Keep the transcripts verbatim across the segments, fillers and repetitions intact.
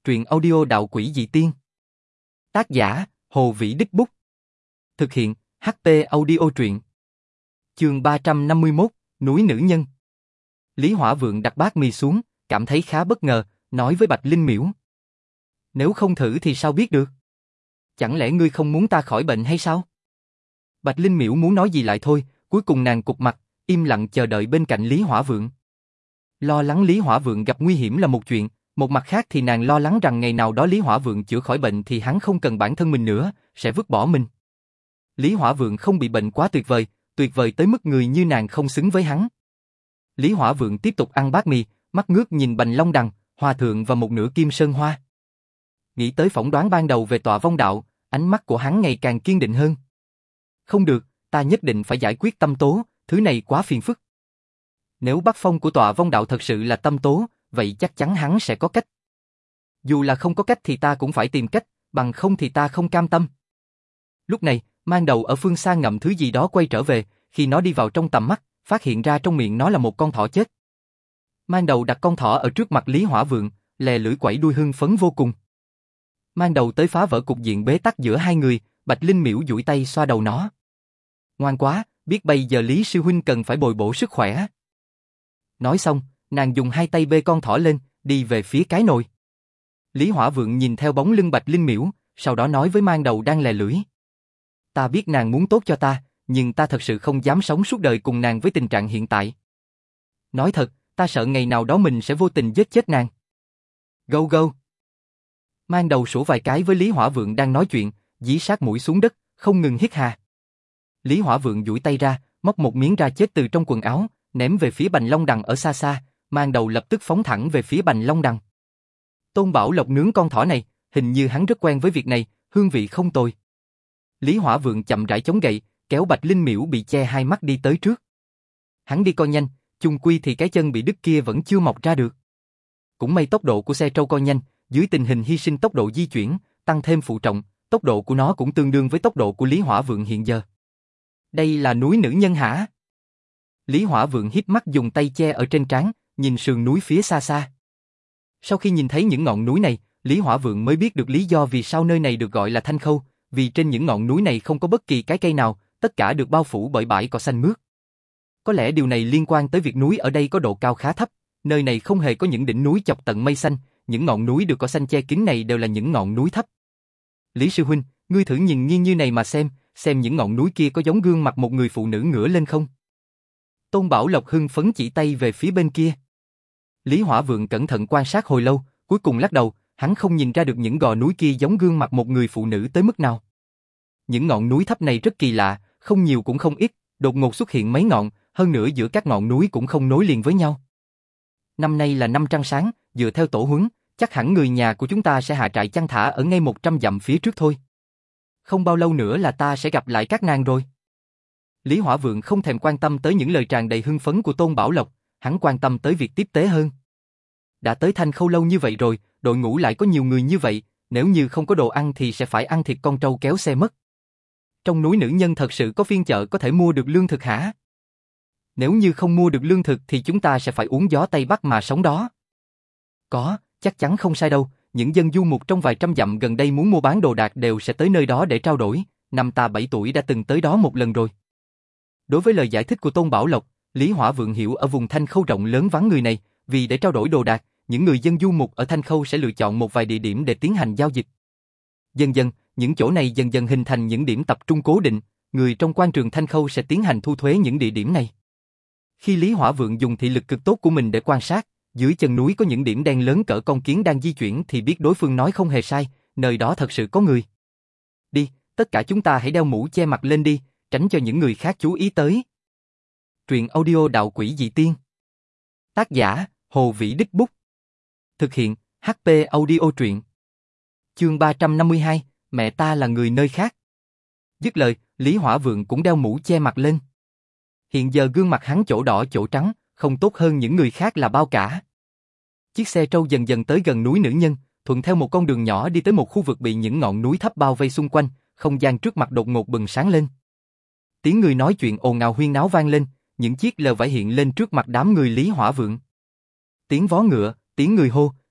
Truyện audio đạo quỷ dị tiên. Tác giả, Hồ Vĩ Đích Bút. Thực hiện, hát tê Audio truyện. Chương ba trăm năm mươi mốt, Núi Nữ Nhân. Lý Hỏa Vượng đặt bát mì xuống, cảm thấy khá bất ngờ, nói với Bạch Linh Miễu. Nếu không thử thì sao biết được? Chẳng lẽ ngươi không muốn ta khỏi bệnh hay sao? Bạch Linh Miễu muốn nói gì lại thôi, cuối cùng nàng cụp mặt, im lặng chờ đợi bên cạnh Lý Hỏa Vượng. Lo lắng Lý Hỏa Vượng gặp nguy hiểm là một chuyện, một mặt khác thì nàng lo lắng rằng ngày nào đó Lý Hỏa Vượng chữa khỏi bệnh thì hắn không cần bản thân mình nữa, sẽ vứt bỏ mình. Lý Hỏa Vượng không bị bệnh quá tuyệt vời, tuyệt vời tới mức người như nàng không xứng với hắn. Lý Hỏa Vượng tiếp tục ăn bát mì, mắt ngước nhìn Bành Long Đằng, Hòa Thượng và một nửa Kim Sơn Hoa. Nghĩ tới phỏng đoán ban đầu về Tọa Vong Đạo, ánh mắt của hắn ngày càng kiên định hơn. Không được, ta nhất định phải giải quyết tâm tố, thứ này quá phiền phức. Nếu Bắc Phong của Tọa Vong Đạo thật sự là tâm tố, vậy chắc chắn hắn sẽ có cách. Dù là không có cách thì ta cũng phải tìm cách, bằng không thì ta không cam tâm. Lúc này, Mang Đầu ở phương xa ngậm thứ gì đó quay trở về, khi nó đi vào trong tầm mắt, phát hiện ra trong miệng nó là một con thỏ chết. Mang Đầu đặt con thỏ ở trước mặt Lý Hỏa Vượng, lè lưỡi quẩy đuôi hưng phấn vô cùng. Mang Đầu tới phá vỡ cục diện bế tắc giữa hai người, Bạch Linh Miễu duỗi tay xoa đầu nó. Ngoan quá, biết bây giờ Lý sư huynh cần phải bồi bổ sức khỏe. Nói xong, nàng dùng hai tay bê con thỏ lên, đi về phía cái nồi. Lý Hỏa Vượng nhìn theo bóng lưng Bạch Linh Miễu, sau đó nói với Mang Đầu đang lè lưỡi. Ta biết nàng muốn tốt cho ta, nhưng ta thật sự không dám sống suốt đời cùng nàng với tình trạng hiện tại. Nói thật, ta sợ ngày nào đó mình sẽ vô tình giết chết nàng. Gâu gâu. Mang Đầu sủa vài cái với Lý Hỏa Vượng đang nói chuyện, dí sát mũi xuống đất, không ngừng hít hà. Lý Hỏa Vượng duỗi tay ra, móc một miếng da chết từ trong quần áo, ném về phía Bành Long Đằng ở xa xa, Mang Đầu lập tức phóng thẳng về phía Bành Long Đằng. Tôn Bảo Lộc nướng con thỏ này, hình như hắn rất quen với việc này, hương vị không tồi. Lý Hỏa Vượng chậm rãi chống gậy, kéo Bạch Linh Miễu bị che hai mắt đi tới trước. Hắn đi coi nhanh, chung quy thì cái chân bị đứt kia vẫn chưa mọc ra được. Cũng may tốc độ của xe trâu coi nhanh, dưới tình hình hy sinh tốc độ di chuyển, tăng thêm phụ trọng, tốc độ của nó cũng tương đương với tốc độ của Lý Hỏa Vượng hiện giờ. Đây là núi nữ nhân hả? Lý Hỏa Vượng híp mắt dùng tay che ở trên trán, nhìn sườn núi phía xa xa. Sau khi nhìn thấy những ngọn núi này, Lý Hỏa Vượng mới biết được lý do vì sao nơi này được gọi là Thanh Khâu, vì trên những ngọn núi này không có bất kỳ cái cây nào, tất cả được bao phủ bởi bãi cỏ xanh mướt. Có lẽ điều này liên quan tới việc núi ở đây có độ cao khá thấp, nơi này không hề có những đỉnh núi chọc tận mây xanh, những ngọn núi được cỏ xanh che kín này đều là những ngọn núi thấp. Lý sư huynh, ngươi thử nhìn nghiêng như này mà xem, xem những ngọn núi kia có giống gương mặt một người phụ nữ ngửa lên không? Tôn Bảo Lộc hưng phấn chỉ tay về phía bên kia. Lý Hỏa Vượng cẩn thận quan sát hồi lâu, cuối cùng lắc đầu, hắn không nhìn ra được những gò núi kia giống gương mặt một người phụ nữ tới mức nào. Những ngọn núi thấp này rất kỳ lạ, không nhiều cũng không ít, đột ngột xuất hiện mấy ngọn, hơn nữa giữa các ngọn núi cũng không nối liền với nhau. Năm nay là năm trăng sáng, dựa theo tổ huấn, chắc hẳn người nhà của chúng ta sẽ hạ trại chăn thả ở ngay một trăm dặm phía trước thôi. Không bao lâu nữa là ta sẽ gặp lại các nàng rồi. Lý Hỏa Vượng không thèm quan tâm tới những lời tràn đầy hưng phấn của Tôn Bảo Lộc, hắn quan tâm tới việc tiếp tế hơn. Đã tới Thanh Khâu lâu như vậy rồi, đội ngũ lại có nhiều người như vậy, nếu như không có đồ ăn thì sẽ phải ăn thịt con trâu kéo xe mất. Trong núi nữ nhân thật sự có phiên chợ có thể mua được lương thực hả? Nếu như không mua được lương thực thì chúng ta sẽ phải uống gió Tây Bắc mà sống đó. Có, chắc chắn không sai đâu, những dân du mục trong vài trăm dặm gần đây muốn mua bán đồ đạc đều sẽ tới nơi đó để trao đổi, năm ta bảy tuổi đã từng tới đó một lần rồi. Đối với lời giải thích của Tôn Bảo Lộc, Lý Hỏa Vượng hiểu ở vùng Thanh Khâu rộng lớn vắng người này, vì để trao đổi đồ đạc, những người dân du mục ở Thanh Khâu sẽ lựa chọn một vài địa điểm để tiến hành giao dịch. Dần dần, những chỗ này dần dần hình thành những điểm tập trung cố định, người trong quan trường Thanh Khâu sẽ tiến hành thu thuế những địa điểm này. Khi Lý Hỏa Vượng dùng thị lực cực tốt của mình để quan sát, dưới chân núi có những điểm đen lớn cỡ con kiến đang di chuyển thì biết đối phương nói không hề sai, nơi đó thật sự có người. Đi, tất cả chúng ta hãy đeo mũ che mặt lên đi, tránh cho những người khác chú ý tới. Truyện audio đạo quỷ dị tiên. Tác giả, Hồ Vĩ Đích Bút. Thực hiện, hát tê Audio truyện. Chương ba trăm năm mươi hai, mẹ ta là người nơi khác. Dứt lời, Lý Hỏa Vượng cũng đeo mũ che mặt lên. Hiện giờ gương mặt hắn chỗ đỏ chỗ trắng, không tốt hơn những người khác là bao cả. Chiếc xe trâu dần dần tới gần núi nữ nhân, thuận theo một con đường nhỏ đi tới một khu vực bị những ngọn núi thấp bao vây xung quanh, không gian trước mặt đột ngột bừng sáng lên. Tiếng người nói chuyện ồn ào huyên náo vang lên, những chiếc lều vải hiện lên trước mặt đám người Lý Hỏa Vượng. Tiếng vó ngựa, tiếng người hô,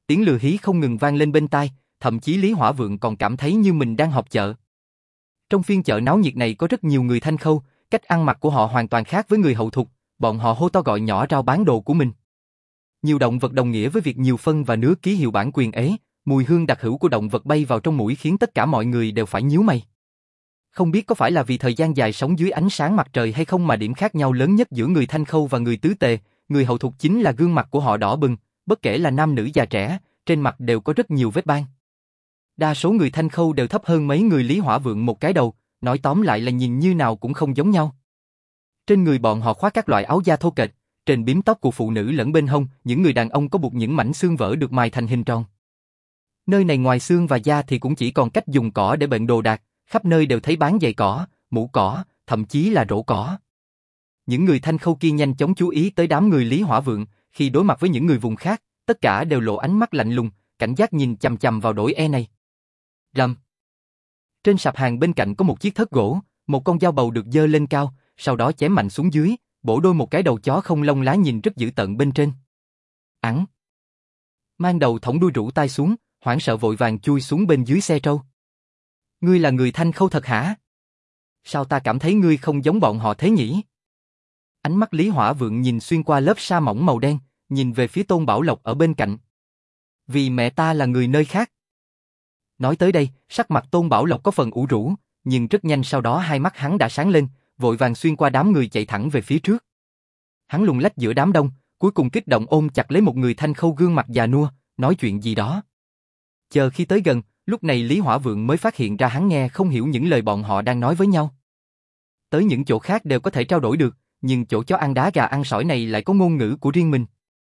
tiếng lừa hí không ngừng vang lên bên tai, thậm chí Lý Hỏa Vượng còn cảm thấy như mình đang họp chợ. Trong phiên chợ náo nhiệt này có rất nhiều người Thanh Khâu, cách ăn mặc của họ hoàn toàn khác với người hậu thục, bọn họ hô to gọi nhỏ rao bán đồ của mình. Nhiều động vật đồng nghĩa với việc nhiều phân và nứa ký hiệu bản quyền ấy, mùi hương đặc hữu của động vật bay vào trong mũi khiến tất cả mọi người đều phải nhíu mày. Không biết có phải là vì thời gian dài sống dưới ánh sáng mặt trời hay không mà điểm khác nhau lớn nhất giữa người Thanh Khâu và người tứ tề, người hậu thục chính là gương mặt của họ đỏ bừng, bất kể là nam nữ già trẻ, trên mặt đều có rất nhiều vết ban. Đa số người Thanh Khâu đều thấp hơn mấy người Lý Hỏa Vượng một cái đầu, nói tóm lại là nhìn như nào cũng không giống nhau. Trên người bọn họ khoác các loại áo da thô kệch, trên bím tóc của phụ nữ lẫn bên hông, những người đàn ông có buộc những mảnh xương vỡ được mài thành hình tròn. Nơi này ngoài xương và da thì cũng chỉ còn cách dùng cỏ để bệnh đồ đạc, khắp nơi đều thấy bán giày cỏ, mũ cỏ, thậm chí là rổ cỏ. Những người Thanh Khâu kia nhanh chóng chú ý tới đám người Lý Hỏa Vượng, khi đối mặt với những người vùng khác, tất cả đều lộ ánh mắt lạnh lùng, cảnh giác nhìn chằm chằm vào đổi e này. Rầm. Trên sạp hàng bên cạnh có một chiếc thớt gỗ, một con dao bầu được giơ lên cao, sau đó chém mạnh xuống dưới, bổ đôi một cái đầu chó không lông lá nhìn rất dữ tợn bên trên. Ẵng. Mang đầu thõng đuôi rũ tai xuống, hoảng sợ vội vàng chui xuống bên dưới xe trâu. Ngươi là người Thanh Khâu thật hả? Sao ta cảm thấy ngươi không giống bọn họ thế nhỉ? Ánh mắt Lý Hỏa Vượng nhìn xuyên qua lớp sa mỏng màu đen, nhìn về phía Tôn Bảo Lộc ở bên cạnh. Vì mẹ ta là người nơi khác. Nói tới đây, sắc mặt Tôn Bảo Lộc có phần ủ rũ, nhưng rất nhanh sau đó hai mắt hắn đã sáng lên, vội vàng xuyên qua đám người chạy thẳng về phía trước. Hắn lùng lách giữa đám đông, cuối cùng kích động ôm chặt lấy một người Thanh Khâu gương mặt già nua, nói chuyện gì đó. Chờ khi tới gần, lúc này Lý Hỏa Vượng mới phát hiện ra hắn nghe không hiểu những lời bọn họ đang nói với nhau. Tới những chỗ khác đều có thể trao đổi được, nhưng chỗ chó ăn đá gà ăn sỏi này lại có ngôn ngữ của riêng mình.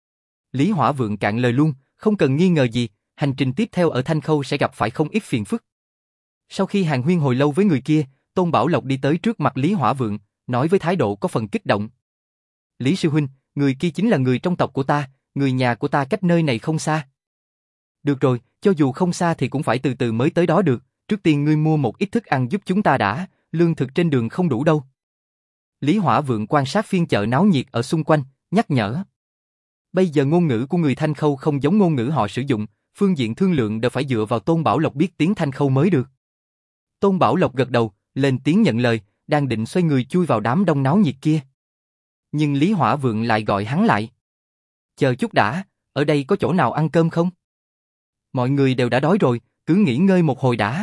Lý Hỏa Vượng cạn lời luôn, không cần nghi ngờ gì, hành trình tiếp theo ở Thanh Khâu sẽ gặp phải không ít phiền phức. Sau khi hàn huyên hồi lâu với người kia, Tôn Bảo Lộc đi tới trước mặt Lý Hỏa Vượng, nói với thái độ có phần kích động. Lý sư huynh, người kia chính là người trong tộc của ta, người nhà của ta cách nơi này không xa. Được rồi, cho dù không xa thì cũng phải từ từ mới tới đó được, trước tiên ngươi mua một ít thức ăn giúp chúng ta đã, lương thực trên đường không đủ đâu. Lý Hỏa Vượng quan sát phiên chợ náo nhiệt ở xung quanh, nhắc nhở. Bây giờ ngôn ngữ của người Thanh Khâu không giống ngôn ngữ họ sử dụng, phương diện thương lượng đều phải dựa vào Tôn Bảo Lộc biết tiếng Thanh Khâu mới được. Tôn Bảo Lộc gật đầu, lên tiếng nhận lời, đang định xoay người chui vào đám đông náo nhiệt kia. Nhưng Lý Hỏa Vượng lại gọi hắn lại. Chờ chút đã, ở đây có chỗ nào ăn cơm không? Mọi người đều đã đói rồi, cứ nghỉ ngơi một hồi đã.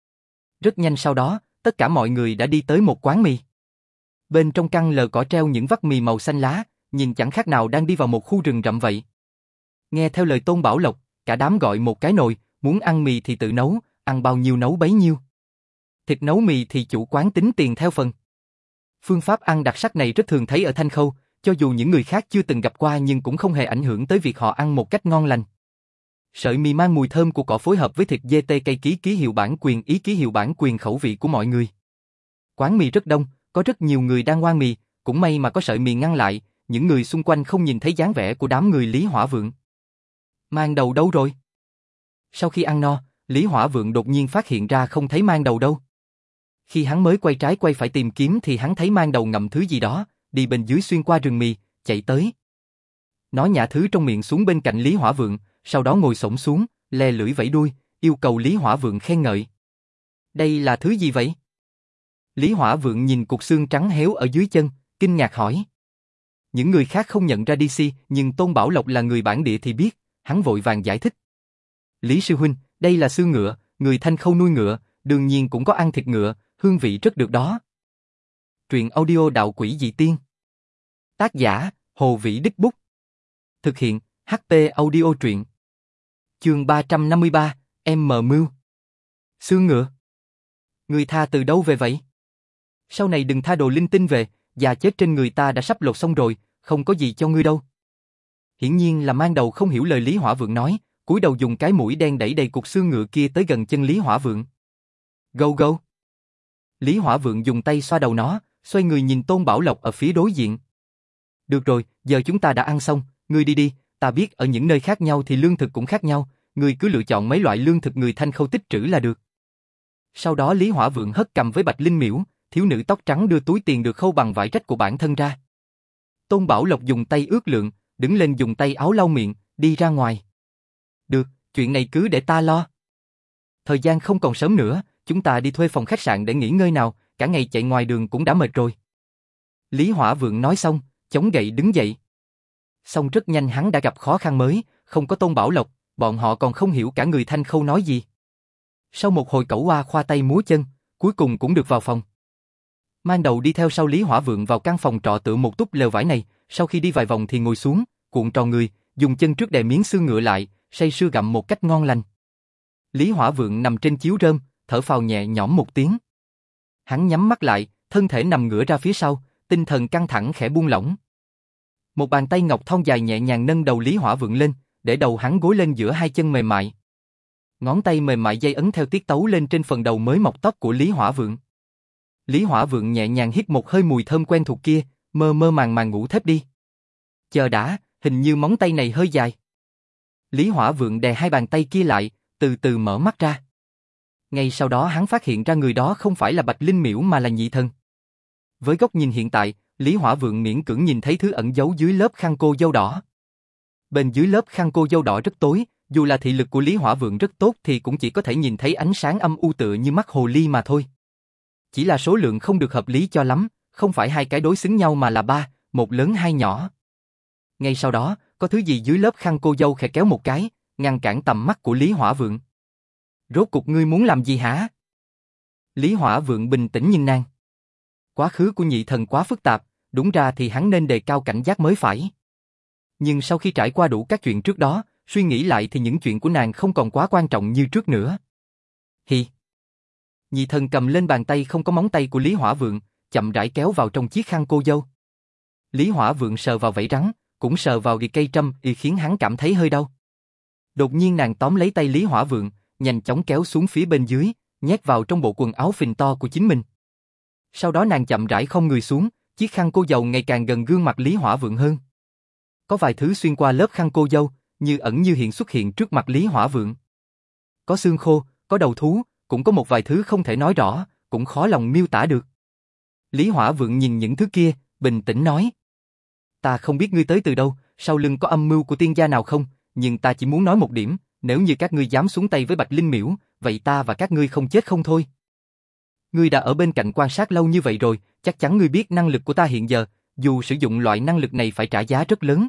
Rất nhanh sau đó, tất cả mọi người đã đi tới một quán mì. Bên trong căn lờ cỏ treo những vắt mì màu xanh lá, nhìn chẳng khác nào đang đi vào một khu rừng rậm vậy. Nghe theo lời Tôn Bảo Lộc, cả đám gọi một cái nồi, muốn ăn mì thì tự nấu, ăn bao nhiêu nấu bấy nhiêu. Thịt nấu mì thì chủ quán tính tiền theo phần. Phương pháp ăn đặc sắc này rất thường thấy ở Thanh Khâu, cho dù những người khác chưa từng gặp qua nhưng cũng không hề ảnh hưởng tới việc họ ăn một cách ngon lành. Sợi mì mang mùi thơm của cỏ phối hợp với thịt dê tê cây ký ký hiệu bản quyền ý ký hiệu bản quyền khẩu vị của mọi người. Quán mì rất đông, có rất nhiều người đang ngoan mì, cũng may mà có sợi mì ngăn lại, những người xung quanh không nhìn thấy dáng vẻ của đám người Lý Hỏa Vượng. Mang đầu đâu rồi? Sau khi ăn no, Lý Hỏa Vượng đột nhiên phát hiện ra không thấy mang đầu đâu. Khi hắn mới quay trái quay phải tìm kiếm thì hắn thấy mang đầu ngậm thứ gì đó, đi bên dưới xuyên qua rừng mì, chạy tới. Nó nhả thứ trong miệng xuống bên cạnh Lý Hỏa Vượng, sau đó ngồi xổm xuống, le lưỡi vẫy đuôi, yêu cầu Lý Hỏa Vượng khen ngợi. Đây là thứ gì vậy? Lý Hỏa Vượng nhìn cục xương trắng héo ở dưới chân, kinh ngạc hỏi. Những người khác không nhận ra đê xê, nhưng Tôn Bảo Lộc là người bản địa thì biết, hắn vội vàng giải thích. Lý sư huynh, đây là xương ngựa, người Thanh Khâu nuôi ngựa, đương nhiên cũng có ăn thịt ngựa, hương vị rất được đó. Truyện audio Đạo Quỷ Dị Tiên. Tác giả, Hồ Vĩ Đích Bút. Thực hiện, hát tê Audio Truyện. Chương ba trăm năm mươi ba, em mờ mưu. Xương ngựa. Người tha từ đâu về vậy? Sau này đừng tha đồ linh tinh về, già chết trên người ta đã sắp lột xong rồi, không có gì cho ngươi đâu. Hiển nhiên là mang đầu không hiểu lời Lý Hỏa Vượng nói, cúi đầu dùng cái mũi đen đẩy đầy cục xương ngựa kia tới gần chân Lý Hỏa Vượng. Gâu gâu. Lý Hỏa Vượng dùng tay xoa đầu nó, xoay người nhìn Tôn Bảo Lộc ở phía đối diện. Được rồi, giờ chúng ta đã ăn xong, ngươi đi đi, ta biết ở những nơi khác nhau thì lương thực cũng khác nhau, ngươi cứ lựa chọn mấy loại lương thực người Thanh Khâu tích trữ là được. Sau đó Lý Hỏa Vượng hất cầm với Bạch Linh Miễu, thiếu nữ tóc trắng đưa túi tiền được khâu bằng vải rách của bản thân ra. Tôn Bảo Lộc dùng tay ước lượng, đứng lên dùng tay áo lau miệng, đi ra ngoài. Được, chuyện này cứ để ta lo. Thời gian không còn sớm nữa, chúng ta đi thuê phòng khách sạn để nghỉ ngơi nào, cả ngày chạy ngoài đường cũng đã mệt rồi. Lý Hỏa Vượng nói xong, chống gậy đứng dậy. Xong rất nhanh hắn đã gặp khó khăn mới, không có Tôn Bảo Lộc, bọn họ còn không hiểu cả người Thanh Khâu nói gì. Sau một hồi cẩu qua khoa tay múa chân, cuối cùng cũng được vào phòng. Mang đầu đi theo sau Lý Hỏa Vượng vào căn phòng trọ tựa một túp lều vải này, sau khi đi vài vòng thì ngồi xuống, cuộn tròn người, dùng chân trước đè miếng xương ngựa lại, say sưa gặm một cách ngon lành. Lý Hỏa Vượng nằm trên chiếu rơm, thở phào nhẹ nhõm một tiếng. Hắn nhắm mắt lại, thân thể nằm ngửa ra phía sau, tinh thần căng thẳng khẽ buông lỏng. Một bàn tay ngọc thon dài nhẹ nhàng nâng đầu Lý Hỏa Vượng lên, để đầu hắn gối lên giữa hai chân mềm mại. Ngón tay mềm mại dây ấn theo tiết tấu lên trên phần đầu mới mọc tóc của Lý Hỏa Vượng. Lý Hỏa Vượng nhẹ nhàng hít một hơi mùi thơm quen thuộc kia, mơ mơ màng màng ngủ thiếp đi. Chờ đã, hình như móng tay này hơi dài. Lý Hỏa Vượng đè hai bàn tay kia lại, từ từ mở mắt ra. Ngay sau đó hắn phát hiện ra người đó không phải là Bạch Linh Miễu mà là Nhị Thần. Với góc nhìn hiện tại, Lý Hỏa Vượng miễn cưỡng nhìn thấy thứ ẩn giấu dưới lớp khăn cô dâu đỏ. Bên dưới lớp khăn cô dâu đỏ rất tối, dù là thị lực của Lý Hỏa Vượng rất tốt thì cũng chỉ có thể nhìn thấy ánh sáng âm u tựa như mắt hồ ly mà thôi. Chỉ là số lượng không được hợp lý cho lắm, không phải hai cái đối xứng nhau mà là ba, một lớn hai nhỏ. Ngay sau đó, có thứ gì dưới lớp khăn cô dâu khẽ kéo một cái, ngăn cản tầm mắt của Lý Hỏa Vượng. Rốt cuộc ngươi muốn làm gì hả? Lý Hỏa Vượng bình tĩnh nhìn nàng. Quá khứ của Nhị Thần quá phức tạp, đúng ra thì hắn nên đề cao cảnh giác mới phải. Nhưng sau khi trải qua đủ các chuyện trước đó, suy nghĩ lại thì những chuyện của nàng không còn quá quan trọng như trước nữa. Hi. Nhị Thần cầm lên bàn tay không có móng tay của Lý Hỏa Vượng, chậm rãi kéo vào trong chiếc khăn cô dâu. Lý Hỏa Vượng sờ vào vảy rắn, cũng sờ vào gỉ cây trâm, y khiến hắn cảm thấy hơi đau. Đột nhiên nàng tóm lấy tay Lý Hỏa Vượng, nhanh chóng kéo xuống phía bên dưới, nhét vào trong bộ quần áo phình to của chính mình. Sau đó nàng chậm rãi khom người xuống, chiếc khăn cô dâu ngày càng gần gương mặt Lý Hỏa Vượng hơn. Có vài thứ xuyên qua lớp khăn cô dâu, như ẩn như hiện xuất hiện trước mặt Lý Hỏa Vượng. Có xương khô, có đầu thú, cũng có một vài thứ không thể nói rõ, cũng khó lòng miêu tả được. Lý Hỏa Vượng nhìn những thứ kia, bình tĩnh nói. Ta không biết ngươi tới từ đâu, sau lưng có âm mưu của tiên gia nào không, nhưng ta chỉ muốn nói một điểm, nếu như các ngươi dám xuống tay với Bạch Linh Miễu, vậy ta và các ngươi không chết không thôi. Ngươi đã ở bên cạnh quan sát lâu như vậy rồi, chắc chắn ngươi biết năng lực của ta hiện giờ, dù sử dụng loại năng lực này phải trả giá rất lớn.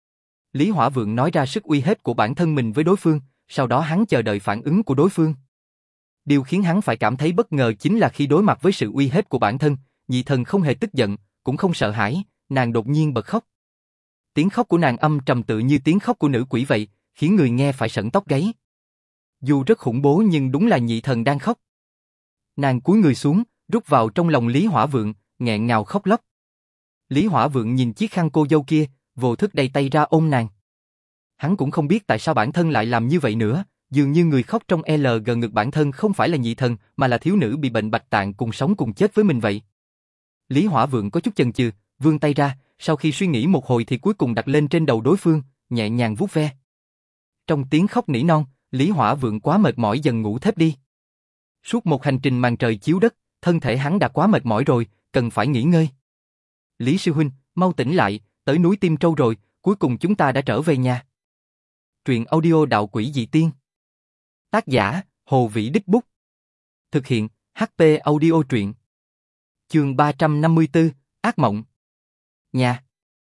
Lý Hỏa Vượng nói ra sức uy hiếp của bản thân mình với đối phương, sau đó hắn chờ đợi phản ứng của đối phương. Điều khiến hắn phải cảm thấy bất ngờ chính là khi đối mặt với sự uy hiếp của bản thân, Nhị Thần không hề tức giận, cũng không sợ hãi, nàng đột nhiên bật khóc. Tiếng khóc của nàng âm trầm tự như tiếng khóc của nữ quỷ vậy, khiến người nghe phải sởn tóc gáy. Dù rất khủng bố nhưng đúng là Nhị Thần đang khóc. Nàng cúi người xuống, rút vào trong lòng Lý Hỏa Vượng, nghẹn ngào khóc lóc. Lý Hỏa Vượng nhìn chiếc khăn cô dâu kia, vô thức đầy tay ra ôm nàng. Hắn cũng không biết tại sao bản thân lại làm như vậy nữa, dường như người khóc trong L G ngực bản thân không phải là Nhị Thần, mà là thiếu nữ bị bệnh bạch tạng cùng sống cùng chết với mình vậy. Lý Hỏa Vượng có chút chần chừ, vươn tay ra, sau khi suy nghĩ một hồi thì cuối cùng đặt lên trên đầu đối phương, nhẹ nhàng vuốt ve. Trong tiếng khóc nỉ non, Lý Hỏa Vượng quá mệt mỏi dần ngủ thiếp đi. Suốt một hành trình màn trời chiếu đất, thân thể hắn đã quá mệt mỏi rồi, cần phải nghỉ ngơi. Lý sư huynh, mau tỉnh lại, tới núi Tim Trâu rồi, cuối cùng chúng ta đã trở về nhà. Truyện audio Đạo Quỷ Dị Tiên. Tác giả, Hồ Vĩ Đích Bút. Thực hiện, hát pê Audio Truyện. Chương ba trăm năm mươi tư, Ác Mộng. Nhà.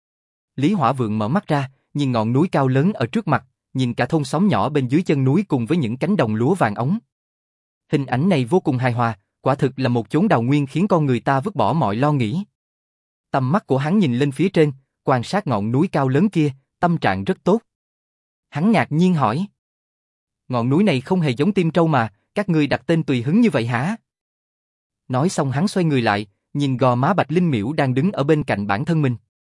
Lý Hỏa Vượng mở mắt ra, nhìn ngọn núi cao lớn ở trước mặt, nhìn cả thôn xóm nhỏ bên dưới chân núi cùng với những cánh đồng lúa vàng óng. Hình ảnh này vô cùng hài hòa, quả thực là một chốn đào nguyên khiến con người ta vứt bỏ mọi lo nghĩ. Tầm mắt của hắn nhìn lên phía trên, quan sát ngọn núi cao lớn kia, tâm trạng rất tốt. Hắn ngạc nhiên hỏi. Ngọn núi này không hề giống Tim Trâu mà, các ngươi đặt tên tùy hứng như vậy hả? Nói xong hắn xoay người lại, nhìn gò má Bạch Linh Miễu đang đứng ở bên cạnh bản thân mình.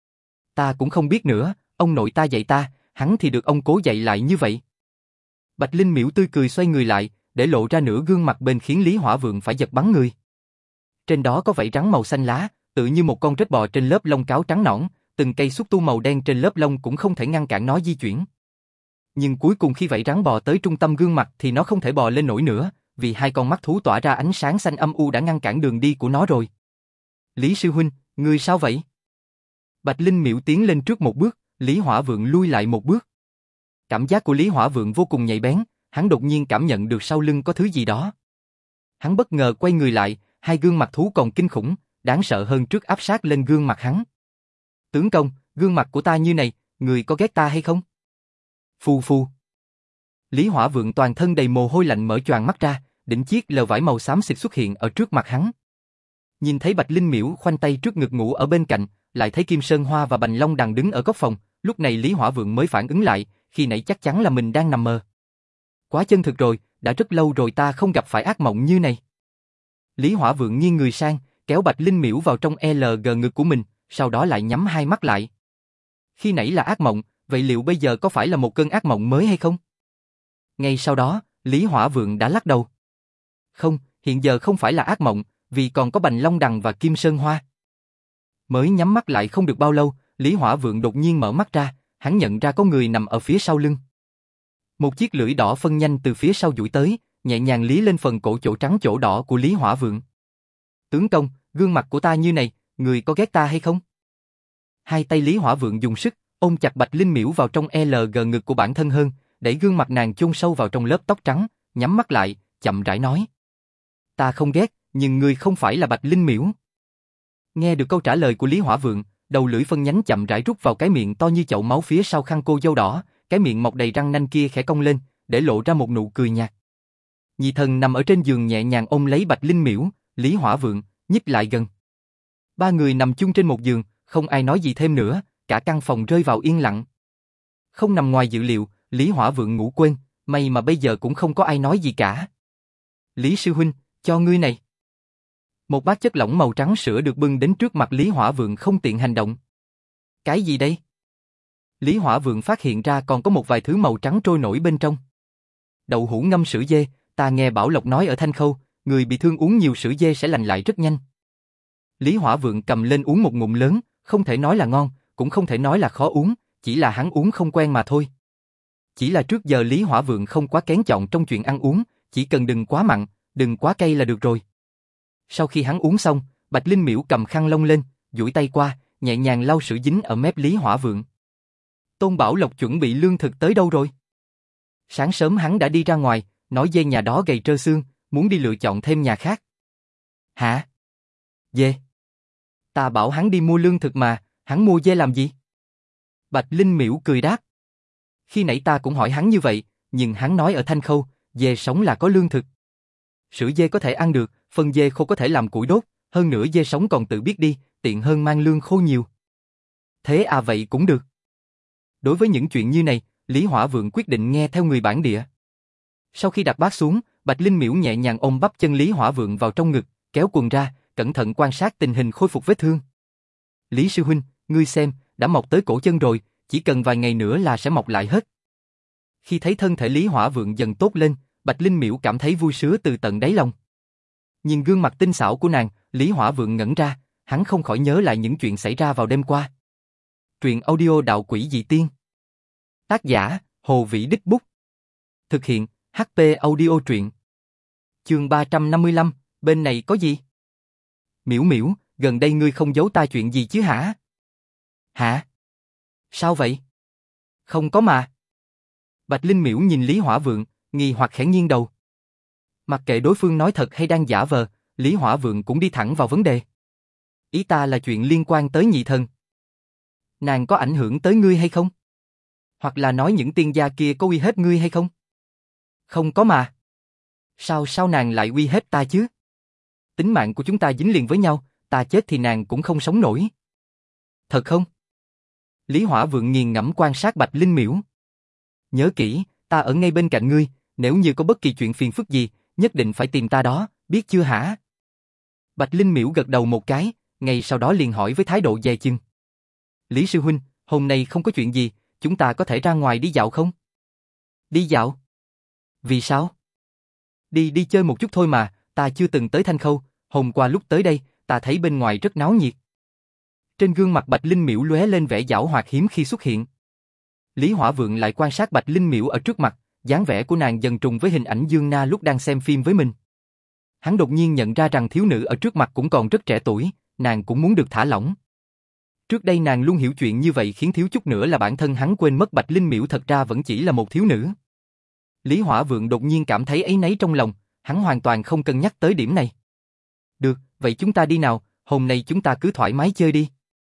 Ta cũng không biết nữa, ông nội ta dạy ta, hắn thì được ông cố dạy lại như vậy. Bạch Linh Miễu tươi cười xoay người lại, để lộ ra nửa gương mặt bên khiến Lý Hỏa Vượng phải giật bắn người. Trên đó có vảy rắn màu xanh lá, tự như một con rết bò trên lớp lông cáo trắng nõn, từng cây xúc tu màu đen trên lớp lông cũng không thể ngăn cản nó di chuyển. Nhưng cuối cùng khi vảy rắn bò tới trung tâm gương mặt thì nó không thể bò lên nổi nữa, vì hai con mắt thú tỏa ra ánh sáng xanh âm u đã ngăn cản đường đi của nó rồi. Lý sư huynh, ngươi sao vậy? Bạch Linh Miễu tiến lên trước một bước, Lý Hỏa Vượng lui lại một bước. Cảm giác của Lý Hỏa Vượng vô cùng nhạy bén, hắn đột nhiên cảm nhận được sau lưng có thứ gì đó. Hắn bất ngờ quay người lại, hai gương mặt thú còn kinh khủng, đáng sợ hơn trước áp sát lên gương mặt hắn. Tướng công, gương mặt của ta như này, người có ghét ta hay không? Phù phù. Lý Hỏa Vượng toàn thân đầy mồ hôi lạnh mở choàng mắt ra, đỉnh chiếc lều vải màu xám xịt xuất hiện ở trước mặt hắn. Nhìn thấy Bạch Linh Miễu khoanh tay trước ngực ngủ ở bên cạnh, lại thấy Kim Sơn Hoa và Bành Long Đằng đứng ở góc phòng, lúc này Lý Hỏa Vượng mới phản ứng lại, khi nãy chắc chắn là mình đang nằm mơ. Quá chân thực rồi, đã rất lâu rồi ta không gặp phải ác mộng như này. Lý Hỏa Vượng nghiêng người sang, kéo Bạch Linh Miễu vào trong lờ giê ngực của mình, sau đó lại nhắm hai mắt lại. Khi nãy là ác mộng, vậy liệu bây giờ có phải là một cơn ác mộng mới hay không? Ngay sau đó, Lý Hỏa Vượng đã lắc đầu. Không, hiện giờ không phải là ác mộng, vì còn có Bành Long Đằng và Kim Sơn Hoa. Mới nhắm mắt lại không được bao lâu, Lý Hỏa Vượng đột nhiên mở mắt ra, hắn nhận ra có người nằm ở phía sau lưng. Một chiếc lưỡi đỏ phân nhanh từ phía sau duỗi tới, nhẹ nhàng lý lên phần cổ chỗ trắng chỗ đỏ của Lý Hỏa Vượng. Tướng công, gương mặt của ta như này, người có ghét ta hay không? Hai tay Lý Hỏa Vượng dùng sức, ôm chặt Bạch Linh Miễu vào trong lờ giê ngực của bản thân hơn, đẩy gương mặt nàng chôn sâu vào trong lớp tóc trắng, nhắm mắt lại, chậm rãi nói. Ta không ghét, nhưng ngươi không phải là Bạch Linh Miễu. Nghe được câu trả lời của Lý Hỏa Vượng, đầu lưỡi phân nhánh chậm rãi rút vào cái miệng to như chậu máu phía sau khăn cô dâu đỏ, cái miệng mọc đầy răng nanh kia khẽ cong lên, để lộ ra một nụ cười nhạt. Nhị thần nằm ở trên giường nhẹ nhàng ôm lấy Bạch Linh Miễu, Lý Hỏa Vượng nhích lại gần. Ba người nằm chung trên một giường, không ai nói gì thêm nữa, cả căn phòng rơi vào yên lặng. Không nằm ngoài dự liệu, Lý Hỏa Vượng ngủ quên, may mà bây giờ cũng không có ai nói gì cả. Lý sư huynh, cho ngươi này. Một bát chất lỏng màu trắng sữa được bưng đến trước mặt Lý Hỏa Vượng không tiện hành động. Cái gì đây? Lý Hỏa Vượng phát hiện ra còn có một vài thứ màu trắng trôi nổi bên trong. Đậu hũ ngâm sữa dê, ta nghe Bảo Lộc nói ở Thanh Khâu, người bị thương uống nhiều sữa dê sẽ lành lại rất nhanh. Lý Hỏa Vượng cầm lên uống một ngụm lớn, không thể nói là ngon, cũng không thể nói là khó uống, chỉ là hắn uống không quen mà thôi. Chỉ là trước giờ Lý Hỏa Vượng không quá kén chọn trong chuyện ăn uống, chỉ cần đừng quá mặn, đừng quá cay là được rồi. Sau khi hắn uống xong, Bạch Linh Miễu cầm khăn lông lên, duỗi tay qua, nhẹ nhàng lau sữa dính ở mép Lý Hỏa Vượng. Tôn Bảo Lộc chuẩn bị lương thực tới đâu rồi? Sáng sớm hắn đã đi ra ngoài, nói dê nhà đó gầy trơ xương, muốn đi lựa chọn thêm nhà khác. Hả? Dê? Ta bảo hắn đi mua lương thực mà, hắn mua dê làm gì? Bạch Linh Miễu cười đáp. Khi nãy ta cũng hỏi hắn như vậy, nhưng hắn nói ở Thanh Khâu, dê sống là có lương thực. Sữa dê có thể ăn được, phân dê khô có thể làm củi đốt, hơn nữa dê sống còn tự biết đi, tiện hơn mang lương khô nhiều. Thế à, vậy cũng được. Đối với những chuyện như này, Lý Hỏa Vượng quyết định nghe theo người bản địa. Sau khi đặt bát xuống, Bạch Linh Miễu nhẹ nhàng ôm bắp chân Lý Hỏa Vượng vào trong ngực, kéo quần ra, cẩn thận quan sát tình hình khôi phục vết thương. Lý sư huynh, ngươi xem, đã mọc tới cổ chân rồi, chỉ cần vài ngày nữa là sẽ mọc lại hết. Khi thấy thân thể Lý Hỏa Vượng dần tốt lên, Bạch Linh Miễu cảm thấy vui sướng từ tận đáy lòng. Nhìn gương mặt tinh xảo của nàng, Lý Hỏa Vượng ngẩn ra, hắn không khỏi nhớ lại những chuyện xảy ra vào đêm qua. Truyện audio Đạo Quỷ Dị Tiên. Tác giả, Hồ Vĩ Đích Bút. Thực hiện, hát pê Audio Truyện. Chương ba trăm năm mươi lăm, bên này có gì? Miễu Miễu, gần đây ngươi không giấu ta chuyện gì chứ hả? Hả? Sao vậy? Không có mà. Bạch Linh Miễu nhìn Lý Hỏa Vượng, nghi hoặc khẽ nghiêng đầu. Mặc kệ đối phương nói thật hay đang giả vờ, Lý Hỏa Vượng cũng đi thẳng vào vấn đề. Ý ta là chuyện liên quan tới nhị thần. Nàng có ảnh hưởng tới ngươi hay không? Hoặc là nói những tiên gia kia có uy hiếp ngươi hay không? Không có mà. Sao sao nàng lại uy hiếp ta chứ? Tính mạng của chúng ta dính liền với nhau, ta chết thì nàng cũng không sống nổi. Thật không? Lý Hỏa Vượng nghiền ngẫm quan sát Bạch Linh Miễu. Nhớ kỹ, ta ở ngay bên cạnh ngươi, nếu như có bất kỳ chuyện phiền phức gì, nhất định phải tìm ta đó, biết chưa hả? Bạch Linh Miễu gật đầu một cái, ngay sau đó liền hỏi với thái độ dè chừng. Lý sư huynh, hôm nay không có chuyện gì, chúng ta có thể ra ngoài đi dạo không? Đi dạo? Vì sao? Đi đi chơi một chút thôi mà, ta chưa từng tới Thanh Khâu, hôm qua lúc tới đây, ta thấy bên ngoài rất náo nhiệt. Trên gương mặt Bạch Linh Miễu lóe lên vẻ giảo hoạt hiếm khi xuất hiện. Lý Hỏa Vượng lại quan sát Bạch Linh Miễu ở trước mặt, dáng vẻ của nàng dần trùng với hình ảnh Dương Na lúc đang xem phim với mình. Hắn đột nhiên nhận ra rằng thiếu nữ ở trước mặt cũng còn rất trẻ tuổi, nàng cũng muốn được thả lỏng. Trước đây nàng luôn hiểu chuyện như vậy khiến thiếu chút nữa là bản thân hắn quên mất Bạch Linh Miễu thật ra vẫn chỉ là một thiếu nữ. Lý Hỏa Vượng đột nhiên cảm thấy áy náy trong lòng, hắn hoàn toàn không cân nhắc tới điểm này. Được, vậy chúng ta đi nào, hôm nay chúng ta cứ thoải mái chơi đi.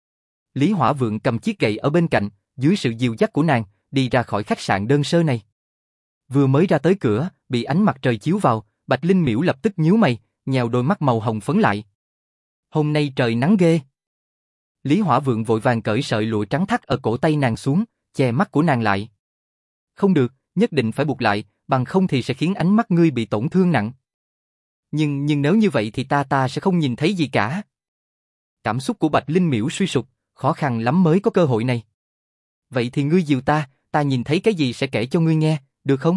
Lý Hỏa Vượng cầm chiếc gậy ở bên cạnh, dưới sự dìu dắt của nàng, đi ra khỏi khách sạn đơn sơ này. Vừa mới ra tới cửa, bị ánh mặt trời chiếu vào, Bạch Linh Miễu lập tức nhíu mày, nhèo đôi mắt màu hồng phấn lại. Hôm nay trời nắng ghê. Lý Hỏa Vượng vội vàng cởi sợi lụa trắng thắt ở cổ tay nàng xuống, che mắt của nàng lại. Không được, nhất định phải buộc lại, bằng không thì sẽ khiến ánh mắt ngươi bị tổn thương nặng. Nhưng nhưng nếu như vậy thì ta ta sẽ không nhìn thấy gì cả. Cảm xúc của Bạch Linh Miễu suy sụp, khó khăn lắm mới có cơ hội này. Vậy thì ngươi dìu ta, ta nhìn thấy cái gì sẽ kể cho ngươi nghe, được không?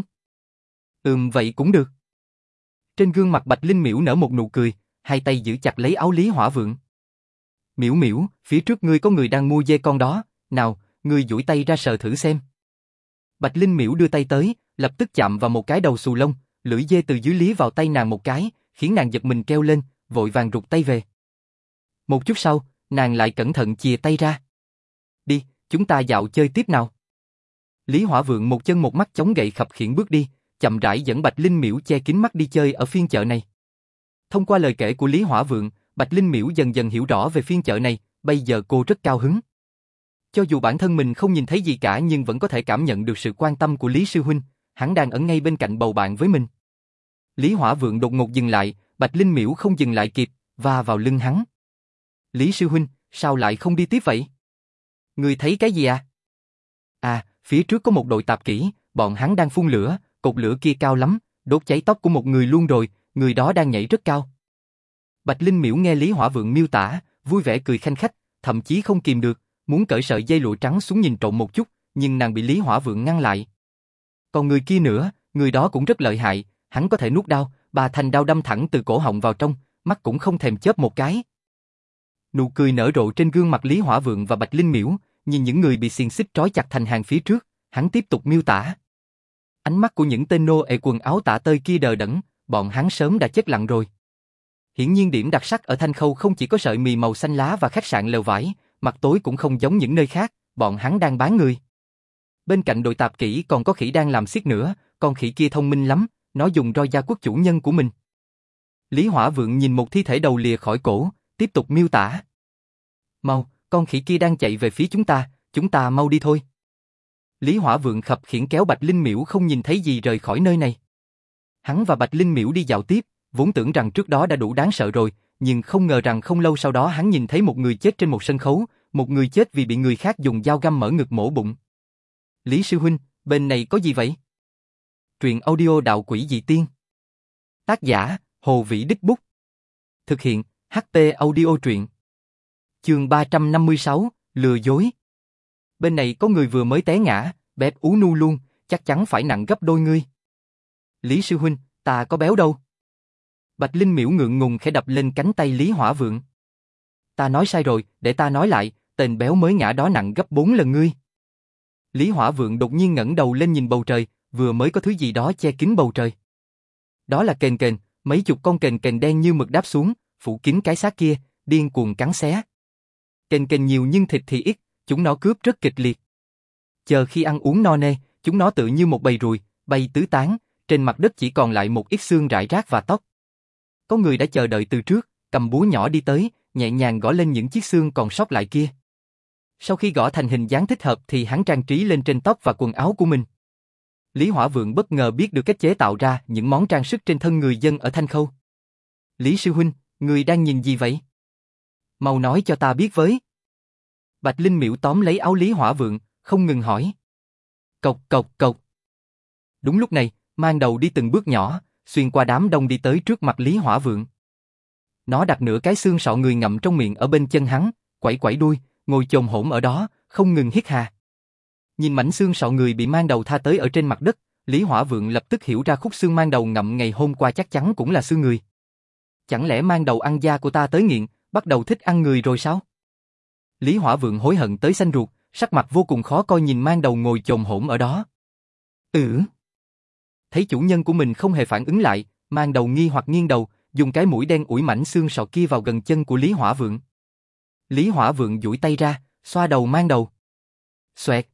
Ừm vậy cũng được. Trên gương mặt Bạch Linh Miễu nở một nụ cười, hai tay giữ chặt lấy áo Lý Hỏa Vượng. Miễu Miễu, phía trước ngươi có người đang mua dê con đó, nào, ngươi duỗi tay ra sờ thử xem. Bạch Linh Miễu đưa tay tới, lập tức chạm vào một cái đầu xù lông, lưỡi dê từ dưới lý vào tay nàng một cái, khiến nàng giật mình kêu lên, vội vàng rụt tay về. Một chút sau, nàng lại cẩn thận chìa tay ra. Đi, chúng ta dạo chơi tiếp nào. Lý Hỏa Vượng một chân một mắt chống gậy khập khiễng bước đi, chậm rãi dẫn Bạch Linh Miễu che kín mắt đi chơi ở phiên chợ này. Thông qua lời kể của Lý Hỏa Vượng, Bạch Linh Miễu dần dần hiểu rõ về phiên chợ này, bây giờ cô rất cao hứng. Cho dù bản thân mình không nhìn thấy gì cả nhưng vẫn có thể cảm nhận được sự quan tâm của Lý Sư Huynh, hắn đang ở ngay bên cạnh bầu bạn với mình. Lý Hỏa Vượng đột ngột dừng lại, Bạch Linh Miễu không dừng lại kịp, va vào lưng hắn. Lý Sư Huynh, sao lại không đi tiếp vậy? Người thấy cái gì à? À, phía trước có một đội tạp kỹ, bọn hắn đang phun lửa, cột lửa kia cao lắm, đốt cháy tóc của một người luôn rồi, người đó đang nhảy rất cao. Bạch Linh Miễu nghe Lý Hỏa Vượng miêu tả, vui vẻ cười khanh khách, thậm chí không kìm được, muốn cởi sợi dây lụa trắng xuống nhìn trộm một chút, nhưng nàng bị Lý Hỏa Vượng ngăn lại. Còn người kia nữa, người đó cũng rất lợi hại, hắn có thể nuốt đao, bà thành đao đâm thẳng từ cổ họng vào trong, mắt cũng không thèm chớp một cái. Nụ cười nở rộ trên gương mặt Lý Hỏa Vượng và Bạch Linh Miễu, nhìn những người bị xiềng xích trói chặt thành hàng phía trước, hắn tiếp tục miêu tả. Ánh mắt của những tên nô ệ quần áo tả tơi kia đờ đẫn, bọn hắn sớm đã chết lặng rồi. Hiển nhiên điểm đặc sắc ở Thanh Khâu không chỉ có sợi mì màu xanh lá và khách sạn lều vải, mặt tối cũng không giống những nơi khác, bọn hắn đang bán người. Bên cạnh đội tạp kỹ còn có khỉ đang làm xiết nữa, con khỉ kia thông minh lắm, nó dùng roi da quất chủ nhân của mình. Lý Hỏa Vượng nhìn một thi thể đầu lìa khỏi cổ, tiếp tục miêu tả. Mau, con khỉ kia đang chạy về phía chúng ta, chúng ta mau đi thôi. Lý Hỏa Vượng khập khiễng kéo Bạch Linh Miễu không nhìn thấy gì rời khỏi nơi này. Hắn và Bạch Linh Miễu đi dạo tiếp, vốn tưởng rằng trước đó đã đủ đáng sợ rồi, nhưng không ngờ rằng không lâu sau đó hắn nhìn thấy một người chết trên một sân khấu, một người chết vì bị người khác dùng dao găm mở ngực mổ bụng. Lý Sư Huynh, bên này có gì vậy? Truyện audio Đạo Quỷ Dị Tiên. Tác giả, Hồ Vĩ Đích Bút. Thực hiện, hát tê Audio Truyện. Chương ba trăm năm mươi sáu, lừa dối. Bên này có người vừa mới té ngã, bẹp ú nu luôn, chắc chắn phải nặng gấp đôi ngươi. Lý Sư Huynh, ta có béo đâu. Bạch Linh Miễu ngượng ngùng khẽ đập lên cánh tay Lý Hỏa Vượng. Ta nói sai rồi, để ta nói lại, tên béo mới ngã đó nặng gấp bốn lần ngươi. Lý Hỏa Vượng đột nhiên ngẩng đầu lên nhìn bầu trời, vừa mới có thứ gì đó che kín bầu trời. Đó là kền kền, mấy chục con kền kền đen như mực đáp xuống, phủ kín cái xác kia, điên cuồng cắn xé. Kền kền nhiều nhưng thịt thì ít, chúng nó cướp rất kịch liệt. Chờ khi ăn uống no nê, chúng nó tự như một bầy ruồi, bay tứ tán, trên mặt đất chỉ còn lại một ít xương rải rác và tóc. Có người đã chờ đợi từ trước, cầm búa nhỏ đi tới, nhẹ nhàng gõ lên những chiếc xương còn sót lại kia. Sau khi gõ thành hình dáng thích hợp thì hắn trang trí lên trên tóc và quần áo của mình. Lý Hỏa Vượng bất ngờ biết được cách chế tạo ra những món trang sức trên thân người dân ở Thanh Khâu. Lý Sư Huynh, người đang nhìn gì vậy? Mau nói cho ta biết với. Bạch Linh Miễu tóm lấy áo Lý Hỏa Vượng, không ngừng hỏi. Cộc cộc cộc. Đúng lúc này, mang đầu đi từng bước nhỏ, xuyên qua đám đông đi tới trước mặt Lý Hỏa Vượng. Nó đặt nửa cái xương sọ người ngậm trong miệng ở bên chân hắn, quẩy quẩy đuôi, ngồi chồm hổm ở đó, không ngừng hít hà. Nhìn mảnh xương sọ người bị mang đầu tha tới ở trên mặt đất, Lý Hỏa Vượng lập tức hiểu ra khúc xương mang đầu ngậm ngày hôm qua chắc chắn cũng là xương người. Chẳng lẽ mang đầu ăn da của ta tới nghiện, bắt đầu thích ăn người rồi sao? Lý Hỏa Vượng hối hận tới xanh ruột, sắc mặt vô cùng khó coi nhìn mang đầu ngồi chồm hổm ở đó. Ừ. Thấy chủ nhân của mình không hề phản ứng lại, mang đầu nghi hoặc nghiêng đầu, dùng cái mũi đen ủi mảnh xương sọ kia vào gần chân của Lý Hỏa Vượng. Lý Hỏa Vượng duỗi tay ra, xoa đầu Mang Đầu. Xoẹt.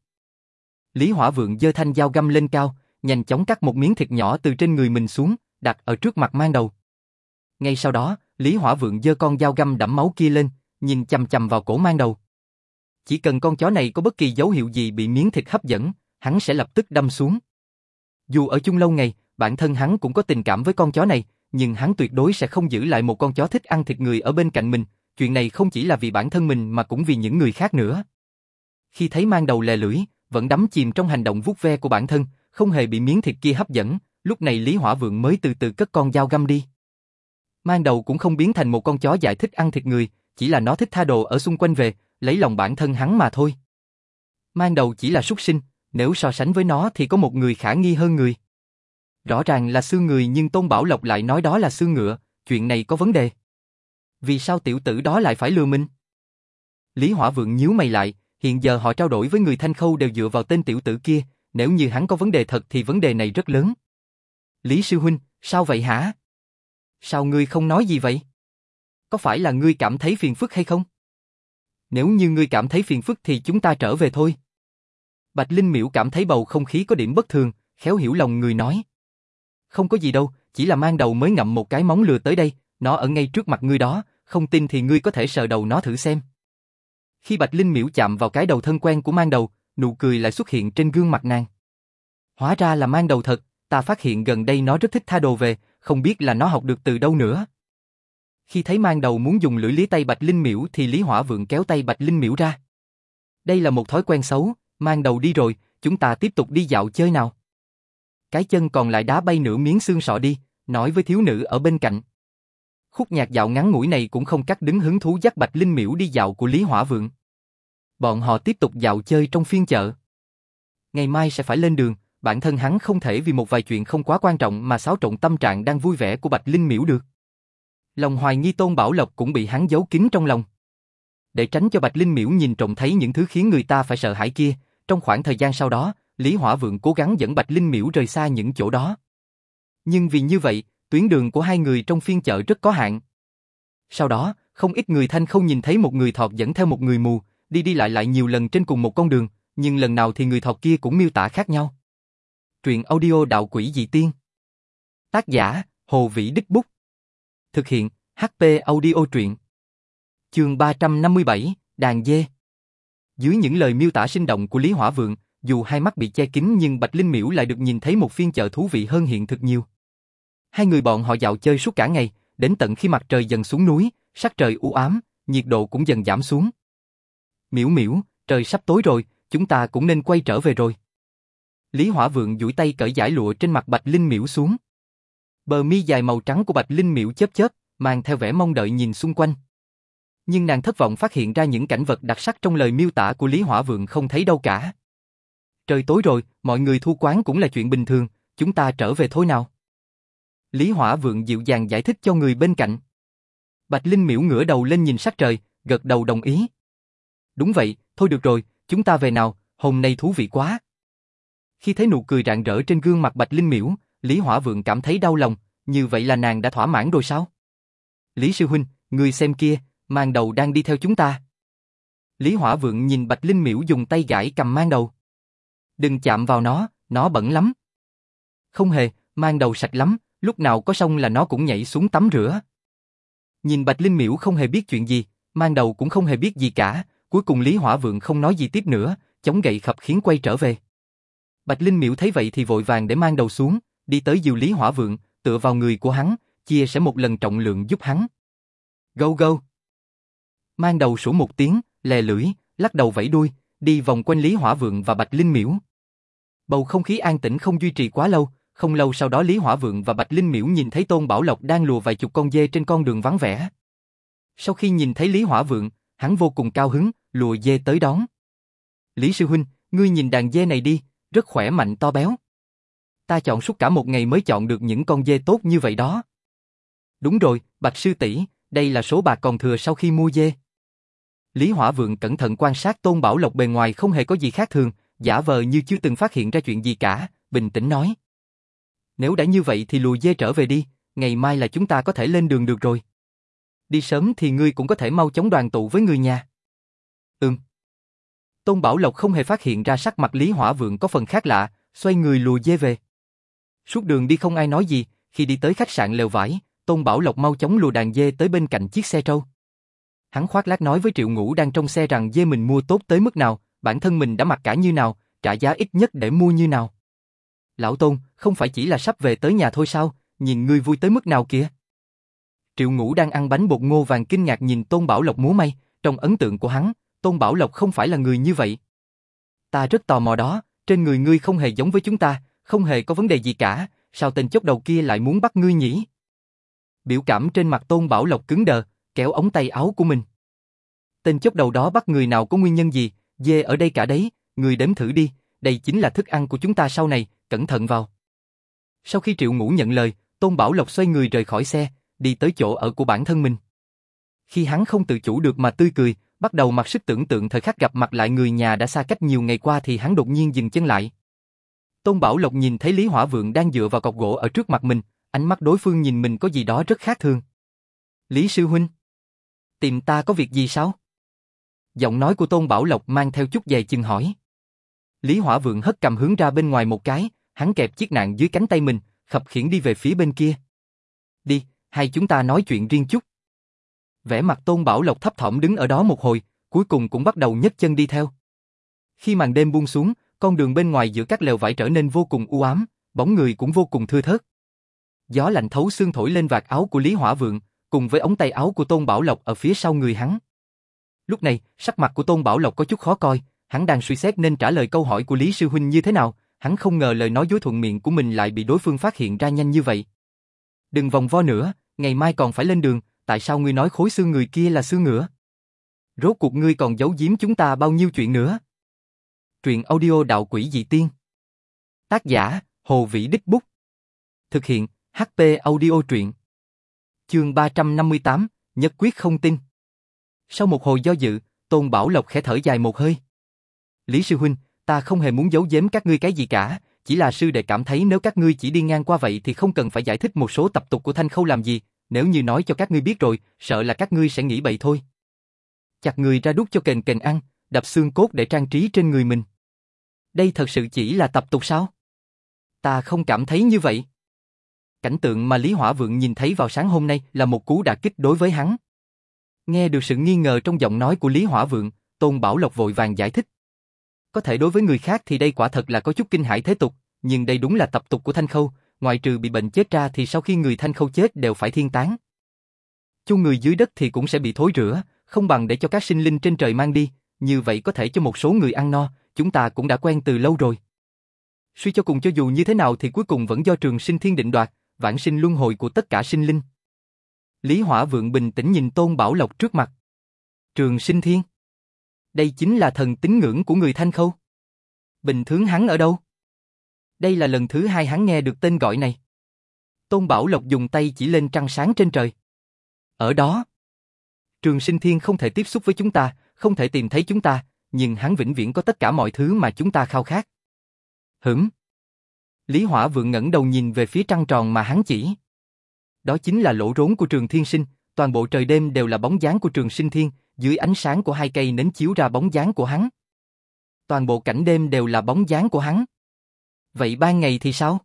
Lý Hỏa Vượng giơ thanh dao găm lên cao, nhanh chóng cắt một miếng thịt nhỏ từ trên người mình xuống, đặt ở trước mặt Mang Đầu. Ngay sau đó, Lý Hỏa Vượng giơ con dao găm đẫm máu kia lên, nhìn chằm chằm vào cổ Mang Đầu. Chỉ cần con chó này có bất kỳ dấu hiệu gì bị miếng thịt hấp dẫn, hắn sẽ lập tức đâm xuống. Dù ở chung lâu ngày, bản thân hắn cũng có tình cảm với con chó này, nhưng hắn tuyệt đối sẽ không giữ lại một con chó thích ăn thịt người ở bên cạnh mình, chuyện này không chỉ là vì bản thân mình mà cũng vì những người khác nữa. Khi thấy Mang Đầu lè lưỡi, vẫn đắm chìm trong hành động vuốt ve của bản thân, không hề bị miếng thịt kia hấp dẫn, lúc này Lý Hỏa Vượng mới từ từ cất con dao găm đi. Mang Đầu cũng không biến thành một con chó dại thích ăn thịt người, chỉ là nó thích tha đồ ở xung quanh về, lấy lòng bản thân hắn mà thôi. Mang Đầu chỉ là súc sinh, nếu so sánh với nó thì có một người khả nghi hơn người. Rõ ràng là xương người nhưng Tôn Bảo Lộc lại nói đó là xương ngựa, chuyện này có vấn đề. Vì sao tiểu tử đó lại phải lừa mình? Lý Hỏa Vượng nhíu mày lại, hiện giờ họ trao đổi với người Thanh Khâu đều dựa vào tên tiểu tử kia, nếu như hắn có vấn đề thật thì vấn đề này rất lớn. Lý sư huynh, sao vậy hả? Sao ngươi không nói gì vậy? Có phải là ngươi cảm thấy phiền phức hay không? Nếu như ngươi cảm thấy phiền phức thì chúng ta trở về thôi. Bạch Linh Miễu cảm thấy bầu không khí có điểm bất thường, khéo hiểu lòng người nói. Không có gì đâu, chỉ là Mang Đầu mới ngậm một cái móng lừa tới đây, nó ở ngay trước mặt ngươi đó, không tin thì ngươi có thể sờ đầu nó thử xem. Khi Bạch Linh Miễu chạm vào cái đầu thân quen của Mang Đầu, nụ cười lại xuất hiện trên gương mặt nàng. Hóa ra là Mang Đầu thật, ta phát hiện gần đây nó rất thích tha đồ về, không biết là nó học được từ đâu nữa. Khi thấy Mang Đầu muốn dùng lưỡi liếm tay Bạch Linh Miễu thì Lý Hỏa Vượng kéo tay Bạch Linh Miễu ra. Đây là một thói quen xấu, Mang Đầu đi rồi, chúng ta tiếp tục đi dạo chơi nào. Cái chân còn lại đá bay nửa miếng xương sọ đi, nói với thiếu nữ ở bên cạnh. Khúc nhạc dạo ngắn ngủi này cũng không cắt đứt hứng thú dắt Bạch Linh Miễu đi dạo của Lý Hỏa Vượng. Bọn họ tiếp tục dạo chơi trong phiên chợ. Ngày mai sẽ phải lên đường, bản thân hắn không thể vì một vài chuyện không quá quan trọng mà xáo trộn tâm trạng đang vui vẻ của Bạch Linh Miễu được. Lòng hoài nghi Tôn Bảo Lộc cũng bị hắn giấu kín trong lòng. Để tránh cho Bạch Linh Miễu nhìn trộm thấy những thứ khiến người ta phải sợ hãi kia, trong khoảng thời gian sau đó, Lý Hỏa Vượng cố gắng dẫn Bạch Linh Miễu rời xa những chỗ đó. Nhưng vì như vậy, tuyến đường của hai người trong phiên chợ rất có hạn. Sau đó, không ít người Thanh Khâu nhìn thấy một người thọt dẫn theo một người mù, đi đi lại lại nhiều lần trên cùng một con đường, nhưng lần nào thì người thọt kia cũng miêu tả khác nhau. Truyện audio Đạo Quỷ Dị Tiên. Tác giả, Hồ Vĩ Đích Bút. Thực hiện, hát pê Audio Truyện. Chương ba trăm năm mươi bảy, Đàn Dê. Dưới những lời miêu tả sinh động của Lý Hỏa Vượng, dù hai mắt bị che kín nhưng Bạch Linh Miễu lại được nhìn thấy một phiên chợ thú vị hơn hiện thực nhiều. Hai người bọn họ dạo chơi suốt cả ngày, đến tận khi mặt trời dần xuống núi, sắc trời u ám, nhiệt độ cũng dần giảm xuống. Miễu Miễu, trời sắp tối rồi, chúng ta cũng nên quay trở về rồi. Lý Hỏa Vượng duỗi tay cởi dải lụa trên mặt Bạch Linh Miễu xuống. Bờ mi dài màu trắng của Bạch Linh Miễu chớp chớp, mang theo vẻ mong đợi nhìn xung quanh. Nhưng nàng thất vọng phát hiện ra những cảnh vật đặc sắc trong lời miêu tả của Lý Hỏa Vượng không thấy đâu cả. Trời tối rồi, mọi người thu quán cũng là chuyện bình thường, chúng ta trở về thôi nào. Lý Hỏa Vượng dịu dàng giải thích cho người bên cạnh. Bạch Linh Miễu ngửa đầu lên nhìn sắc trời, gật đầu đồng ý. Đúng vậy, thôi được rồi, chúng ta về nào, hôm nay thú vị quá. Khi thấy nụ cười rạng rỡ trên gương mặt Bạch Linh Miễu, Lý Hỏa Vượng cảm thấy đau lòng, như vậy là nàng đã thỏa mãn rồi sao? Lý sư huynh, ngươi xem kia, Mang Đầu đang đi theo chúng ta. Lý Hỏa Vượng nhìn Bạch Linh Miễu dùng tay gãi cầm Mang Đầu. Đừng chạm vào nó, nó bẩn lắm. Không hề, Mang Đầu sạch lắm, lúc nào có sông là nó cũng nhảy xuống tắm rửa. Nhìn Bạch Linh Miễu không hề biết chuyện gì, Mang Đầu cũng không hề biết gì cả, cuối cùng Lý Hỏa Vượng không nói gì tiếp nữa, chống gậy khập khiến quay trở về. Bạch Linh Miễu thấy vậy thì vội vàng để Mang Đầu xuống, đi tới dìu Lý Hỏa Vượng, tựa vào người của hắn, chia sẻ một lần trọng lượng giúp hắn. Gâu gâu. Mang Đầu sủa một tiếng, lè lưỡi, lắc đầu vẫy đuôi, đi vòng quanh Lý Hỏa Vượng và Bạch Linh Miễu. Bầu không khí an tĩnh không duy trì quá lâu, không lâu sau đó Lý Hỏa Vượng và Bạch Linh Miễu nhìn thấy Tôn Bảo Lộc đang lùa vài chục con dê trên con đường vắng vẻ. Sau khi nhìn thấy Lý Hỏa Vượng, hắn vô cùng cao hứng, lùa dê tới đón. Lý sư huynh, ngươi nhìn đàn dê này đi, rất khỏe mạnh to béo. Ta chọn suốt cả một ngày mới chọn được những con dê tốt như vậy đó. Đúng rồi, Bạch sư tỷ, đây là số bạc còn thừa sau khi mua dê. Lý Hỏa Vượng cẩn thận quan sát Tôn Bảo Lộc bề ngoài không hề có gì khác thường, giả vờ như chưa từng phát hiện ra chuyện gì cả, bình tĩnh nói. Nếu đã như vậy thì lùa dê trở về đi, ngày mai là chúng ta có thể lên đường được rồi. Đi sớm thì ngươi cũng có thể mau chóng đoàn tụ với người nhà. Ừm. Tôn Bảo Lộc không hề phát hiện ra sắc mặt Lý Hỏa Vượng có phần khác lạ, xoay người lùa dê về. Suốt đường đi không ai nói gì, khi đi tới khách sạn lều vải, Tôn Bảo Lộc mau chóng lùa đàn dê tới bên cạnh chiếc xe trâu. Hắn khoác lác nói với Triệu Ngũ đang trong xe rằng dê mình mua tốt tới mức nào, bản thân mình đã mặc cả như nào, trả giá ít nhất để mua như nào. Lão Tôn, không phải chỉ là sắp về tới nhà thôi sao, nhìn ngươi vui tới mức nào kìa. Triệu Ngũ đang ăn bánh bột ngô vàng kinh ngạc nhìn Tôn Bảo Lộc múa may, trong ấn tượng của hắn, Tôn Bảo Lộc không phải là người như vậy. Ta rất tò mò đó, trên người ngươi không hề giống với chúng ta, không hề có vấn đề gì cả, sao tên chốc đầu kia lại muốn bắt ngươi nhỉ? Biểu cảm trên mặt Tôn Bảo Lộc cứng đờ, kéo ống tay áo của mình. Tên chốc đầu đó bắt người nào có nguyên nhân gì, dê ở đây cả đấy, người đếm thử đi, đây chính là thức ăn của chúng ta sau này, cẩn thận vào. Sau khi Triệu Ngũ nhận lời, Tôn Bảo Lộc xoay người rời khỏi xe, đi tới chỗ ở của bản thân mình. Khi hắn không tự chủ được mà tươi cười, bắt đầu mặc sức tưởng tượng thời khắc gặp mặt lại người nhà đã xa cách nhiều ngày qua thì hắn đột nhiên dừng chân lại. Tôn Bảo Lộc nhìn thấy Lý Hỏa Vượng đang dựa vào cọc gỗ ở trước mặt mình, ánh mắt đối phương nhìn mình có gì đó rất khác thường. Lý sư huynh, tìm ta có việc gì sao? Giọng nói của Tôn Bảo Lộc mang theo chút dè chừng hỏi. Lý Hỏa Vượng hất cầm hướng ra bên ngoài một cái, hắn kẹp chiếc nạn dưới cánh tay mình, khập khiễng đi về phía bên kia. Đi, hai chúng ta nói chuyện riêng chút. Vẻ mặt Tôn Bảo Lộc thấp thỏm đứng ở đó một hồi, cuối cùng cũng bắt đầu nhấc chân đi theo. Khi màn đêm buông xuống, con đường bên ngoài giữa các lều vải trở nên vô cùng u ám, bóng người cũng vô cùng thưa thớt. Gió lạnh thấu xương thổi lên vạt áo của Lý Hỏa Vượng, cùng với ống tay áo của Tôn Bảo Lộc ở phía sau người hắn. Lúc này, sắc mặt của Tôn Bảo Lộc có chút khó coi, hắn đang suy xét nên trả lời câu hỏi của Lý sư huynh như thế nào, hắn không ngờ lời nói dối thuận miệng của mình lại bị đối phương phát hiện ra nhanh như vậy. Đừng vòng vo nữa, ngày mai còn phải lên đường, tại sao ngươi nói khối xương người kia là xương ngựa? Rốt cuộc ngươi còn giấu giếm chúng ta bao nhiêu chuyện nữa? Truyện audio Đạo Quỷ Dị Tiên. Tác giả, Hồ Vĩ Đích Bút. Thực hiện, hát pê Audio Truyện. Chương ba trăm năm mươi tám, Nhất Quyết Không Tin. Sau một hồi do dự, Tôn Bảo Lộc khẽ thở dài một hơi. Lý sư huynh, ta không hề muốn giấu giếm các ngươi cái gì cả, chỉ là sư đệ cảm thấy nếu các ngươi chỉ đi ngang qua vậy thì không cần phải giải thích một số tập tục của Thanh Khâu làm gì, nếu như nói cho các ngươi biết rồi, sợ là các ngươi sẽ nghĩ bậy thôi. Chặt người ra đút cho kền kền ăn, đập xương cốt để trang trí trên người mình. Đây thật sự chỉ là tập tục sao? Ta không cảm thấy như vậy. Cảnh tượng mà Lý Hỏa Vượng nhìn thấy vào sáng hôm nay là một cú đả kích đối với hắn. Nghe được sự nghi ngờ trong giọng nói của Lý Hỏa Vượng, Tôn Bảo Lộc vội vàng giải thích. Có thể đối với người khác thì đây quả thật là có chút kinh hãi thế tục, nhưng đây đúng là tập tục của Thanh Khâu, ngoại trừ bị bệnh chết ra thì sau khi người Thanh Khâu chết đều phải thiên táng. Chôn người dưới đất thì cũng sẽ bị thối rữa, không bằng để cho các sinh linh trên trời mang đi, như vậy có thể cho một số người ăn no, chúng ta cũng đã quen từ lâu rồi. Suy cho cùng cho dù như thế nào thì cuối cùng vẫn do Trường Sinh Thiên định đoạt, vãng sinh luân hồi của tất cả sinh linh. Lý Hỏa Vượng bình tĩnh nhìn Tôn Bảo Lộc trước mặt. Trường Sinh Thiên? Đây chính là thần tín ngưỡng của người Thanh Khâu. Bình thường hắn ở đâu? Đây là lần thứ hai hắn nghe được tên gọi này. Tôn Bảo Lộc dùng tay chỉ lên trăng sáng trên trời. Ở đó. Trường Sinh Thiên không thể tiếp xúc với chúng ta, không thể tìm thấy chúng ta, nhưng hắn vĩnh viễn có tất cả mọi thứ mà chúng ta khao khát. Hửm? Lý Hỏa Vượng ngẩng đầu nhìn về phía trăng tròn mà hắn chỉ. Đó chính là lỗ rốn của Trường Thiên Sinh, toàn bộ trời đêm đều là bóng dáng của Trường Sinh Thiên, dưới ánh sáng của hai cây nến chiếu ra bóng dáng của hắn. Toàn bộ cảnh đêm đều là bóng dáng của hắn. Vậy ban ngày thì sao?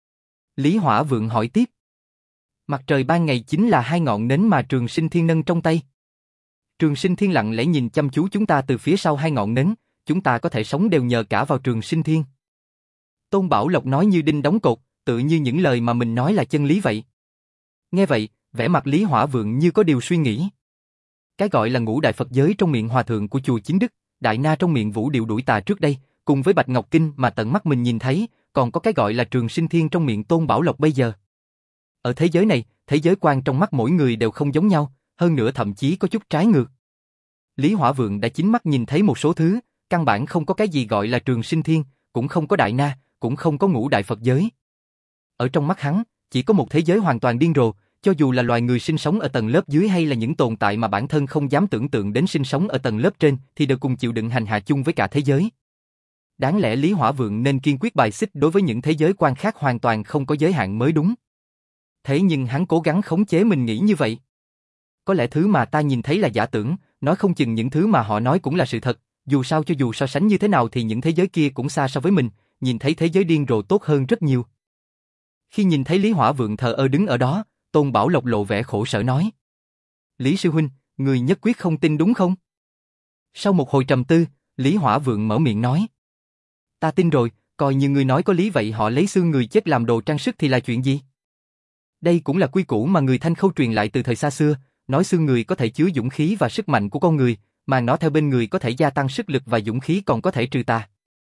Lý Hỏa Vượng hỏi tiếp. Mặt trời ban ngày chính là hai ngọn nến mà Trường Sinh Thiên nâng trong tay. Trường Sinh Thiên lặng lẽ nhìn chăm chú chúng ta từ phía sau hai ngọn nến, chúng ta có thể sống đều nhờ cả vào Trường Sinh Thiên. Tôn Bảo Lộc nói như đinh đóng cột, tự như những lời mà mình nói là chân lý vậy. Nghe vậy, vẻ mặt Lý Hỏa Vượng như có điều suy nghĩ. Cái gọi là ngũ đại Phật giới trong miệng hòa thượng của chùa Chính Đức, Đại Na trong miệng Vũ Điệu đuổi tà trước đây, cùng với Bạch Ngọc Kinh mà tận mắt mình nhìn thấy, còn có cái gọi là Trường Sinh Thiên trong miệng Tôn Bảo Lộc bây giờ. Ở thế giới này, thế giới quan trong mắt mỗi người đều không giống nhau, hơn nữa thậm chí có chút trái ngược. Lý Hỏa Vượng đã chính mắt nhìn thấy một số thứ, căn bản không có cái gì gọi là Trường Sinh Thiên, cũng không có Đại Na, cũng không có ngũ đại Phật giới. Ở trong mắt hắn, chỉ có một thế giới hoàn toàn điên rồ, cho dù là loài người sinh sống ở tầng lớp dưới hay là những tồn tại mà bản thân không dám tưởng tượng đến sinh sống ở tầng lớp trên thì đều cùng chịu đựng hành hạ chung với cả thế giới. Đáng lẽ Lý Hỏa Vượng nên kiên quyết bài xích đối với những thế giới quan khác hoàn toàn không có giới hạn mới đúng. Thế nhưng hắn cố gắng khống chế mình nghĩ như vậy. có lẽ thứ mà ta nhìn thấy là giả tưởng, nói không chừng những thứ mà họ nói cũng là sự thật, dù sao cho dù so sánh như thế nào thì những thế giới kia cũng xa so với mình, nhìn thấy thế giới điên rồ tốt hơn rất nhiều. Khi nhìn thấy Lý Hỏa Vượng thờ ơ đứng ở đó, Tôn Bảo Lộc lộ vẻ khổ sở nói. Lý sư huynh, người nhất quyết không tin đúng không? Sau một hồi trầm tư, Lý Hỏa Vượng mở miệng nói. Ta tin rồi, coi như người nói có lý vậy họ lấy xương người chết làm đồ trang sức thì là chuyện gì? Đây cũng là quy củ mà người Thanh Khâu truyền lại từ thời xa xưa, nói xương người có thể chứa dũng khí và sức mạnh của con người, mà nó theo bên người có thể gia tăng sức lực và dũng khí còn có thể trừ tà.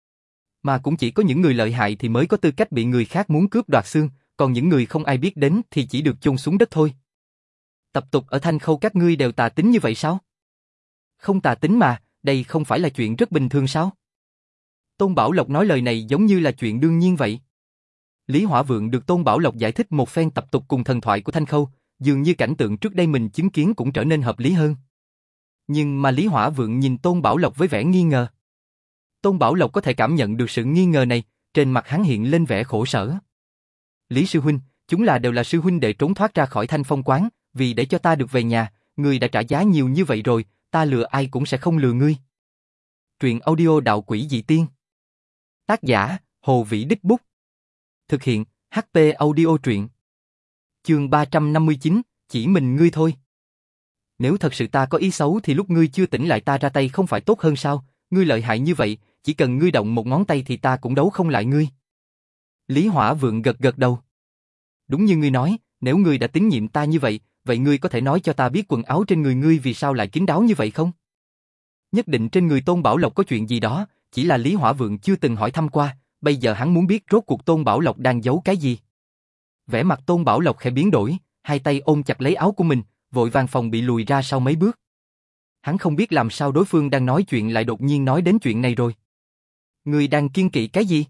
Mà cũng chỉ có những người lợi hại thì mới có tư cách bị người khác muốn cướp đoạt xương, còn những người không ai biết đến thì chỉ được chôn xuống đất thôi. Tập tục ở Thanh Khâu các ngươi đều tà tính như vậy sao? Không tà tính mà, đây không phải là chuyện rất bình thường sao? Tôn Bảo Lộc nói lời này giống như là chuyện đương nhiên vậy. Lý Hỏa Vượng được Tôn Bảo Lộc giải thích một phen tập tục cùng thần thoại của Thanh Khâu, dường như cảnh tượng trước đây mình chứng kiến cũng trở nên hợp lý hơn. Nhưng mà Lý Hỏa Vượng nhìn Tôn Bảo Lộc với vẻ nghi ngờ. Tôn Bảo Lộc có thể cảm nhận được sự nghi ngờ này, trên mặt hắn hiện lên vẻ khổ sở. Lý sư huynh, chúng là đều là sư huynh đệ trốn thoát ra khỏi Thanh Phong quán, vì để cho ta được về nhà, ngươi đã trả giá nhiều như vậy rồi, ta lừa ai cũng sẽ không lừa ngươi. Truyện audio Đạo Quỷ Dị Tiên. Tác giả, Hồ Vĩ Đích Bút. Thực hiện, hát pê Audio Truyện. Chương ba trăm năm mươi chín, chỉ mình ngươi thôi. Nếu thật sự ta có ý xấu thì lúc ngươi chưa tỉnh lại ta ra tay không phải tốt hơn sao, ngươi lợi hại như vậy, chỉ cần ngươi động một ngón tay thì ta cũng đấu không lại ngươi. Lý Hỏa Vượng gật gật đầu. Đúng như ngươi nói, nếu ngươi đã tín nhiệm ta như vậy, vậy ngươi có thể nói cho ta biết quần áo trên người ngươi vì sao lại kín đáo như vậy không? Nhất định trên người Tôn Bảo Lộc có chuyện gì đó, chỉ là Lý Hỏa Vượng chưa từng hỏi thăm qua, bây giờ hắn muốn biết rốt cuộc Tôn Bảo Lộc đang giấu cái gì. Vẻ mặt Tôn Bảo Lộc khẽ biến đổi, hai tay ôm chặt lấy áo của mình, vội vàng phòng bị lùi ra sau mấy bước. Hắn không biết làm sao đối phương đang nói chuyện lại đột nhiên nói đến chuyện này rồi. Ngươi đang kiêng kỵ cái gì?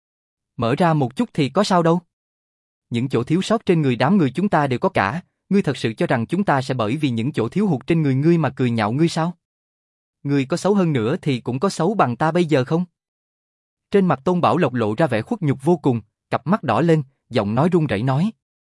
Mở ra một chút thì có sao đâu. Những chỗ thiếu sót trên người đám người chúng ta đều có cả, ngươi thật sự cho rằng chúng ta sẽ bởi vì những chỗ thiếu hụt trên người ngươi mà cười nhạo ngươi sao? Ngươi có xấu hơn nữa thì cũng có xấu bằng ta bây giờ không? Trên mặt Tôn Bảo Lộc lộ ra vẻ khuất nhục vô cùng, cặp mắt đỏ lên, giọng nói run rẩy nói.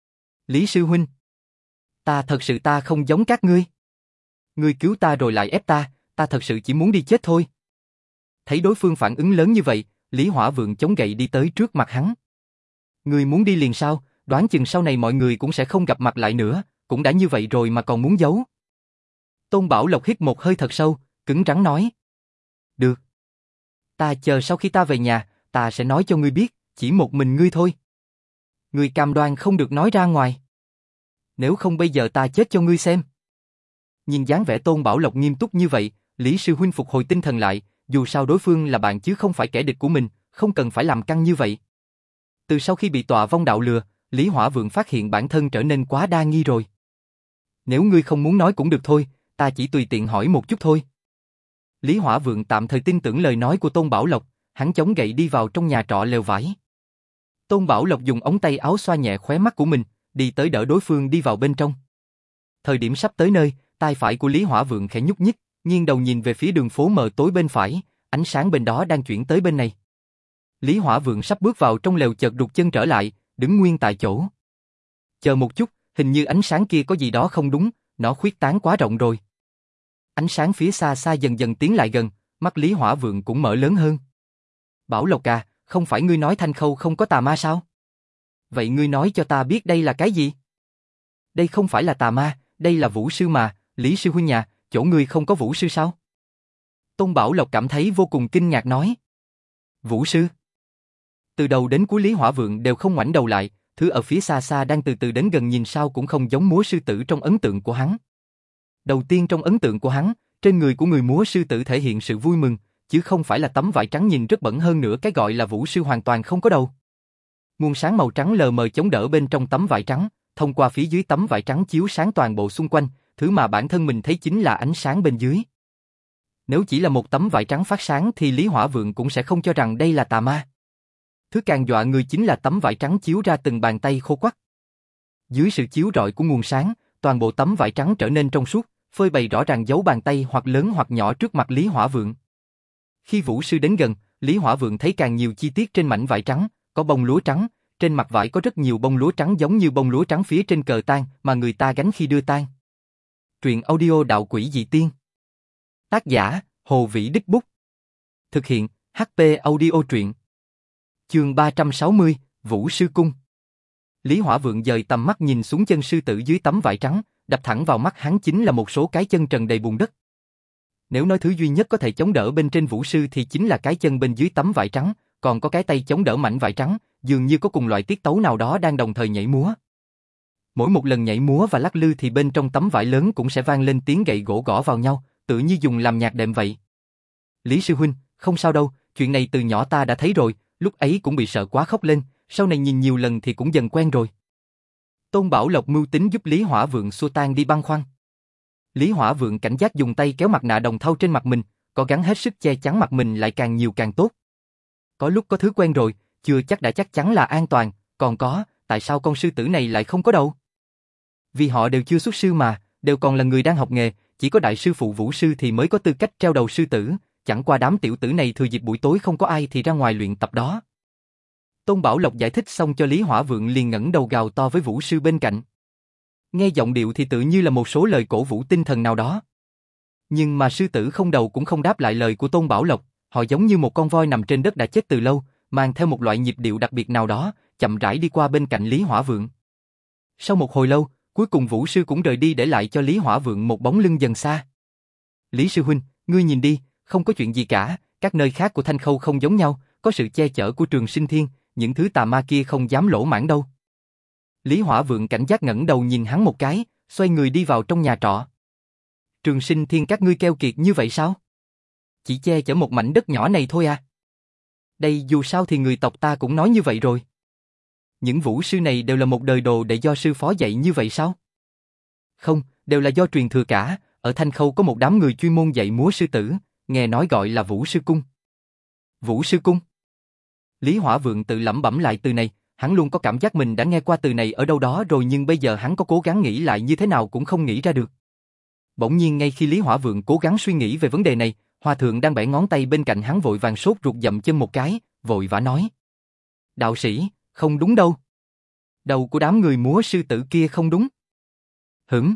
Lý sư huynh, ta thật sự ta không giống các ngươi. Ngươi cứu ta rồi lại ép ta, ta thật sự chỉ muốn đi chết thôi. Thấy đối phương phản ứng lớn như vậy, Lý Hỏa Vượng chống gậy đi tới trước mặt hắn. Ngươi muốn đi liền sao, đoán chừng sau này mọi người cũng sẽ không gặp mặt lại nữa, cũng đã như vậy rồi mà còn muốn giấu. Tôn Bảo Lộc hít một hơi thật sâu, cứng rắn nói. Được. Ta chờ sau khi ta về nhà, ta sẽ nói cho ngươi biết, chỉ một mình ngươi thôi. Ngươi cam đoan không được nói ra ngoài. Nếu không bây giờ ta chết cho ngươi xem. Nhìn dáng vẻ Tôn Bảo Lộc nghiêm túc như vậy, Lý sư huynh phục hồi tinh thần lại, dù sao đối phương là bạn chứ không phải kẻ địch của mình, không cần phải làm căng như vậy. Từ sau khi bị tọa vong đạo lừa, Lý Hỏa Vượng phát hiện bản thân trở nên quá đa nghi rồi. Nếu ngươi không muốn nói cũng được thôi, ta chỉ tùy tiện hỏi một chút thôi. Lý Hỏa Vượng tạm thời tin tưởng lời nói của Tôn Bảo Lộc, hắn chống gậy đi vào trong nhà trọ lều vải. Tôn Bảo Lộc dùng ống tay áo xoa nhẹ khóe mắt của mình, đi tới đỡ đối phương đi vào bên trong. Thời điểm sắp tới nơi, tai phải của Lý Hỏa Vượng khẽ nhúc nhích, nghiêng đầu nhìn về phía đường phố mờ tối bên phải, ánh sáng bên đó đang chuyển tới bên này. Lý Hỏa Vượng sắp bước vào trong lều chợt rụt chân trở lại, đứng nguyên tại chỗ. Chờ một chút, hình như ánh sáng kia có gì đó không đúng, nó khuyết tán quá rộng rồi. Ánh sáng phía xa xa dần dần tiến lại gần, mắt Lý Hỏa Vượng cũng mở lớn hơn. Bảo Lộc à, không phải ngươi nói Thanh Khâu không có tà ma sao? Vậy ngươi nói cho ta biết đây là cái gì? Đây không phải là tà ma, đây là vũ sư mà, Lý sư huynh nhà, chỗ ngươi không có vũ sư sao? Tôn Bảo Lộc cảm thấy vô cùng kinh ngạc nói. Vũ sư? Từ đầu đến cuối Lý Hỏa Vượng đều không ngoảnh đầu lại, thứ ở phía xa xa đang từ từ đến gần nhìn sao cũng không giống múa sư tử trong ấn tượng của hắn. Đầu tiên trong ấn tượng của hắn, trên người của người múa sư tử thể hiện sự vui mừng, chứ không phải là tấm vải trắng nhìn rất bẩn hơn nữa cái gọi là vũ sư hoàn toàn không có đâu. Nguồn sáng màu trắng lờ mờ chống đỡ bên trong tấm vải trắng, thông qua phía dưới tấm vải trắng chiếu sáng toàn bộ xung quanh, thứ mà bản thân mình thấy chính là ánh sáng bên dưới. Nếu chỉ là một tấm vải trắng phát sáng thì Lý Hỏa Vượng cũng sẽ không cho rằng đây là tà ma. Thứ càng dọa người chính là tấm vải trắng chiếu ra từng bàn tay khô quắt. Dưới sự chiếu rọi của nguồn sáng, toàn bộ tấm vải trắng trở nên trong suốt, phơi bày rõ ràng dấu bàn tay hoặc lớn hoặc nhỏ trước mặt Lý Hỏa Vượng. Khi vũ sư đến gần, Lý Hỏa Vượng thấy càng nhiều chi tiết trên mảnh vải trắng, có bông lúa trắng, trên mặt vải có rất nhiều bông lúa trắng giống như bông lúa trắng phía trên cờ tang mà người ta gánh khi đưa tang. Truyện audio Đạo Quỷ Dị Tiên. Tác giả, Hồ Vĩ Đích Bút. Thực hiện, hát pê Audio Truyện. Chương ba trăm sáu mươi, Vũ Sư Cung. Lý Hỏa Vượng dời tầm mắt nhìn xuống chân sư tử dưới tấm vải trắng, đập thẳng vào mắt hắn chính là một số cái chân trần đầy bùn đất. Nếu nói thứ duy nhất có thể chống đỡ bên trên vũ sư thì chính là cái chân bên dưới tấm vải trắng, còn có cái tay chống đỡ mảnh vải trắng, dường như có cùng loại tiết tấu nào đó đang đồng thời nhảy múa. Mỗi một lần nhảy múa và lắc lư thì bên trong tấm vải lớn cũng sẽ vang lên tiếng gậy gỗ gõ vào nhau, tự như dùng làm nhạc đệm vậy. Lý sư huynh, không sao đâu, chuyện này từ nhỏ ta đã thấy rồi, lúc ấy cũng bị sợ quá khóc lên, sau này nhìn nhiều lần thì cũng dần quen rồi. Tôn Bảo Lộc mưu tính giúp Lý Hỏa Vượng xua tan đi băn khoăn. Lý Hỏa Vượng cảnh giác dùng tay kéo mặt nạ đồng thau trên mặt mình, có gắng hết sức che chắn mặt mình lại càng nhiều càng tốt. Có lúc có thứ quen rồi, chưa chắc đã chắc chắn là an toàn, còn có, tại sao con sư tử này lại không có đâu? Vì họ đều chưa xuất sư mà, đều còn là người đang học nghề, chỉ có đại sư phụ vũ sư thì mới có tư cách treo đầu sư tử, chẳng qua đám tiểu tử này thừa dịp buổi tối không có ai thì ra ngoài luyện tập đó. Tôn Bảo Lộc giải thích xong cho Lý Hỏa Vượng liền ngẩng đầu gào to với vũ sư bên cạnh. Nghe giọng điệu thì tự như là một số lời cổ vũ tinh thần nào đó. Nhưng mà sư tử không đầu cũng không đáp lại lời của Tôn Bảo Lộc, họ giống như một con voi nằm trên đất đã chết từ lâu, mang theo một loại nhịp điệu đặc biệt nào đó, chậm rãi đi qua bên cạnh Lý Hỏa Vượng. Sau một hồi lâu, cuối cùng vũ sư cũng rời đi để lại cho Lý Hỏa Vượng một bóng lưng dần xa. Lý sư huynh, ngươi nhìn đi, không có chuyện gì cả, các nơi khác của Thanh Khâu không giống nhau, có sự che chở của Trường Sinh Thiên, những thứ tà ma kia không dám lỗ mãng đâu. Lý Hỏa Vượng cảnh giác ngẩng đầu nhìn hắn một cái, xoay người đi vào trong nhà trọ. Trường Sinh Thiên các ngươi keo kiệt như vậy sao? Chỉ che chở một mảnh đất nhỏ này thôi à? Đây dù sao thì người tộc ta cũng nói như vậy rồi. Những vũ sư này đều là một đời đồ để do sư phó dạy như vậy sao? Không, đều là do truyền thừa cả, ở Thanh Khâu có một đám người chuyên môn dạy múa sư tử, nghe nói gọi là Vũ Sư Cung. Vũ Sư Cung? Lý Hỏa Vượng tự lẩm bẩm lại từ này, hắn luôn có cảm giác mình đã nghe qua từ này ở đâu đó rồi nhưng bây giờ hắn có cố gắng nghĩ lại như thế nào cũng không nghĩ ra được. Bỗng nhiên ngay khi Lý Hỏa Vượng cố gắng suy nghĩ về vấn đề này, Hòa Thượng đang bẻ ngón tay bên cạnh hắn vội vàng sốt ruột dậm chân một cái, vội vã nói. Đạo sĩ, không đúng đâu. Đầu của đám người múa sư tử kia không đúng. Hửm?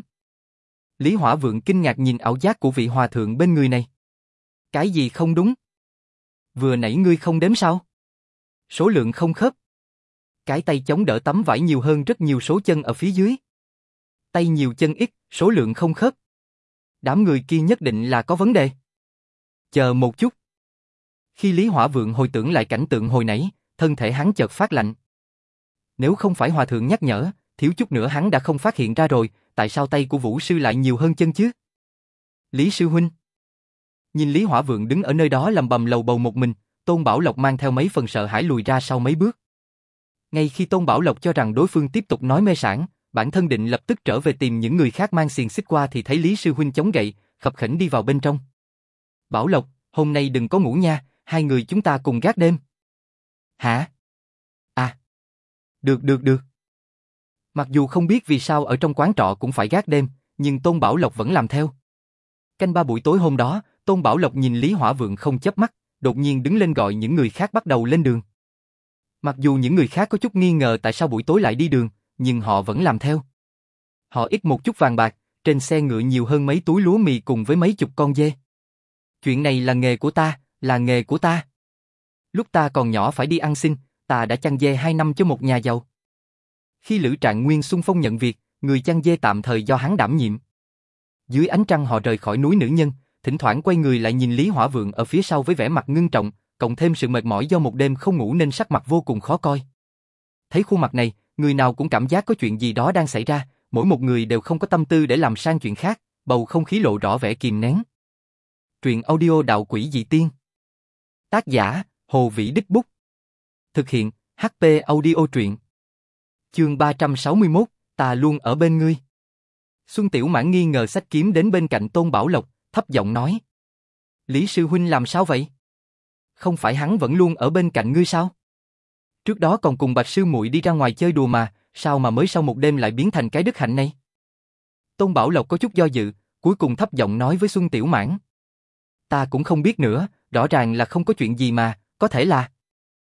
Lý Hỏa Vượng kinh ngạc nhìn ảo giác của vị Hòa Thượng bên người này. Cái gì không đúng? Vừa nãy ngươi không đếm sao? Số lượng không khớp. Cái tay chống đỡ tấm vải nhiều hơn rất nhiều số chân ở phía dưới. Tay nhiều chân ít, số lượng không khớp. Đám người kia nhất định là có vấn đề. Chờ một chút. Khi Lý Hỏa Vượng hồi tưởng lại cảnh tượng hồi nãy, thân thể hắn chợt phát lạnh. Nếu không phải Hòa Thượng nhắc nhở, thiếu chút nữa hắn đã không phát hiện ra rồi, tại sao tay của Vũ sư lại nhiều hơn chân chứ? Lý sư huynh. Nhìn Lý Hỏa Vượng đứng ở nơi đó lầm bầm lầu bầu một mình, Tôn Bảo Lộc mang theo mấy phần sợ hãi lùi ra sau mấy bước. Ngay khi Tôn Bảo Lộc cho rằng đối phương tiếp tục nói mê sảng, bản thân định lập tức trở về tìm những người khác mang xiềng xích qua thì thấy Lý sư huynh chống gậy, khập khểnh đi vào bên trong. Bảo Lộc, hôm nay đừng có ngủ nha, hai người chúng ta cùng gác đêm. Hả? À. Được được được. Mặc dù không biết vì sao ở trong quán trọ cũng phải gác đêm, nhưng Tôn Bảo Lộc vẫn làm theo. Canh ba buổi tối hôm đó, Tôn Bảo Lộc nhìn Lý Hỏa Vượng không chớp mắt, đột nhiên đứng lên gọi những người khác bắt đầu lên đường. Mặc dù những người khác có chút nghi ngờ tại sao buổi tối lại đi đường, nhưng họ vẫn làm theo. Họ ít một chút vàng bạc, trên xe ngựa nhiều hơn mấy túi lúa mì cùng với mấy chục con dê. Chuyện này là nghề của ta, là nghề của ta. Lúc ta còn nhỏ phải đi ăn xin, ta đã chăn dê hai năm cho một nhà giàu. Khi Lữ Trạng Nguyên xung phong nhận việc, người chăn dê tạm thời do hắn đảm nhiệm. Dưới ánh trăng họ rời khỏi núi nữ nhân, thỉnh thoảng quay người lại nhìn Lý Hỏa Vượng ở phía sau với vẻ mặt ngưng trọng, cộng thêm sự mệt mỏi do một đêm không ngủ nên sắc mặt vô cùng khó coi. Thấy khuôn mặt này, người nào cũng cảm giác có chuyện gì đó đang xảy ra, mỗi một người đều không có tâm tư để làm sang chuyện khác, bầu không khí lộ rõ vẻ kìm nén. Truyện audio Đạo Quỷ Dị Tiên. Tác giả, Hồ Vĩ Đích Bút. Thực hiện, hát pê Audio Truyện. Chương ba trăm sáu mươi mốt, ta luôn ở bên ngươi. Xuân Tiểu Mãn nghi ngờ xách kiếm đến bên cạnh Tôn Bảo Lộc, thấp giọng nói. Lý sư huynh làm sao vậy? Không phải hắn vẫn luôn ở bên cạnh ngươi sao? Trước đó còn cùng Bạch sư muội đi ra ngoài chơi đùa mà, sao mà mới sau một đêm lại biến thành cái đức hạnh này? Tôn Bảo Lộc có chút do dự, cuối cùng thấp giọng nói với Xuân Tiểu Mãn. Ta cũng không biết nữa, rõ ràng là không có chuyện gì mà, có thể là...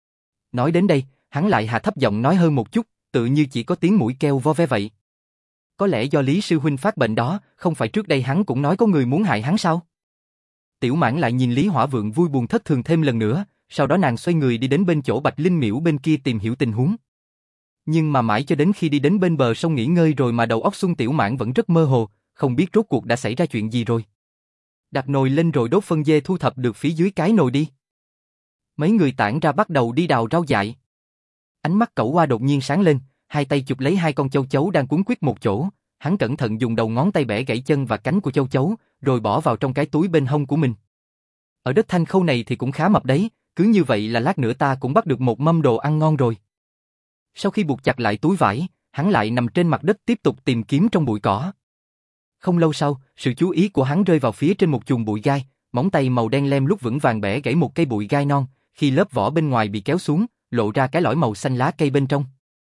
Nói đến đây, hắn lại hạ thấp giọng nói hơn một chút, tự như chỉ có tiếng mũi keo vo ve vậy. Có lẽ do Lý sư huynh phát bệnh đó, không phải trước đây hắn cũng nói có người muốn hại hắn sao? Tiểu Mãn lại nhìn Lý Hỏa Vượng vui buồn thất thường thêm lần nữa, sau đó nàng xoay người đi đến bên chỗ Bạch Linh Miễu bên kia tìm hiểu tình huống. Nhưng mà mãi cho đến khi đi đến bên bờ sông nghỉ ngơi rồi mà đầu óc Xuân Tiểu Mãn vẫn rất mơ hồ, không biết rốt cuộc đã xảy ra chuyện gì rồi. Đặt nồi lên rồi đốt phân dê thu thập được phía dưới cái nồi đi. Mấy người tản ra bắt đầu đi đào rau dại. Ánh mắt Cẩu Qua đột nhiên sáng lên, hai tay chụp lấy hai con châu chấu đang quấn quýt một chỗ, hắn cẩn thận dùng đầu ngón tay bẻ gãy chân và cánh của châu chấu, rồi bỏ vào trong cái túi bên hông của mình. Ở đất Thanh Khâu này thì cũng khá mập đấy, cứ như vậy là lát nữa ta cũng bắt được một mâm đồ ăn ngon rồi. Sau khi buộc chặt lại túi vải, hắn lại nằm trên mặt đất tiếp tục tìm kiếm trong bụi cỏ. Không lâu sau, sự chú ý của hắn rơi vào phía trên một chùm bụi gai, móng tay màu đen lem lúc vững vàng bẻ gãy một cây bụi gai non, khi lớp vỏ bên ngoài bị kéo xuống, lộ ra cái lõi màu xanh lá cây bên trong.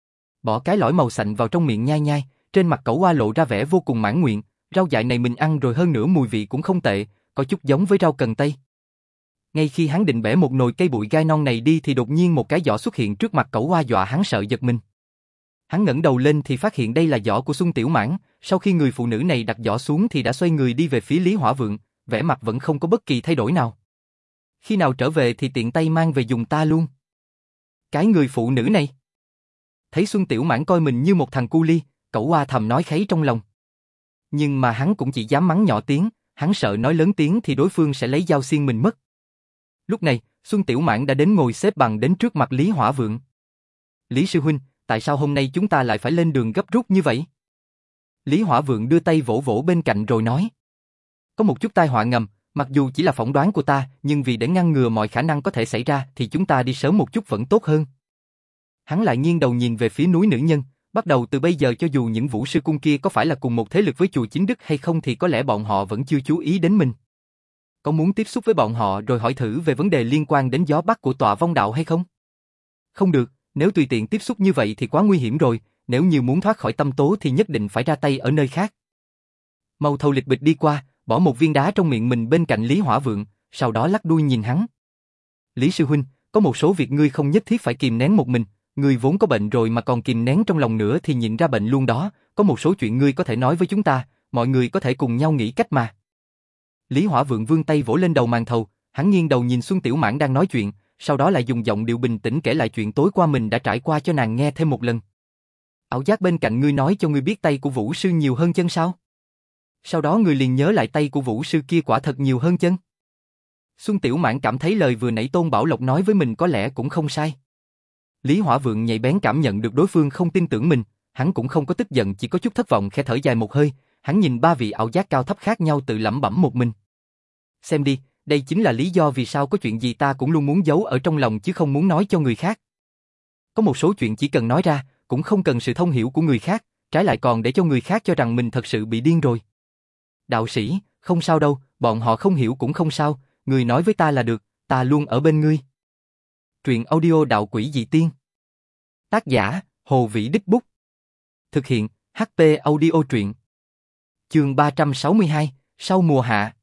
Bỏ cái lõi màu xanh vào trong miệng nhai nhai, trên mặt Cẩu Qua lộ ra vẻ vô cùng mãn nguyện, rau dại này mình ăn rồi hơn nữa mùi vị cũng không tệ, có chút giống với rau cần tây. Ngay khi hắn định bẻ một nồi cây bụi gai non này đi thì đột nhiên một cái giỏ xuất hiện trước mặt Cẩu Qua dọa hắn sợ giật mình. Hắn ngẩng đầu lên thì phát hiện đây là giỏ của Xuân Tiểu Mãn, sau khi người phụ nữ này đặt giỏ xuống thì đã xoay người đi về phía Lý Hỏa Vượng, vẻ mặt vẫn không có bất kỳ thay đổi nào. Khi nào trở về thì tiện tay mang về dùng ta luôn. Cái người phụ nữ này. Thấy Xuân Tiểu Mãn coi mình như một thằng cu li, Cẩu Qua thầm nói kháy trong lòng. Nhưng mà hắn cũng chỉ dám mắng nhỏ tiếng, hắn sợ nói lớn tiếng thì đối phương sẽ lấy dao xiên mình mất. Lúc này, Xuân Tiểu Mãn đã đến ngồi xếp bằng đến trước mặt Lý Hỏa Vượng. Lý sư huynh, tại sao hôm nay chúng ta lại phải lên đường gấp rút như vậy? Lý Hỏa Vượng đưa tay vỗ vỗ bên cạnh rồi nói. Có một chút tai họa ngầm, mặc dù chỉ là phỏng đoán của ta, nhưng vì để ngăn ngừa mọi khả năng có thể xảy ra thì chúng ta đi sớm một chút vẫn tốt hơn. Hắn lại nghiêng đầu nhìn về phía núi Nữ Nhân, bắt đầu từ bây giờ cho dù những vũ sư cung kia có phải là cùng một thế lực với chùa Chính Đức hay không thì có lẽ bọn họ vẫn chưa chú ý đến mình. Có muốn tiếp xúc với bọn họ rồi hỏi thử về vấn đề liên quan đến gió bắc của tọa vong đạo hay không? Không được, nếu tùy tiện tiếp xúc như vậy thì quá nguy hiểm rồi, nếu như muốn thoát khỏi tâm tố thì nhất định phải ra tay ở nơi khác. Mâu Thầu lịch bịch đi qua, bỏ một viên đá trong miệng mình bên cạnh Lý Hỏa Vượng, sau đó lắc đuôi nhìn hắn. Lý sư huynh, có một số việc ngươi không nhất thiết phải kìm nén một mình, ngươi vốn có bệnh rồi mà còn kìm nén trong lòng nữa thì nhịn ra bệnh luôn đó, có một số chuyện ngươi có thể nói với chúng ta, mọi người có thể cùng nhau nghĩ cách mà. Lý Hỏa Vượng vươn tay vỗ lên đầu Màn Thầu, hắn nghiêng đầu nhìn Xuân Tiểu Mãn đang nói chuyện, sau đó lại dùng giọng điệu bình tĩnh kể lại chuyện tối qua mình đã trải qua cho nàng nghe thêm một lần. Ảo giác bên cạnh ngươi nói cho ngươi biết tay của Vũ sư nhiều hơn chân sao? Sau đó ngươi liền nhớ lại tay của Vũ sư kia quả thật nhiều hơn chân. Xuân Tiểu Mãn cảm thấy lời vừa nãy Tôn Bảo Lộc nói với mình có lẽ cũng không sai. Lý Hỏa Vượng nhạy bén cảm nhận được đối phương không tin tưởng mình, hắn cũng không có tức giận, chỉ có chút thất vọng, khẽ thở dài một hơi, hắn nhìn ba vị ảo giác cao thấp khác nhau tự lẩm bẩm một mình. Xem đi, đây chính là lý do vì sao có chuyện gì ta cũng luôn muốn giấu ở trong lòng chứ không muốn nói cho người khác. Có một số chuyện chỉ cần nói ra, cũng không cần sự thông hiểu của người khác, trái lại còn để cho người khác cho rằng mình thật sự bị điên rồi. Đạo sĩ, không sao đâu, bọn họ không hiểu cũng không sao, người nói với ta là được, ta luôn ở bên ngươi. Truyện audio Đạo Quỷ Dị Tiên. Tác giả, Hồ Vĩ Đích Bút. Thực hiện, hát pê Audio Truyện. Chương ba trăm sáu mươi hai, sau mùa hạ.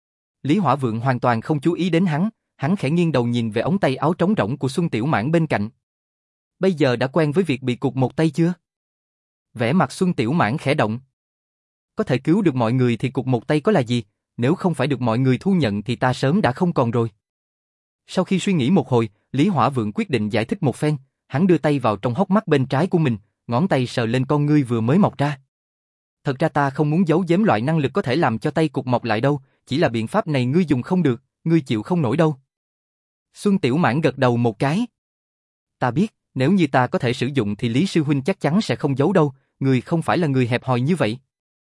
Lý Hỏa Vượng hoàn toàn không chú ý đến hắn, hắn khẽ nghiêng đầu nhìn về ống tay áo trống rỗng của Xuân Tiểu Mãn bên cạnh. Bây giờ đã quen với việc bị cụt một tay chưa? Vẻ mặt Xuân Tiểu Mãn khẽ động. Có thể cứu được mọi người thì cụt một tay có là gì, nếu không phải được mọi người thu nhận thì ta sớm đã không còn rồi. Sau khi suy nghĩ một hồi, Lý Hỏa Vượng quyết định giải thích một phen, hắn đưa tay vào trong hốc mắt bên trái của mình, ngón tay sờ lên con ngươi vừa mới mọc ra. Thật ra ta không muốn giấu giếm loại năng lực có thể làm cho tay cụt mọc lại đâu, chỉ là biện pháp này ngươi dùng không được, ngươi chịu không nổi đâu. Xuân Tiểu Mãn gật đầu một cái. Ta biết, nếu như ta có thể sử dụng thì Lý sư huynh chắc chắn sẽ không giấu đâu, ngươi không phải là người hẹp hòi như vậy.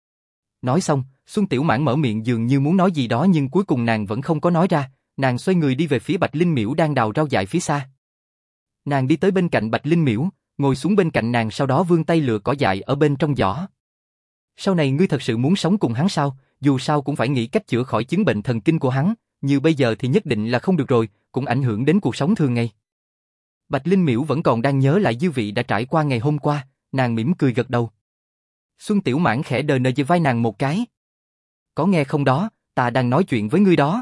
Nói xong, Xuân Tiểu Mãn mở miệng dường như muốn nói gì đó nhưng cuối cùng nàng vẫn không có nói ra, nàng xoay người đi về phía Bạch Linh Miễu đang đào rau dại phía xa. Nàng đi tới bên cạnh Bạch Linh Miễu, ngồi xuống bên cạnh nàng, sau đó vươn tay lựa cỏ dại ở bên trong giỏ. Sau này ngươi thật sự muốn sống cùng hắn sao? Dù sao cũng phải nghĩ cách chữa khỏi chứng bệnh thần kinh của hắn, như bây giờ thì nhất định là không được rồi, cũng ảnh hưởng đến cuộc sống thường ngày. Bạch Linh Miễu vẫn còn đang nhớ lại dư vị đã trải qua ngày hôm qua, nàng mỉm cười gật đầu. Xuân Tiểu Mãn khẽ đờ nờ về vai nàng một cái. Có nghe không đó, ta đang nói chuyện với ngươi đó.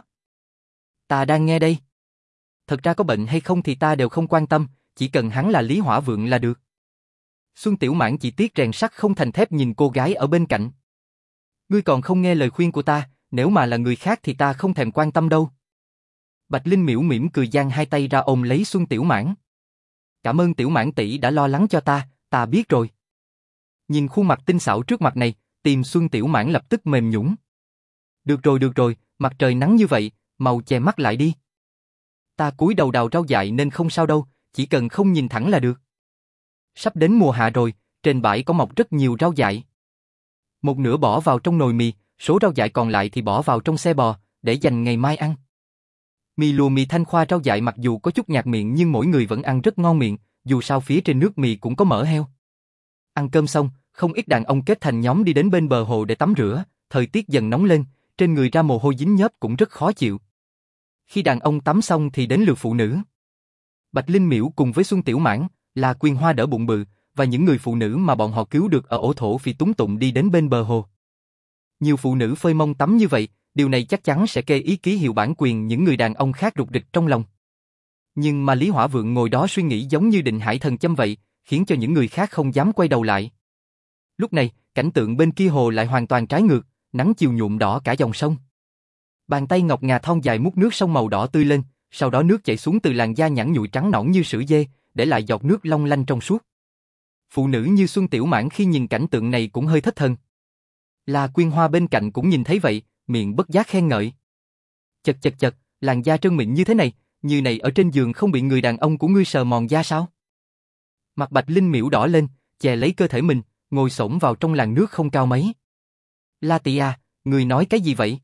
Ta đang nghe đây. Thật ra có bệnh hay không thì ta đều không quan tâm, chỉ cần hắn là Lý Hỏa Vượng là được. Xuân Tiểu Mãn chỉ tiếc rèn sắt không thành thép nhìn cô gái ở bên cạnh. Ngươi còn không nghe lời khuyên của ta, nếu mà là người khác thì ta không thèm quan tâm đâu. Bạch Linh Miễu mỉm cười giang hai tay ra ôm lấy Xuân Tiểu Mãn. Cảm ơn Tiểu Mãn tỷ đã lo lắng cho ta, ta biết rồi. Nhìn khuôn mặt tinh xảo trước mặt này, tim Xuân Tiểu Mãn lập tức mềm nhũn. Được rồi được rồi, mặt trời nắng như vậy, mau che mắt lại đi. Ta cúi đầu đào rau dại nên không sao đâu, chỉ cần không nhìn thẳng là được. Sắp đến mùa hạ rồi, trên bãi có mọc rất nhiều rau dại. Một nửa bỏ vào trong nồi mì, số rau dại còn lại thì bỏ vào trong xe bò, để dành ngày mai ăn. Mì lùa mì thanh khoa rau dại mặc dù có chút nhạt miệng nhưng mỗi người vẫn ăn rất ngon miệng, dù sao phía trên nước mì cũng có mỡ heo. Ăn cơm xong, không ít đàn ông kết thành nhóm đi đến bên bờ hồ để tắm rửa, thời tiết dần nóng lên, trên người ra mồ hôi dính nhớp cũng rất khó chịu. Khi đàn ông tắm xong thì đến lượt phụ nữ. Bạch Linh Miễu cùng với Xuân Tiểu Mãn, La Quyên Hoa đỡ bụng bự, và những người phụ nữ mà bọn họ cứu được ở ổ thổ phi túng tụng đi đến bên bờ hồ. Nhiều phụ nữ phơi mông tắm như vậy, điều này chắc chắn sẽ kê ý ký hiệu bản quyền những người đàn ông khác rục rịch trong lòng. Nhưng mà Lý Hỏa Vượng ngồi đó suy nghĩ giống như định hải thần châm vậy, khiến cho những người khác không dám quay đầu lại. Lúc này, cảnh tượng bên kia hồ lại hoàn toàn trái ngược, nắng chiều nhuộm đỏ cả dòng sông. Bàn tay ngọc ngà thon dài múc nước sông màu đỏ tươi lên, sau đó nước chảy xuống từ làn da nhẵn nhụi trắng nõn như sữa dê, để lại giọt nước long lanh trong suốt. Phụ nữ như Xuân Tiểu Mãn khi nhìn cảnh tượng này cũng hơi thất thần. La Quyên Hoa bên cạnh cũng nhìn thấy vậy, miệng bất giác khen ngợi. Chật chật chật, làn da trơn mịn như thế này, như này ở trên giường không bị người đàn ông của ngươi sờ mòn da sao? Mặt Bạch Linh Miễu đỏ lên, chè lấy cơ thể mình, ngồi xổm vào trong làn nước không cao mấy. La tỷ à, ngươi nói cái gì vậy?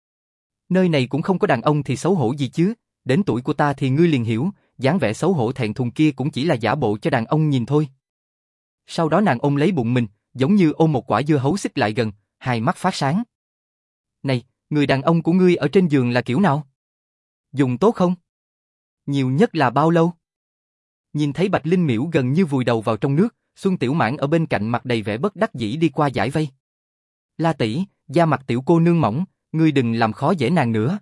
Nơi này cũng không có đàn ông thì xấu hổ gì chứ, đến tuổi của ta thì ngươi liền hiểu, dáng vẻ xấu hổ thẹn thùng kia cũng chỉ là giả bộ cho đàn ông nhìn thôi. Sau đó nàng ôm lấy bụng mình, giống như ôm một quả dưa hấu xích lại gần, hai mắt phát sáng. Này, người đàn ông của ngươi ở trên giường là kiểu nào? Dùng tốt không? Nhiều nhất là bao lâu? Nhìn thấy Bạch Linh Miễu gần như vùi đầu vào trong nước, Xuân Tiểu Mãn ở bên cạnh mặt đầy vẻ bất đắc dĩ đi qua giải vây. La tỷ, da mặt tiểu cô nương mỏng, ngươi đừng làm khó dễ nàng nữa.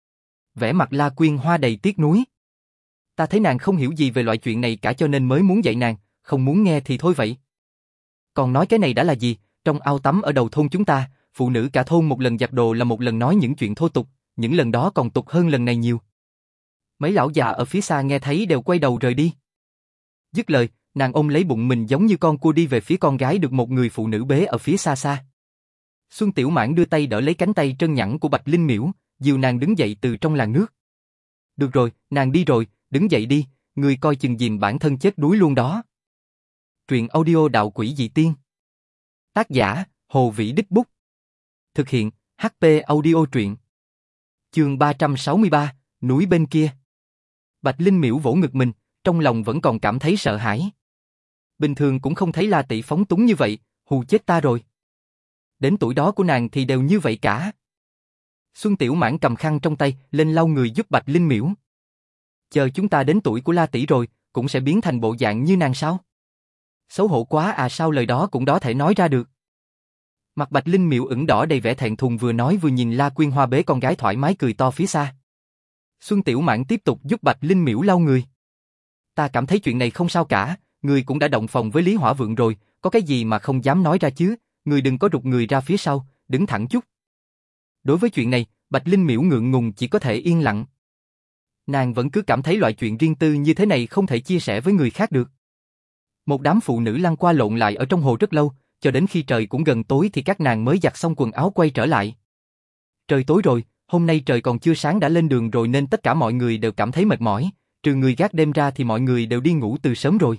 Vẻ mặt La Quyên Hoa đầy tiếc nuối. Ta thấy nàng không hiểu gì về loại chuyện này cả cho nên mới muốn dạy nàng, không muốn nghe thì thôi vậy. Còn nói cái này đã là gì, trong ao tắm ở đầu thôn chúng ta, phụ nữ cả thôn một lần giặt đồ là một lần nói những chuyện thô tục, những lần đó còn tục hơn lần này nhiều. Mấy lão già ở phía xa nghe thấy đều quay đầu rời đi. Dứt lời, nàng ôm lấy bụng mình giống như con cua đi về phía con gái được một người phụ nữ bế ở phía xa xa. Xuân Tiểu Mãn đưa tay đỡ lấy cánh tay trơn nhẵn của Bạch Linh Miễu, dìu nàng đứng dậy từ trong làn nước. Được rồi, nàng đi rồi, đứng dậy đi, ngươi coi chừng dìm bản thân chết đuối luôn đó. Truyện audio Đạo Quỷ Dị Tiên. Tác giả, Hồ Vĩ Đích Bút. Thực hiện, hát pê Audio Truyện. Chương ba trăm sáu mươi ba, núi bên kia. Bạch Linh Miễu vỗ ngực mình, trong lòng vẫn còn cảm thấy sợ hãi. Bình thường cũng không thấy La tỷ phóng túng như vậy, hù chết ta rồi. Đến tuổi đó của nàng thì đều như vậy cả. Xuân Tiểu Mãn cầm khăn trong tay, lên lau người giúp Bạch Linh Miễu. Chờ chúng ta đến tuổi của La tỷ rồi, cũng sẽ biến thành bộ dạng như nàng sao? Xấu hổ quá à, sao lời đó cũng đó thể nói ra được. Mặt Bạch Linh Miễu ửng đỏ đầy vẻ thẹn thùng, vừa nói vừa nhìn La Quyên Hoa bế con gái thoải mái cười to phía xa. Xuân Tiểu Mãn tiếp tục giúp Bạch Linh Miễu lau người. Ta cảm thấy chuyện này không sao cả, ngươi cũng đã động phòng với Lý Hỏa Vượng rồi, có cái gì mà không dám nói ra chứ, ngươi đừng có rụt người ra phía sau, đứng thẳng chút. Đối với chuyện này, Bạch Linh Miễu ngượng ngùng chỉ có thể yên lặng. Nàng vẫn cứ cảm thấy loại chuyện riêng tư như thế này không thể chia sẻ với người khác được. Một đám phụ nữ lăn qua lộn lại ở trong hồ rất lâu, cho đến khi trời cũng gần tối thì các nàng mới giặt xong quần áo quay trở lại. Trời tối rồi, hôm nay trời còn chưa sáng đã lên đường rồi nên tất cả mọi người đều cảm thấy mệt mỏi, trừ người gác đêm ra thì mọi người đều đi ngủ từ sớm rồi.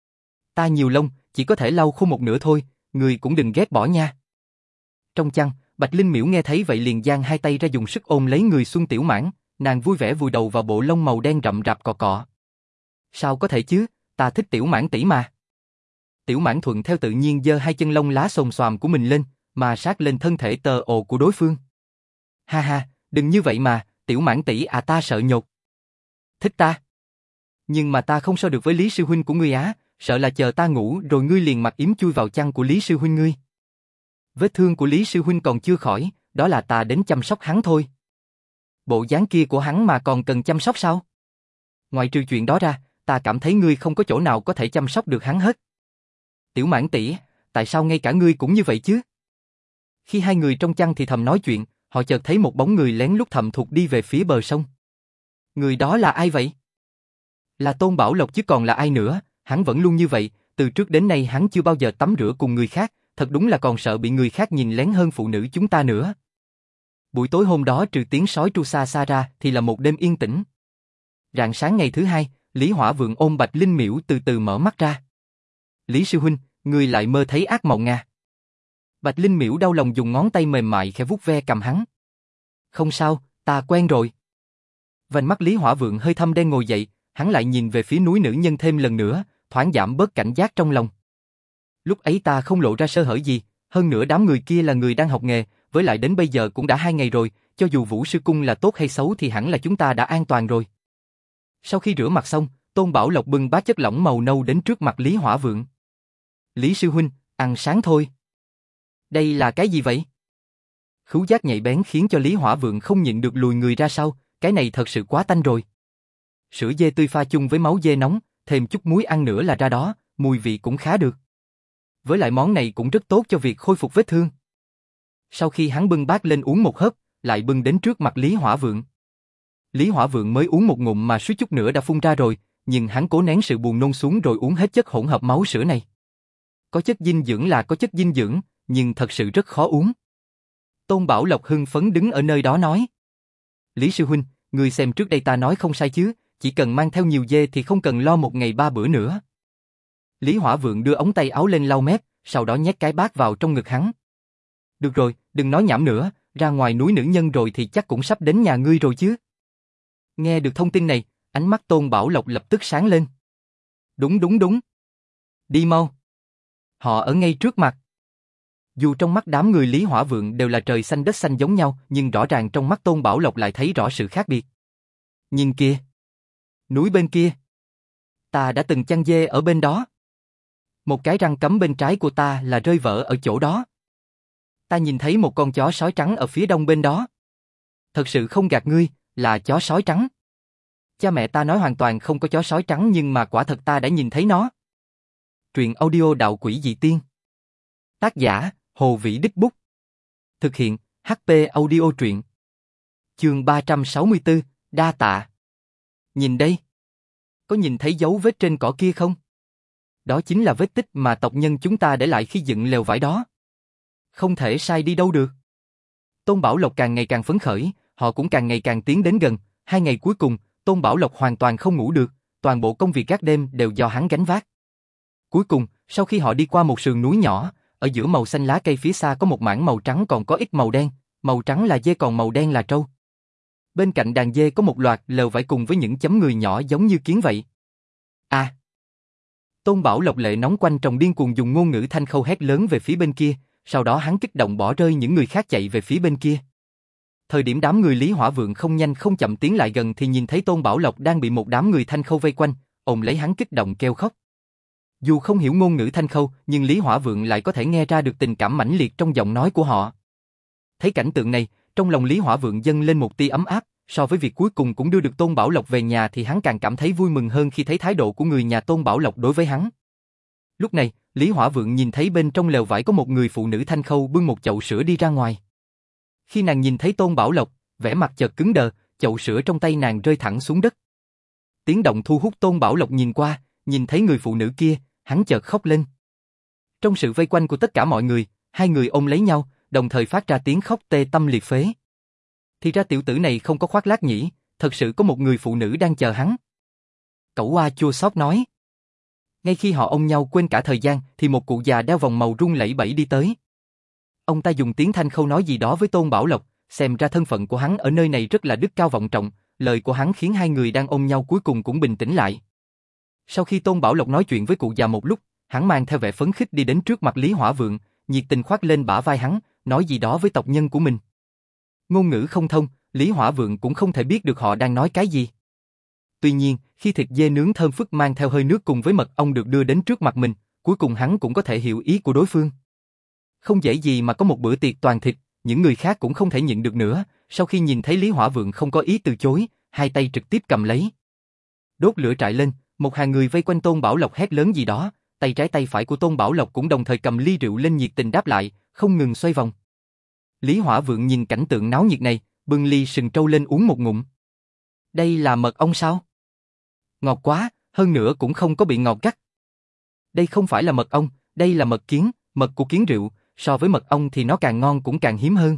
Ta nhiều lông, chỉ có thể lau khô một nửa thôi, người cũng đừng ghét bỏ nha. Trong chăn, Bạch Linh Miễu nghe thấy vậy liền giang hai tay ra dùng sức ôm lấy người Xuân Tiểu Mãn, nàng vui vẻ vùi đầu vào bộ lông màu đen rậm rạp cọ cọ. Sao có thể chứ, ta thích Tiểu Mãn tỷ mà. Tiểu Mãn thuận theo tự nhiên giơ hai chân lông lá xồm xoàm của mình lên, mà sát lên thân thể tờ ồ của đối phương. Ha ha, đừng như vậy mà, Tiểu Mãn tỷ à, ta sợ nhột. Thích ta. Nhưng mà ta không so được với Lý sư huynh của ngươi á, sợ là chờ ta ngủ rồi ngươi liền mặc yếm chui vào chăn của Lý sư huynh ngươi. Vết thương của Lý sư huynh còn chưa khỏi, đó là ta đến chăm sóc hắn thôi. Bộ dáng kia của hắn mà còn cần chăm sóc sao? Ngoài trừ chuyện đó ra, ta cảm thấy ngươi không có chỗ nào có thể chăm sóc được hắn hết. Tiểu Mãn tỷ, tại sao ngay cả ngươi cũng như vậy chứ? Khi hai người trong chăn thì thầm nói chuyện, họ chợt thấy một bóng người lén lút thầm thụt đi về phía bờ sông. Người đó là ai vậy? Là Tôn Bảo Lộc chứ còn là ai nữa, hắn vẫn luôn như vậy, từ trước đến nay hắn chưa bao giờ tắm rửa cùng người khác, thật đúng là còn sợ bị người khác nhìn lén hơn phụ nữ chúng ta nữa. Buổi tối hôm đó trừ tiếng sói tru xa xa ra thì là một đêm yên tĩnh. Rạng sáng ngày thứ hai, Lý Hỏa Vượng ôm Bạch Linh Miễu từ từ mở mắt ra. Lý sư huynh, ngươi lại mơ thấy ác mộng à? Bạch Linh Miễu đau lòng dùng ngón tay mềm mại khẽ vuốt ve cầm hắn. Không sao, ta quen rồi. Vành mắt Lý Hỏa Vượng hơi thâm đen ngồi dậy, hắn lại nhìn về phía núi nữ nhân thêm lần nữa, thoáng giảm bớt cảnh giác trong lòng. Lúc ấy ta không lộ ra sơ hở gì, hơn nữa đám người kia là người đang học nghề, với lại đến bây giờ cũng đã hai ngày rồi, cho dù Vũ Sư Cung là tốt hay xấu thì hẳn là chúng ta đã an toàn rồi. Sau khi rửa mặt xong, Tôn Bảo Lộc bưng bát chất lỏng màu nâu đến trước mặt Lý Hỏa Vượng. Lý sư huynh, ăn sáng thôi. Đây là cái gì vậy? Khứu giác nhạy bén khiến cho Lý Hỏa Vượng không nhịn được lùi người ra sau, cái này thật sự quá tanh rồi. Sữa dê tươi pha chung với máu dê nóng, thêm chút muối ăn nữa là ra đó, mùi vị cũng khá được. Với lại món này cũng rất tốt cho việc khôi phục vết thương. Sau khi hắn bưng bát lên uống một hớp, lại bưng đến trước mặt Lý Hỏa Vượng. Lý Hỏa Vượng mới uống một ngụm mà suýt chút nữa đã phun ra rồi, nhưng hắn cố nén sự buồn nôn xuống rồi uống hết chất hỗn hợp máu sữa này. Có chất dinh dưỡng là có chất dinh dưỡng, nhưng thật sự rất khó uống. Tôn Bảo Lộc hưng phấn đứng ở nơi đó nói. Lý sư huynh, ngươi xem trước đây ta nói không sai chứ, chỉ cần mang theo nhiều dê thì không cần lo một ngày ba bữa nữa. Lý Hỏa Vượng đưa ống tay áo lên lau mép, sau đó nhét cái bát vào trong ngực hắn. Được rồi, đừng nói nhảm nữa, ra ngoài núi nữ nhân rồi thì chắc cũng sắp đến nhà ngươi rồi chứ. Nghe được thông tin này, ánh mắt Tôn Bảo Lộc lập tức sáng lên. Đúng đúng đúng. Đi mau. Họ ở ngay trước mặt. Dù trong mắt đám người Lý Hỏa Vượng đều là trời xanh đất xanh giống nhau, nhưng rõ ràng trong mắt Tôn Bảo Lộc lại thấy rõ sự khác biệt. Nhìn kìa. Núi bên kia. Ta đã từng chăn dê ở bên đó. Một cái răng cắm bên trái của ta là rơi vỡ ở chỗ đó. Ta nhìn thấy một con chó sói trắng ở phía đông bên đó. Thật sự không gạt ngươi, là chó sói trắng. Cha mẹ ta nói hoàn toàn không có chó sói trắng nhưng mà quả thật ta đã nhìn thấy nó. Truyện audio Đạo Quỷ Dị Tiên. Tác giả, Hồ Vĩ Đích Bút. Thực hiện, hát pê Audio Truyện. Chương ba trăm sáu mươi tư, đa tạ. Nhìn đây. Có nhìn thấy dấu vết trên cỏ kia không? Đó chính là vết tích mà tộc nhân chúng ta để lại khi dựng lều vải đó. Không thể sai đi đâu được. Tôn Bảo Lộc càng ngày càng phấn khởi, họ cũng càng ngày càng tiến đến gần. Hai ngày cuối cùng, Tôn Bảo Lộc hoàn toàn không ngủ được, toàn bộ công việc các đêm đều do hắn gánh vác. Cuối cùng, sau khi họ đi qua một sườn núi nhỏ, ở giữa màu xanh lá cây phía xa có một mảng màu trắng còn có ít màu đen, màu trắng là dê còn màu đen là trâu. Bên cạnh đàn dê có một loạt lều vải cùng với những chấm người nhỏ giống như kiến vậy. À! Tôn Bảo Lộc lệ nóng quanh tròng điên cuồng dùng ngôn ngữ thanh khâu hét lớn về phía bên kia, sau đó hắn kích động bỏ rơi những người khác chạy về phía bên kia. Thời điểm đám người Lý Hỏa Vượng không nhanh không chậm tiến lại gần thì nhìn thấy Tôn Bảo Lộc đang bị một đám người thanh khâu vây quanh, ôm lấy hắn kích động kêu khóc. Dù không hiểu ngôn ngữ thanh khâu, nhưng Lý Hỏa Vượng lại có thể nghe ra được tình cảm mãnh liệt trong giọng nói của họ. Thấy cảnh tượng này, trong lòng Lý Hỏa Vượng dâng lên một tia ấm áp, so với việc cuối cùng cũng đưa được Tôn Bảo Lộc về nhà thì hắn càng cảm thấy vui mừng hơn khi thấy thái độ của người nhà Tôn Bảo Lộc đối với hắn. Lúc này, Lý Hỏa Vượng nhìn thấy bên trong lều vải có một người phụ nữ thanh khâu bưng một chậu sữa đi ra ngoài. Khi nàng nhìn thấy Tôn Bảo Lộc, vẻ mặt chợt cứng đờ, chậu sữa trong tay nàng rơi thẳng xuống đất. Tiếng động thu hút Tôn Bảo Lộc nhìn qua, nhìn thấy người phụ nữ kia, hắn chợt khóc lên. Trong sự vây quanh của tất cả mọi người, hai người ôm lấy nhau, đồng thời phát ra tiếng khóc tê tâm liệt phế. Thì ra tiểu tử này không có khoác lác nhỉ, thật sự có một người phụ nữ đang chờ hắn. Cẩu Oa chua xót nói. Ngay khi họ ôm nhau quên cả thời gian, thì một cụ già đeo vòng màu rung lẫy bẫy đi tới. Ông ta dùng tiếng thanh khâu nói gì đó với Tôn Bảo Lộc, xem ra thân phận của hắn ở nơi này rất là đức cao vọng trọng, lời của hắn khiến hai người đang ôm nhau cuối cùng cũng bình tĩnh lại. Sau khi Tôn Bảo Lộc nói chuyện với cụ già một lúc, hắn mang theo vẻ phấn khích đi đến trước mặt Lý Hỏa Vượng, nhiệt tình khoác lên bả vai hắn, nói gì đó với tộc nhân của mình. Ngôn ngữ không thông, Lý Hỏa Vượng cũng không thể biết được họ đang nói cái gì. Tuy nhiên, khi thịt dê nướng thơm phức mang theo hơi nước cùng với mật ong được đưa đến trước mặt mình, cuối cùng hắn cũng có thể hiểu ý của đối phương. Không dễ gì mà có một bữa tiệc toàn thịt, những người khác cũng không thể nhịn được nữa, sau khi nhìn thấy Lý Hỏa Vượng không có ý từ chối, hai tay trực tiếp cầm lấy. Đốt lửa trại lên, một hàng người vây quanh Tôn Bảo Lộc hét lớn gì đó, tay trái tay phải của Tôn Bảo Lộc cũng đồng thời cầm ly rượu lên nhiệt tình đáp lại, không ngừng xoay vòng. Lý Hỏa Vượng nhìn cảnh tượng náo nhiệt này, bưng ly sừng trâu lên uống một ngụm. Đây là mật ong sao? Ngọt quá, hơn nữa cũng không có bị ngọt gắt. Đây không phải là mật ong, đây là mật kiến, mật của kiến rượu, so với mật ong thì nó càng ngon cũng càng hiếm hơn.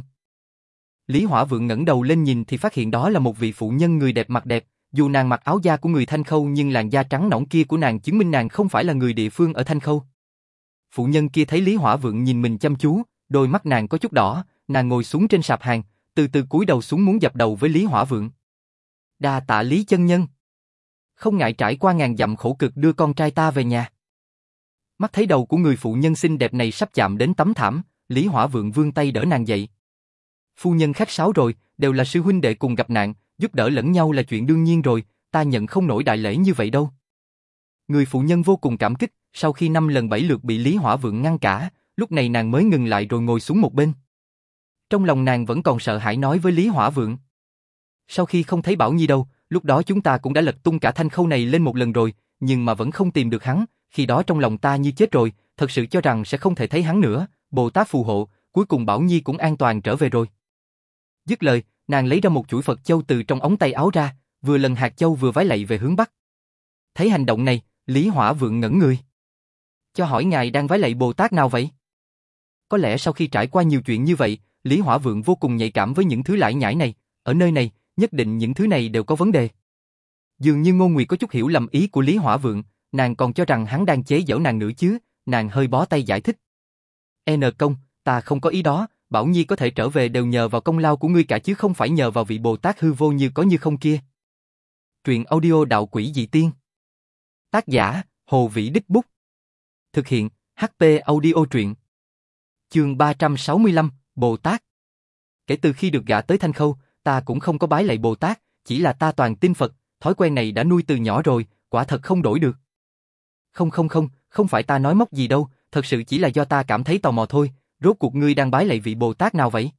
Lý Hỏa Vượng ngẩng đầu lên nhìn thì phát hiện đó là một vị phụ nhân người đẹp mặt đẹp, dù nàng mặc áo da của người Thanh Khâu nhưng làn da trắng nõn kia của nàng chứng minh nàng không phải là người địa phương ở Thanh Khâu. Phụ nhân kia thấy Lý Hỏa Vượng nhìn mình chăm chú, đôi mắt nàng có chút đỏ, nàng ngồi xuống trên sạp hàng, từ từ cúi đầu xuống muốn dập đầu với Lý Hỏa Vượng. Đa tạ Lý chân nhân. Không ngại trải qua ngàn dặm khổ cực đưa con trai ta về nhà. Mắt thấy đầu của người phụ nhân xinh đẹp này sắp chạm đến tấm thảm, Lý Hỏa Vượng vươn tay đỡ nàng dậy. Phu nhân khách sáo rồi, đều là sư huynh đệ cùng gặp nạn, giúp đỡ lẫn nhau là chuyện đương nhiên rồi, ta nhận không nổi đại lễ như vậy đâu. Người phụ nhân vô cùng cảm kích, sau khi năm lần bảy lượt bị Lý Hỏa Vượng ngăn cả, lúc này nàng mới ngừng lại rồi ngồi xuống một bên. Trong lòng nàng vẫn còn sợ hãi nói với Lý Hỏa Vượng. Sau khi không thấy Bảo Nhi đâu, lúc đó chúng ta cũng đã lật tung cả Thanh Khâu này lên một lần rồi, nhưng mà vẫn không tìm được hắn, khi đó trong lòng ta như chết rồi, thật sự cho rằng sẽ không thể thấy hắn nữa, Bồ Tát phù hộ, cuối cùng Bảo Nhi cũng an toàn trở về rồi. Dứt lời, nàng lấy ra một chuỗi Phật châu từ trong ống tay áo ra, vừa lần hạt châu vừa vái lạy về hướng Bắc. Thấy hành động này, Lý Hỏa Vượng ngẩn người. Cho hỏi ngài đang vái lạy Bồ Tát nào vậy? Có lẽ sau khi trải qua nhiều chuyện như vậy, Lý Hỏa Vượng vô cùng nhạy cảm với những thứ lải nhải này, ở nơi này, nhất định những thứ này đều có vấn đề. Dường như Ngô Nguyệt có chút hiểu lầm ý của Lý Hỏa Vượng, nàng còn cho rằng hắn đang chế giễu nàng nữa chứ, nàng hơi bó tay giải thích. N công, ta không có ý đó, Bảo Nhi có thể trở về đều nhờ vào công lao của ngươi cả chứ không phải nhờ vào vị Bồ Tát hư vô như có như không kia. Truyện audio đạo quỷ dị tiên. Tác giả, Hồ Vĩ Đích Bút. Thực hiện, hát pê audio truyện. Chương ba trăm sáu mươi lăm, Bồ Tát. Kể từ khi được gả tới Thanh Khâu, ta cũng không có bái lạy Bồ Tát, chỉ là ta toàn tin Phật, thói quen này đã nuôi từ nhỏ rồi, quả thật không đổi được. Không không không, không phải ta nói móc gì đâu, thật sự chỉ là do ta cảm thấy tò mò thôi, rốt cuộc ngươi đang bái lạy vị Bồ Tát nào vậy?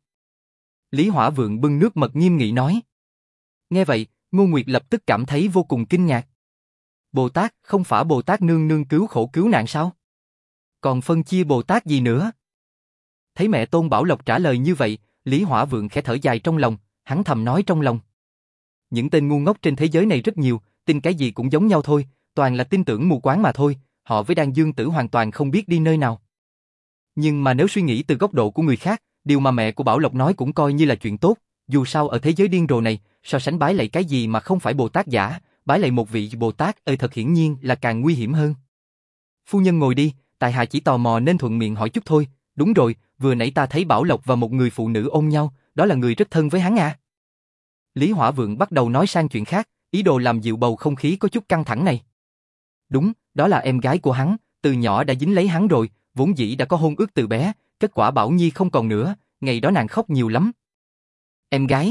Lý Hỏa Vượng bưng nước mật nghiêm nghị nói. Nghe vậy, Ngô Nguyệt lập tức cảm thấy vô cùng kinh ngạc. Bồ Tát, không phải Bồ Tát nương nương cứu khổ cứu nạn sao? Còn phân chia Bồ Tát gì nữa? Thấy mẹ Tôn Bảo Lộc trả lời như vậy, Lý Hỏa Vượng khẽ thở dài trong lòng, hắn thầm nói trong lòng. Những tên ngu ngốc trên thế giới này rất nhiều, tin cái gì cũng giống nhau thôi, toàn là tin tưởng mù quáng mà thôi, họ với Đan Dương Tử hoàn toàn không biết đi nơi nào. Nhưng mà nếu suy nghĩ từ góc độ của người khác, điều mà mẹ của Bảo Lộc nói cũng coi như là chuyện tốt, dù sao ở thế giới điên rồ này, so sánh bái lạy cái gì mà không phải Bồ Tát giả, bái lạy một vị Bồ Tát ơi thật hiển nhiên là càng nguy hiểm hơn. Phu nhân ngồi đi, tại hạ chỉ tò mò nên thuận miệng hỏi chút thôi, đúng rồi, vừa nãy ta thấy Bảo Lộc và một người phụ nữ ôm nhau, đó là người rất thân với hắn à? Lý Hỏa Vượng bắt đầu nói sang chuyện khác, ý đồ làm dịu bầu không khí có chút căng thẳng này. Đúng, đó là em gái của hắn, từ nhỏ đã dính lấy hắn rồi, vốn dĩ đã có hôn ước từ bé, kết quả Bảo Nhi không còn nữa, ngày đó nàng khóc nhiều lắm. Em gái?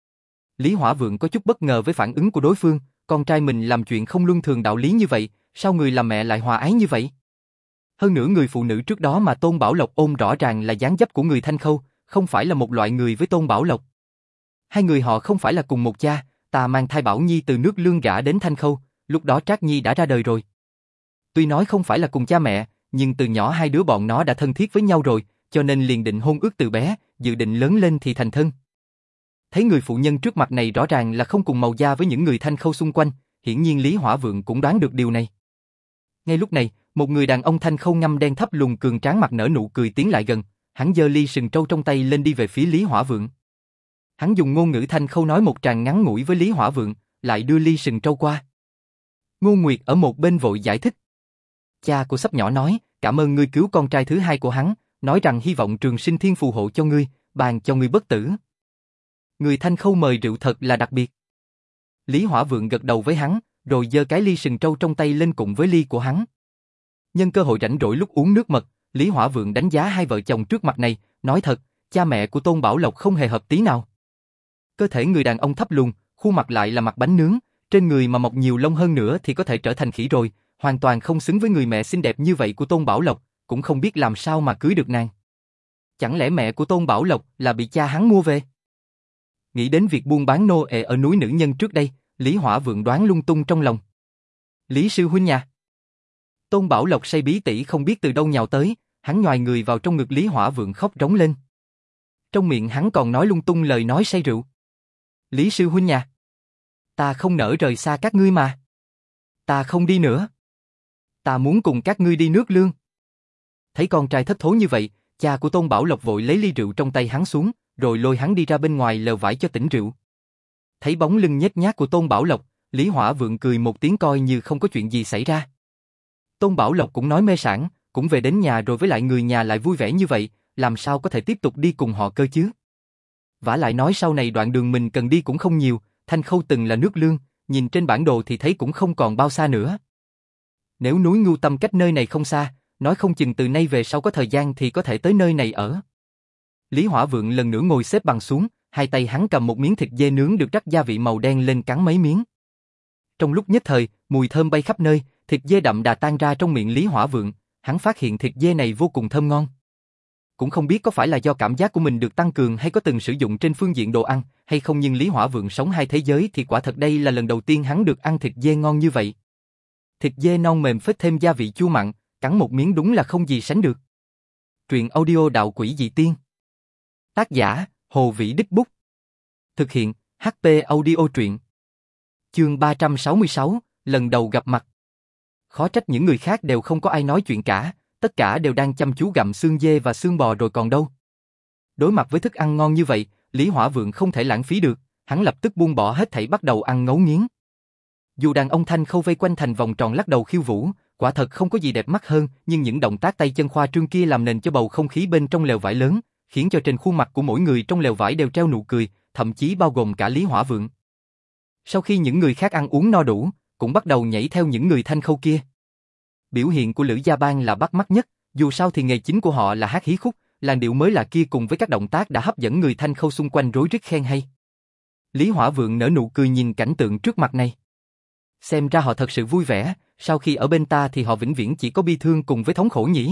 Lý Hỏa Vượng có chút bất ngờ với phản ứng của đối phương, con trai mình làm chuyện không luân thường đạo lý như vậy, sao người làm mẹ lại hòa ái như vậy? Hơn nữa người phụ nữ trước đó mà Tôn Bảo Lộc ôm rõ ràng là dáng dấp của người Thanh Khâu, không phải là một loại người với Tôn Bảo Lộc. Hai người họ không phải là cùng một cha, ta mang thai Bảo Nhi từ nước Lương gả đến Thanh Khâu, lúc đó Trác Nhi đã ra đời rồi. Tuy nói không phải là cùng cha mẹ, nhưng từ nhỏ hai đứa bọn nó đã thân thiết với nhau rồi, cho nên liền định hôn ước từ bé, dự định lớn lên thì thành thân. Thấy người phụ nhân trước mặt này rõ ràng là không cùng màu da với những người Thanh Khâu xung quanh, hiển nhiên Lý Hỏa Vượng cũng đoán được điều này. Ngay lúc này, một người đàn ông Thanh Khâu ngăm đen thấp lùn cường tráng mặt nở nụ cười tiến lại gần, hắn giơ ly sừng trâu trong tay lên đi về phía Lý Hỏa Vượng. Hắn dùng ngôn ngữ Thanh Khâu nói một tràng ngắn ngủi với Lý Hỏa Vượng, lại đưa ly sừng trâu qua. Ngô Nguyệt ở một bên vội giải thích. Cha của sắp nhỏ nói, cảm ơn ngươi cứu con trai thứ hai của hắn, nói rằng hy vọng trường sinh thiên phù hộ cho ngươi, ban cho ngươi bất tử. Người Thanh Khâu mời rượu thật là đặc biệt. Lý Hỏa Vượng gật đầu với hắn, rồi giơ cái ly sừng trâu trong tay lên cùng với ly của hắn. Nhân cơ hội rảnh rỗi lúc uống nước mật, Lý Hỏa Vượng đánh giá hai vợ chồng trước mặt này, nói thật, cha mẹ của Tôn Bảo Lộc không hề hợp tí nào. Cơ thể người đàn ông thấp lùn, khuôn mặt lại là mặt bánh nướng, trên người mà mọc nhiều lông hơn nữa thì có thể trở thành khỉ rồi, hoàn toàn không xứng với người mẹ xinh đẹp như vậy của Tôn Bảo Lộc, cũng không biết làm sao mà cưới được nàng. Chẳng lẽ mẹ của Tôn Bảo Lộc là bị cha hắn mua về? Nghĩ đến việc buôn bán nô ệ ở núi nữ nhân trước đây, Lý Hỏa Vượng đoán lung tung trong lòng. Lý sư huynh nhà. Tôn Bảo Lộc say bí tỉ không biết từ đâu nhào tới, hắn nhoài người vào trong ngực Lý Hỏa Vượng khóc rống lên. Trong miệng hắn còn nói lung tung lời nói say rượu. Lý sư huynh nhà, ta không nỡ rời xa các ngươi mà. Ta không đi nữa. Ta muốn cùng các ngươi đi nước Lương. Thấy con trai thất thố như vậy, cha của Tôn Bảo Lộc vội lấy ly rượu trong tay hắn xuống, rồi lôi hắn đi ra bên ngoài lều vải cho tỉnh rượu. Thấy bóng lưng nhếch nhác của Tôn Bảo Lộc, Lý Hỏa Vượng cười một tiếng coi như không có chuyện gì xảy ra. Tôn Bảo Lộc cũng nói mê sảng, cũng về đến nhà rồi với lại người nhà lại vui vẻ như vậy, làm sao có thể tiếp tục đi cùng họ cơ chứ? Vả lại nói sau này đoạn đường mình cần đi cũng không nhiều, Thanh Khâu từng là nước Lương, nhìn trên bản đồ thì thấy cũng không còn bao xa nữa. Nếu núi Ngưu Tâm cách nơi này không xa, nói không chừng từ nay về sau có thời gian thì có thể tới nơi này ở. Lý Hỏa Vượng lần nữa ngồi xếp bằng xuống, hai tay hắn cầm một miếng thịt dê nướng được rắc gia vị màu đen lên cắn mấy miếng. Trong lúc nhất thời, mùi thơm bay khắp nơi, thịt dê đậm đà tan ra trong miệng Lý Hỏa Vượng, hắn phát hiện thịt dê này vô cùng thơm ngon. Cũng không biết có phải là do cảm giác của mình được tăng cường hay có từng sử dụng trên phương diện đồ ăn, hay không nhưng Lý Hỏa Vượng sống hai thế giới thì quả thật đây là lần đầu tiên hắn được ăn thịt dê ngon như vậy. Thịt dê non mềm phết thêm gia vị chua mặn, cắn một miếng đúng là không gì sánh được. Truyện audio Đạo Quỷ Dị Tiên. Tác giả, Hồ Vĩ Đích Bút. Thực hiện, hát pê Audio Truyện. Chương ba trăm sáu mươi sáu, lần đầu gặp mặt. Khó trách những người khác đều không có ai nói chuyện cả, tất cả đều đang chăm chú gặm xương dê và xương bò rồi còn đâu. Đối mặt với thức ăn ngon như vậy, Lý Hỏa Vượng không thể lãng phí được, hắn lập tức buông bỏ hết thảy bắt đầu ăn ngấu nghiến. Dù đàn ông Thanh Khâu vây quanh thành vòng tròn lắc đầu khiêu vũ, quả thật không có gì đẹp mắt hơn, nhưng những động tác tay chân khoa trương kia làm nền cho bầu không khí bên trong lều vải lớn, khiến cho trên khuôn mặt của mỗi người trong lều vải đều treo nụ cười, thậm chí bao gồm cả Lý Hỏa Vượng. Sau khi những người khác ăn uống no đủ, cũng bắt đầu nhảy theo những người Thanh Khâu kia. Biểu hiện của Lữ Gia Bang là bắt mắt nhất, dù sao thì nghề chính của họ là hát hí khúc, làn điệu mới lạ kia cùng với các động tác đã hấp dẫn người Thanh Khâu xung quanh rối rít khen hay. Lý Hỏa Vượng nở nụ cười nhìn cảnh tượng trước mặt này. Xem ra họ thật sự vui vẻ, sau khi ở bên ta thì họ vĩnh viễn chỉ có bi thương cùng với thống khổ nhỉ.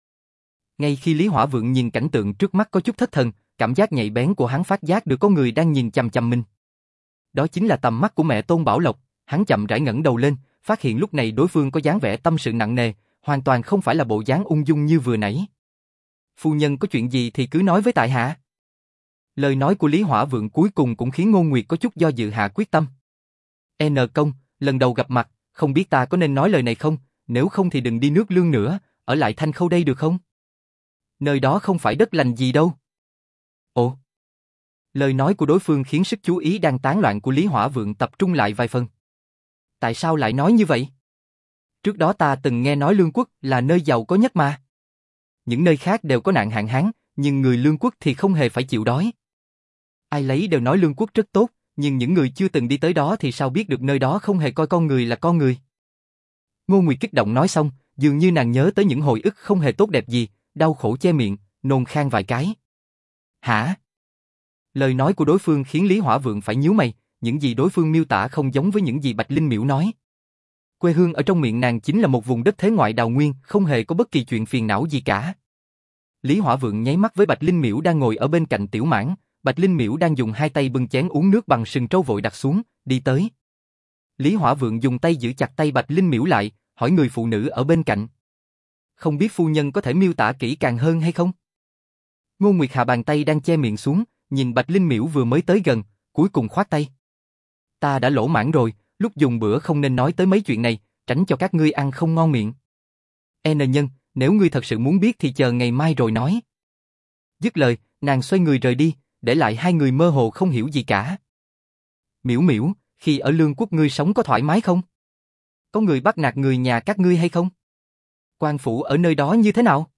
Ngay khi Lý Hỏa Vượng nhìn cảnh tượng trước mắt có chút thất thần, cảm giác nhạy bén của hắn phát giác được có người đang nhìn chằm chằm mình. Đó chính là tầm mắt của mẹ Tôn Bảo Lộc, hắn chậm rãi ngẩng đầu lên, phát hiện lúc này đối phương có dáng vẻ tâm sự nặng nề, hoàn toàn không phải là bộ dáng ung dung như vừa nãy. Phu nhân có chuyện gì thì cứ nói với tại hạ. Lời nói của Lý Hỏa Vượng cuối cùng cũng khiến Ngô Nguyệt có chút do dự hạ quyết tâm. N công, lần đầu gặp mặt, không biết ta có nên nói lời này không, nếu không thì đừng đi nước Lương nữa, ở lại Thanh Khâu đây được không? Nơi đó không phải đất lành gì đâu. Ồ. Lời nói của đối phương khiến sức chú ý đang tán loạn của Lý Hỏa Vượng tập trung lại vài phần. Tại sao lại nói như vậy? Trước đó ta từng nghe nói Lương Quốc là nơi giàu có nhất mà. Những nơi khác đều có nạn hạn hán, nhưng người Lương Quốc thì không hề phải chịu đói. Ai lấy đều nói Lương Quốc rất tốt, nhưng những người chưa từng đi tới đó thì sao biết được nơi đó không hề coi con người là con người. Ngô Nguyệt kích động nói xong, dường như nàng nhớ tới những hồi ức không hề tốt đẹp gì, đau khổ che miệng, nôn khan vài cái. Hả? Lời nói của đối phương khiến Lý Hỏa Vượng phải nhíu mày, những gì đối phương miêu tả không giống với những gì Bạch Linh Miễu nói. Quê hương ở trong miệng nàng chính là một vùng đất thế ngoại đào nguyên, không hề có bất kỳ chuyện phiền não gì cả. Lý Hỏa Vượng nháy mắt với Bạch Linh Miễu đang ngồi ở bên cạnh Tiểu Mãn, Bạch Linh Miễu đang dùng hai tay bưng chén uống nước bằng sừng trâu vội đặt xuống, đi tới. Lý Hỏa Vượng dùng tay giữ chặt tay Bạch Linh Miễu lại, hỏi người phụ nữ ở bên cạnh. Không biết phu nhân có thể miêu tả kỹ càng hơn hay không? Ngô Nguyệt hạ bàn tay đang che miệng xuống, nhìn Bạch Linh Miễu vừa mới tới gần, cuối cùng khoát tay. Ta đã lỗ mãn rồi, lúc dùng bữa không nên nói tới mấy chuyện này, tránh cho các ngươi ăn không ngon miệng. N nhân, nếu ngươi thật sự muốn biết thì chờ ngày mai rồi nói. Dứt lời, nàng xoay người rời đi, để lại hai người mơ hồ không hiểu gì cả. Miễu Miễu, khi ở Lương Quốc ngươi sống có thoải mái không? Có người bắt nạt người nhà các ngươi hay không? Quan phủ ở nơi đó như thế nào?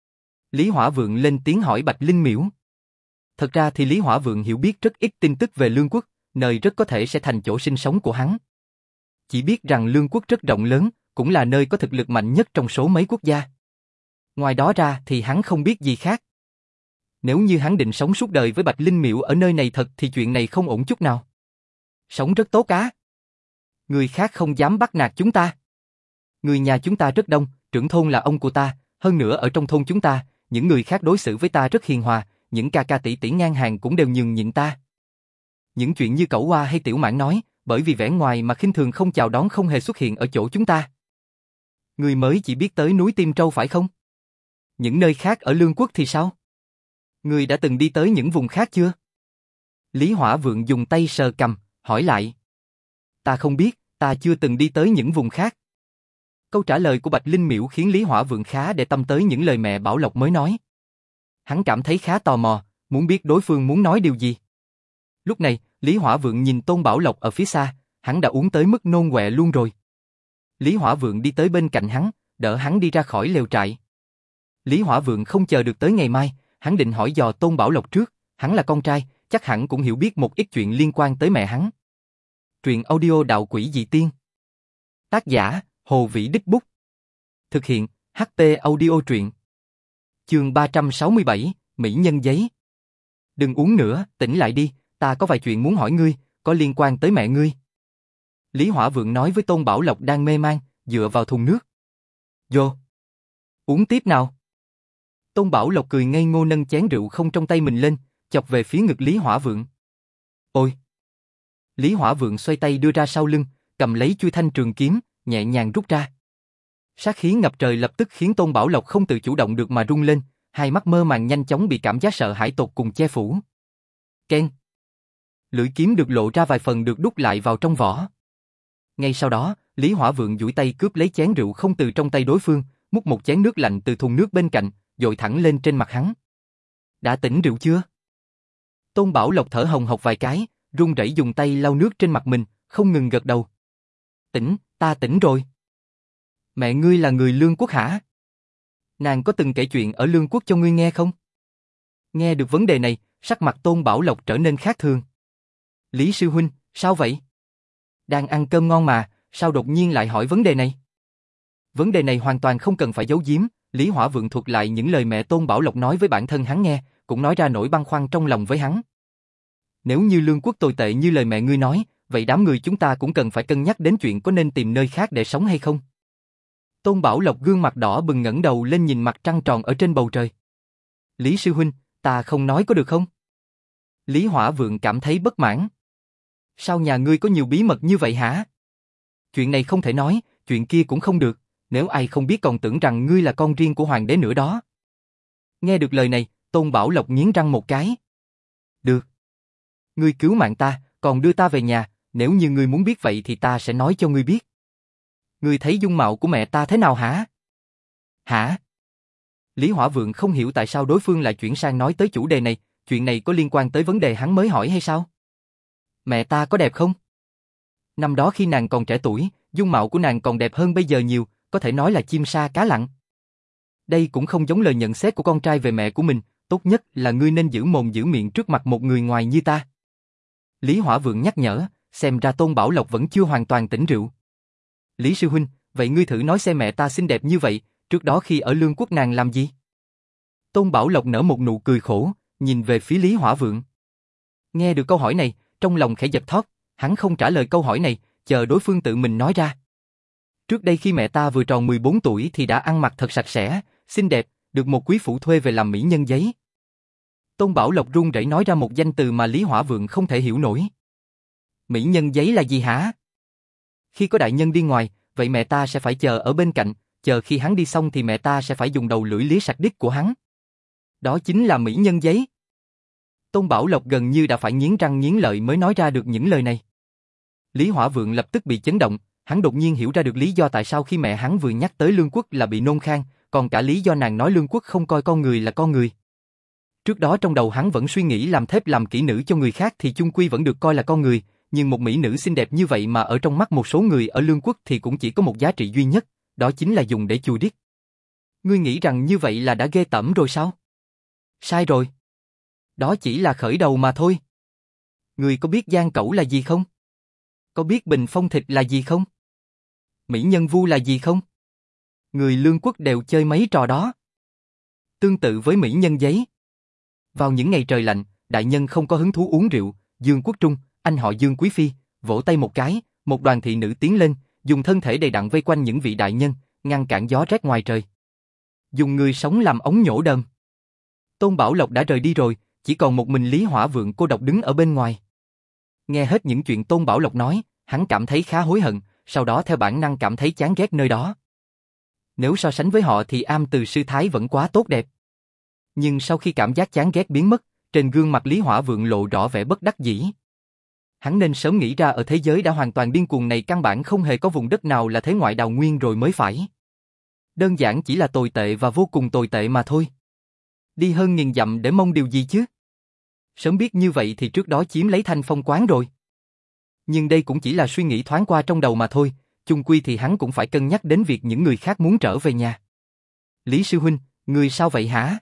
Lý Hỏa Vượng lên tiếng hỏi Bạch Linh Miễu. Thật ra thì Lý Hỏa Vượng hiểu biết rất ít tin tức về Lương Quốc, nơi rất có thể sẽ thành chỗ sinh sống của hắn. Chỉ biết rằng Lương Quốc rất rộng lớn, cũng là nơi có thực lực mạnh nhất trong số mấy quốc gia. Ngoài đó ra thì hắn không biết gì khác. Nếu như hắn định sống suốt đời với Bạch Linh Miễu ở nơi này thật thì chuyện này không ổn chút nào. Sống rất tốt á. Người khác không dám bắt nạt chúng ta. Người nhà chúng ta rất đông, trưởng thôn là ông của ta, hơn nữa ở trong thôn chúng ta, những người khác đối xử với ta rất hiền hòa, những ca ca tỷ tỷ ngang hàng cũng đều nhường nhịn ta. Những chuyện như Cẩu Hoa hay Tiểu Mãn nói, bởi vì vẻ ngoài mà khinh thường không chào đón không hề xuất hiện ở chỗ chúng ta. Ngươi mới chỉ biết tới núi Tim Trâu phải không? Những nơi khác ở Lương Quốc thì sao? Ngươi đã từng đi tới những vùng khác chưa? Lý Hỏa Vượng dùng tay sờ cằm, hỏi lại. Ta không biết, ta chưa từng đi tới những vùng khác. Câu trả lời của Bạch Linh Miễu khiến Lý Hỏa Vượng khá để tâm tới những lời mẹ Bảo Lộc mới nói. Hắn cảm thấy khá tò mò, muốn biết đối phương muốn nói điều gì. Lúc này, Lý Hỏa Vượng nhìn Tôn Bảo Lộc ở phía xa, hắn đã uống tới mức nôn ọe luôn rồi. Lý Hỏa Vượng đi tới bên cạnh hắn, đỡ hắn đi ra khỏi lều trại. Lý Hỏa Vượng không chờ được tới ngày mai, hắn định hỏi dò Tôn Bảo Lộc trước, hắn là con trai, chắc hẳn cũng hiểu biết một ít chuyện liên quan tới mẹ hắn. Truyện audio Đạo Quỷ Dị Tiên. Tác giả, Hồ Vĩ Đích Bút. Thực hiện, hát tê Audio Truyện. Chương ba trăm sáu mươi bảy, Mỹ Nhân Giấy. Đừng uống nữa, tỉnh lại đi, ta có vài chuyện muốn hỏi ngươi, có liên quan tới mẹ ngươi. Lý Hỏa Vượng nói với Tôn Bảo Lộc đang mê man, dựa vào thùng nước. Vô. Uống tiếp nào. Tôn Bảo Lộc cười ngây ngô nâng chén rượu không trong tay mình lên, chọc về phía ngực Lý Hỏa Vượng. Ôi! Lý Hỏa Vượng xoay tay đưa ra sau lưng, cầm lấy chuôi thanh trường kiếm, nhẹ nhàng rút ra. Sát khí ngập trời lập tức khiến Tôn Bảo Lộc không tự chủ động được mà rung lên, hai mắt mơ màng nhanh chóng bị cảm giác sợ hãi tột cùng che phủ. Keng! Lưỡi kiếm được lộ ra vài phần được đút lại vào trong vỏ. Ngay sau đó, Lý Hỏa Vượng duỗi tay cướp lấy chén rượu không từ trong tay đối phương, múc một chén nước lạnh từ thùng nước bên cạnh, dội thẳng lên trên mặt hắn. Đã tỉnh rượu chưa? Tôn Bảo Lộc thở hồng hộc vài cái, run rẩy dùng tay lau nước trên mặt mình, không ngừng gật đầu. Tỉnh, ta tỉnh rồi. Mẹ ngươi là người Lương Quốc hả? Nàng có từng kể chuyện ở Lương Quốc cho ngươi nghe không? Nghe được vấn đề này, sắc mặt Tôn Bảo Lộc trở nên khác thường. Lý sư huynh, sao vậy? Đang ăn cơm ngon mà, sao đột nhiên lại hỏi vấn đề này? Vấn đề này hoàn toàn không cần phải giấu giếm, Lý Hỏa Vượng thuật lại những lời mẹ Tôn Bảo Lộc nói với bản thân hắn nghe, cũng nói ra nỗi băn khoăn trong lòng với hắn. Nếu như Lương Quốc tồi tệ như lời mẹ ngươi nói, vậy đám người chúng ta cũng cần phải cân nhắc đến chuyện có nên tìm nơi khác để sống hay không. Tôn Bảo Lộc gương mặt đỏ bừng ngẩng đầu lên nhìn mặt trăng tròn ở trên bầu trời. Lý sư huynh, ta không nói có được không? Lý Hỏa Vượng cảm thấy bất mãn. Sao nhà ngươi có nhiều bí mật như vậy hả? Chuyện này không thể nói, chuyện kia cũng không được, nếu ai không biết còn tưởng rằng ngươi là con riêng của hoàng đế nữa đó. Nghe được lời này, Tôn Bảo Lộc nghiến răng một cái. Được. Ngươi cứu mạng ta, còn đưa ta về nhà, nếu như ngươi muốn biết vậy thì ta sẽ nói cho ngươi biết. Ngươi thấy dung mạo của mẹ ta thế nào hả? Hả? Lý Hỏa Vượng không hiểu tại sao đối phương lại chuyển sang nói tới chủ đề này, chuyện này có liên quan tới vấn đề hắn mới hỏi hay sao? Mẹ ta có đẹp không? Năm đó khi nàng còn trẻ tuổi, dung mạo của nàng còn đẹp hơn bây giờ nhiều, có thể nói là chim sa cá lặn. Đây cũng không giống lời nhận xét của con trai về mẹ của mình, tốt nhất là ngươi nên giữ mồm giữ miệng trước mặt một người ngoài như ta. Lý Hỏa Vượng nhắc nhở, xem ra Tôn Bảo Lộc vẫn chưa hoàn toàn tỉnh rượu. Lý sư huynh, vậy ngươi thử nói xem mẹ ta xinh đẹp như vậy, trước đó khi ở Lương Quốc nàng làm gì? Tôn Bảo Lộc nở một nụ cười khổ, nhìn về phía Lý Hỏa Vượng. Nghe được câu hỏi này, trong lòng khẽ giật thót, hắn không trả lời câu hỏi này, chờ đối phương tự mình nói ra. Trước đây khi mẹ ta vừa tròn mười bốn tuổi thì đã ăn mặc thật sạch sẽ, xinh đẹp, được một quý phủ thuê về làm mỹ nhân giấy. Tôn Bảo Lộc run rẩy nói ra một danh từ mà Lý Hỏa Vượng không thể hiểu nổi. Mỹ nhân giấy là gì hả? Khi có đại nhân đi ngoài, vậy mẹ ta sẽ phải chờ ở bên cạnh, chờ khi hắn đi xong thì mẹ ta sẽ phải dùng đầu lưỡi liếm sạch đít của hắn. Đó chính là mỹ nhân giấy. Tôn Bảo Lộc gần như đã phải nghiến răng nghiến lợi mới nói ra được những lời này. Lý Hỏa Vượng lập tức bị chấn động, hắn đột nhiên hiểu ra được lý do tại sao khi mẹ hắn vừa nhắc tới Lương Quốc là bị nôn khan, còn cả lý do nàng nói Lương Quốc không coi con người là con người. Trước đó trong đầu hắn vẫn suy nghĩ làm thép làm kỹ nữ cho người khác thì chung quy vẫn được coi là con người, nhưng một mỹ nữ xinh đẹp như vậy mà ở trong mắt một số người ở Lương Quốc thì cũng chỉ có một giá trị duy nhất, đó chính là dùng để chùi điếc. Ngươi nghĩ rằng như vậy là đã ghê tởm rồi sao? Sai rồi. Đó chỉ là khởi đầu mà thôi. Ngươi có biết giang cẩu là gì không? Có biết bình phong thịt là gì không? Mỹ nhân vu là gì không? Người Lương Quốc đều chơi mấy trò đó. Tương tự với mỹ nhân giấy. Vào những ngày trời lạnh, đại nhân không có hứng thú uống rượu, Dương Quốc Trung, anh họ Dương Quý Phi, vỗ tay một cái, một đoàn thị nữ tiến lên, dùng thân thể đầy đặn vây quanh những vị đại nhân, ngăn cản gió rét ngoài trời. Dùng người sống làm ống nhổ đờm. Tôn Bảo Lộc đã rời đi rồi, chỉ còn một mình Lý Hỏa Vượng cô độc đứng ở bên ngoài. Nghe hết những chuyện Tôn Bảo Lộc nói, hắn cảm thấy khá hối hận, sau đó theo bản năng cảm thấy chán ghét nơi đó. Nếu so sánh với họ thì am từ sư thái vẫn quá tốt đẹp. Nhưng sau khi cảm giác chán ghét biến mất, trên gương mặt Lý Hỏa Vượng lộ rõ vẻ bất đắc dĩ. Hắn nên sớm nghĩ ra ở thế giới đã hoàn toàn điên cuồng này căn bản không hề có vùng đất nào là thế ngoại đào nguyên rồi mới phải. Đơn giản chỉ là tồi tệ và vô cùng tồi tệ mà thôi. Đi hơn nghìn dặm để mong điều gì chứ? Sớm biết như vậy thì trước đó chiếm lấy Thanh Phong quán rồi. Nhưng đây cũng chỉ là suy nghĩ thoáng qua trong đầu mà thôi, chung quy thì hắn cũng phải cân nhắc đến việc những người khác muốn trở về nhà. Lý sư huynh, người sao vậy hả?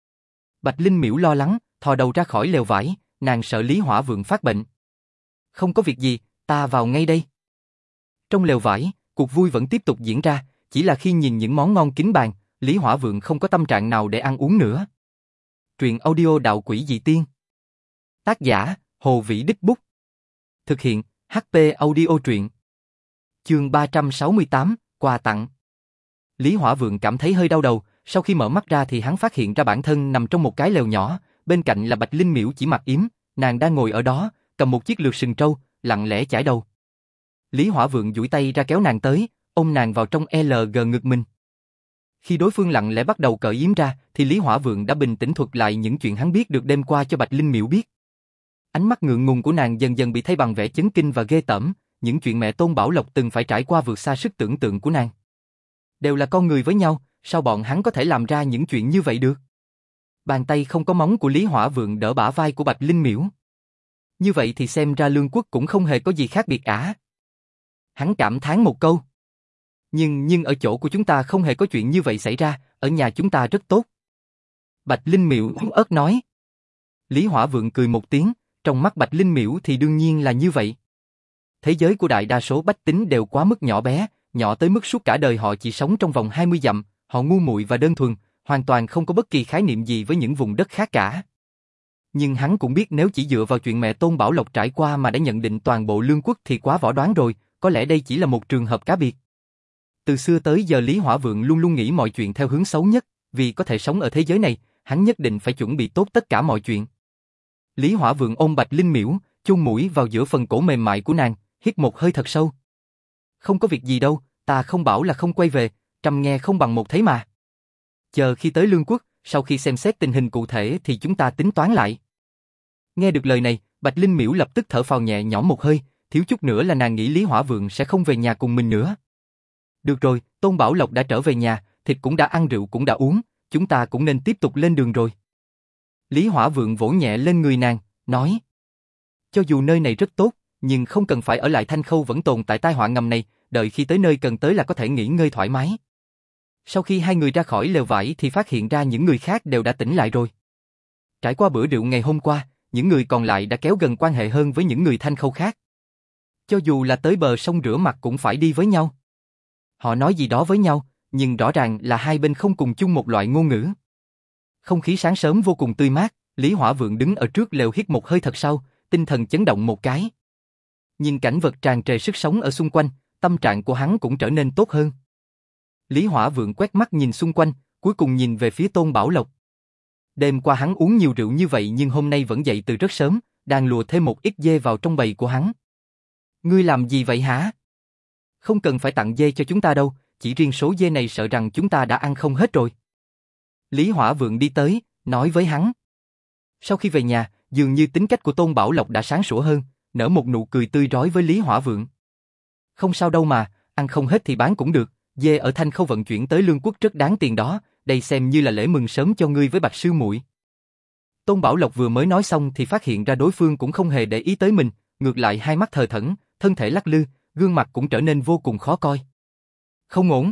Bạch Linh Miễu lo lắng, thò đầu ra khỏi lều vải, nàng sợ Lý Hỏa Vượng phát bệnh. Không có việc gì, ta vào ngay đây. Trong lều vải, cuộc vui vẫn tiếp tục diễn ra, chỉ là khi nhìn những món ngon kín bàn, Lý Hỏa Vượng không có tâm trạng nào để ăn uống nữa. Truyện audio Đạo Quỷ Dị Tiên. Tác giả, Hồ Vĩ Đích Bút. Thực hiện, hát pê Audio Truyện. Chương ba trăm sáu mươi tám, quà tặng. Lý Hỏa Vượng cảm thấy hơi đau đầu, sau khi mở mắt ra thì hắn phát hiện ra bản thân nằm trong một cái lều nhỏ, bên cạnh là Bạch Linh Miễu chỉ mặc yếm, nàng đang ngồi ở đó, cầm một chiếc lược sừng trâu, lặng lẽ chải đầu. Lý Hỏa Vượng duỗi tay ra kéo nàng tới, ôm nàng vào trong lờ giê ngực mình. Khi đối phương lặng lẽ bắt đầu cởi yếm ra, thì Lý Hỏa Vượng đã bình tĩnh thuật lại những chuyện hắn biết được đêm qua cho Bạch Linh Miễu biết. Ánh mắt ngượng ngùng của nàng dần dần bị thay bằng vẻ chấn kinh và ghê tởm, những chuyện mẹ Tôn Bảo Lộc từng phải trải qua vượt xa sức tưởng tượng của nàng. Đều là con người với nhau, sao bọn hắn có thể làm ra những chuyện như vậy được? Bàn tay không có móng của Lý Hỏa Vượng đỡ bả vai của Bạch Linh Miễu. Như vậy thì xem ra Lương Quốc cũng không hề có gì khác biệt ả. Hắn cảm thán một câu. Nhưng nhưng ở chỗ của chúng ta không hề có chuyện như vậy xảy ra, ở nhà chúng ta rất tốt. Bạch Linh Miễu yếu ớt nói. Lý Hỏa Vượng cười một tiếng, trong mắt Bạch Linh Miễu thì đương nhiên là như vậy. Thế giới của đại đa số bách tính đều quá mức nhỏ bé, nhỏ tới mức suốt cả đời họ chỉ sống trong vòng hai mươi dặm, họ ngu muội và đơn thuần, hoàn toàn không có bất kỳ khái niệm gì với những vùng đất khác cả. Nhưng hắn cũng biết nếu chỉ dựa vào chuyện mẹ Tôn Bảo Lộc trải qua mà đã nhận định toàn bộ Lương Quốc thì quá võ đoán rồi, có lẽ đây chỉ là một trường hợp cá biệt. Từ xưa tới giờ Lý Hỏa Vượng luôn luôn nghĩ mọi chuyện theo hướng xấu nhất, vì có thể sống ở thế giới này, hắn nhất định phải chuẩn bị tốt tất cả mọi chuyện. Lý Hỏa Vượng ôm Bạch Linh Miễu, chôn mũi vào giữa phần cổ mềm mại của nàng, hít một hơi thật sâu. Không có việc gì đâu, ta không bảo là không quay về, trăm nghe không bằng một thấy mà. Chờ khi tới Lương Quốc, sau khi xem xét tình hình cụ thể thì chúng ta tính toán lại. Nghe được lời này, Bạch Linh Miễu lập tức thở phào nhẹ nhõm một hơi, thiếu chút nữa là nàng nghĩ Lý Hỏa Vượng sẽ không về nhà cùng mình nữa. Được rồi, Tôn Bảo Lộc đã trở về nhà, thịt cũng đã ăn, rượu cũng đã uống, chúng ta cũng nên tiếp tục lên đường rồi. Lý Hỏa Vượng vỗ nhẹ lên người nàng, nói. Cho dù nơi này rất tốt, nhưng không cần phải ở lại Thanh Khâu vẫn tồn tại tai họa ngầm này, đợi khi tới nơi cần tới là có thể nghỉ ngơi thoải mái. Sau khi hai người ra khỏi lều vải thì phát hiện ra những người khác đều đã tỉnh lại rồi. Trải qua bữa rượu ngày hôm qua, những người còn lại đã kéo gần quan hệ hơn với những người Thanh Khâu khác. Cho dù là tới bờ sông rửa mặt cũng phải đi với nhau. Họ nói gì đó với nhau, nhưng rõ ràng là hai bên không cùng chung một loại ngôn ngữ. Không khí sáng sớm vô cùng tươi mát, Lý Hỏa Vượng đứng ở trước lều hít một hơi thật sâu, tinh thần chấn động một cái. Nhìn cảnh vật tràn trề sức sống ở xung quanh, tâm trạng của hắn cũng trở nên tốt hơn. Lý Hỏa Vượng quét mắt nhìn xung quanh, cuối cùng nhìn về phía Tôn Bảo Lộc. Đêm qua hắn uống nhiều rượu như vậy nhưng hôm nay vẫn dậy từ rất sớm, đang lùa thêm một ít dê vào trong bầy của hắn. Ngươi làm gì vậy hả? Không cần phải tặng dê cho chúng ta đâu, chỉ riêng số dê này sợ rằng chúng ta đã ăn không hết rồi. Lý Hỏa Vượng đi tới, nói với hắn. Sau khi về nhà, dường như tính cách của Tôn Bảo Lộc đã sáng sủa hơn, nở một nụ cười tươi rói với Lý Hỏa Vượng. Không sao đâu mà, ăn không hết thì bán cũng được, dê ở Thanh Khâu vận chuyển tới Lương Quốc rất đáng tiền đó, đây xem như là lễ mừng sớm cho ngươi với Bạch sư muội. Tôn Bảo Lộc vừa mới nói xong thì phát hiện ra đối phương cũng không hề để ý tới mình, ngược lại hai mắt thờ thẫn, thân thể lắc lư, gương mặt cũng trở nên vô cùng khó coi. Không ổn.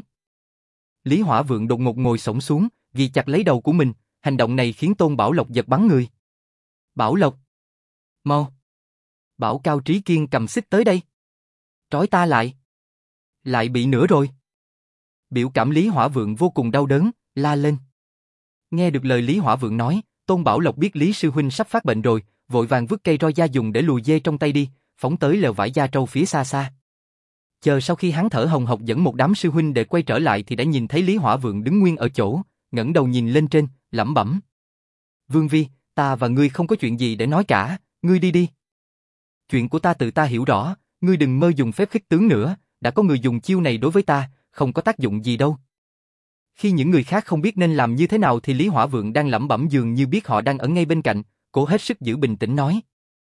Lý Hỏa Vượng đột ngột ngồi xổm xuống, ghi chặt lấy đầu của mình, hành động này khiến Tôn Bảo Lộc giật bắn người. Bảo Lộc! Mau! Bảo Cao Trí Kiên cầm xích tới đây. Trói ta lại. Lại bị nữa rồi. Biểu cảm Lý Hỏa Vượng vô cùng đau đớn, la lên. Nghe được lời Lý Hỏa Vượng nói, Tôn Bảo Lộc biết Lý sư huynh sắp phát bệnh rồi, vội vàng vứt cây roi da dùng để lùi dê trong tay đi, phóng tới lều vải da trâu phía xa xa. Chờ sau khi hắn thở hồng hộc dẫn một đám sư huynh để quay trở lại thì đã nhìn thấy Lý Hỏa Vượng đứng nguyên ở chỗ, ngẩng đầu nhìn lên trên, lẩm bẩm. Vương Vi, ta và ngươi không có chuyện gì để nói cả, ngươi đi đi. Chuyện của ta tự ta hiểu rõ, ngươi đừng mơ dùng phép khích tướng nữa, đã có người dùng chiêu này đối với ta, không có tác dụng gì đâu. Khi những người khác không biết nên làm như thế nào thì Lý Hỏa Vượng đang lẩm bẩm dường như biết họ đang ở ngay bên cạnh, cố hết sức giữ bình tĩnh nói.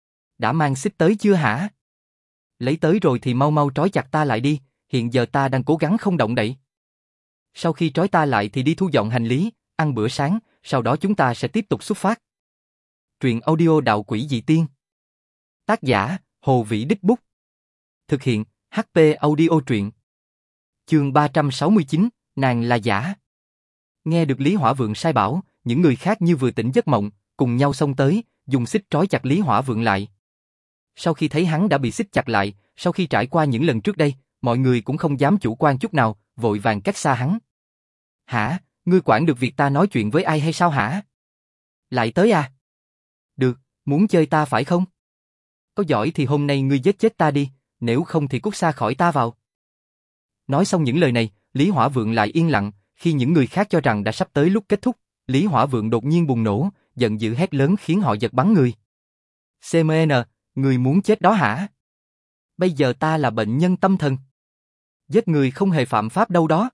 Đã mang xích tới chưa hả? Lấy tới rồi thì mau mau trói chặt ta lại đi, hiện giờ ta đang cố gắng không động đậy. Sau khi trói ta lại thì đi thu dọn hành lý, ăn bữa sáng, sau đó chúng ta sẽ tiếp tục xuất phát. Truyện audio Đạo Quỷ Dị Tiên. Tác giả, Hồ Vĩ Đích Bút. Thực hiện, hát pê Audio Truyện. Chương ba trăm sáu mươi chín, nàng là giả. Nghe được Lý Hỏa Vượng sai bảo, những người khác như vừa tỉnh giấc mộng, cùng nhau xông tới, dùng xích trói chặt Lý Hỏa Vượng lại. Sau khi thấy hắn đã bị xích chặt lại, sau khi trải qua những lần trước đây, mọi người cũng không dám chủ quan chút nào, vội vàng cách xa hắn. Hả, ngươi quản được việc ta nói chuyện với ai hay sao hả? Lại tới à? Được, muốn chơi ta phải không? Có giỏi thì hôm nay ngươi giết chết ta đi, nếu không thì cút xa khỏi ta vào. Nói xong những lời này, Lý Hỏa Vượng lại yên lặng, khi những người khác cho rằng đã sắp tới lúc kết thúc, Lý Hỏa Vượng đột nhiên bùng nổ, giận dữ hét lớn khiến họ giật bắn người. xê em en, người muốn chết đó hả? Bây giờ ta là bệnh nhân tâm thần. Giết người không hề phạm pháp đâu đó.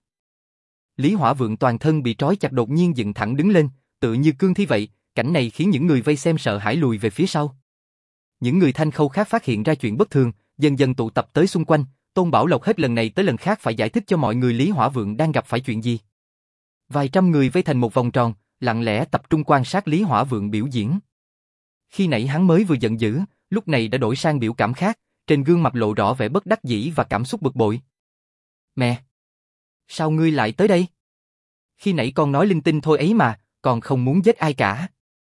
Lý Hỏa Vượng toàn thân bị trói chặt đột nhiên dựng thẳng đứng lên, tự như cương thi vậy, cảnh này khiến những người vây xem sợ hãi lùi về phía sau. Những người Thanh Khâu khác phát hiện ra chuyện bất thường, dần dần tụ tập tới xung quanh, Tôn Bảo Lộc hết lần này tới lần khác phải giải thích cho mọi người Lý Hỏa Vượng đang gặp phải chuyện gì. Vài trăm người vây thành một vòng tròn, lặng lẽ tập trung quan sát Lý Hỏa Vượng biểu diễn. Khi nãy hắn mới vừa giận dữ, lúc này đã đổi sang biểu cảm khác, trên gương mặt lộ rõ vẻ bất đắc dĩ và cảm xúc bực bội. Mẹ! Sao ngươi lại tới đây? Khi nãy con nói linh tinh thôi ấy mà, còn không muốn giết ai cả.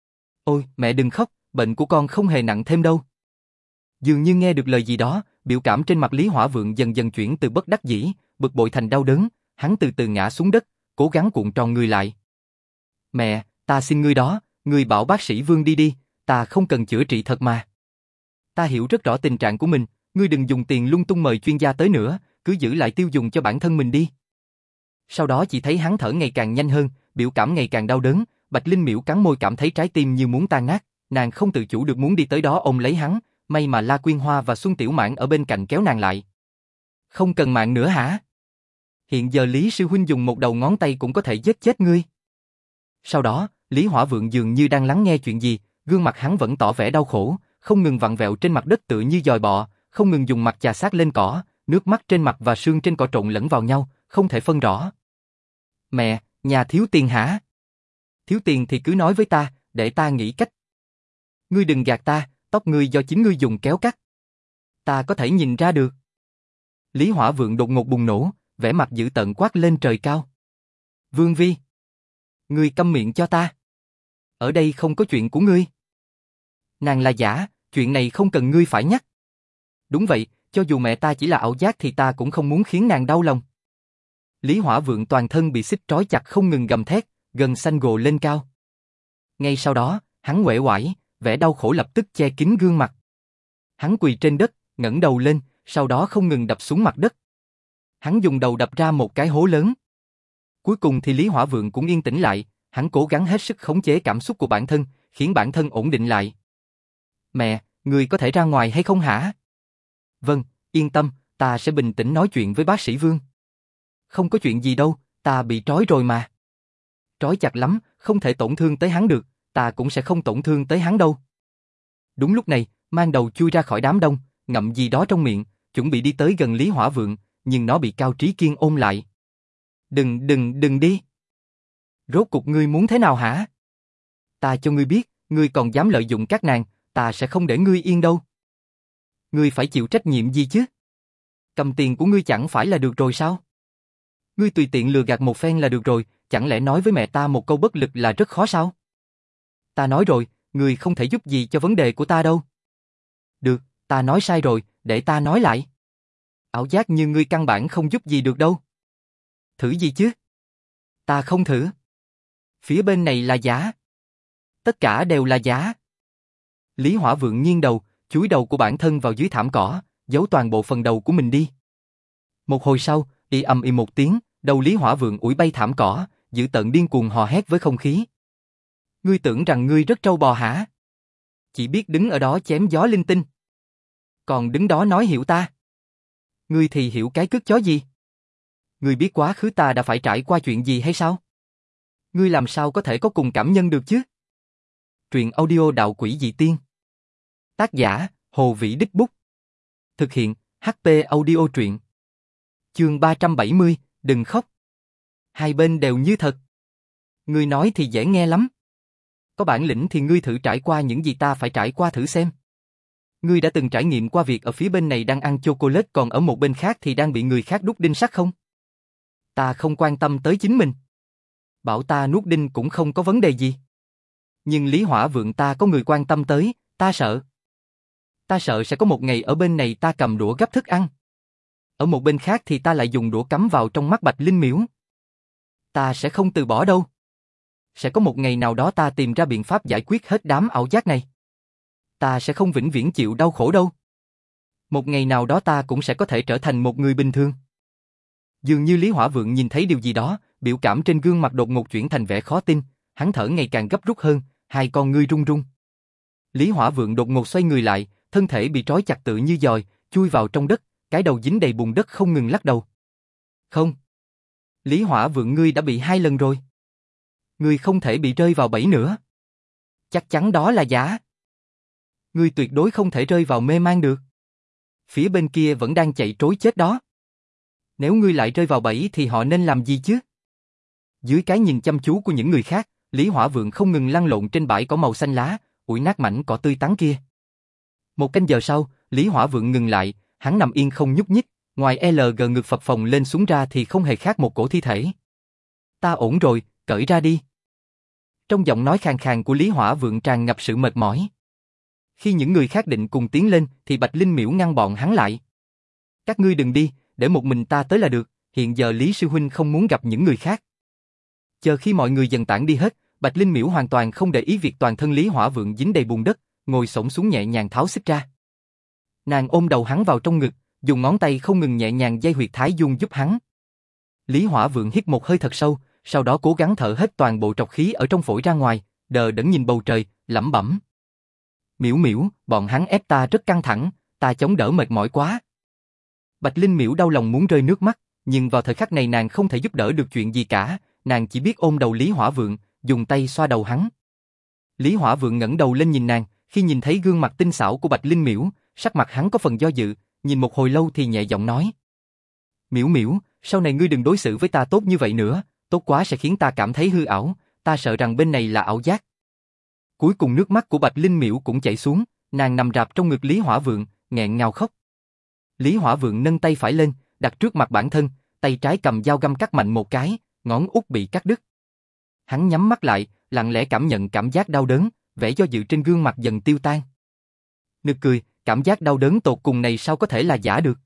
Ôi, mẹ đừng khóc, bệnh của con không hề nặng thêm đâu. Dường như nghe được lời gì đó, biểu cảm trên mặt Lý Hỏa Vượng dần dần chuyển từ bất đắc dĩ, bực bội thành đau đớn, hắn từ từ ngã xuống đất, cố gắng cuộn tròn người lại. Mẹ, ta xin ngươi đó, ngươi bảo bác sĩ Vương đi đi, ta không cần chữa trị thật mà. Ta hiểu rất rõ tình trạng của mình, ngươi đừng dùng tiền lung tung mời chuyên gia tới nữa, cứ giữ lại tiêu dùng cho bản thân mình đi. Sau đó chỉ thấy hắn thở ngày càng nhanh hơn, biểu cảm ngày càng đau đớn, Bạch Linh Miễu cắn môi cảm thấy trái tim như muốn tan nát, nàng không tự chủ được muốn đi tới đó ôm lấy hắn, may mà La Quyên Hoa và Xuân Tiểu Mãn ở bên cạnh kéo nàng lại. Không cần mạng nữa hả? Hiện giờ Lý sư huynh dùng một đầu ngón tay cũng có thể giết chết ngươi. Sau đó, Lý Hỏa Vượng dường như đang lắng nghe chuyện gì, gương mặt hắn vẫn tỏ vẻ đau khổ, không ngừng vặn vẹo trên mặt đất tựa như dòi bọ, không ngừng dùng mặt chà sát lên cỏ, nước mắt trên mặt và sương trên cỏ trộn lẫn vào nhau, không thể phân rõ. Mẹ, nhà thiếu tiền hả? Thiếu tiền thì cứ nói với ta, để ta nghĩ cách. Ngươi đừng gạt ta, tóc ngươi do chính ngươi dùng kéo cắt. Ta có thể nhìn ra được. Lý Hỏa Vượng đột ngột bùng nổ, vẻ mặt dữ tợn quát lên trời cao. Vương Vi! Ngươi câm miệng cho ta. Ở đây không có chuyện của ngươi. Nàng là giả, chuyện này không cần ngươi phải nhắc. Đúng vậy, cho dù mẹ ta chỉ là ảo giác thì ta cũng không muốn khiến nàng đau lòng. Lý Hỏa Vượng toàn thân bị xích trói chặt không ngừng gầm thét, gân xanh gồ lên cao. Ngay sau đó, hắn uể oải, vẻ đau khổ lập tức che kín gương mặt. Hắn quỳ trên đất, ngẩng đầu lên, sau đó không ngừng đập xuống mặt đất. Hắn dùng đầu đập ra một cái hố lớn. Cuối cùng thì Lý Hỏa Vượng cũng yên tĩnh lại, hắn cố gắng hết sức khống chế cảm xúc của bản thân, khiến bản thân ổn định lại. Mẹ, người có thể ra ngoài hay không hả? Vâng, yên tâm, ta sẽ bình tĩnh nói chuyện với bác sĩ Vương. Không có chuyện gì đâu, ta bị trói rồi mà. Trói chặt lắm, không thể tổn thương tới hắn được, ta cũng sẽ không tổn thương tới hắn đâu. Đúng lúc này, mang đầu chui ra khỏi đám đông, ngậm gì đó trong miệng, chuẩn bị đi tới gần Lý Hỏa Vượng, nhưng nó bị Cao Trí Kiên ôm lại. Đừng, đừng, đừng đi. Rốt cuộc ngươi muốn thế nào hả? Ta cho ngươi biết, ngươi còn dám lợi dụng các nàng, ta sẽ không để ngươi yên đâu. Ngươi phải chịu trách nhiệm gì chứ? Cầm tiền của ngươi chẳng phải là được rồi sao? Ngươi tùy tiện lừa gạt một phen là được rồi, chẳng lẽ nói với mẹ ta một câu bất lực là rất khó sao? Ta nói rồi, ngươi không thể giúp gì cho vấn đề của ta đâu. Được, ta nói sai rồi, để ta nói lại. Ảo giác như ngươi căn bản không giúp gì được đâu. Thử gì chứ? Ta không thử. Phía bên này là giả. Tất cả đều là giả. Lý Hỏa Vượng nghiêng đầu, chúi đầu của bản thân vào dưới thảm cỏ, giấu toàn bộ phần đầu của mình đi. Một hồi sau, y ầm ĩ một tiếng, đầu Lý Hỏa Vượng ủi bay thảm cỏ, dữ tợn điên cuồng hò hét với không khí. Ngươi tưởng rằng ngươi rất trâu bò hả? Chỉ biết đứng ở đó chém gió linh tinh. Còn đứng đó nói hiểu ta. Ngươi thì hiểu cái cứt chó gì? Ngươi biết quá khứ ta đã phải trải qua chuyện gì hay sao? Ngươi làm sao có thể có cùng cảm nhân được chứ? Truyện audio Đạo Quỷ Dị Tiên. Tác giả, Hồ Vĩ Đích Bút. Thực hiện, hát pê Audio truyện. Chương ba trăm bảy mươi, đừng khóc. Hai bên đều như thật. Ngươi nói thì dễ nghe lắm. Có bản lĩnh thì ngươi thử trải qua những gì ta phải trải qua thử xem. Ngươi đã từng trải nghiệm qua việc ở phía bên này đang ăn chocolate còn ở một bên khác thì đang bị người khác đút đinh sắt không? Ta không quan tâm tới chính mình. Bảo ta nuốt đinh cũng không có vấn đề gì. Nhưng Lý Hỏa Vượng ta có người quan tâm tới, ta sợ. Ta sợ sẽ có một ngày ở bên này ta cầm đũa gắp thức ăn. Ở một bên khác thì ta lại dùng đũa cắm vào trong mắt Bạch Linh Miễu. Ta sẽ không từ bỏ đâu. Sẽ có một ngày nào đó ta tìm ra biện pháp giải quyết hết đám ảo giác này. Ta sẽ không vĩnh viễn chịu đau khổ đâu. Một ngày nào đó ta cũng sẽ có thể trở thành một người bình thường. Dường như Lý Hỏa Vượng nhìn thấy điều gì đó, biểu cảm trên gương mặt đột ngột chuyển thành vẻ khó tin, hắn thở ngày càng gấp rút hơn, hai con ngươi run run. Lý Hỏa Vượng đột ngột xoay người lại, thân thể bị trói chặt tự như dòi, chui vào trong đất, cái đầu dính đầy bùn đất không ngừng lắc đầu. Không. Lý Hỏa Vượng ngươi đã bị hai lần rồi. Ngươi không thể bị rơi vào bẫy nữa. Chắc chắn đó là giả. Ngươi tuyệt đối không thể rơi vào mê man được. Phía bên kia vẫn đang chạy trối chết đó. Nếu ngươi lại rơi vào bẫy thì họ nên làm gì chứ? Dưới cái nhìn chăm chú của những người khác, Lý Hỏa Vượng không ngừng lăn lộn trên bãi cỏ màu xanh lá, ủi nát mảnh cỏ tươi tắn kia. Một canh giờ sau, Lý Hỏa Vượng ngừng lại, hắn nằm yên không nhúc nhích, ngoài lờ giê ngực phập phồng lên xuống ra thì không hề khác một cổ thi thể. Ta ổn rồi, cởi ra đi. Trong giọng nói khàn khàn của Lý Hỏa Vượng tràn ngập sự mệt mỏi. Khi những người khác định cùng tiến lên thì Bạch Linh Miễu ngăn bọn hắn lại. Các ngươi đừng đi, để một mình ta tới là được, hiện giờ Lý Sư Huynh không muốn gặp những người khác. Chờ khi mọi người dần tản đi hết, Bạch Linh Miễu hoàn toàn không để ý việc toàn thân Lý Hỏa Vượng dính đầy bùn đất, ngồi xổm xuống nhẹ nhàng tháo xích ra. Nàng ôm đầu hắn vào trong ngực, dùng ngón tay không ngừng nhẹ nhàng dây huyệt thái dương giúp hắn. Lý Hỏa Vượng hít một hơi thật sâu, sau đó cố gắng thở hết toàn bộ trọc khí ở trong phổi ra ngoài, đờ đẫn nhìn bầu trời, lẩm bẩm. Miễu Miễu, bọn hắn ép ta rất căng thẳng, ta chống đỡ mệt mỏi quá. Bạch Linh Miễu đau lòng muốn rơi nước mắt, nhưng vào thời khắc này nàng không thể giúp đỡ được chuyện gì cả, nàng chỉ biết ôm đầu Lý Hỏa Vượng, dùng tay xoa đầu hắn. Lý Hỏa Vượng ngẩng đầu lên nhìn nàng, khi nhìn thấy gương mặt tinh xảo của Bạch Linh Miễu, sắc mặt hắn có phần do dự, nhìn một hồi lâu thì nhẹ giọng nói. Miễu Miễu, sau này ngươi đừng đối xử với ta tốt như vậy nữa, tốt quá sẽ khiến ta cảm thấy hư ảo, ta sợ rằng bên này là ảo giác. Cuối cùng nước mắt của Bạch Linh Miễu cũng chảy xuống, nàng nằm rạp trong ngực Lý Hỏa Vượng, nghẹn ngào khóc. Lý Hỏa Vượng nâng tay phải lên, đặt trước mặt bản thân, tay trái cầm dao găm cắt mạnh một cái, ngón út bị cắt đứt. Hắn nhắm mắt lại, lặng lẽ cảm nhận cảm giác đau đớn, vẻ do dự trên gương mặt dần tiêu tan. Nực cười, cảm giác đau đớn tột cùng này sao có thể là giả được.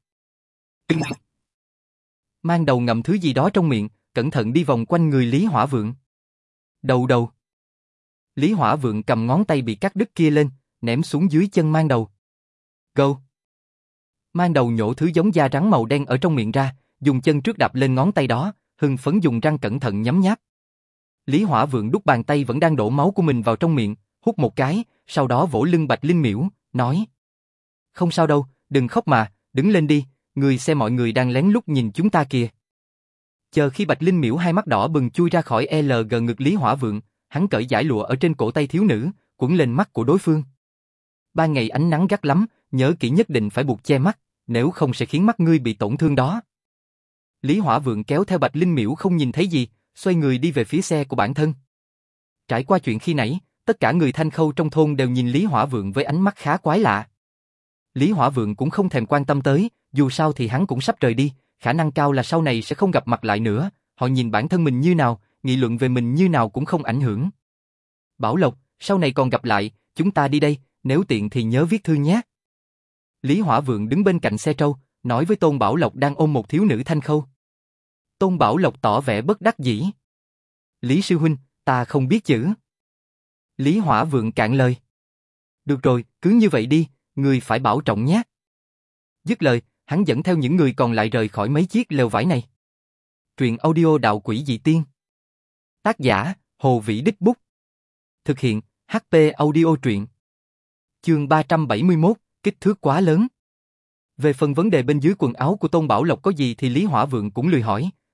Mang đầu ngậm thứ gì đó trong miệng, cẩn thận đi vòng quanh người Lý Hỏa Vượng. Đầu đầu. Lý Hỏa Vượng cầm ngón tay bị cắt đứt kia lên, ném xuống dưới chân mang đầu. Go. Mang đầu nhổ thứ giống da rắn màu đen ở trong miệng ra, dùng chân trước đạp lên ngón tay đó, hưng phấn dùng răng cẩn thận nhấm nháp. Lý Hỏa Vượng đút bàn tay vẫn đang đổ máu của mình vào trong miệng, hút một cái, sau đó vỗ lưng Bạch Linh Miễu, nói. Không sao đâu, đừng khóc mà, đứng lên đi, người xem mọi người đang lén lút nhìn chúng ta kìa. Chờ khi Bạch Linh Miễu hai mắt đỏ bừng chui ra khỏi lờ giê ngực Lý Hỏa Vượng, hắn cởi dải lụa ở trên cổ tay thiếu nữ, quấn lên mắt của đối phương. Ban ngày ánh nắng gắt lắm, nhớ kỹ nhất định phải buộc che mắt, nếu không sẽ khiến mắt ngươi bị tổn thương đó. Lý Hỏa Vượng kéo theo Bạch Linh Miễu không nhìn thấy gì, xoay người đi về phía xe của bản thân. Trải qua chuyện khi nãy, tất cả người Thanh Khâu trong thôn đều nhìn Lý Hỏa Vượng với ánh mắt khá quái lạ. Lý Hỏa Vượng cũng không thèm quan tâm tới, dù sao thì hắn cũng sắp rời đi, khả năng cao là sau này sẽ không gặp mặt lại nữa, họ nhìn bản thân mình như nào, nghị luận về mình như nào cũng không ảnh hưởng. Bảo Lộc, sau này còn gặp lại, chúng ta đi đây, nếu tiện thì nhớ viết thư nhé. Lý Hỏa Vượng đứng bên cạnh xe trâu, nói với Tôn Bảo Lộc đang ôm một thiếu nữ Thanh Khâu. Tôn Bảo Lộc tỏ vẻ bất đắc dĩ. Lý Sư Huynh, ta không biết chữ. Lý Hỏa Vượng cạn lời. Được rồi, cứ như vậy đi, người phải bảo trọng nhé. Dứt lời, hắn dẫn theo những người còn lại rời khỏi mấy chiếc lều vải này. Truyện audio Đạo Quỷ Dị Tiên. Tác giả, Hồ Vĩ Đích Bút. Thực hiện, hát pê Audio truyện. Chương ba trăm bảy mươi mốt, kích thước quá lớn. Về phần vấn đề bên dưới quần áo của Tôn Bảo Lộc có gì thì Lý Hỏa Vượng cũng lười hỏi,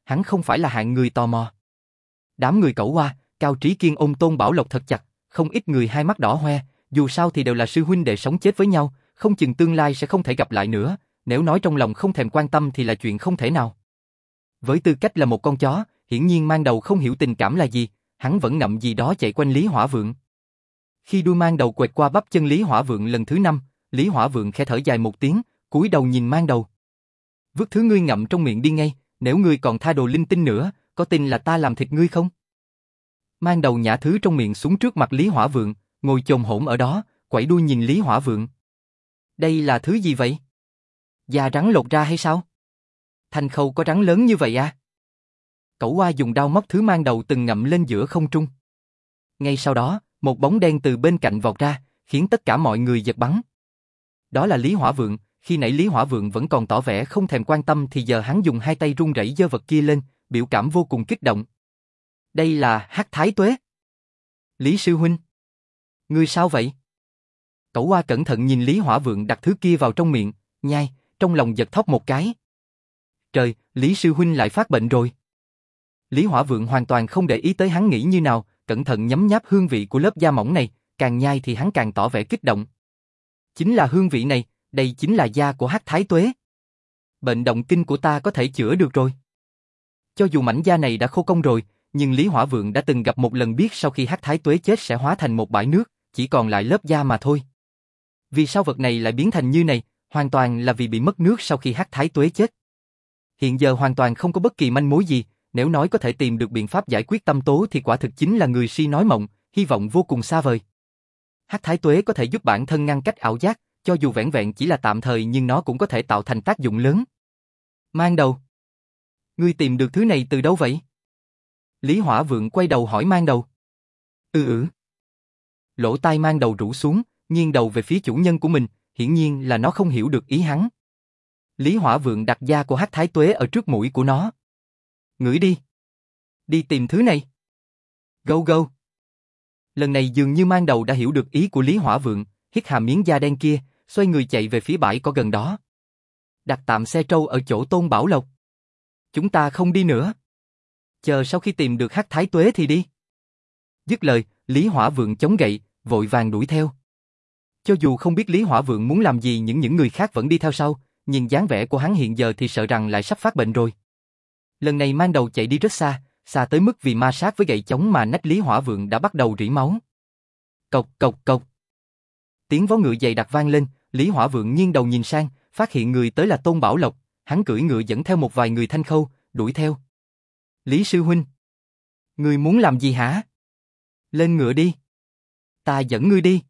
hắn không phải là hạng người tò mò. Đám người Cẩu Hoa, Cao Trí Kiên ôm Tôn Bảo Lộc thật chặt, không ít người hai mắt đỏ hoe, dù sao thì đều là sư huynh đệ sống chết với nhau, không chừng tương lai sẽ không thể gặp lại nữa, nếu nói trong lòng không thèm quan tâm thì là chuyện không thể nào. Với tư cách là một con chó, hiển nhiên Mang Đầu không hiểu tình cảm là gì, hắn vẫn ngậm gì đó chạy quanh Lý Hỏa Vượng. Khi đuôi Mang Đầu quẹt qua bắp chân Lý Hỏa Vượng lần thứ năm, Lý Hỏa Vượng khẽ thở dài một tiếng, cúi đầu nhìn Mang Đầu. Vứt thứ ngươi ngậm trong miệng đi ngay, nếu ngươi còn tha đồ linh tinh nữa, có tin là ta làm thịt ngươi không? Mang Đầu nhả thứ trong miệng xuống trước mặt Lý Hỏa Vượng, ngồi chồm hổm ở đó, quẩy đuôi nhìn Lý Hỏa Vượng. Đây là thứ gì vậy? Da rắn lột ra hay sao? Thành Khâu có rắn lớn như vậy à? Cẩu Hoa dùng đao móc thứ Mang Đầu từng ngậm lên giữa không trung. Ngay sau đó, một bóng đen từ bên cạnh vọt ra, khiến tất cả mọi người giật bắn. Đó là Lý Hỏa Vượng, khi nãy Lý Hỏa Vượng vẫn còn tỏ vẻ không thèm quan tâm thì giờ hắn dùng hai tay run rẩy giơ vật kia lên, biểu cảm vô cùng kích động. Đây là Hắc Thái Tuế. Lý sư huynh. Ngươi sao vậy? Cẩu Hoa cẩn thận nhìn Lý Hỏa Vượng đặt thứ kia vào trong miệng, nhai, trong lòng giật thót một cái. Trời, Lý sư huynh lại phát bệnh rồi. Lý Hỏa Vượng hoàn toàn không để ý tới hắn nghĩ như nào, cẩn thận nhấm nháp hương vị của lớp da mỏng này, càng nhai thì hắn càng tỏ vẻ kích động. Chính là hương vị này, đây chính là da của Hắc Thái Tuế. Bệnh động kinh của ta có thể chữa được rồi. Cho dù mảnh da này đã khô cong rồi, nhưng Lý Hỏa Vượng đã từng gặp một lần biết sau khi Hắc Thái Tuế chết sẽ hóa thành một bãi nước, chỉ còn lại lớp da mà thôi. Vì sao vật này lại biến thành như này, hoàn toàn là vì bị mất nước sau khi Hắc Thái Tuế chết. Hiện giờ hoàn toàn không có bất kỳ manh mối gì, nếu nói có thể tìm được biện pháp giải quyết tâm tố thì quả thực chính là người si nói mộng, hy vọng vô cùng xa vời. Hắc Thái Tuế có thể giúp bản thân ngăn cách ảo giác, cho dù vẻn vẹn chỉ là tạm thời nhưng nó cũng có thể tạo thành tác dụng lớn. Mang Đầu. Ngươi tìm được thứ này từ đâu vậy? Lý Hỏa Vượng quay đầu hỏi Mang Đầu. Ừ ừ. Lỗ tai Mang Đầu rũ xuống, nghiêng đầu về phía chủ nhân của mình, hiển nhiên là nó không hiểu được ý hắn. Lý Hỏa Vượng đặt da của Hắc Thái Tuế ở trước mũi của nó. Ngửi đi. Đi tìm thứ này. Go go. Lần này dường như Mang Đầu đã hiểu được ý của Lý Hỏa Vượng, hít hà miếng da đen kia, xoay người chạy về phía bãi cỏ gần đó. Đặt tạm xe trâu ở chỗ Tôn Bảo Lộc. Chúng ta không đi nữa. Chờ sau khi tìm được Hắc Thái Tuế thì đi. Dứt lời, Lý Hỏa Vượng chống gậy, vội vàng đuổi theo. Cho dù không biết Lý Hỏa Vượng muốn làm gì nhưng những người khác vẫn đi theo sau, nhìn dáng vẻ của hắn hiện giờ thì sợ rằng lại sắp phát bệnh rồi. Lần này Mang Đầu chạy đi rất xa, xa tới mức vì ma sát với gậy chống mà nách Lý Hỏa Vượng đã bắt đầu rỉ máu. Cộc cộc cộc. Tiếng vó ngựa dày đặc vang lên, Lý Hỏa Vượng nghiêng đầu nhìn sang, phát hiện người tới là Tôn Bảo Lộc, hắn cưỡi ngựa dẫn theo một vài người Thanh Khâu, đuổi theo. Lý sư huynh, ngươi muốn làm gì hả? Lên ngựa đi. Ta dẫn ngươi đi.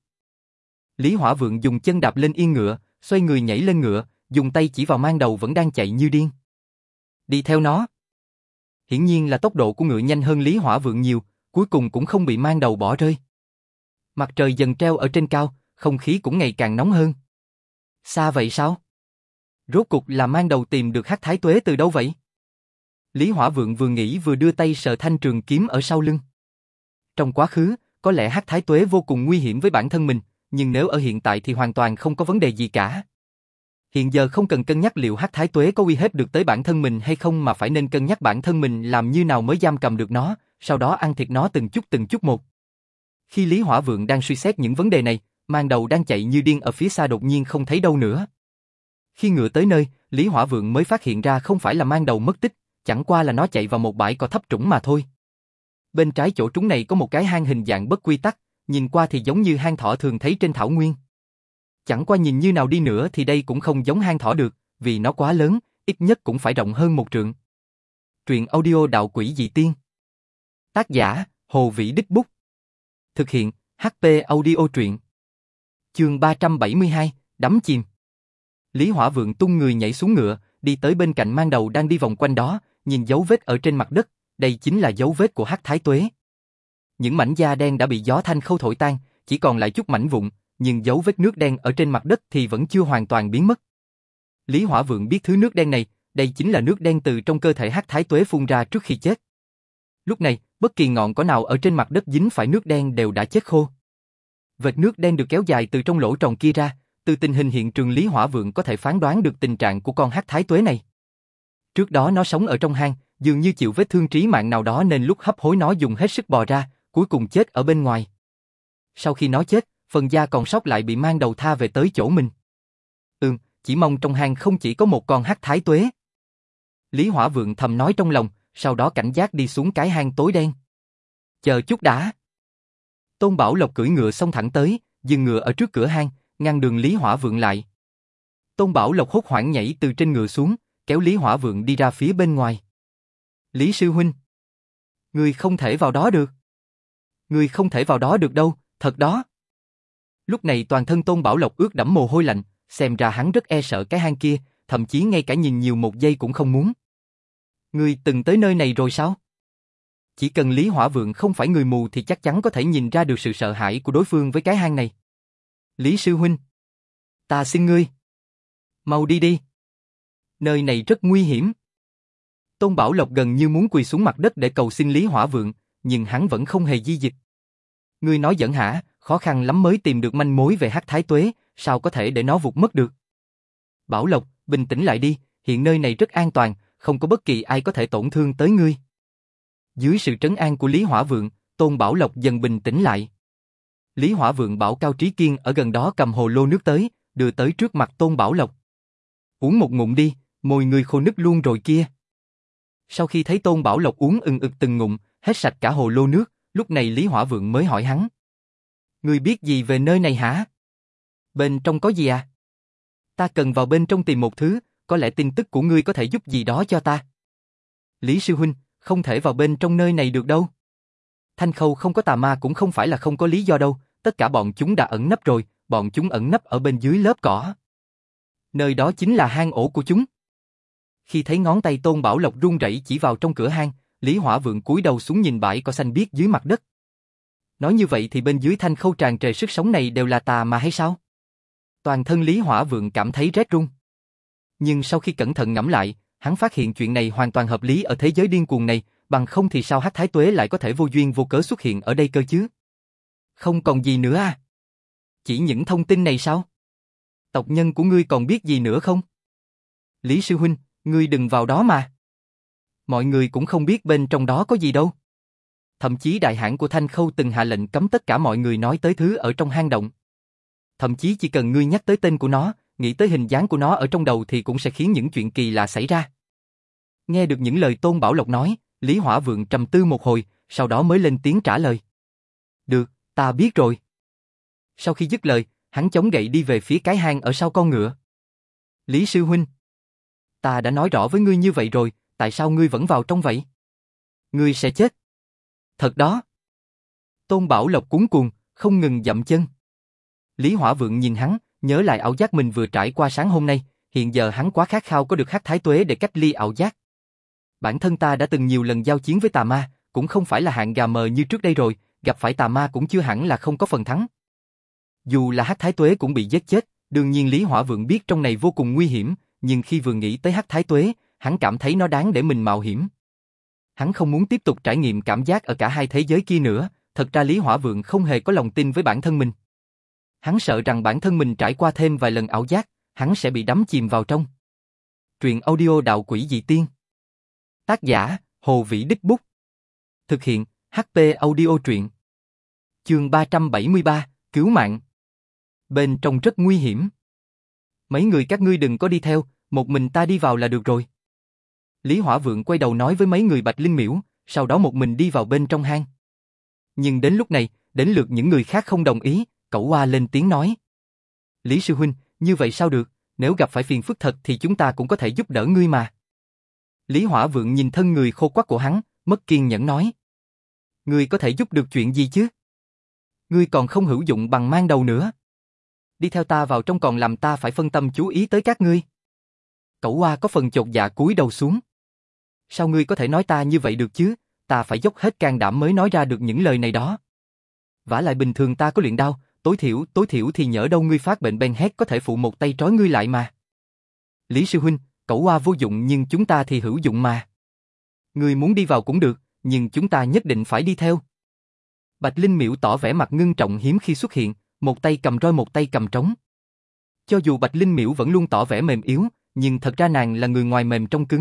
Lý Hỏa Vượng dùng chân đạp lên yên ngựa, xoay người nhảy lên ngựa, dùng tay chỉ vào Mang Đầu vẫn đang chạy như điên. Đi theo nó. Hiển nhiên là tốc độ của ngựa nhanh hơn Lý Hỏa Vượng nhiều, cuối cùng cũng không bị Mang Đầu bỏ rơi. Mặt trời dần treo ở trên cao, không khí cũng ngày càng nóng hơn. Xa vậy sao? Rốt cục là Mang Đầu tìm được Hắc Thái Tuế từ đâu vậy? Lý Hỏa Vượng vừa nghĩ vừa đưa tay sờ thanh trường kiếm ở sau lưng. Trong quá khứ, có lẽ Hắc Thái Tuế vô cùng nguy hiểm với bản thân mình, nhưng nếu ở hiện tại thì hoàn toàn không có vấn đề gì cả. Hiện giờ không cần cân nhắc liệu Hắc Thái Tuế có uy hiếp được tới bản thân mình hay không mà phải nên cân nhắc bản thân mình làm như nào mới giam cầm được nó, sau đó ăn thịt nó từng chút từng chút một. Khi Lý Hỏa Vượng đang suy xét những vấn đề này, Mang Đầu đang chạy như điên ở phía xa đột nhiên không thấy đâu nữa. Khi ngựa tới nơi, Lý Hỏa Vượng mới phát hiện ra không phải là Mang Đầu mất tích, chẳng qua là nó chạy vào một bãi cỏ thấp trũng mà thôi. Bên trái chỗ trũng này có một cái hang hình dạng bất quy tắc, nhìn qua thì giống như hang thỏ thường thấy trên thảo nguyên. Chẳng qua nhìn như nào đi nữa thì đây cũng không giống hang thỏ được, vì nó quá lớn, ít nhất cũng phải rộng hơn một trượng. Truyện audio Đạo Quỷ Dị Tiên. Tác giả, Hồ Vĩ Đích Bút. Thực hiện, hát pê Audio Truyện. Chương ba trăm bảy mươi hai, đắm chìm. Lý Hỏa Vượng tung người nhảy xuống ngựa, đi tới bên cạnh Mang Đầu đang đi vòng quanh đó, nhìn dấu vết ở trên mặt đất, đây chính là dấu vết của Hắc Thái Tuế. Những mảnh da đen đã bị gió Thanh Khâu thổi tan, chỉ còn lại chút mảnh vụn, nhưng dấu vết nước đen ở trên mặt đất thì vẫn chưa hoàn toàn biến mất. Lý Hỏa Vượng biết thứ nước đen này, đây chính là nước đen từ trong cơ thể Hắc Thái Tuế phun ra trước khi chết. Lúc này, bất kỳ ngọn cỏ nào ở trên mặt đất dính phải nước đen đều đã chết khô. Vệt nước đen được kéo dài từ trong lỗ tròn kia ra, từ tình hình hiện trường Lý Hỏa Vượng có thể phán đoán được tình trạng của con Hắc Thái Tuế này. Trước đó nó sống ở trong hang, dường như chịu vết thương trí mạng nào đó nên lúc hấp hối nó dùng hết sức bò ra, cuối cùng chết ở bên ngoài. Sau khi nó chết, phần da còn sót lại bị mang đầu tha về tới chỗ mình. Ừm, chỉ mong trong hang không chỉ có một con hắc thái tuế. Lý Hỏa Vượng thầm nói trong lòng, sau đó cảnh giác đi xuống cái hang tối đen. Chờ chút đã. Tôn Bảo Lộc cưỡi ngựa xông thẳng tới, dừng ngựa ở trước cửa hang, ngăn đường Lý Hỏa Vượng lại. Tôn Bảo Lộc hốt hoảng nhảy từ trên ngựa xuống, kéo Lý Hỏa Vượng đi ra phía bên ngoài. Lý sư huynh, ngươi không thể vào đó được. Ngươi không thể vào đó được đâu, thật đó. Lúc này toàn thân Tôn Bảo Lộc ướt đẫm mồ hôi lạnh, xem ra hắn rất e sợ cái hang kia, thậm chí ngay cả nhìn nhiều một giây cũng không muốn. Ngươi từng tới nơi này rồi sao? Chỉ cần Lý Hỏa Vượng không phải người mù thì chắc chắn có thể nhìn ra được sự sợ hãi của đối phương với cái hang này. Lý sư huynh, ta xin ngươi, mau đi đi. Nơi này rất nguy hiểm. Tôn Bảo Lộc gần như muốn quỳ xuống mặt đất để cầu xin Lý Hỏa Vượng, nhưng hắn vẫn không hề di dịch. Ngươi nói giỡn hả, khó khăn lắm mới tìm được manh mối về hắc thái tuế, sao có thể để nó vụt mất được? Bảo Lộc, bình tĩnh lại đi, hiện nơi này rất an toàn, không có bất kỳ ai có thể tổn thương tới ngươi. Dưới sự trấn an của Lý Hỏa Vượng, Tôn Bảo Lộc dần bình tĩnh lại. Lý Hỏa Vượng bảo Cao Trí Kiên ở gần đó cầm hồ lô nước tới, đưa tới trước mặt Tôn Bảo Lộc. Uống một ngụm đi, môi ngươi khô nứt luôn rồi kia. Sau khi thấy Tôn Bảo Lộc uống ừng ực từng ngụm, hết sạch cả hồ lô nước, lúc này Lý Hỏa Vượng mới hỏi hắn. Ngươi biết gì về nơi này hả? Bên trong có gì à? Ta cần vào bên trong tìm một thứ, có lẽ tin tức của ngươi có thể giúp gì đó cho ta. Lý sư huynh, không thể vào bên trong nơi này được đâu. Thanh Khâu không có tà ma cũng không phải là không có lý do đâu, tất cả bọn chúng đã ẩn nấp rồi, bọn chúng ẩn nấp ở bên dưới lớp cỏ. Nơi đó chính là hang ổ của chúng. Khi thấy ngón tay Tôn Bảo Lộc run rẩy chỉ vào trong cửa hang, Lý Hỏa Vượng cúi đầu xuống nhìn bãi cỏ xanh biếc dưới mặt đất. Nói như vậy thì bên dưới Thanh Khâu tràn trề sức sống này đều là tà ma hay sao? Toàn thân Lý Hỏa Vượng cảm thấy rét run. Nhưng sau khi cẩn thận ngẫm lại, hắn phát hiện chuyện này hoàn toàn hợp lý ở thế giới điên cuồng này, bằng không thì sao hắc thái tuế lại có thể vô duyên vô cớ xuất hiện ở đây cơ chứ? Không còn gì nữa à? Chỉ những thông tin này sao? Tộc nhân của ngươi còn biết gì nữa không? Lý sư huynh, ngươi đừng vào đó mà. Mọi người cũng không biết bên trong đó có gì đâu. Thậm chí đại hãn của Thanh Khâu từng hạ lệnh cấm tất cả mọi người nói tới thứ ở trong hang động. Thậm chí chỉ cần ngươi nhắc tới tên của nó, nghĩ tới hình dáng của nó ở trong đầu thì cũng sẽ khiến những chuyện kỳ lạ xảy ra. Nghe được những lời Tôn Bảo Lộc nói, Lý Hỏa Vượng trầm tư một hồi, sau đó mới lên tiếng trả lời. Được, ta biết rồi. Sau khi dứt lời, hắn chống gậy đi về phía cái hang ở sau con ngựa. Lý sư huynh, ta đã nói rõ với ngươi như vậy rồi, tại sao ngươi vẫn vào trong vậy? Ngươi sẽ chết. Thật đó. Tôn Bảo Lộc cuống cuồng, không ngừng dậm chân. Lý Hỏa Vượng nhìn hắn, nhớ lại ảo giác mình vừa trải qua sáng hôm nay, hiện giờ hắn quá khát khao có được hắc thái tuế để cách ly ảo giác. Bản thân ta đã từng nhiều lần giao chiến với tà ma, cũng không phải là hạng gà mờ như trước đây rồi, gặp phải tà ma cũng chưa hẳn là không có phần thắng. Dù là hắc thái tuế cũng bị giết chết, đương nhiên Lý Hỏa Vượng biết trong này vô cùng nguy hiểm, nhưng khi vừa nghĩ tới hắc thái tuế, hắn cảm thấy nó đáng để mình mạo hiểm. Hắn không muốn tiếp tục trải nghiệm cảm giác ở cả hai thế giới kia nữa, thật ra Lý Hỏa Vượng không hề có lòng tin với bản thân mình. Hắn sợ rằng bản thân mình trải qua thêm vài lần ảo giác, hắn sẽ bị đắm chìm vào trong. Truyện audio Đạo Quỷ Dị Tiên. Tác giả, Hồ Vĩ Đích Bút. Thực hiện, hát pê Audio Truyện. Chương ba trăm bảy mươi ba, Cứu mạng. Bên trong rất nguy hiểm. Mấy người các ngươi đừng có đi theo, một mình ta đi vào là được rồi. Lý Hỏa Vượng quay đầu nói với mấy người Bạch Linh Miễu, sau đó một mình đi vào bên trong hang. Nhưng đến lúc này, đến lượt những người khác không đồng ý, Cẩu Oa lên tiếng nói. Lý sư huynh, như vậy sao được, nếu gặp phải phiền phức thật thì chúng ta cũng có thể giúp đỡ ngươi mà. Lý Hỏa Vượng nhìn thân người khô quắt của hắn, mất kiên nhẫn nói. Ngươi có thể giúp được chuyện gì chứ? Ngươi còn không hữu dụng bằng mang đầu nữa. Đi theo ta vào trong còn làm ta phải phân tâm chú ý tới các ngươi. Cẩu Oa có phần chột dạ cúi đầu xuống. Sao ngươi có thể nói ta như vậy được chứ, ta phải dốc hết can đảm mới nói ra được những lời này đó. Vả lại bình thường ta có luyện đao, tối thiểu, tối thiểu thì nhỡ đâu ngươi phát bệnh ben hét có thể phụ một tay trói ngươi lại mà. Lý sư huynh, Cẩu Oa vô dụng nhưng chúng ta thì hữu dụng mà. Ngươi muốn đi vào cũng được, nhưng chúng ta nhất định phải đi theo. Bạch Linh Miễu tỏ vẻ mặt ngưng trọng hiếm khi xuất hiện, một tay cầm roi một tay cầm trống. Cho dù Bạch Linh Miễu vẫn luôn tỏ vẻ mềm yếu, nhưng thật ra nàng là người ngoài mềm trong cứng,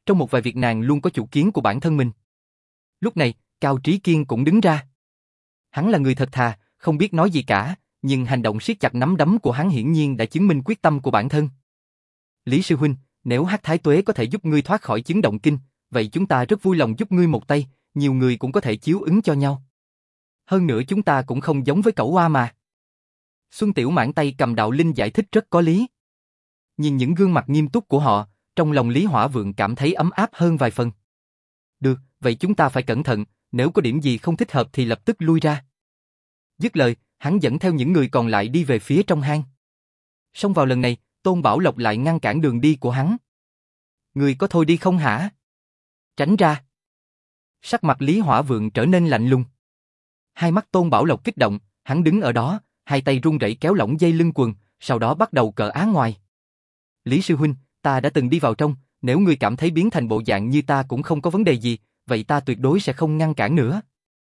trong một vài việc nàng luôn có chủ kiến của bản thân mình. Lúc này, Cao Trí Kiên cũng đứng ra. Hắn là người thật thà, không biết nói gì cả, nhưng hành động siết chặt nắm đấm của hắn hiển nhiên đã chứng minh quyết tâm của bản thân. Lý sư huynh, nếu Hắc Thái Tuế có thể giúp ngươi thoát khỏi chứng động kinh, vậy chúng ta rất vui lòng giúp ngươi một tay, nhiều người cũng có thể chiếu ứng cho nhau. Hơn nữa chúng ta cũng không giống với cẩu oa mà. Xuân Tiểu Mãn tay cầm đạo linh giải thích rất có lý. Nhìn những gương mặt nghiêm túc của họ, trong lòng Lý Hỏa Vượng cảm thấy ấm áp hơn vài phần. Được, vậy chúng ta phải cẩn thận, nếu có điểm gì không thích hợp thì lập tức lui ra. Dứt lời, hắn dẫn theo những người còn lại đi về phía trong hang. Xông vào lần này, Tôn Bảo Lộc lại ngăn cản đường đi của hắn. Người có thôi đi không hả? Tránh ra. Sắc mặt Lý Hỏa Vượng trở nên lạnh lùng. Hai mắt Tôn Bảo Lộc kích động, hắn đứng ở đó, hai tay run rẩy kéo lỏng dây lưng quần, sau đó bắt đầu cởi áo ngoài. Lý sư huynh, ta đã từng đi vào trong, nếu ngươi cảm thấy biến thành bộ dạng như ta cũng không có vấn đề gì, vậy ta tuyệt đối sẽ không ngăn cản nữa.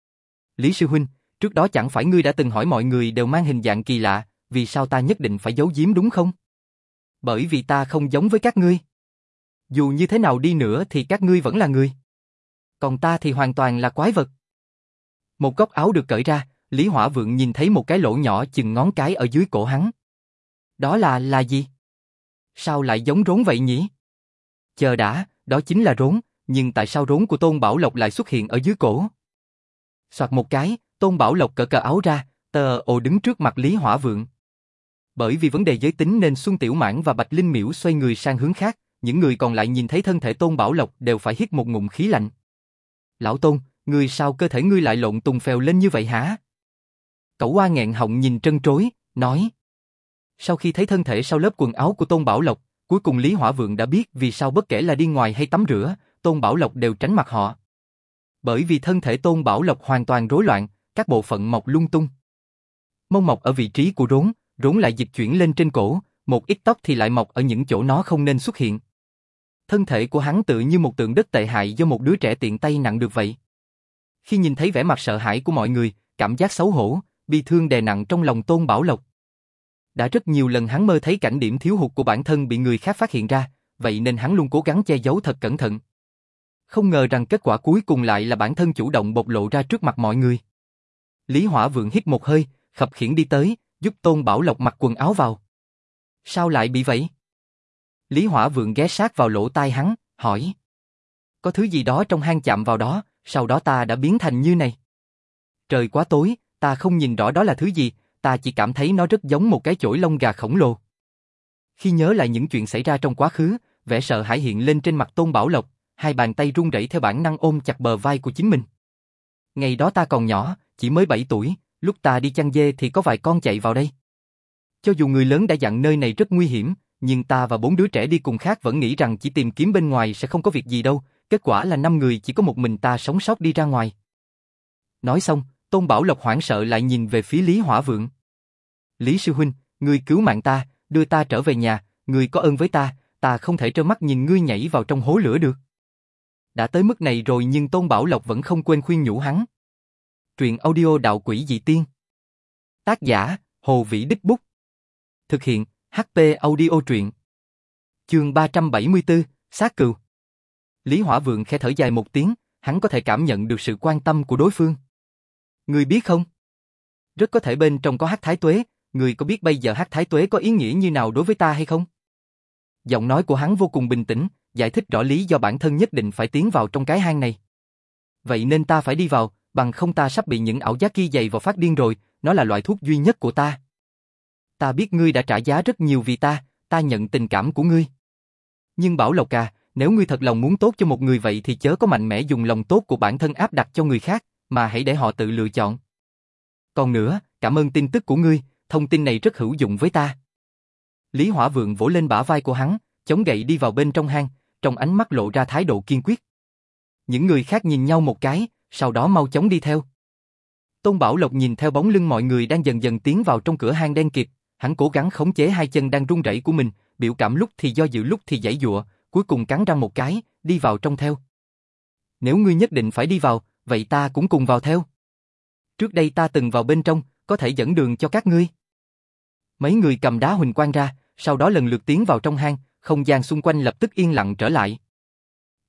Lý sư huynh, trước đó chẳng phải ngươi đã từng hỏi mọi người đều mang hình dạng kỳ lạ, vì sao ta nhất định phải giấu giếm đúng không? Bởi vì ta không giống với các ngươi. Dù như thế nào đi nữa thì các ngươi vẫn là người. Còn ta thì hoàn toàn là quái vật. Một góc áo được cởi ra, Lý Hỏa Vượng nhìn thấy một cái lỗ nhỏ chừng ngón cái ở dưới cổ hắn. Đó là là gì? Sao lại giống rốn vậy nhỉ? Chờ đã, đó chính là rốn, nhưng tại sao rốn của Tôn Bảo Lộc lại xuất hiện ở dưới cổ? Soạt một cái, Tôn Bảo Lộc cởi cờ áo ra, tờ ồ đứng trước mặt Lý Hỏa Vượng. Bởi vì vấn đề giới tính nên Xuân Tiểu Mãn và Bạch Linh Miễu xoay người sang hướng khác, những người còn lại nhìn thấy thân thể Tôn Bảo Lộc đều phải hít một ngụm khí lạnh. Lão Tôn, ngươi sao cơ thể ngươi lại lộn tùng phèo lên như vậy hả? Cẩu oa nghẹn họng nhìn trân trối, nói. Sau khi thấy thân thể sau lớp quần áo của Tôn Bảo Lộc, cuối cùng Lý Hỏa Vượng đã biết vì sao bất kể là đi ngoài hay tắm rửa, Tôn Bảo Lộc đều tránh mặt họ. Bởi vì thân thể Tôn Bảo Lộc hoàn toàn rối loạn, các bộ phận mọc lung tung. Mông mọc ở vị trí của rốn, rốn lại dịch chuyển lên trên cổ, một ít tóc thì lại mọc ở những chỗ nó không nên xuất hiện. Thân thể của hắn tự như một tượng đất tệ hại do một đứa trẻ tiện tay nặng được vậy. Khi nhìn thấy vẻ mặt sợ hãi của mọi người, cảm giác xấu hổ, bi thương đè nặng trong lòng Tôn Bảo Lộc. Đã rất nhiều lần hắn mơ thấy cảnh điểm thiếu hụt của bản thân bị người khác phát hiện ra, vậy nên hắn luôn cố gắng che giấu thật cẩn thận. Không ngờ rằng kết quả cuối cùng lại là bản thân chủ động bộc lộ ra trước mặt mọi người. Lý Hỏa Vượng hít một hơi, khập khiễng đi tới, giúp Tôn Bảo Lộc mặc quần áo vào. Sao lại bị vậy? Lý Hỏa Vượng ghé sát vào lỗ tai hắn, hỏi. Có thứ gì đó trong hang chạm vào đó, sau đó ta đã biến thành như này. Trời quá tối, ta không nhìn rõ đó là thứ gì, ta chỉ cảm thấy nó rất giống một cái chổi lông gà khổng lồ. Khi nhớ lại những chuyện xảy ra trong quá khứ, vẻ sợ hãi hiện lên trên mặt Tôn Bảo Lộc, hai bàn tay run rẩy theo bản năng ôm chặt bờ vai của chính mình. Ngày đó ta còn nhỏ, chỉ mới bảy tuổi, lúc ta đi chăn dê thì có vài con chạy vào đây. Cho dù người lớn đã dặn nơi này rất nguy hiểm, nhưng ta và bốn đứa trẻ đi cùng khác vẫn nghĩ rằng chỉ tìm kiếm bên ngoài sẽ không có việc gì đâu, kết quả là năm người chỉ có một mình ta sống sót đi ra ngoài. Nói xong, Tôn Bảo Lộc hoảng sợ lại nhìn về phía Lý Hỏa Vượng. Lý sư huynh, ngươi cứu mạng ta, đưa ta trở về nhà, ngươi có ơn với ta, ta không thể trơ mắt nhìn ngươi nhảy vào trong hố lửa được. Đã tới mức này rồi nhưng Tôn Bảo Lộc vẫn không quên khuyên nhủ hắn. Truyện audio Đạo Quỷ Dị Tiên. Tác giả, Hồ Vĩ Đích Bút. Thực hiện, hát pê Audio Truyện. Chương ba trăm bảy mươi tư, Sát Cừu. Lý Hỏa Vượng khẽ thở dài một tiếng, hắn có thể cảm nhận được sự quan tâm của đối phương. Ngươi biết không? Rất có thể bên trong có Hắc Thái Tuế, ngươi có biết bây giờ Hắc Thái Tuế có ý nghĩa như nào đối với ta hay không? Giọng nói của hắn vô cùng bình tĩnh, giải thích rõ lý do bản thân nhất định phải tiến vào trong cái hang này. Vậy nên ta phải đi vào, bằng không ta sắp bị những ảo giác kia dày vào phát điên rồi, nó là loại thuốc duy nhất của ta. Ta biết ngươi đã trả giá rất nhiều vì ta, ta nhận tình cảm của ngươi. Nhưng Bảo Lộc à, nếu ngươi thật lòng muốn tốt cho một người vậy thì chớ có mạnh mẽ dùng lòng tốt của bản thân áp đặt cho người khác, mà hãy để họ tự lựa chọn. Còn nữa, cảm ơn tin tức của ngươi, thông tin này rất hữu dụng với ta. Lý Hỏa Vượng vỗ lên bả vai của hắn, chống gậy đi vào bên trong hang, trong ánh mắt lộ ra thái độ kiên quyết. Những người khác nhìn nhau một cái, sau đó mau chóng đi theo. Tôn Bảo Lộc nhìn theo bóng lưng mọi người đang dần dần tiến vào trong cửa hang đen kịt, hắn cố gắng khống chế hai chân đang run rẩy của mình, biểu cảm lúc thì do dự lúc thì giãy giụa, cuối cùng cắn răng một cái, đi vào trong theo. Nếu ngươi nhất định phải đi vào, vậy ta cũng cùng vào theo. Trước đây ta từng vào bên trong, có thể dẫn đường cho các ngươi. Mấy người cầm đá huỳnh quang ra, sau đó lần lượt tiến vào trong hang, không gian xung quanh lập tức yên lặng trở lại.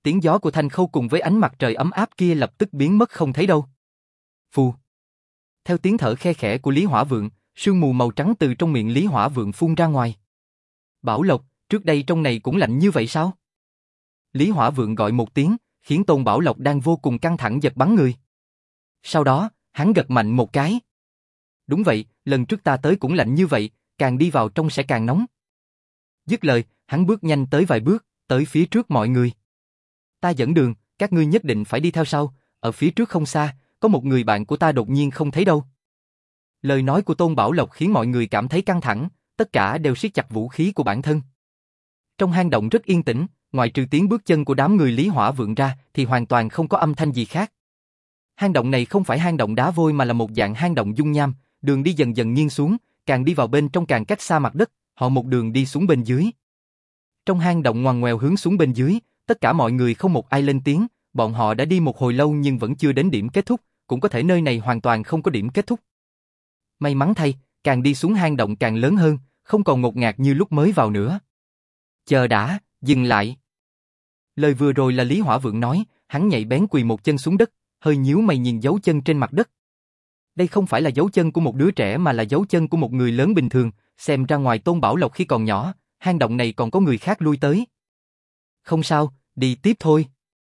tiếng gió của Thanh Khâu cùng với ánh mặt trời ấm áp kia lập tức biến mất không thấy đâu. Phù. Theo tiếng thở khe khẽ của Lý Hỏa Vượng, sương mù màu trắng từ trong miệng Lý Hỏa Vượng phun ra ngoài. Bảo Lộc, trước đây trong này cũng lạnh như vậy sao? Lý Hỏa Vượng gọi một tiếng, khiến Tôn Bảo Lộc đang vô cùng căng thẳng giật bắn người. Sau đó, hắn gật mạnh một cái. Đúng vậy, lần trước ta tới cũng lạnh như vậy, càng đi vào trong sẽ càng nóng. Dứt lời, hắn bước nhanh tới vài bước, tới phía trước mọi người. Ta dẫn đường, các ngươi nhất định phải đi theo sau, ở phía trước không xa, có một người bạn của ta đột nhiên không thấy đâu. Lời nói của Tôn Bảo Lộc khiến mọi người cảm thấy căng thẳng, tất cả đều siết chặt vũ khí của bản thân. Trong hang động rất yên tĩnh, ngoài trừ tiếng bước chân của đám người Lý Hỏa Vượng ra thì hoàn toàn không có âm thanh gì khác. Hang động này không phải hang động đá vôi mà là một dạng hang động dung nham, đường đi dần dần nghiêng xuống, càng đi vào bên trong càng cách xa mặt đất, họ một đường đi xuống bên dưới. Trong hang động ngoằn ngoèo hướng xuống bên dưới, tất cả mọi người không một ai lên tiếng, bọn họ đã đi một hồi lâu nhưng vẫn chưa đến điểm kết thúc, cũng có thể nơi này hoàn toàn không có điểm kết thúc. May mắn thay, càng đi xuống hang động càng lớn hơn, không còn ngột ngạt như lúc mới vào nữa. Chờ đã, dừng lại. Lời vừa rồi là Lý Hỏa Vượng nói, hắn nhảy bén quỳ một chân xuống đất, hơi nhíu mày nhìn dấu chân trên mặt đất. Đây không phải là dấu chân của một đứa trẻ mà là dấu chân của một người lớn bình thường, xem ra ngoài Tôn Bảo Lộc khi còn nhỏ, hang động này còn có người khác lui tới. Không sao, đi tiếp thôi.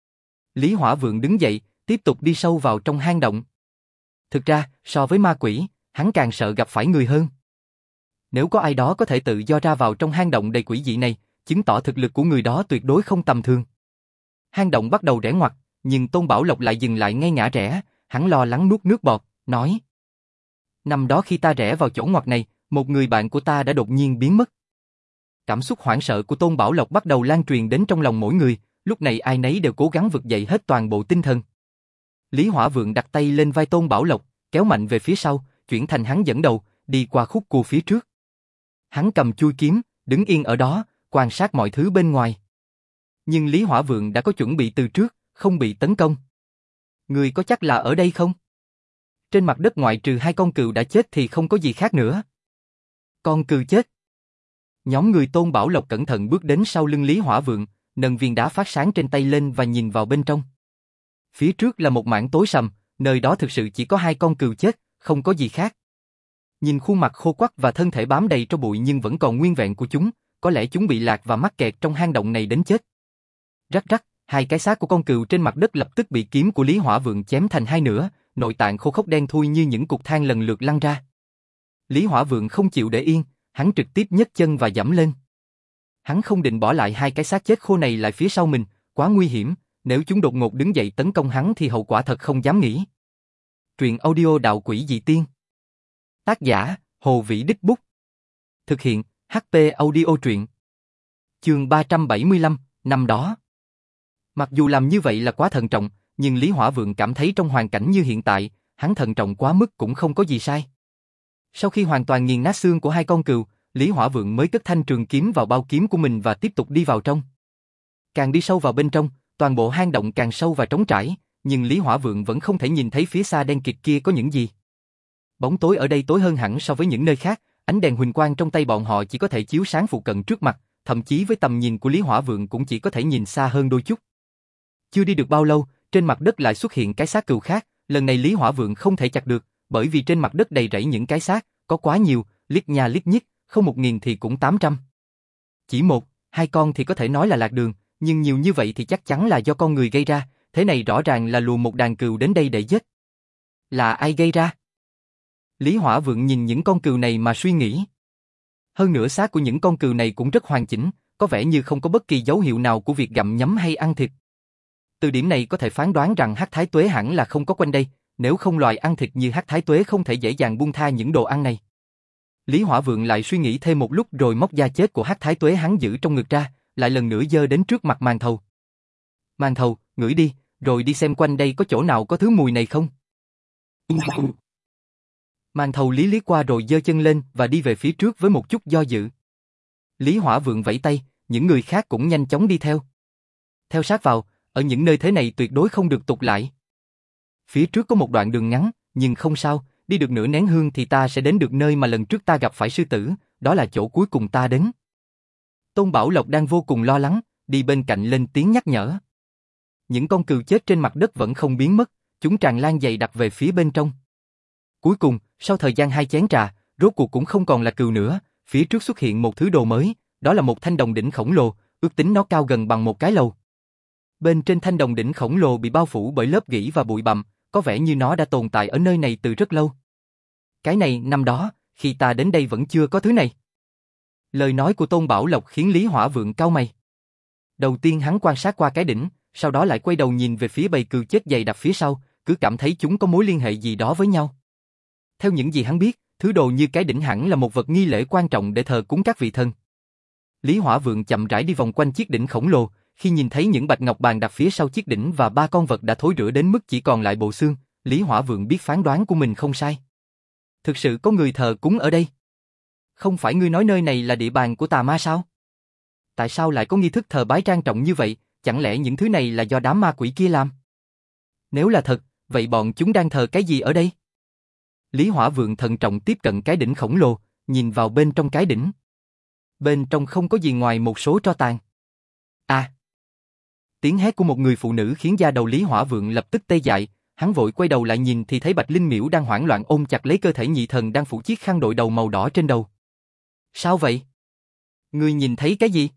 Lý Hỏa Vượng đứng dậy, tiếp tục đi sâu vào trong hang động. Thực ra, so với ma quỷ, hắn càng sợ gặp phải người hơn. Nếu có ai đó có thể tự do ra vào trong hang động đầy quỷ dị này, chứng tỏ thực lực của người đó tuyệt đối không tầm thường. Hang động bắt đầu rẽ ngoặt, nhưng Tôn Bảo Lộc lại dừng lại ngay ngã rẽ, hắn lo lắng nuốt nước bọt, nói: Năm đó khi ta rẽ vào chỗ ngoặt này, một người bạn của ta đã đột nhiên biến mất. Cảm xúc hoảng sợ của Tôn Bảo Lộc bắt đầu lan truyền đến trong lòng mỗi người, lúc này ai nấy đều cố gắng vực dậy hết toàn bộ tinh thần. Lý Hỏa Vượng đặt tay lên vai Tôn Bảo Lộc, kéo mạnh về phía sau, chuyển thành hắn dẫn đầu, đi qua khúc cua phía trước. Hắn cầm chui kiếm, đứng yên ở đó, quan sát mọi thứ bên ngoài. Nhưng Lý Hỏa Vượng đã có chuẩn bị từ trước, không bị tấn công. Người có chắc là ở đây không? Trên mặt đất ngoại trừ hai con cừu đã chết thì không có gì khác nữa. Con cừu chết. Nhóm người Tôn Bảo Lộc cẩn thận bước đến sau lưng Lý Hỏa Vượng, nâng viên đá phát sáng trên tay lên và nhìn vào bên trong. Phía trước là một mảng tối sầm, nơi đó thực sự chỉ có hai con cừu chết, không có gì khác. Nhìn khuôn mặt khô quắt và thân thể bám đầy tro bụi nhưng vẫn còn nguyên vẹn của chúng, có lẽ chúng bị lạc và mắc kẹt trong hang động này đến chết. Rắc rắc, hai cái xác của con cừu trên mặt đất lập tức bị kiếm của Lý Hỏa Vượng chém thành hai nửa, nội tạng khô khốc đen thui như những cục than lần lượt lăn ra. Lý Hỏa Vượng không chịu để yên, hắn trực tiếp nhấc chân và giẫm lên. Hắn không định bỏ lại hai cái xác chết khô này lại phía sau mình, quá nguy hiểm, nếu chúng đột ngột đứng dậy tấn công hắn thì hậu quả thật không dám nghĩ. Truyện audio Đạo Quỷ Dị Tiên. Tác giả, Hồ Vĩ Đích Bút. Thực hiện, hát pê Audio Truyện. Chương ba trăm bảy mươi lăm, năm đó. Mặc dù làm như vậy là quá thận trọng, nhưng Lý Hỏa Vượng cảm thấy trong hoàn cảnh như hiện tại, hắn thận trọng quá mức cũng không có gì sai. Sau khi hoàn toàn nghiền nát xương của hai con cừu, Lý Hỏa Vượng mới cất thanh trường kiếm vào bao kiếm của mình và tiếp tục đi vào trong. Càng đi sâu vào bên trong, toàn bộ hang động càng sâu và trống trải, nhưng Lý Hỏa Vượng vẫn không thể nhìn thấy phía xa đen kịt kia có những gì. Bóng tối ở đây tối hơn hẳn so với những nơi khác, ánh đèn huỳnh quang trong tay bọn họ chỉ có thể chiếu sáng phụ cận trước mặt, thậm chí với tầm nhìn của Lý Hỏa Vượng cũng chỉ có thể nhìn xa hơn đôi chút. Chưa đi được bao lâu, trên mặt đất lại xuất hiện cái xác cừu khác, lần này Lý Hỏa Vượng không thể chặt được, bởi vì trên mặt đất đầy rẫy những cái xác, có quá nhiều, liếc nha liếc nhích, không một nghìn thì cũng tám trăm. Chỉ một, hai con thì có thể nói là lạc đường, nhưng nhiều như vậy thì chắc chắn là do con người gây ra, thế này rõ ràng là lùa một đàn cừu đến đây để giết. Là ai gây ra? Lý Hỏa Vượng nhìn những con cừu này mà suy nghĩ. Hơn nữa xác của những con cừu này cũng rất hoàn chỉnh, có vẻ như không có bất kỳ dấu hiệu nào của việc gặm nhấm hay ăn thịt. Từ điểm này có thể phán đoán rằng Hắc Thái Tuế hẳn là không có quanh đây, nếu không loài ăn thịt như Hắc Thái Tuế không thể dễ dàng buông tha những đồ ăn này. Lý Hỏa Vượng lại suy nghĩ thêm một lúc rồi móc da chết của Hắc Thái Tuế hắn giữ trong ngực ra, lại lần nữa giơ đến trước mặt Màn Thầu. Màn Thầu, ngửi đi, rồi đi xem quanh đây có chỗ nào có thứ mùi này không. Màn Thầu lý lý qua rồi giơ chân lên và đi về phía trước với một chút do dự. Lý Hỏa Vượng vẫy tay, những người khác cũng nhanh chóng đi theo. Theo sát vào, ở những nơi thế này tuyệt đối không được tụt lại. Phía trước có một đoạn đường ngắn, nhưng không sao, đi được nửa nén hương thì ta sẽ đến được nơi mà lần trước ta gặp phải sư tử, đó là chỗ cuối cùng ta đến. Tôn Bảo Lộc đang vô cùng lo lắng, đi bên cạnh lên tiếng nhắc nhở. những con cừu chết trên mặt đất vẫn không biến mất, chúng tràn lan dày đặc về phía bên trong. Cuối cùng, sau thời gian hai chén trà, rốt cuộc cũng không còn là cừu nữa, phía trước xuất hiện một thứ đồ mới, đó là một thanh đồng đỉnh khổng lồ, ước tính nó cao gần bằng một cái lầu. Bên trên thanh đồng đỉnh khổng lồ bị bao phủ bởi lớp gỉ và bụi bặm, có vẻ như nó đã tồn tại ở nơi này từ rất lâu. Cái này năm đó, khi ta đến đây vẫn chưa có thứ này. Lời nói của Tôn Bảo Lộc khiến Lý Hỏa Vượng cau mày. Đầu tiên hắn quan sát qua cái đỉnh, sau đó lại quay đầu nhìn về phía bầy cừu chết dày đặc phía sau, cứ cảm thấy chúng có mối liên hệ gì đó với nhau. Theo những gì hắn biết, thứ đồ như cái đỉnh hẳn là một vật nghi lễ quan trọng để thờ cúng các vị thần. Lý Hỏa Vượng chậm rãi đi vòng quanh chiếc đỉnh khổng lồ, khi nhìn thấy những bạch ngọc bàn đặt phía sau chiếc đỉnh và ba con vật đã thối rữa đến mức chỉ còn lại bộ xương, Lý Hỏa Vượng biết phán đoán của mình không sai. Thực sự có người thờ cúng ở đây. Không phải ngươi nói nơi này là địa bàn của tà ma sao? Tại sao lại có nghi thức thờ bái trang trọng như vậy, chẳng lẽ những thứ này là do đám ma quỷ kia làm? Nếu là thật, vậy bọn chúng đang thờ cái gì ở đây? Lý Hỏa Vượng thận trọng tiếp cận cái đỉnh khổng lồ, nhìn vào bên trong cái đỉnh. Bên trong không có gì ngoài một số tro tàn. À! Tiếng hét của một người phụ nữ khiến da đầu Lý Hỏa Vượng lập tức tê dại, hắn vội quay đầu lại nhìn thì thấy Bạch Linh Miễu đang hoảng loạn ôm chặt lấy cơ thể nhị thần đang phủ chiếc khăn đội đầu màu đỏ trên đầu. Sao vậy? Ngươi nhìn thấy cái gì?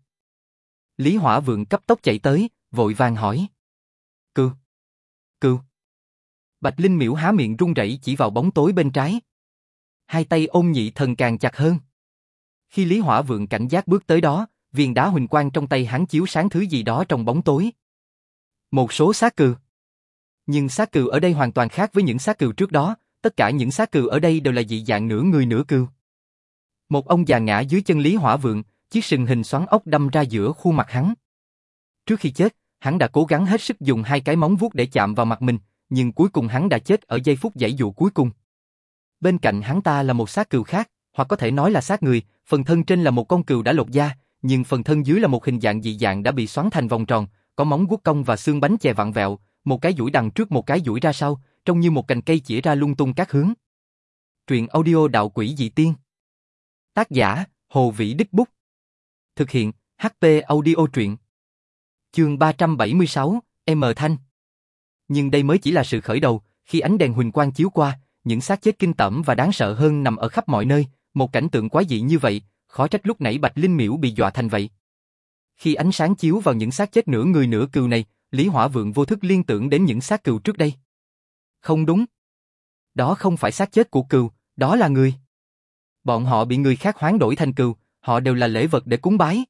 Lý Hỏa Vượng cấp tốc chạy tới, vội vàng hỏi. Cừu. Cừu. Bạch Linh Miễu há miệng run rẩy chỉ vào bóng tối bên trái. Hai tay ôm nhị thần càng chặt hơn. Khi Lý Hỏa Vượng cảnh giác bước tới đó, viên đá huỳnh quang trong tay hắn chiếu sáng thứ gì đó trong bóng tối. Một số xác cừu. Nhưng xác cừu ở đây hoàn toàn khác với những xác cừu trước đó, tất cả những xác cừu ở đây đều là dị dạng nửa người nửa cừu. Một ông già ngã dưới chân Lý Hỏa Vượng, chiếc sừng hình xoắn ốc đâm ra giữa khuôn mặt hắn. Trước khi chết, hắn đã cố gắng hết sức dùng hai cái móng vuốt để chạm vào mặt mình, nhưng cuối cùng hắn đã chết ở giây phút giãy dụa cuối cùng. Bên cạnh hắn ta là một xác cừu khác, hoặc có thể nói là xác người, phần thân trên là một con cừu đã lột da, nhưng phần thân dưới là một hình dạng dị dạng đã bị xoắn thành vòng tròn, có móng vuốt cong và xương bánh chè vặn vẹo, một cái duỗi đằng trước một cái duỗi ra sau, trông như một cành cây chĩa ra lung tung các hướng. Truyện audio Đạo Quỷ Dị Tiên. Tác giả: Hồ Vĩ Đích Bút. Thực hiện: hát pê Audio Truyện. Chương ba trăm bảy mươi sáu, M Thanh. Nhưng đây mới chỉ là sự khởi đầu, khi ánh đèn huỳnh quang chiếu qua, những xác chết kinh tởm và đáng sợ hơn nằm ở khắp mọi nơi, một cảnh tượng quái dị như vậy, khó trách lúc nãy Bạch Linh Miễu bị dọa thành vậy. Khi ánh sáng chiếu vào những xác chết nửa người nửa cừu này, Lý Hỏa Vượng vô thức liên tưởng đến những xác cừu trước đây. Không đúng. Đó không phải xác chết của cừu, đó là người. Bọn họ bị người khác hoán đổi thành cừu, họ đều là lễ vật để cúng bái.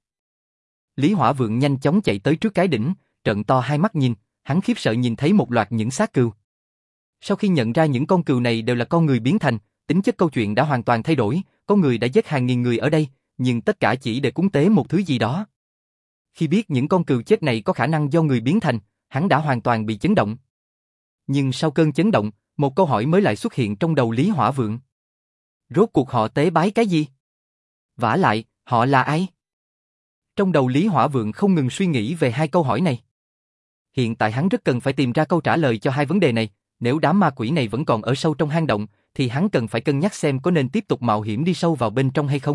Lý Hỏa Vượng nhanh chóng chạy tới trước cái đỉnh, trợn to hai mắt nhìn, hắn khiếp sợ nhìn thấy một loạt những xác cừu. Sau khi nhận ra những con cừu này đều là con người biến thành, tính chất câu chuyện đã hoàn toàn thay đổi, có người đã giết hàng nghìn người ở đây, nhưng tất cả chỉ để cúng tế một thứ gì đó. Khi biết những con cừu chết này có khả năng do người biến thành, hắn đã hoàn toàn bị chấn động. Nhưng sau cơn chấn động, một câu hỏi mới lại xuất hiện trong đầu Lý Hỏa Vượng. Rốt cuộc họ tế bái cái gì? Vả lại, họ là ai? Trong đầu Lý Hỏa Vượng không ngừng suy nghĩ về hai câu hỏi này. Hiện tại hắn rất cần phải tìm ra câu trả lời cho hai vấn đề này, nếu đám ma quỷ này vẫn còn ở sâu trong hang động, thì hắn cần phải cân nhắc xem có nên tiếp tục mạo hiểm đi sâu vào bên trong hay không.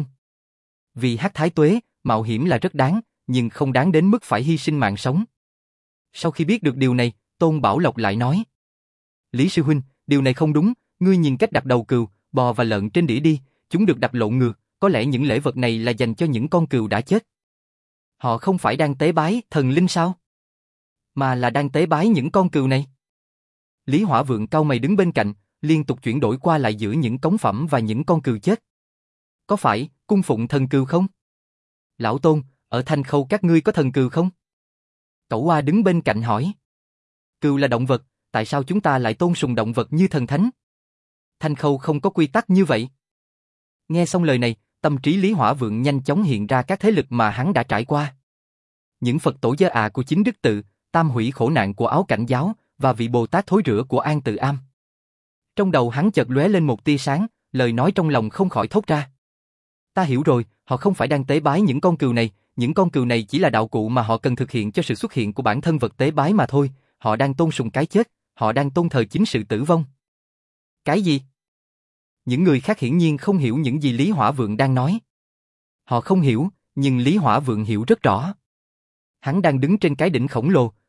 Vì Hắc Thái Tuế, mạo hiểm là rất đáng, nhưng không đáng đến mức phải hy sinh mạng sống. Sau khi biết được điều này, Tôn Bảo Lộc lại nói. Lý sư huynh, điều này không đúng, ngươi nhìn cách đặt đầu cừu, bò và lợn trên đĩa đi, chúng được đặt lộn ngược, có lẽ những lễ vật này là dành cho những con cừu đã chết. Họ không phải đang tế bái thần linh sao? Mà là đang tế bái những con cừu này. Lý Hỏa Vượng cau mày đứng bên cạnh, liên tục chuyển đổi qua lại giữa những cống phẩm và những con cừu chết. Có phải cung phụng thần cừu không? Lão Tôn, ở Thanh Khâu các ngươi có thần cừu không? Cẩu Oa đứng bên cạnh hỏi. Cừu là động vật, tại sao chúng ta lại tôn sùng động vật như thần thánh? Thanh Khâu không có quy tắc như vậy. Nghe xong lời này, tâm trí Lý Hỏa Vượng nhanh chóng hiện ra các thế lực mà hắn đã trải qua. Những Phật tổ Dơ À của Chính Đức Tự, Tam Hủy Khổ Nạn của Áo Cảnh Giáo và vị Bồ Tát Thối Rữa của An Tự Am. Trong đầu hắn chợt lóe lên một tia sáng, lời nói trong lòng không khỏi thốt ra. Ta hiểu rồi, họ không phải đang tế bái những con cừu này, những con cừu này chỉ là đạo cụ mà họ cần thực hiện cho sự xuất hiện của bản thân vật tế bái mà thôi, họ đang tôn sùng cái chết, họ đang tôn thờ chính sự tử vong. Cái gì? Những người khác hiển nhiên không hiểu những gì Lý Hỏa Vượng đang nói. Họ không hiểu, nhưng Lý Hỏa Vượng hiểu rất rõ. Hắn đang đứng trên cái đỉnh khổng lồ,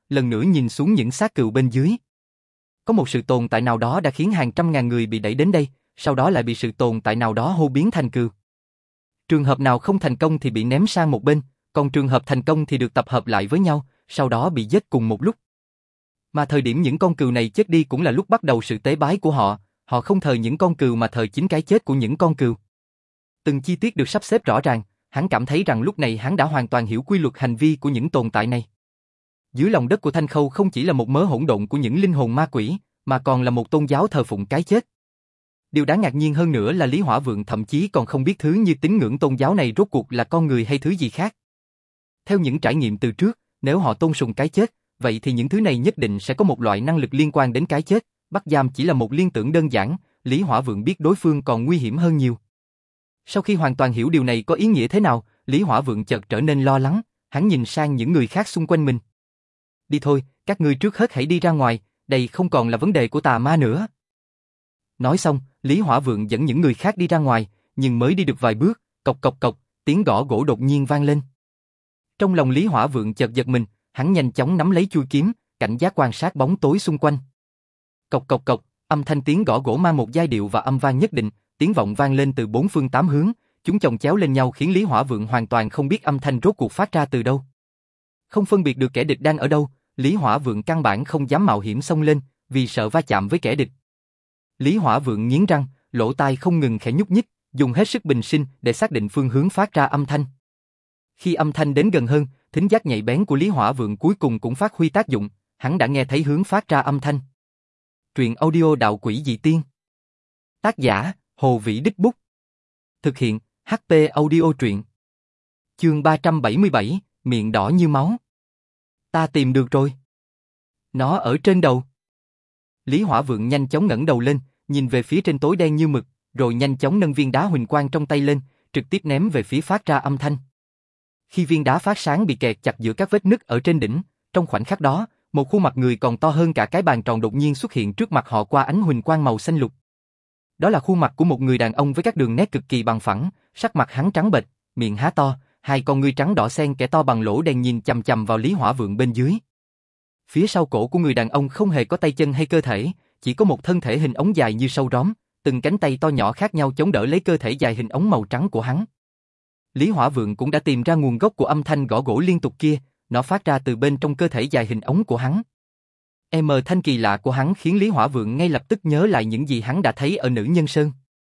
lần nữa nhìn xuống những xác cừu bên dưới. Có một sự tồn tại nào đó đã khiến hàng trăm ngàn người bị đẩy đến đây, sau đó lại bị sự tồn tại nào đó hô biến thành cừu. Trường hợp nào không thành công thì bị ném sang một bên, còn trường hợp thành công thì được tập hợp lại với nhau, sau đó bị giết cùng một lúc. Mà thời điểm những con cừu này chết đi cũng là lúc bắt đầu sự tế bái của họ, họ không thờ những con cừu mà thờ chính cái chết của những con cừu. Từng chi tiết được sắp xếp rõ ràng, hắn cảm thấy rằng lúc này hắn đã hoàn toàn hiểu quy luật hành vi của những tồn tại này. Dưới lòng đất của Thanh Khâu không chỉ là một mớ hỗn độn của những linh hồn ma quỷ, mà còn là một tôn giáo thờ phụng cái chết. Điều đáng ngạc nhiên hơn nữa là Lý Hỏa Vượng thậm chí còn không biết thứ như tín ngưỡng tôn giáo này rốt cuộc là con người hay thứ gì khác. Theo những trải nghiệm từ trước, nếu họ tôn sùng cái chết, vậy thì những thứ này nhất định sẽ có một loại năng lực liên quan đến cái chết. Bắt giam chỉ là một liên tưởng đơn giản, Lý Hỏa Vượng biết đối phương còn nguy hiểm hơn nhiều. Sau khi hoàn toàn hiểu điều này có ý nghĩa thế nào, Lý Hỏa Vượng chợt trở nên lo lắng, hắn nhìn sang những người khác xung quanh mình. Đi thôi, các ngươi trước hết hãy đi ra ngoài, đây không còn là vấn đề của tà ma nữa. Nói xong, Lý Hỏa Vượng dẫn những người khác đi ra ngoài, nhưng mới đi được vài bước, cộc cộc cộc, tiếng gõ gỗ đột nhiên vang lên. Trong lòng Lý Hỏa Vượng chợt giật mình, hắn nhanh chóng nắm lấy chuôi kiếm, cảnh giác quan sát bóng tối xung quanh. Cộc cộc cộc, âm thanh tiếng gõ gỗ mang một giai điệu và âm vang nhất định, tiếng vọng vang lên từ bốn phương tám hướng, chúng chồng chéo lên nhau khiến Lý Hỏa Vượng hoàn toàn không biết âm thanh rốt cuộc phát ra từ đâu. Không phân biệt được kẻ địch đang ở đâu, Lý Hỏa Vượng căn bản không dám mạo hiểm xông lên, vì sợ va chạm với kẻ địch. Lý Hỏa Vượng nghiến răng, lỗ tai không ngừng khẽ nhúc nhích, dùng hết sức bình sinh để xác định phương hướng phát ra âm thanh. Khi âm thanh đến gần hơn, thính giác nhạy bén của Lý Hỏa Vượng cuối cùng cũng phát huy tác dụng, hắn đã nghe thấy hướng phát ra âm thanh. Truyện audio Đạo Quỷ Dị Tiên. Tác giả, Hồ Vĩ Đích Bút. Thực hiện, hát pê Audio Truyện. Chương ba trăm bảy mươi bảy, miệng đỏ như máu. Ta tìm được rồi. Nó ở trên đầu. Lý Hỏa Vượng nhanh chóng ngẩng đầu lên, nhìn về phía trên tối đen như mực, rồi nhanh chóng nâng viên đá huỳnh quang trong tay lên, trực tiếp ném về phía phát ra âm thanh. Khi viên đá phát sáng bị kẹt chặt giữa các vết nứt ở trên đỉnh, trong khoảnh khắc đó, một khuôn mặt người còn to hơn cả cái bàn tròn đột nhiên xuất hiện trước mặt họ qua ánh huỳnh quang màu xanh lục. Đó là khuôn mặt của một người đàn ông với các đường nét cực kỳ bằng phẳng, sắc mặt hắn trắng bệch, miệng há to, hai con ngươi trắng đỏ xen kẽ to bằng lỗ đen nhìn chằm chằm vào Lý Hỏa Vượng bên dưới. Phía sau cổ của người đàn ông không hề có tay chân hay cơ thể, chỉ có một thân thể hình ống dài như sâu róm, từng cánh tay to nhỏ khác nhau chống đỡ lấy cơ thể dài hình ống màu trắng của hắn. Lý Hỏa Vượng cũng đã tìm ra nguồn gốc của âm thanh gõ gỗ liên tục kia, nó phát ra từ bên trong cơ thể dài hình ống của hắn. Âm thanh kỳ lạ của hắn khiến Lý Hỏa Vượng ngay lập tức nhớ lại những gì hắn đã thấy ở Nữ Nhân Sơn.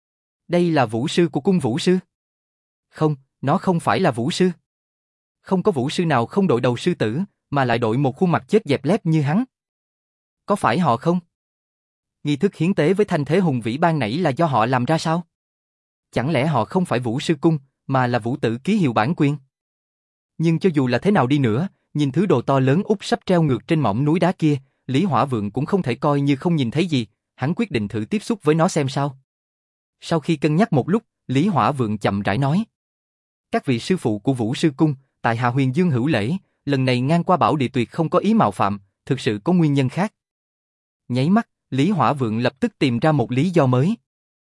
Đây là vũ sư của cung vũ sư. Không, nó không phải là vũ sư. Không có vũ sư nào không đội đầu sư tử, mà lại đội một khuôn mặt chết dẹp lép như hắn. Có phải họ không? Nghi thức hiến tế với thanh thế hùng vĩ ban nãy là do họ làm ra sao? Chẳng lẽ họ không phải vũ sư cung, mà là vũ tử ký hiệu bản quyền? Nhưng cho dù là thế nào đi nữa, nhìn thứ đồ to lớn út sắp treo ngược trên mỏm núi đá kia, Lý Hỏa Vượng cũng không thể coi như không nhìn thấy gì, hắn quyết định thử tiếp xúc với nó xem sao. Sau khi cân nhắc một lúc, Lý Hỏa Vượng chậm rãi nói: Các vị sư phụ của Vũ Sư Cung, tại Hạ Huyền Dương hữu lễ, lần này ngang qua bảo địa tuyệt không có ý mạo phạm, thực sự có nguyên nhân khác. Nháy mắt, Lý Hỏa Vượng lập tức tìm ra một lý do mới.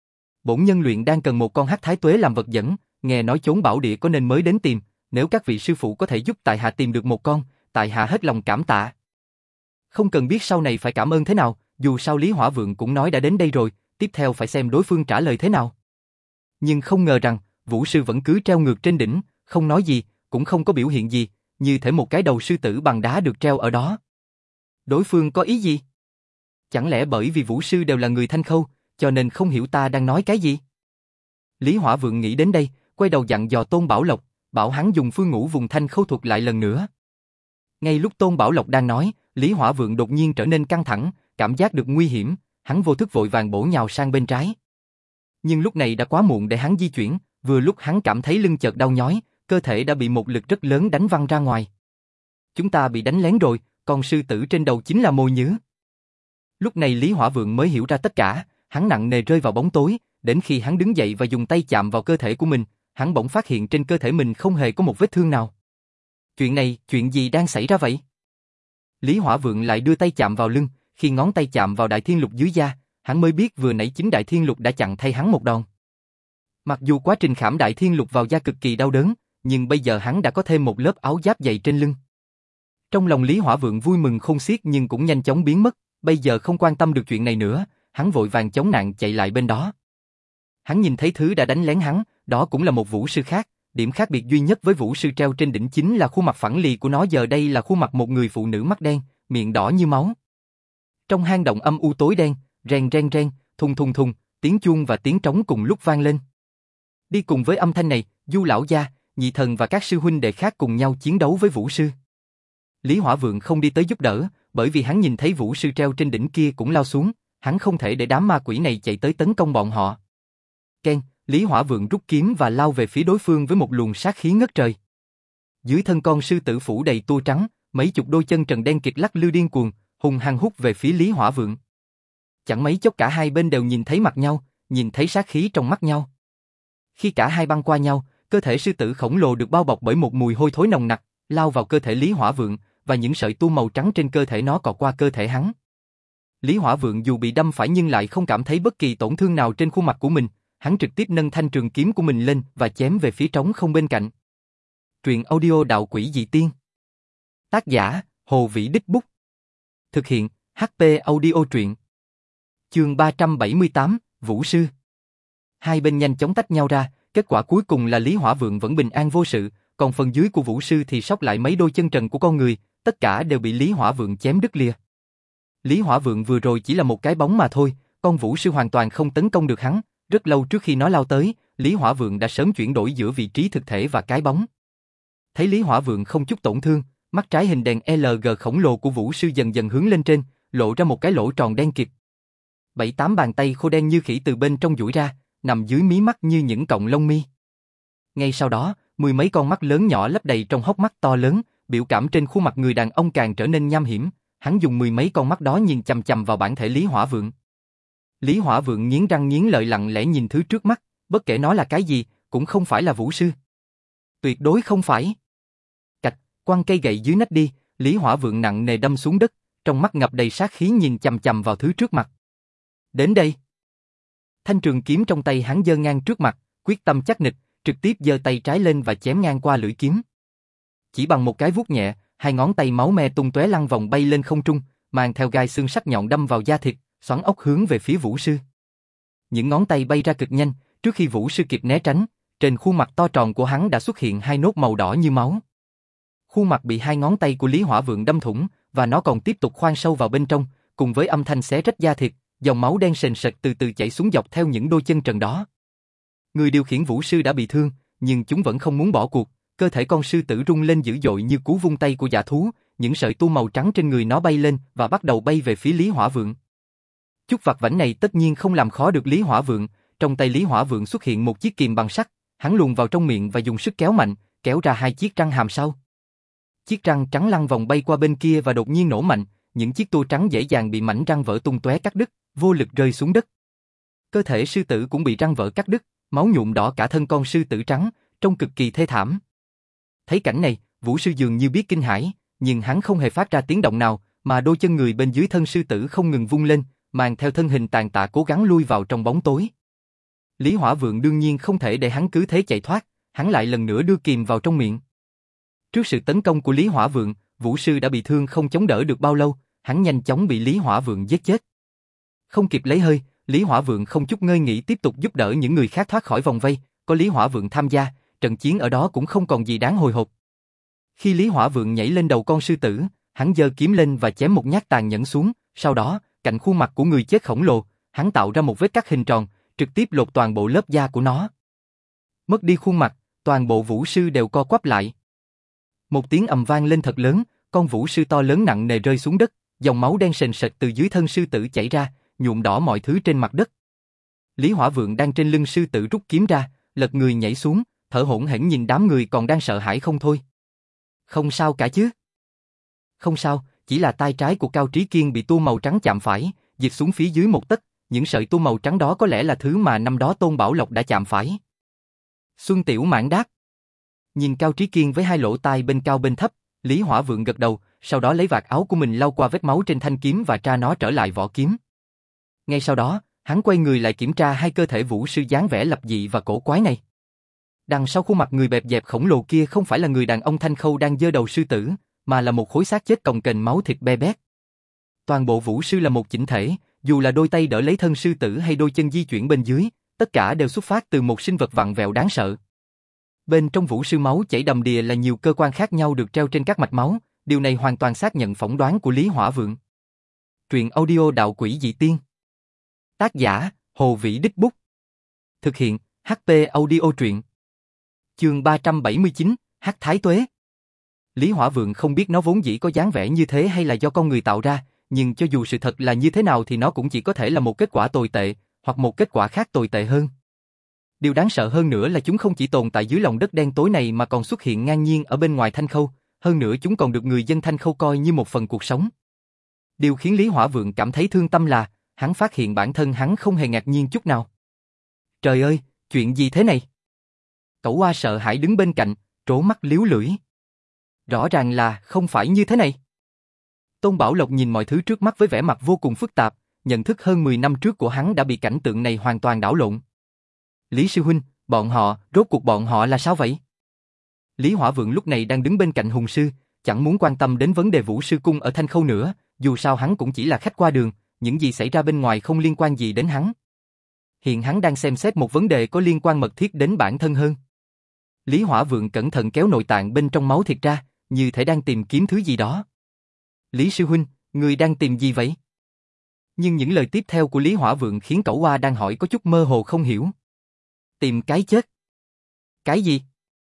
Bổn nhân luyện đang cần một con hắc thái tuế làm vật dẫn, nghe nói chốn bảo địa có nên mới đến tìm, nếu các vị sư phụ có thể giúp tại hạ tìm được một con, tại hạ hết lòng cảm tạ. Không cần biết sau này phải cảm ơn thế nào, dù sao Lý Hỏa Vượng cũng nói đã đến đây rồi, tiếp theo phải xem đối phương trả lời thế nào. Nhưng không ngờ rằng, Vũ sư vẫn cứ treo ngược trên đỉnh, không nói gì, cũng không có biểu hiện gì, như thể một cái đầu sư tử bằng đá được treo ở đó. Đối phương có ý gì? Chẳng lẽ bởi vì Vũ sư đều là người Thanh Khâu, cho nên không hiểu ta đang nói cái gì? Lý Hỏa Vượng nghĩ đến đây, quay đầu dặn dò Tôn Bảo Lộc, bảo hắn dùng phương ngũ vùng Thanh Khâu thuật lại lần nữa. Ngay lúc Tôn Bảo Lộc đang nói, Lý Hỏa Vượng đột nhiên trở nên căng thẳng, cảm giác được nguy hiểm, hắn vô thức vội vàng bổ nhào sang bên trái. Nhưng lúc này đã quá muộn để hắn di chuyển, vừa lúc hắn cảm thấy lưng chợt đau nhói, cơ thể đã bị một lực rất lớn đánh văng ra ngoài. Chúng ta bị đánh lén rồi, con sư tử trên đầu chính là Môi Nhứ. Lúc này Lý Hỏa Vượng mới hiểu ra tất cả, hắn nặng nề rơi vào bóng tối, đến khi hắn đứng dậy và dùng tay chạm vào cơ thể của mình, hắn bỗng phát hiện trên cơ thể mình không hề có một vết thương nào. Chuyện này, chuyện gì đang xảy ra vậy? Lý Hỏa Vượng lại đưa tay chạm vào lưng, khi ngón tay chạm vào Đại Thiên Lục dưới da, hắn mới biết vừa nãy chính Đại Thiên Lục đã chặn thay hắn một đòn. Mặc dù quá trình khảm Đại Thiên Lục vào da cực kỳ đau đớn, nhưng bây giờ hắn đã có thêm một lớp áo giáp dày trên lưng. Trong lòng Lý Hỏa Vượng vui mừng khôn xiết nhưng cũng nhanh chóng biến mất, bây giờ không quan tâm được chuyện này nữa, hắn vội vàng chống nạn chạy lại bên đó. Hắn nhìn thấy thứ đã đánh lén hắn, đó cũng là một vũ sư khác, điểm khác biệt duy nhất với vũ sư treo trên đỉnh chính là khuôn mặt phẳng lì của nó giờ đây là khuôn mặt một người phụ nữ mắt đen, miệng đỏ như máu. Trong hang động âm u tối đen, reng reng reng, thùng thùng thùng, tiếng chuông và tiếng trống cùng lúc vang lên. Đi cùng với âm thanh này, Du lão gia, Nhị thần và các sư huynh đệ khác cùng nhau chiến đấu với vũ sư. Lý Hỏa Vượng không đi tới giúp đỡ, bởi vì hắn nhìn thấy vũ sư treo trên đỉnh kia cũng lao xuống, hắn không thể để đám ma quỷ này chạy tới tấn công bọn họ. Ken, Lý Hỏa Vượng rút kiếm và lao về phía đối phương với một luồng sát khí ngất trời. Dưới thân con sư tử phủ đầy tua trắng, mấy chục đôi chân trần đen kịt lắc lư điên cuồng, hùng hăng hút về phía Lý Hỏa Vượng. Chẳng mấy chốc cả hai bên đều nhìn thấy mặt nhau, nhìn thấy sát khí trong mắt nhau. Khi cả hai băng qua nhau, cơ thể sư tử khổng lồ được bao bọc bởi một mùi hôi thối nồng nặc, lao vào cơ thể Lý Hỏa Vượng, và những sợi tua màu trắng trên cơ thể nó cọ qua cơ thể hắn. Lý Hỏa Vượng dù bị đâm phải nhưng lại không cảm thấy bất kỳ tổn thương nào trên khuôn mặt của mình, hắn trực tiếp nâng thanh trường kiếm của mình lên và chém về phía trống không bên cạnh. Truyện audio Đạo Quỷ Dị Tiên. Tác giả: Hồ Vĩ Đích Bút. Thực hiện: hát pê Audio Truyện. Chương ba trăm bảy mươi tám, Vũ Sư. Hai bên nhanh chóng tách nhau ra, kết quả cuối cùng là Lý Hỏa Vượng vẫn bình an vô sự, còn phần dưới của Vũ Sư thì sót lại mấy đôi chân trần của con người, tất cả đều bị Lý Hỏa Vượng chém đứt lìa. Lý Hỏa Vượng vừa rồi chỉ là một cái bóng mà thôi, con Vũ Sư hoàn toàn không tấn công được hắn, rất lâu trước khi nó lao tới, Lý Hỏa Vượng đã sớm chuyển đổi giữa vị trí thực thể và cái bóng. Thấy Lý Hỏa Vượng không chút tổn thương, mắt trái hình đèn lờ giê khổng lồ của Vũ Sư dần dần hướng lên trên, lộ ra một cái lỗ tròn đen kịt. Bảy tám bàn tay khô đen như khỉ từ bên trong duỗi ra, nằm dưới mí mắt như những cọng lông mi. Ngay sau đó, mười mấy con mắt lớn nhỏ lấp đầy trong hốc mắt to lớn, biểu cảm trên khuôn mặt người đàn ông càng trở nên nham hiểm, hắn dùng mười mấy con mắt đó nhìn chằm chằm vào bản thể Lý Hỏa Vượng. Lý Hỏa Vượng nghiến răng nghiến lợi lặng lẽ nhìn thứ trước mắt, bất kể nó là cái gì, cũng không phải là Vũ Sư. Tuyệt đối không phải. Cạch, quăng cây gậy dưới nách đi, Lý Hỏa Vượng nặng nề đâm xuống đất, trong mắt ngập đầy sát khí nhìn chằm chằm vào thứ trước mặt. Đến đây. Thanh trường kiếm trong tay hắn giơ ngang trước mặt, quyết tâm chắc nịch, trực tiếp giơ tay trái lên và chém ngang qua lưỡi kiếm. Chỉ bằng một cái vuốt nhẹ, hai ngón tay máu me tung tóe lăn vòng bay lên không trung, mang theo gai xương sắc nhọn đâm vào da thịt, xoắn ốc hướng về phía Vũ Sư. Những ngón tay bay ra cực nhanh, trước khi Vũ Sư kịp né tránh, trên khuôn mặt to tròn của hắn đã xuất hiện hai nốt màu đỏ như máu. Khuôn mặt bị hai ngón tay của Lý Hỏa Vượng đâm thủng, và nó còn tiếp tục khoan sâu vào bên trong, cùng với âm thanh xé rách da thịt, dòng máu đen sền sệt từ từ chảy xuống dọc theo những đôi chân trần đó. Người điều khiển Vũ Sư đã bị thương, nhưng chúng vẫn không muốn bỏ cuộc, cơ thể con sư tử rung lên dữ dội như cú vung tay của dã thú, những sợi tua màu trắng trên người nó bay lên và bắt đầu bay về phía Lý Hỏa Vượng. Chút vặt vãnh này tất nhiên không làm khó được Lý Hỏa Vượng, trong tay Lý Hỏa Vượng xuất hiện một chiếc kìm bằng sắt, hắn luồn vào trong miệng và dùng sức kéo mạnh, kéo ra hai chiếc răng hàm sau. Chiếc răng trắng lăn vòng bay qua bên kia và đột nhiên nổ mạnh, những chiếc tua trắng dễ dàng bị mảnh răng vỡ tung tóe cắt đứt, vô lực rơi xuống đất. Cơ thể sư tử cũng bị răng vỡ cắt đứt, máu nhuộm đỏ cả thân con sư tử trắng, trông cực kỳ thê thảm. Thấy cảnh này, Vũ Sư dường như biết kinh hãi, nhưng hắn không hề phát ra tiếng động nào, mà đôi chân người bên dưới thân sư tử không ngừng vung lên, mang theo thân hình tàn tạ cố gắng lui vào trong bóng tối. Lý Hỏa Vượng đương nhiên không thể để hắn cứ thế chạy thoát, hắn lại lần nữa đưa kìm vào trong miệng. Trước sự tấn công của Lý Hỏa Vượng, Vũ Sư đã bị thương không chống đỡ được bao lâu, hắn nhanh chóng bị Lý Hỏa Vượng giết chết. Không kịp lấy hơi, Lý Hỏa Vượng không chút ngơi nghỉ tiếp tục giúp đỡ những người khác thoát khỏi vòng vây, có Lý Hỏa Vượng tham gia, trận chiến ở đó cũng không còn gì đáng hồi hộp. Khi Lý Hỏa Vượng nhảy lên đầu con sư tử, hắn giơ kiếm lên và chém một nhát tàn nhẫn xuống, sau đó, cạnh khuôn mặt của người chết khổng lồ, hắn tạo ra một vết cắt hình tròn, trực tiếp lột toàn bộ lớp da của nó. Mất đi khuôn mặt, toàn bộ Vũ Sư đều co quắp lại. Một tiếng ầm vang lên thật lớn, con Vũ Sư to lớn nặng nề rơi xuống đất, dòng máu đen sền sệt từ dưới thân sư tử chảy ra, nhuộm đỏ mọi thứ trên mặt đất. Lý Hỏa Vượng đang trên lưng sư tử rút kiếm ra, lật người nhảy xuống, thở hổn hển nhìn đám người còn đang sợ hãi không thôi. Không sao cả chứ? Không sao, chỉ là tay trái của Cao Trí Kiên bị tua màu trắng chạm phải, giật xuống phía dưới một tấc, những sợi tua màu trắng đó có lẽ là thứ mà năm đó Tôn Bảo Lộc đã chạm phải. Xuân Tiểu Mãn đáp. Nhìn Cao Trí Kiên với hai lỗ tai bên cao bên thấp, Lý Hỏa Vượng gật đầu, sau đó lấy vạt áo của mình lau qua vết máu trên thanh kiếm và tra nó trở lại vỏ kiếm. Ngay sau đó, hắn quay người lại kiểm tra hai cơ thể Vũ Sư dáng vẻ lập dị và cổ quái này. Đằng sau khuôn mặt người bẹp dẹp khổng lồ kia không phải là người đàn ông thanh khâu đang giơ đầu sư tử, mà là một khối xác chết cồng kềnh máu thịt be bét. Toàn bộ vũ sư là một chỉnh thể, dù là đôi tay đỡ lấy thân sư tử hay đôi chân di chuyển bên dưới, tất cả đều xuất phát từ một sinh vật vặn vẹo đáng sợ. Bên trong vũ sư máu chảy đầm đìa là nhiều cơ quan khác nhau được treo trên các mạch máu, điều này hoàn toàn xác nhận phỏng đoán của Lý Hỏa Vượng. Truyện audio Đạo Quỷ Dị Tiên. Tác giả, Hồ Vĩ Đích Bút. Thực hiện, hát tê Audio Truyện. Chương ba trăm bảy mươi chín, Hắc Thái Tuế. Lý Hỏa Vượng không biết nó vốn dĩ có dáng vẻ như thế hay là do con người tạo ra, nhưng cho dù sự thật là như thế nào thì nó cũng chỉ có thể là một kết quả tồi tệ, hoặc một kết quả khác tồi tệ hơn. Điều đáng sợ hơn nữa là chúng không chỉ tồn tại dưới lòng đất đen tối này mà còn xuất hiện ngang nhiên ở bên ngoài Thanh Khâu, hơn nữa chúng còn được người dân Thanh Khâu coi như một phần cuộc sống. Điều khiến Lý Hỏa Vượng cảm thấy thương tâm là, hắn phát hiện bản thân hắn không hề ngạc nhiên chút nào. Trời ơi, chuyện gì thế này? Cẩu Oa sợ hãi đứng bên cạnh, trố mắt liếu lưỡi. Rõ ràng là không phải như thế này. Tôn Bảo Lộc nhìn mọi thứ trước mắt với vẻ mặt vô cùng phức tạp, nhận thức hơn mười năm trước của hắn đã bị cảnh tượng này hoàn toàn đảo lộn. Lý sư huynh, bọn họ, rốt cuộc bọn họ là sao vậy? Lý Hỏa Vượng lúc này đang đứng bên cạnh Hùng sư, chẳng muốn quan tâm đến vấn đề Vũ sư cung ở Thanh Khâu nữa, dù sao hắn cũng chỉ là khách qua đường, những gì xảy ra bên ngoài không liên quan gì đến hắn. Hiện hắn đang xem xét một vấn đề có liên quan mật thiết đến bản thân hơn. Lý Hỏa Vượng cẩn thận kéo nội tạng bên trong máu thịt ra, như thể đang tìm kiếm thứ gì đó. Lý sư huynh, người đang tìm gì vậy? Nhưng những lời tiếp theo của Lý Hỏa Vượng khiến Cẩu Oa đang hỏi có chút mơ hồ không hiểu. Tìm cái chết. Cái gì?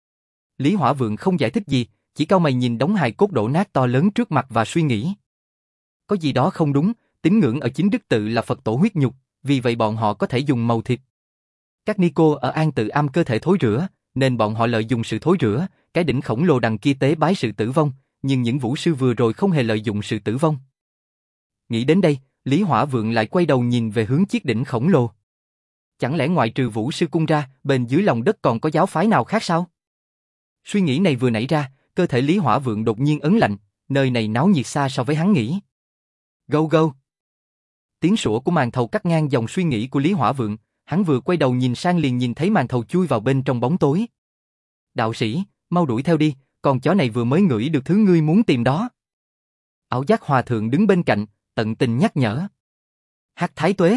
Lý Hỏa Vượng không giải thích gì, chỉ cau mày nhìn đống hài cốt đổ nát to lớn trước mặt và suy nghĩ. Có gì đó không đúng, tín ngưỡng ở chính đức tự là Phật tổ huyết nhục, vì vậy bọn họ có thể dùng màu thịt. Các ni cô ở An Tự Am cơ thể thối rữa, nên bọn họ lợi dụng sự thối rữa, cái đỉnh khổng lồ đằng kia tế bái sự tử vong, nhưng những vũ sư vừa rồi không hề lợi dụng sự tử vong. Nghĩ đến đây, Lý Hỏa Vượng lại quay đầu nhìn về hướng chiếc đỉnh khổng lồ. Chẳng lẽ ngoại trừ Vũ sư cung ra, bên dưới lòng đất còn có giáo phái nào khác sao? Suy nghĩ này vừa nảy ra, cơ thể Lý Hỏa Vượng đột nhiên ấn lạnh, nơi này náo nhiệt xa so với hắn nghĩ. Gâu gâu. Tiếng sủa của màn thầu cắt ngang dòng suy nghĩ của Lý Hỏa Vượng, hắn vừa quay đầu nhìn sang liền nhìn thấy màn thầu chui vào bên trong bóng tối. Đạo sĩ, mau đuổi theo đi, con chó này vừa mới ngửi được thứ ngươi muốn tìm đó. Ảo Giác Hòa Thượng đứng bên cạnh, tận tình nhắc nhở. Hắc Thái Tuế.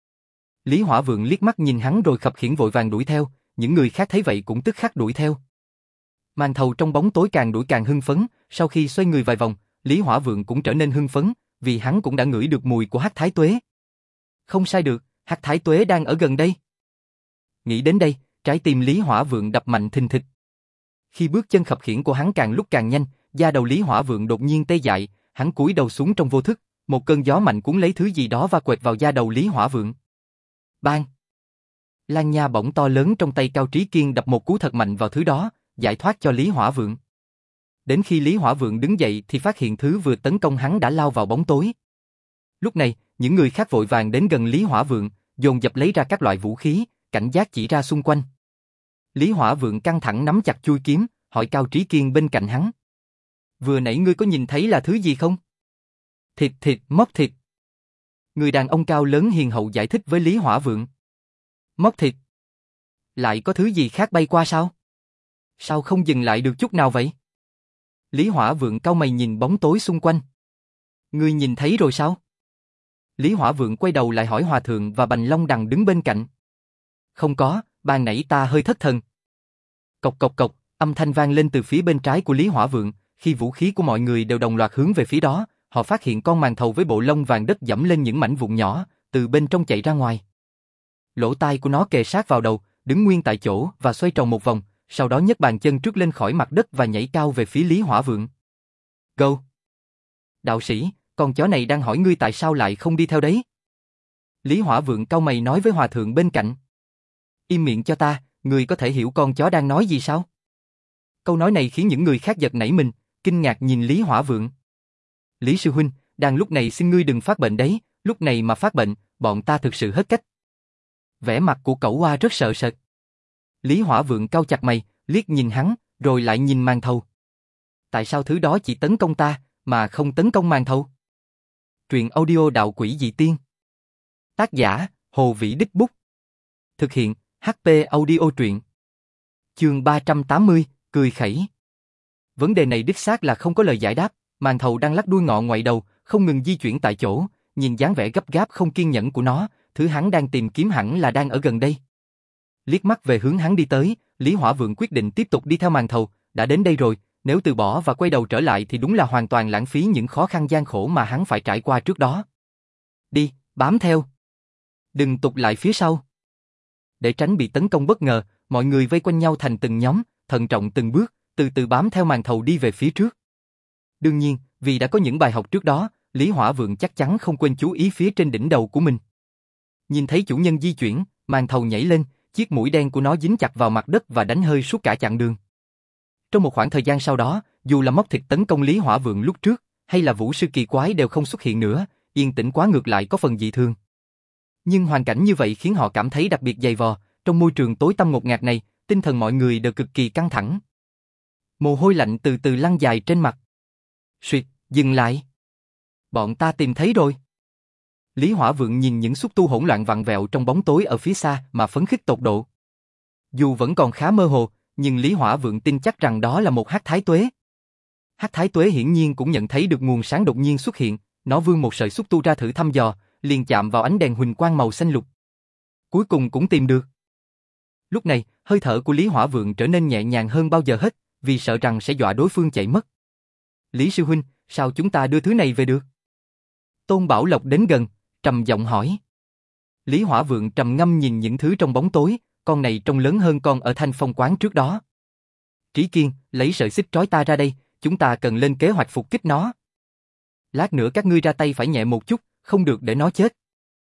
Lý Hỏa Vượng liếc mắt nhìn hắn rồi khập khiễng vội vàng đuổi theo, những người khác thấy vậy cũng tức khắc đuổi theo. Màn thầu trong bóng tối càng đuổi càng hưng phấn, sau khi xoay người vài vòng, Lý Hỏa Vượng cũng trở nên hưng phấn, vì hắn cũng đã ngửi được mùi của Hắc Thái Tuế. Không sai được, Hắc Thái Tuế đang ở gần đây. Nghĩ đến đây, trái tim Lý Hỏa Vượng đập mạnh thình thịch. Khi bước chân khập khiễng của hắn càng lúc càng nhanh, da đầu Lý Hỏa Vượng đột nhiên tê dại, hắn cúi đầu xuống trong vô thức, một cơn gió mạnh cuốn lấy thứ gì đó và quẹt vào da đầu Lý Hỏa Vượng. Bang! Lan nha bổng to lớn trong tay Cao Trí Kiên đập một cú thật mạnh vào thứ đó, giải thoát cho Lý Hỏa Vượng. Đến khi Lý Hỏa Vượng đứng dậy thì phát hiện thứ vừa tấn công hắn đã lao vào bóng tối. Lúc này, những người khác vội vàng đến gần Lý Hỏa Vượng, dồn dập lấy ra các loại vũ khí, cảnh giác chỉ ra xung quanh. Lý Hỏa Vượng căng thẳng nắm chặt chuôi kiếm, hỏi Cao Trí Kiên bên cạnh hắn. Vừa nãy ngươi có nhìn thấy là thứ gì không? Thịt thịt, móc thịt. Người đàn ông cao lớn hiền hậu giải thích với Lý Hỏa Vượng. Móc thịt? Lại có thứ gì khác bay qua sao? Sao không dừng lại được chút nào vậy? Lý Hỏa Vượng cau mày nhìn bóng tối xung quanh. Ngươi nhìn thấy rồi sao? Lý Hỏa Vượng quay đầu lại hỏi Hòa Thượng và Bành Long Đằng đứng bên cạnh. Không có, ban nãy ta hơi thất thần. Cộc cộc cộc, âm thanh vang lên từ phía bên trái của Lý Hỏa Vượng, khi vũ khí của mọi người đều đồng loạt hướng về phía đó, họ phát hiện con màn thầu với bộ lông vàng đất dẫm lên những mảnh vụn nhỏ, từ bên trong chạy ra ngoài. Lỗ tai của nó kề sát vào đầu, đứng nguyên tại chỗ và xoay tròn một vòng, sau đó nhấc bàn chân trước lên khỏi mặt đất và nhảy cao về phía Lý Hỏa Vượng. Go! Đạo sĩ, con chó này đang hỏi ngươi tại sao lại không đi theo đấy. Lý Hỏa Vượng cau mày nói với Hòa Thượng bên cạnh. Im miệng cho ta, ngươi có thể hiểu con chó đang nói gì sao? Câu nói này khiến những người khác giật nảy mình, kinh ngạc nhìn Lý Hỏa Vượng. Lý sư huynh, đang lúc này xin ngươi đừng phát bệnh đấy, lúc này mà phát bệnh, bọn ta thực sự hết cách. Vẻ mặt của Cẩu Oa rất sợ sệt. Lý Hỏa Vượng cau chặt mày, liếc nhìn hắn, rồi lại nhìn màn thầu. Tại sao thứ đó chỉ tấn công ta, mà không tấn công màn thầu? Truyện audio Đạo Quỷ Dị Tiên. Tác giả, Hồ Vĩ Đích Bút. Thực hiện, hát tê Audio Truyện. Chương ba trăm tám mươi, cười khẩy. Vấn đề này đích xác là không có lời giải đáp, màn thầu đang lắc đuôi ngọ ngoại đầu, không ngừng di chuyển tại chỗ, nhìn dáng vẻ gấp gáp không kiên nhẫn của nó, thứ hắn đang tìm kiếm hẳn là đang ở gần đây. Liếc mắt về hướng hắn đi tới, Lý Hỏa Vượng quyết định tiếp tục đi theo màn thầu, đã đến đây rồi, nếu từ bỏ và quay đầu trở lại thì đúng là hoàn toàn lãng phí những khó khăn gian khổ mà hắn phải trải qua trước đó. Đi, bám theo. Đừng tụt lại phía sau. Để tránh bị tấn công bất ngờ, mọi người vây quanh nhau thành từng nhóm, thận trọng từng bước, từ từ bám theo màn thầu đi về phía trước. Đương nhiên, vì đã có những bài học trước đó, Lý Hỏa Vượng chắc chắn không quên chú ý phía trên đỉnh đầu của mình. Nhìn thấy chủ nhân di chuyển, màn thầu nhảy lên, chiếc mũi đen của nó dính chặt vào mặt đất và đánh hơi suốt cả chặng đường. Trong một khoảng thời gian sau đó, dù là móc thịt tấn công Lý Hỏa Vượng lúc trước, hay là vũ sư kỳ quái đều không xuất hiện nữa, yên tĩnh quá ngược lại có phần dị thường. Nhưng hoàn cảnh như vậy khiến họ cảm thấy đặc biệt dày vò, trong môi trường tối tăm ngột ngạt này, tinh thần mọi người đều cực kỳ căng thẳng. Mồ hôi lạnh từ từ lăn dài trên mặt. Suýt, dừng lại. Bọn ta tìm thấy rồi. Lý Hỏa Vượng nhìn những xúc tu hỗn loạn vặn vẹo trong bóng tối ở phía xa mà phấn khích tột độ. Dù vẫn còn khá mơ hồ, nhưng Lý Hỏa Vượng tin chắc rằng đó là một hắc thái tuế. Hắc thái tuế hiển nhiên cũng nhận thấy được nguồn sáng đột nhiên xuất hiện, nó vươn một sợi xúc tu ra thử thăm dò, liền chạm vào ánh đèn huỳnh quang màu xanh lục. Cuối cùng cũng tìm được. Lúc này, hơi thở của Lý Hỏa Vượng trở nên nhẹ nhàng hơn bao giờ hết, vì sợ rằng sẽ dọa đối phương chạy mất. Lý sư huynh, sao chúng ta đưa thứ này về được? Tôn Bảo Lộc đến gần, trầm giọng hỏi. Lý Hỏa Vượng trầm ngâm nhìn những thứ trong bóng tối, con này trông lớn hơn con ở Thanh Phong quán trước đó. Trí Kiên, lấy sợi xích trói ta ra đây, chúng ta cần lên kế hoạch phục kích nó. Lát nữa các ngươi ra tay phải nhẹ một chút, không được để nó chết.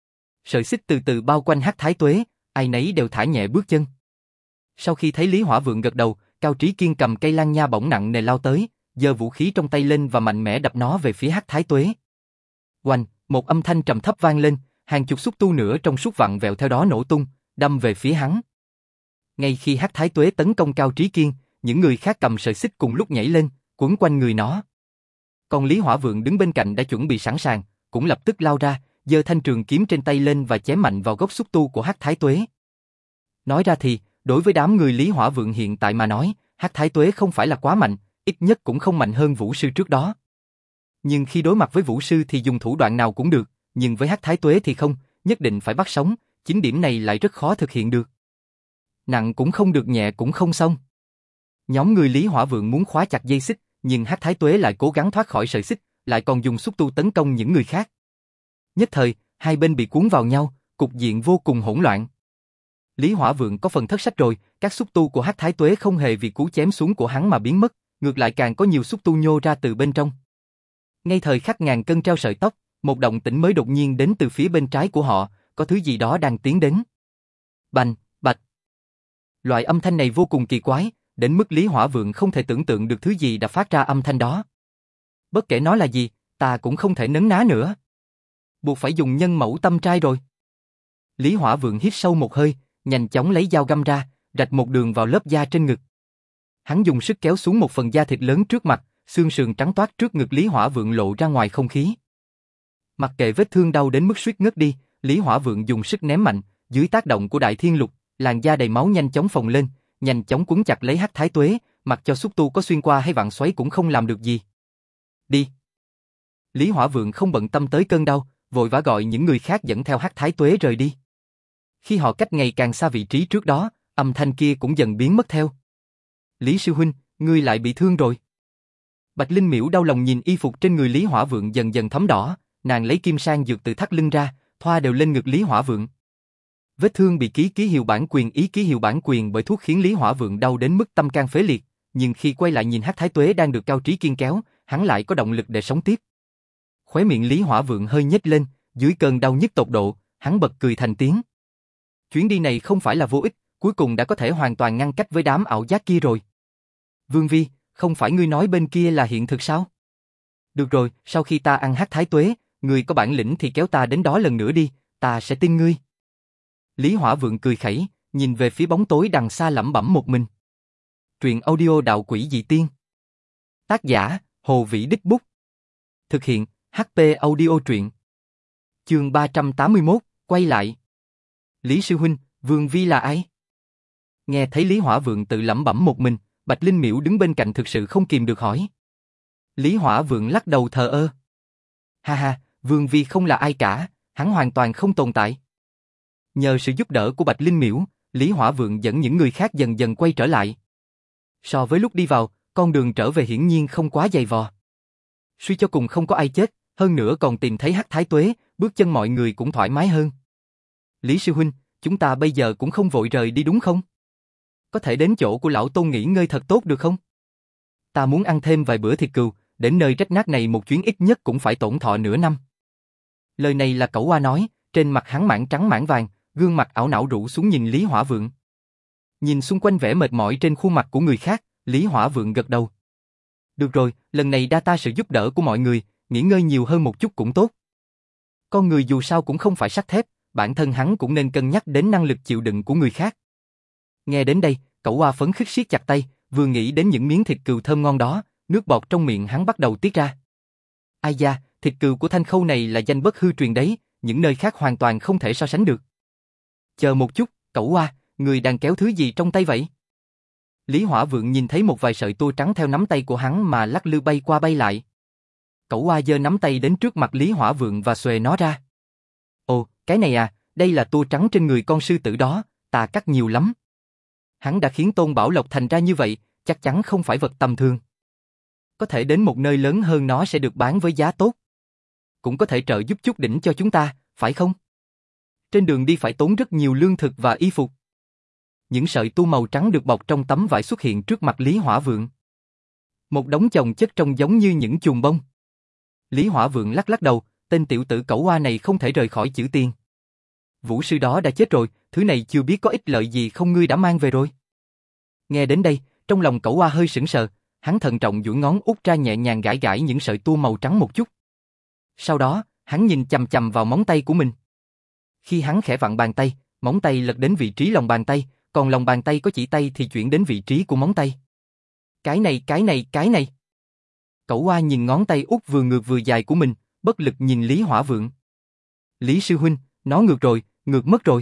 Sợi xích từ từ bao quanh hắc thái tuế, ai nấy đều thả nhẹ bước chân. Sau khi thấy Lý Hỏa Vượng gật đầu, Cao Trí Kiên cầm cây lan nha bổng nặng nề lao tới, giơ vũ khí trong tay lên và mạnh mẽ đập nó về phía hắc thái tuế. Oanh, một âm thanh trầm thấp vang lên, hàng chục xúc tu nữa trong suốt vặn vẹo theo đó nổ tung, đâm về phía hắn. Ngay khi hắc thái tuế tấn công Cao Trí Kiên, những người khác cầm sợi xích cùng lúc nhảy lên, quấn quanh người nó. Còn Lý Hỏa Vượng đứng bên cạnh đã chuẩn bị sẵn sàng, cũng lập tức lao ra, giơ thanh trường kiếm trên tay lên và chém mạnh vào gốc xúc tu của hắc thái tuế. Nói ra thì, đối với đám người Lý Hỏa Vượng hiện tại mà nói, hắc thái tuế không phải là quá mạnh, ít nhất cũng không mạnh hơn vũ sư trước đó. Nhưng khi đối mặt với vũ sư thì dùng thủ đoạn nào cũng được, nhưng với hắc thái tuế thì không, nhất định phải bắt sống, chính điểm này lại rất khó thực hiện được. Nặng cũng không được, nhẹ cũng không xong. Nhóm người Lý Hỏa Vượng muốn khóa chặt dây xích, nhưng hắc thái tuế lại cố gắng thoát khỏi sợi xích, lại còn dùng xúc tu tấn công những người khác. Nhất thời, hai bên bị cuốn vào nhau, cục diện vô cùng hỗn loạn. Lý Hỏa Vượng có phần thất sách rồi, các xúc tu của hắc thái tuế không hề vì cú chém xuống của hắn mà biến mất, ngược lại càng có nhiều xúc tu nhô ra từ bên trong. Ngay thời khắc ngàn cân treo sợi tóc, một động tĩnh mới đột nhiên đến từ phía bên trái của họ, có thứ gì đó đang tiến đến. Bành, bạch. Loại âm thanh này vô cùng kỳ quái, đến mức Lý Hỏa Vượng không thể tưởng tượng được thứ gì đã phát ra âm thanh đó. Bất kể nó là gì, ta cũng không thể nấn ná nữa. Buộc phải dùng nhân mẫu tâm trai rồi. Lý Hỏa Vượng hít sâu một hơi, nhanh chóng lấy dao găm ra, rạch một đường vào lớp da trên ngực. Hắn dùng sức kéo xuống một phần da thịt lớn trước mặt, xương sườn trắng toát trước ngực Lý Hỏa Vượng lộ ra ngoài không khí. Mặc kệ vết thương đau đến mức suýt ngất đi, Lý Hỏa Vượng dùng sức ném mạnh, dưới tác động của Đại Thiên Lục, làn da đầy máu nhanh chóng phồng lên, nhanh chóng quấn chặt lấy hắc thái tuế, mặc cho xúc tu có xuyên qua hay vặn xoáy cũng không làm được gì. Đi. Lý Hỏa Vượng không bận tâm tới cơn đau, vội vã gọi những người khác dẫn theo hắc thái tuế rời đi. Khi họ cách ngày càng xa vị trí trước đó, âm thanh kia cũng dần biến mất theo. Lý sư huynh, ngươi lại bị thương rồi. Bạch Linh Miễu đau lòng nhìn y phục trên người Lý Hỏa Vượng dần dần thấm đỏ, nàng lấy kim sang dược từ thắt lưng ra, thoa đều lên ngực Lý Hỏa Vượng. Vết thương bị ký ký hiệu bản quyền ý ký hiệu bản quyền bởi thuốc khiến Lý Hỏa Vượng đau đến mức tâm can phế liệt, nhưng khi quay lại nhìn hắc thái tuế đang được Cao Trí Kiên kéo, hắn lại có động lực để sống tiếp. Khóe miệng Lý Hỏa Vượng hơi nhếch lên, dưới cơn đau nhức tột độ, hắn bật cười thành tiếng. Chuyến đi này không phải là vô ích, cuối cùng đã có thể hoàn toàn ngăn cách với đám ảo giác kia rồi. Vương Vi, không phải ngươi nói bên kia là hiện thực sao? Được rồi, sau khi ta ăn hắc thái tuế, ngươi có bản lĩnh thì kéo ta đến đó lần nữa đi, ta sẽ tin ngươi. Lý Hỏa Vượng cười khẩy, nhìn về phía bóng tối đằng xa lẩm bẩm một mình. Truyện audio Đạo Quỷ Dị Tiên. Tác giả, Hồ Vĩ Đích Bút. Thực hiện, hát pê Audio Truyện. Chương ba trăm tám mươi mốt, quay lại. Lý sư huynh, Vương Vi là ai? Nghe thấy Lý Hỏa Vượng tự lẩm bẩm một mình, Bạch Linh Miễu đứng bên cạnh thực sự không kìm được hỏi. Lý Hỏa Vượng lắc đầu thờ ơ. Ha ha, Vương Vi không là ai cả, hắn hoàn toàn không tồn tại. Nhờ sự giúp đỡ của Bạch Linh Miễu, Lý Hỏa Vượng dẫn những người khác dần dần quay trở lại. So với lúc đi vào, con đường trở về hiển nhiên không quá dày vò. Suy cho cùng không có ai chết, hơn nữa còn tìm thấy Hắc Thái Tuế, bước chân mọi người cũng thoải mái hơn. Lý sư huynh, chúng ta bây giờ cũng không vội rời đi đúng không? Có thể đến chỗ của lão Tôn nghỉ ngơi thật tốt được không? Ta muốn ăn thêm vài bữa thịt cừu, đến nơi rách nát này một chuyến ít nhất cũng phải tổn thọ nửa năm. Lời này là Cẩu Oa nói, trên mặt hắn mảng trắng mảng vàng, gương mặt ảo não rũ xuống nhìn Lý Hỏa Vượng. Nhìn xung quanh vẻ mệt mỏi trên khuôn mặt của người khác, Lý Hỏa Vượng gật đầu. Được rồi, lần này đa ta sự giúp đỡ của mọi người, nghỉ ngơi nhiều hơn một chút cũng tốt. Con người dù sao cũng không phải sắt thép, bản thân hắn cũng nên cân nhắc đến năng lực chịu đựng của người khác. Nghe đến đây, Cẩu Oa phấn khích siết chặt tay, vừa nghĩ đến những miếng thịt cừu thơm ngon đó, nước bọt trong miệng hắn bắt đầu tiết ra. Ai da, thịt cừu của Thanh Khâu này là danh bất hư truyền đấy, những nơi khác hoàn toàn không thể so sánh được. Chờ một chút, Cẩu Oa, người đang kéo thứ gì trong tay vậy? Lý Hỏa Vượng nhìn thấy một vài sợi tua trắng theo nắm tay của hắn mà lắc lư bay qua bay lại. Cẩu Oa giơ nắm tay đến trước mặt Lý Hỏa Vượng và xuề nó ra. Ồ, cái này à, đây là tua trắng trên người con sư tử đó, ta cắt nhiều lắm. Hắn đã khiến Tôn Bảo Lộc thành ra như vậy, chắc chắn không phải vật tầm thường. Có thể đến một nơi lớn hơn nó sẽ được bán với giá tốt. Cũng có thể trợ giúp chút đỉnh cho chúng ta, phải không? Trên đường đi phải tốn rất nhiều lương thực và y phục. Những sợi tua màu trắng được bọc trong tấm vải xuất hiện trước mặt Lý Hỏa Vượng. Một đống chồng chất trông giống như những chùm bông. Lý Hỏa Vượng lắc lắc đầu, tên tiểu tử Cẩu Oa này không thể rời khỏi chữ tiền. Vũ sư đó đã chết rồi, thứ này chưa biết có ích lợi gì không ngươi đã mang về rồi. Nghe đến đây, trong lòng Cẩu Oa hơi sững sờ, hắn thận trọng duỗi ngón út ra nhẹ nhàng gãi gãi những sợi tua màu trắng một chút. Sau đó, hắn nhìn chằm chằm vào móng tay của mình. Khi hắn khẽ vặn bàn tay, móng tay lật đến vị trí lòng bàn tay, còn lòng bàn tay có chỉ tay thì chuyển đến vị trí của móng tay. Cái này, cái này, cái này. Cẩu Oa nhìn ngón tay út vừa ngược vừa dài của mình, bất lực nhìn Lý Hỏa Vượng. Lý sư huynh, nó ngược rồi, ngược mất rồi.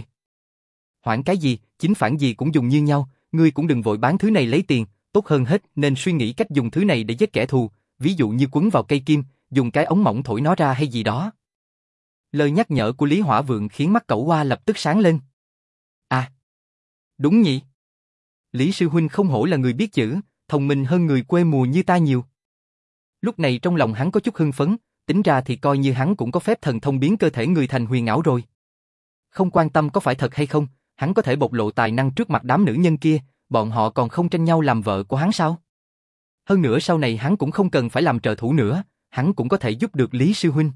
Hoảng cái gì, chính phản gì cũng dùng như nhau, ngươi cũng đừng vội bán thứ này lấy tiền, tốt hơn hết nên suy nghĩ cách dùng thứ này để giết kẻ thù, ví dụ như quấn vào cây kim, dùng cái ống mỏng thổi nó ra hay gì đó. Lời nhắc nhở của Lý Hỏa Vượng khiến mắt Cẩu Oa lập tức sáng lên. À, đúng nhỉ. Lý sư huynh không hổ là người biết chữ, thông minh hơn người quê mùa như ta nhiều. Lúc này trong lòng hắn có chút hưng phấn, tính ra thì coi như hắn cũng có phép thần thông biến cơ thể người thành huyền ảo rồi. Không quan tâm có phải thật hay không, hắn có thể bộc lộ tài năng trước mặt đám nữ nhân kia, bọn họ còn không tranh nhau làm vợ của hắn sao? Hơn nữa sau này hắn cũng không cần phải làm trợ thủ nữa, hắn cũng có thể giúp được Lý sư huynh.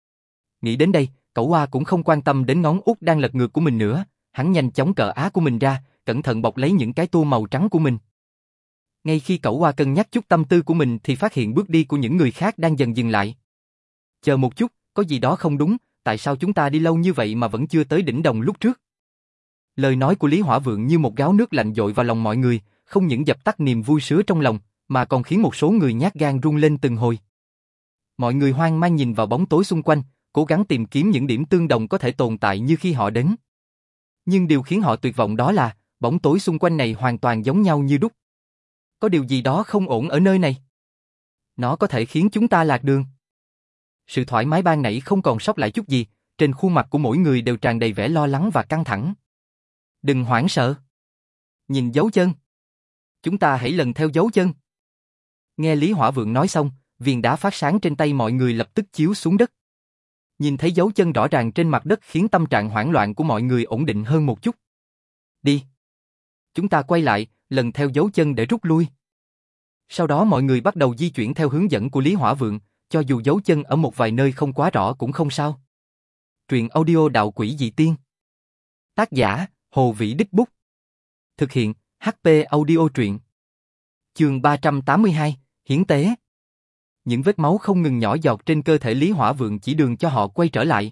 Nghĩ đến đây, Cẩu Oa cũng không quan tâm đến ngón út đang lật ngược của mình nữa, hắn nhanh chóng cờ á của mình ra, cẩn thận bọc lấy những cái tua màu trắng của mình. Ngay khi Cẩu Oa cân nhắc chút tâm tư của mình thì phát hiện bước đi của những người khác đang dần dừng lại. Chờ một chút, có gì đó không đúng, tại sao chúng ta đi lâu như vậy mà vẫn chưa tới đỉnh đồng lúc trước? Lời nói của Lý Hỏa Vượng như một gáo nước lạnh dội vào lòng mọi người, không những dập tắt niềm vui sướng trong lòng, mà còn khiến một số người nhát gan run lên từng hồi. Mọi người hoang mang nhìn vào bóng tối xung quanh, cố gắng tìm kiếm những điểm tương đồng có thể tồn tại như khi họ đến. Nhưng điều khiến họ tuyệt vọng đó là, bóng tối xung quanh này hoàn toàn giống nhau như đúc. Có điều gì đó không ổn ở nơi này. Nó có thể khiến chúng ta lạc đường. Sự thoải mái ban nãy không còn sót lại chút gì, trên khuôn mặt của mỗi người đều tràn đầy vẻ lo lắng và căng thẳng. Đừng hoảng sợ. Nhìn dấu chân. Chúng ta hãy lần theo dấu chân. Nghe Lý Hỏa Vượng nói xong, viền đá phát sáng trên tay mọi người lập tức chiếu xuống đất. Nhìn thấy dấu chân rõ ràng trên mặt đất khiến tâm trạng hoảng loạn của mọi người ổn định hơn một chút. Đi. Chúng ta quay lại, lần theo dấu chân để rút lui. Sau đó mọi người bắt đầu di chuyển theo hướng dẫn của Lý Hỏa Vượng, cho dù dấu chân ở một vài nơi không quá rõ cũng không sao. Truyện audio Đạo Quỷ Dị Tiên. Tác giả, Hồ Vĩ Đích Bút. Thực hiện, hát pê Audio Truyện. Chương ba trăm tám mươi hai, Hiến Tế. Những vết máu không ngừng nhỏ giọt trên cơ thể Lý Hỏa Vượng chỉ đường cho họ quay trở lại.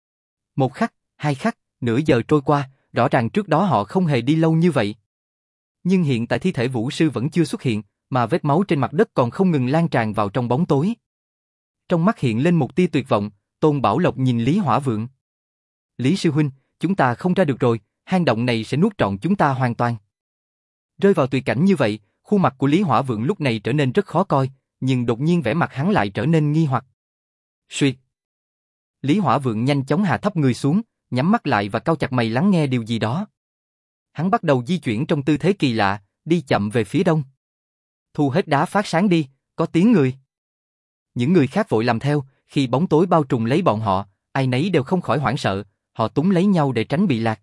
Một khắc, hai khắc, nửa giờ trôi qua, rõ ràng trước đó họ không hề đi lâu như vậy. Nhưng hiện tại thi thể Vũ sư vẫn chưa xuất hiện, mà vết máu trên mặt đất còn không ngừng lan tràn vào trong bóng tối. Trong mắt hiện lên một tia tuyệt vọng, Tôn Bảo Lộc nhìn Lý Hỏa Vượng. Lý sư huynh, chúng ta không ra được rồi, hang động này sẽ nuốt trọn chúng ta hoàn toàn. Rơi vào tuyệt cảnh như vậy, khuôn Khuôn mặt của Lý Hỏa Vượng lúc này trở nên rất khó coi, nhưng đột nhiên vẻ mặt hắn lại trở nên nghi hoặc. Suýt. Lý Hỏa Vượng nhanh chóng hạ thấp người xuống, nhắm mắt lại và cau chặt mày lắng nghe điều gì đó. Hắn bắt đầu di chuyển trong tư thế kỳ lạ, đi chậm về phía đông. Thu hết đá phát sáng đi, có tiếng người. Những người khác vội làm theo, khi bóng tối bao trùm lấy bọn họ, ai nấy đều không khỏi hoảng sợ, họ túm lấy nhau để tránh bị lạc.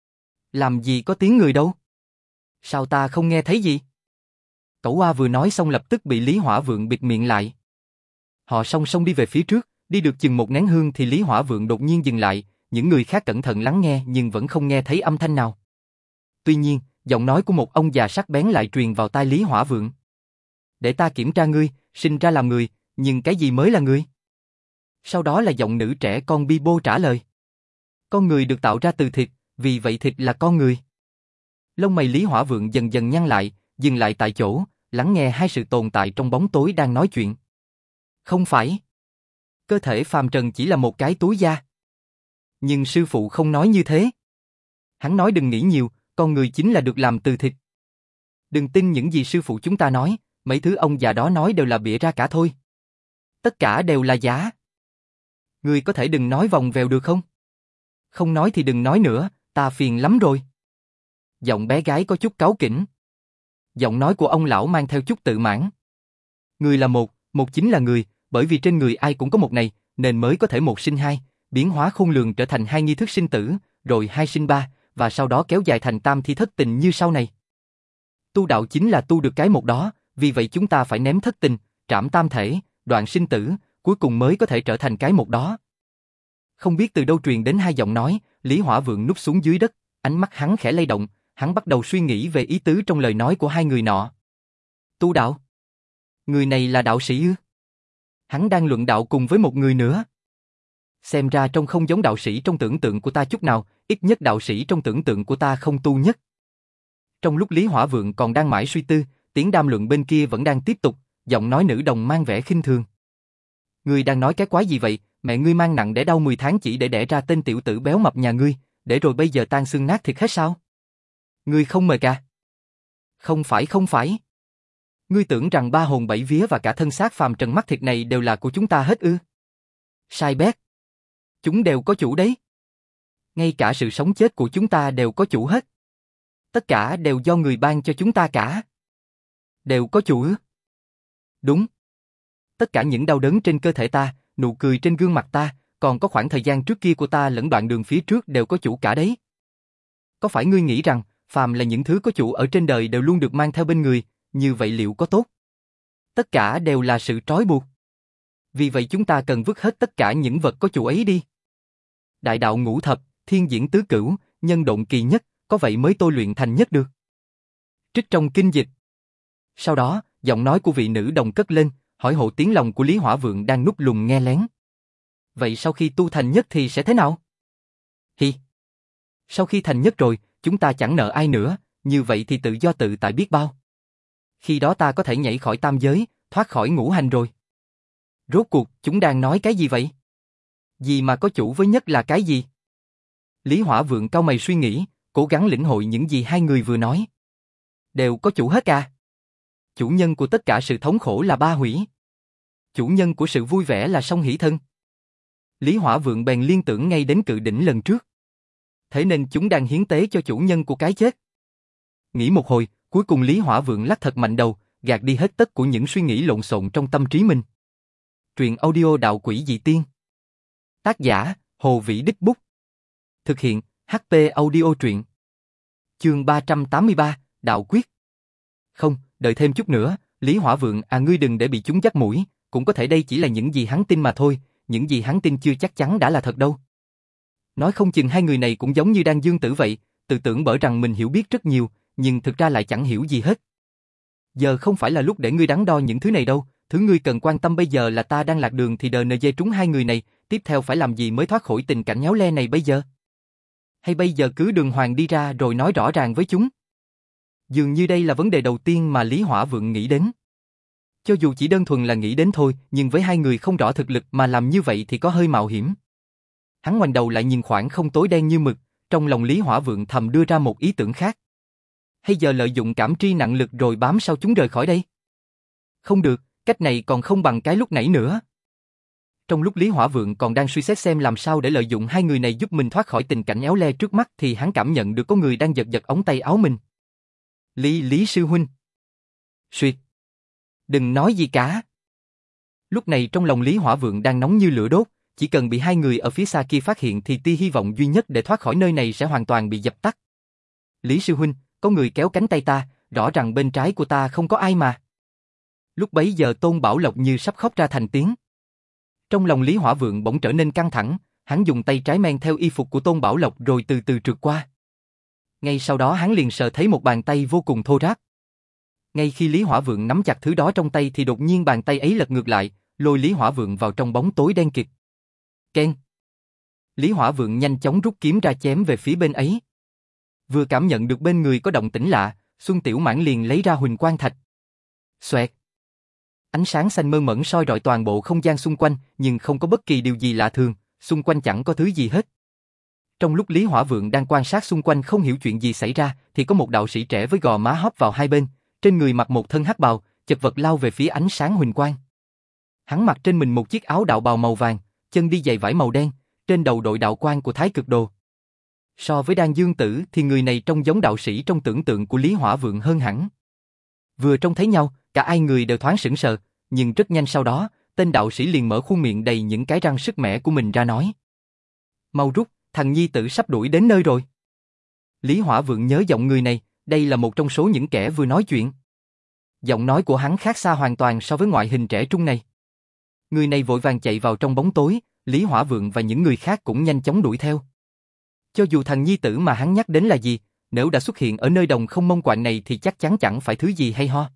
Làm gì có tiếng người đâu? Sao ta không nghe thấy gì? Cẩu Oa vừa nói xong lập tức bị Lý Hỏa Vượng bịt miệng lại. Họ song song đi về phía trước, đi được chừng một nén hương thì Lý Hỏa Vượng đột nhiên dừng lại, những người khác cẩn thận lắng nghe nhưng vẫn không nghe thấy âm thanh nào. Tuy nhiên, giọng nói của một ông già sắc bén lại truyền vào tai Lý Hỏa Vượng. Để ta kiểm tra ngươi, sinh ra làm người, nhưng cái gì mới là người? Sau đó là giọng nữ trẻ con bi bô trả lời. Con người được tạo ra từ thịt, vì vậy thịt là con người. Lông mày Lý Hỏa Vượng dần dần nhăn lại, dừng lại tại chỗ, lắng nghe hai sự tồn tại trong bóng tối đang nói chuyện. Không phải. Cơ thể phàm trần chỉ là một cái túi da. Nhưng sư phụ không nói như thế. Hắn nói đừng nghĩ nhiều, con người chính là được làm từ thịt. Đừng tin những gì sư phụ chúng ta nói, mấy thứ ông già đó nói đều là bịa ra cả thôi. Tất cả đều là giả. Ngươi có thể đừng nói vòng vèo được không? Không nói thì đừng nói nữa, ta phiền lắm rồi. Giọng bé gái có chút cáu kỉnh. Giọng nói của ông lão mang theo chút tự mãn. Người là một, một chính là người, bởi vì trên người ai cũng có một này, nên mới có thể một sinh hai, biến hóa khôn lường trở thành hai nghi thức sinh tử, rồi hai sinh ba, và sau đó kéo dài thành tam thi thất tình như sau này. Tu đạo chính là tu được cái một đó, vì vậy chúng ta phải ném thất tình, trảm tam thể, đoạn sinh tử, cuối cùng mới có thể trở thành cái một đó. Không biết từ đâu truyền đến hai giọng nói, Lý Hỏa Vượng núp xuống dưới đất, ánh mắt hắn khẽ lay động, hắn bắt đầu suy nghĩ về ý tứ trong lời nói của hai người nọ. Tu đạo? Người này là đạo sĩ ư? Hắn đang luận đạo cùng với một người nữa. Xem ra trông không giống đạo sĩ trong tưởng tượng của ta chút nào, ít nhất đạo sĩ trong tưởng tượng của ta không tu nhất. Trong lúc Lý Hỏa Vượng còn đang mãi suy tư, tiếng đàm luận bên kia vẫn đang tiếp tục, giọng nói nữ đồng mang vẻ khinh thường. Ngươi đang nói cái quái gì vậy, mẹ ngươi mang nặng đẻ đau mười tháng chỉ để đẻ ra tên tiểu tử béo mập nhà ngươi, để rồi bây giờ tan xương nát thịt hết sao? Ngươi không mời ca? Không phải không phải. Ngươi tưởng rằng ba hồn bảy vía và cả thân xác phàm trần mắt thịt này đều là của chúng ta hết ư? Sai bét. Chúng đều có chủ đấy. Ngay cả sự sống chết của chúng ta đều có chủ hết. Tất cả đều do người ban cho chúng ta cả. Đều có chủ ư? Đúng. Tất cả những đau đớn trên cơ thể ta, nụ cười trên gương mặt ta, còn có khoảng thời gian trước kia của ta lẫn đoạn đường phía trước đều có chủ cả đấy. Có phải ngươi nghĩ rằng, phàm là những thứ có chủ ở trên đời đều luôn được mang theo bên người, như vậy liệu có tốt? Tất cả đều là sự trói buộc. Vì vậy chúng ta cần vứt hết tất cả những vật có chủ ấy đi. Đại đạo ngũ thập, thiên diễn tứ cửu, nhân độn kỳ nhất, có vậy mới tôi luyện thành nhất được. Trích trong kinh dịch. Sau đó, giọng nói của vị nữ đồng cất lên, hỏi hộ tiếng lòng của Lý Hỏa Vượng đang núp lùm nghe lén. Vậy sau khi tu thành nhất thì sẽ thế nào? Hi. Sau khi thành nhất rồi, chúng ta chẳng nợ ai nữa, như vậy thì tự do tự tại biết bao. Khi đó ta có thể nhảy khỏi tam giới, thoát khỏi ngũ hành rồi. Rốt cuộc, chúng đang nói cái gì vậy? Gì mà có chủ với nhất là cái gì? Lý Hỏa Vượng cau mày suy nghĩ, cố gắng lĩnh hội những gì hai người vừa nói. Đều có chủ hết à? Chủ nhân của tất cả sự thống khổ là ba hủy. Chủ nhân của sự vui vẻ là song hỷ thân. Lý Hỏa Vượng bèn liên tưởng ngay đến cự đỉnh lần trước. Thế nên chúng đang hiến tế cho chủ nhân của cái chết. Nghĩ một hồi, cuối cùng Lý Hỏa Vượng lắc thật mạnh đầu, gạt đi hết tất của những suy nghĩ lộn xộn trong tâm trí mình. Truyện audio Đạo Quỷ Dị Tiên. Tác giả, Hồ Vĩ Đích Bút. Thực hiện, hát pê Audio Truyện. Chương ba trăm tám mươi ba, Đạo Quyết. Không, đợi thêm chút nữa, Lý Hỏa Vượng à ngươi đừng để bị chúng dắt mũi, cũng có thể đây chỉ là những gì hắn tin mà thôi, những gì hắn tin chưa chắc chắn đã là thật đâu. Nói không chừng hai người này cũng giống như đang dương tử vậy, tự tưởng bởi rằng mình hiểu biết rất nhiều, nhưng thực ra lại chẳng hiểu gì hết. Giờ không phải là lúc để ngươi đắn đo những thứ này đâu, thứ ngươi cần quan tâm bây giờ là ta đang lạc đường thì đờ nờ dê trúng hai người này, tiếp theo phải làm gì mới thoát khỏi tình cảnh nháo le này bây giờ? Hay bây giờ cứ đường hoàng đi ra rồi nói rõ ràng với chúng? Dường như đây là vấn đề đầu tiên mà Lý Hỏa Vượng nghĩ đến. Cho dù chỉ đơn thuần là nghĩ đến thôi, nhưng với hai người không rõ thực lực mà làm như vậy thì có hơi mạo hiểm. Hắn ngoảnh đầu lại nhìn khoảng không tối đen như mực, trong lòng Lý Hỏa Vượng thầm đưa ra một ý tưởng khác. Hay giờ lợi dụng cảm tri nặng lực rồi bám sau chúng rời khỏi đây? Không được, cách này còn không bằng cái lúc nãy nữa. Trong lúc Lý Hỏa Vượng còn đang suy xét xem làm sao để lợi dụng hai người này giúp mình thoát khỏi tình cảnh éo le trước mắt thì hắn cảm nhận được có người đang giật giật ống tay áo mình. Lý Lý sư huynh. Suyệt. Đừng nói gì cả. Lúc này trong lòng Lý Hỏa Vượng đang nóng như lửa đốt, chỉ cần bị hai người ở phía xa kia phát hiện thì tia hy vọng duy nhất để thoát khỏi nơi này sẽ hoàn toàn bị dập tắt. Lý sư huynh, có người kéo cánh tay ta, rõ ràng bên trái của ta không có ai mà. Lúc bấy giờ Tôn Bảo Lộc như sắp khóc ra thành tiếng. Trong lòng Lý Hỏa Vượng bỗng trở nên căng thẳng, hắn dùng tay trái men theo y phục của Tôn Bảo Lộc rồi từ từ trượt qua. Ngay sau đó hắn liền sờ thấy một bàn tay vô cùng thô ráp. Ngay khi Lý Hỏa Vượng nắm chặt thứ đó trong tay thì đột nhiên bàn tay ấy lật ngược lại, lôi Lý Hỏa Vượng vào trong bóng tối đen kịt. Keng. Lý Hỏa Vượng nhanh chóng rút kiếm ra chém về phía bên ấy. Vừa cảm nhận được bên người có động tĩnh lạ, Xuân Tiểu Mãn liền lấy ra Huỳnh Quang Thạch. Xoẹt. Ánh sáng xanh mơn mởn soi rọi toàn bộ không gian xung quanh, nhưng không có bất kỳ điều gì lạ thường, xung quanh chẳng có thứ gì hết. Trong lúc Lý Hỏa Vượng đang quan sát xung quanh không hiểu chuyện gì xảy ra, thì có một đạo sĩ trẻ với gò má hóp vào hai bên, trên người mặc một thân hắc bào, chật vật lao về phía ánh sáng huỳnh quang. Hắn mặc trên mình một chiếc áo đạo bào màu vàng, chân đi giày vải màu đen, trên đầu đội đạo quan của Thái Cực Đồ. So với Đan Dương Tử thì người này trông giống đạo sĩ trong tưởng tượng của Lý Hỏa Vượng hơn hẳn. Vừa trông thấy nhau, cả hai người đều thoáng sững sờ, nhưng rất nhanh sau đó, tên đạo sĩ liền mở khuôn miệng đầy những cái răng sức mẻ của mình ra nói. Mau rút, thằng nhi tử sắp đuổi đến nơi rồi. Lý Hỏa Vượng nhớ giọng người này, đây là một trong số những kẻ vừa nói chuyện. Giọng nói của hắn khác xa hoàn toàn so với ngoại hình trẻ trung này. Người này vội vàng chạy vào trong bóng tối, Lý Hỏa Vượng và những người khác cũng nhanh chóng đuổi theo. Cho dù thằng nhi tử mà hắn nhắc đến là gì, nếu đã xuất hiện ở nơi đồng không mông quạnh này thì chắc chắn chẳng phải thứ gì hay ho.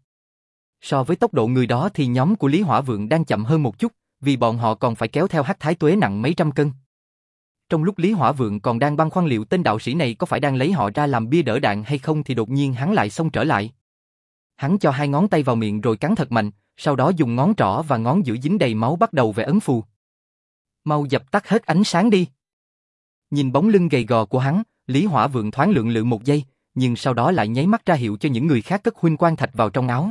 So với tốc độ người đó thì nhóm của Lý Hỏa Vượng đang chậm hơn một chút, vì bọn họ còn phải kéo theo Hắc Thái Tuế nặng mấy trăm cân. Trong lúc Lý Hỏa Vượng còn đang băn khoăn liệu tên đạo sĩ này có phải đang lấy họ ra làm bia đỡ đạn hay không thì đột nhiên hắn lại xông trở lại. Hắn cho hai ngón tay vào miệng rồi cắn thật mạnh, sau đó dùng ngón trỏ và ngón giữa dính đầy máu bắt đầu vẽ ấn phù. Mau dập tắt hết ánh sáng đi. Nhìn bóng lưng gầy gò của hắn, Lý Hỏa Vượng thoáng lượng lự một giây, nhưng sau đó lại nháy mắt ra hiệu cho những người khác cất Huỳnh Quang Thạch vào trong áo.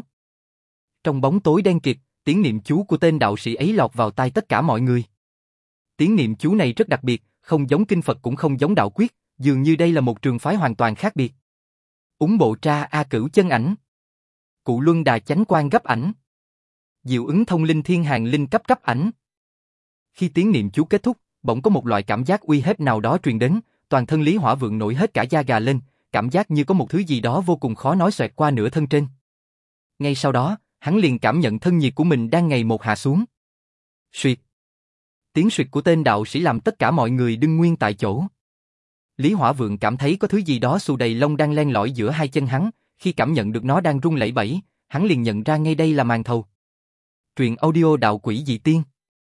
Trong bóng tối đen kịt, tiếng niệm chú của tên đạo sĩ ấy lọt vào tai tất cả mọi người. Tiếng niệm chú này rất đặc biệt, không giống kinh Phật cũng không giống đạo quyết, dường như đây là một trường phái hoàn toàn khác biệt. Úng bộ tra A Cửu chân ảnh. Cụ Luân Đà chánh quan gấp ảnh. Diệu ứng thông linh thiên hàng linh cấp cấp ảnh. Khi tiếng niệm chú kết thúc, bỗng có một loại cảm giác uy hiếp nào đó truyền đến, toàn thân Lý Hỏa Vượng nổi hết cả da gà lên, cảm giác như có một thứ gì đó vô cùng khó nói xoẹt qua nửa thân trên. Ngay sau đó, hắn liền cảm nhận thân nhiệt của mình đang ngày một hạ xuống. Suyệt. Tiếng suyệt của tên đạo sĩ làm tất cả mọi người đứng nguyên tại chỗ. Lý Hỏa Vượng cảm thấy có thứ gì đó xù đầy lông đang len lỏi giữa hai chân hắn, khi cảm nhận được nó đang rung lẩy bẩy, hắn liền nhận ra ngay đây là màn thầu. Truyện audio Đạo Quỷ Dị Tiên.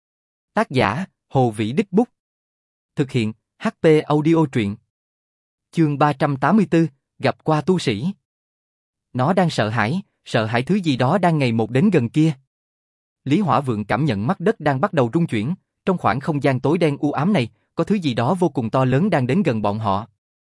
Tác giả, Hồ Vĩ Đích Bút. Thực hiện, hát pê Audio Truyện. Chương ba trăm tám mươi tư, gặp qua tu sĩ. Nó đang sợ hãi, sợ hãi thứ gì đó đang ngày một đến gần kia. Lý Hỏa Vượng cảm nhận mắt đất đang bắt đầu rung chuyển, trong khoảng không gian tối đen u ám này, có thứ gì đó vô cùng to lớn đang đến gần bọn họ.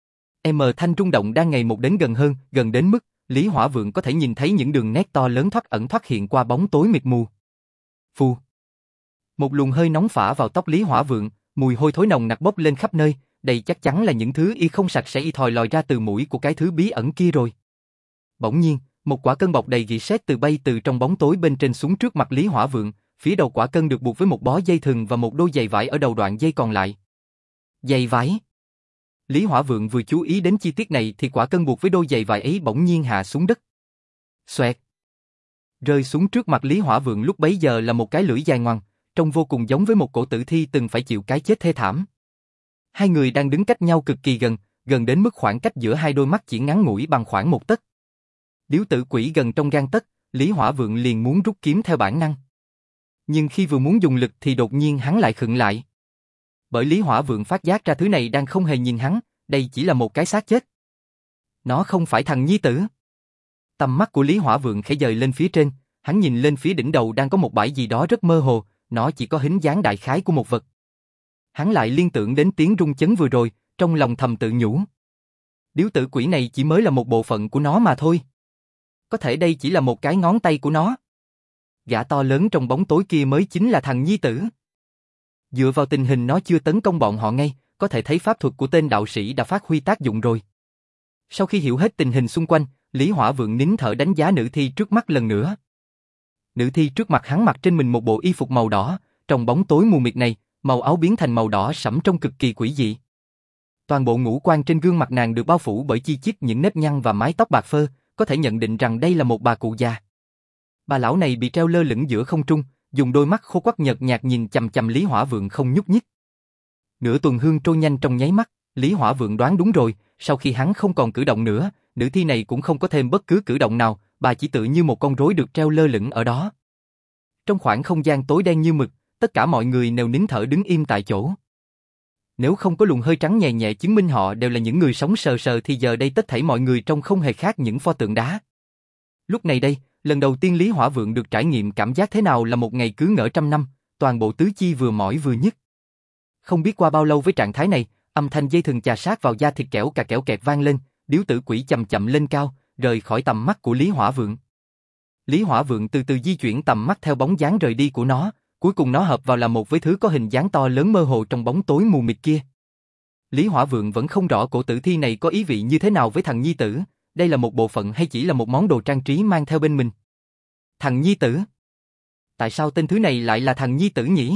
M thanh rung động đang ngày một đến gần hơn, gần đến mức Lý Hỏa Vượng có thể nhìn thấy những đường nét to lớn thoát ẩn thoát hiện qua bóng tối mịt mù. Phù. Một luồng hơi nóng phả vào tóc Lý Hỏa Vượng, mùi hôi thối nồng nặc bốc lên khắp nơi, đây chắc chắn là những thứ y không sạch sẽ y thòi lòi ra từ mũi của cái thứ bí ẩn kia rồi. Bỗng nhiên, một quả cân bọc đầy rỉ sét từ bay từ trong bóng tối bên trên xuống trước mặt Lý Hỏa Vượng, phía đầu quả cân được buộc với một bó dây thừng và một đôi giày vải ở đầu đoạn dây còn lại. Giày vải. Lý Hỏa Vượng vừa chú ý đến chi tiết này thì quả cân buộc với đôi giày vải ấy bỗng nhiên hạ xuống đất. Xoẹt. Rơi xuống trước mặt Lý Hỏa Vượng lúc bấy giờ là một cái lưỡi dài ngoằng, trông vô cùng giống với một cổ tử thi từng phải chịu cái chết thê thảm. Hai người đang đứng cách nhau cực kỳ gần, gần đến mức khoảng cách giữa hai đôi mắt chỉ ngắn ngủi bằng khoảng một tấc. Điếu tử quỷ gần trong gang tấc, Lý Hỏa Vượng liền muốn rút kiếm theo bản năng. Nhưng khi vừa muốn dùng lực thì đột nhiên hắn lại khựng lại. Bởi Lý Hỏa Vượng phát giác ra thứ này đang không hề nhìn hắn, đây chỉ là một cái xác chết. Nó không phải thằng nhi tử. Tầm mắt của Lý Hỏa Vượng khẽ dời lên phía trên, hắn nhìn lên phía đỉnh đầu đang có một bãi gì đó rất mơ hồ, nó chỉ có hình dáng đại khái của một vật. Hắn lại liên tưởng đến tiếng rung chấn vừa rồi, trong lòng thầm tự nhủ. Điếu tử quỷ này chỉ mới là một bộ phận của nó mà thôi. Có thể đây chỉ là một cái ngón tay của nó. Gã to lớn trong bóng tối kia mới chính là thằng nhi tử. Dựa vào tình hình nó chưa tấn công bọn họ ngay, có thể thấy pháp thuật của tên đạo sĩ đã phát huy tác dụng rồi. Sau khi hiểu hết tình hình xung quanh, Lý Hỏa Vượng nín thở đánh giá nữ thi trước mắt lần nữa. Nữ thi trước mặt hắn mặc trên mình một bộ y phục màu đỏ, trong bóng tối mù mịt này, màu áo biến thành màu đỏ sẫm trông cực kỳ quỷ dị. Toàn bộ ngũ quan trên gương mặt nàng được bao phủ bởi chi chít những nếp nhăn và mái tóc bạc phơ, có thể nhận định rằng đây là một bà cụ già. Bà lão này bị treo lơ lửng giữa không trung, dùng đôi mắt khô quắt nhợt nhạt nhìn chằm chằm Lý Hỏa Vượng không nhúc nhích. Nửa tuần hương trôi nhanh trong nháy mắt, Lý Hỏa Vượng đoán đúng rồi, sau khi hắn không còn cử động nữa, nữ thi này cũng không có thêm bất cứ cử động nào, bà chỉ tự như một con rối được treo lơ lửng ở đó. Trong khoảng không gian tối đen như mực, tất cả mọi người đều nín thở đứng im tại chỗ. Nếu không có luồng hơi trắng nhẹ nhẹ chứng minh họ đều là những người sống sờ sờ thì giờ đây tất thảy mọi người trông không hề khác những pho tượng đá. Lúc này đây, lần đầu tiên Lý Hỏa Vượng được trải nghiệm cảm giác thế nào là một ngày cứ ngỡ trăm năm, toàn bộ tứ chi vừa mỏi vừa nhức. Không biết qua bao lâu với trạng thái này, âm thanh dây thừng chà sát vào da thịt kẽo cà kẽo kẹt vang lên, điếu tử quỷ chậm chậm lên cao, rời khỏi tầm mắt của Lý Hỏa Vượng. Lý Hỏa Vượng từ từ di chuyển tầm mắt theo bóng dáng rời đi của nó, cuối cùng nó hợp vào là một với thứ có hình dáng to lớn mơ hồ trong bóng tối mù mịt kia. Lý Hỏa Vượng vẫn không rõ cổ tử thi này có ý vị như thế nào với thằng nhi tử, đây là một bộ phận hay chỉ là một món đồ trang trí mang theo bên mình. Thằng nhi tử? Tại sao tên thứ này lại là thằng nhi tử nhỉ?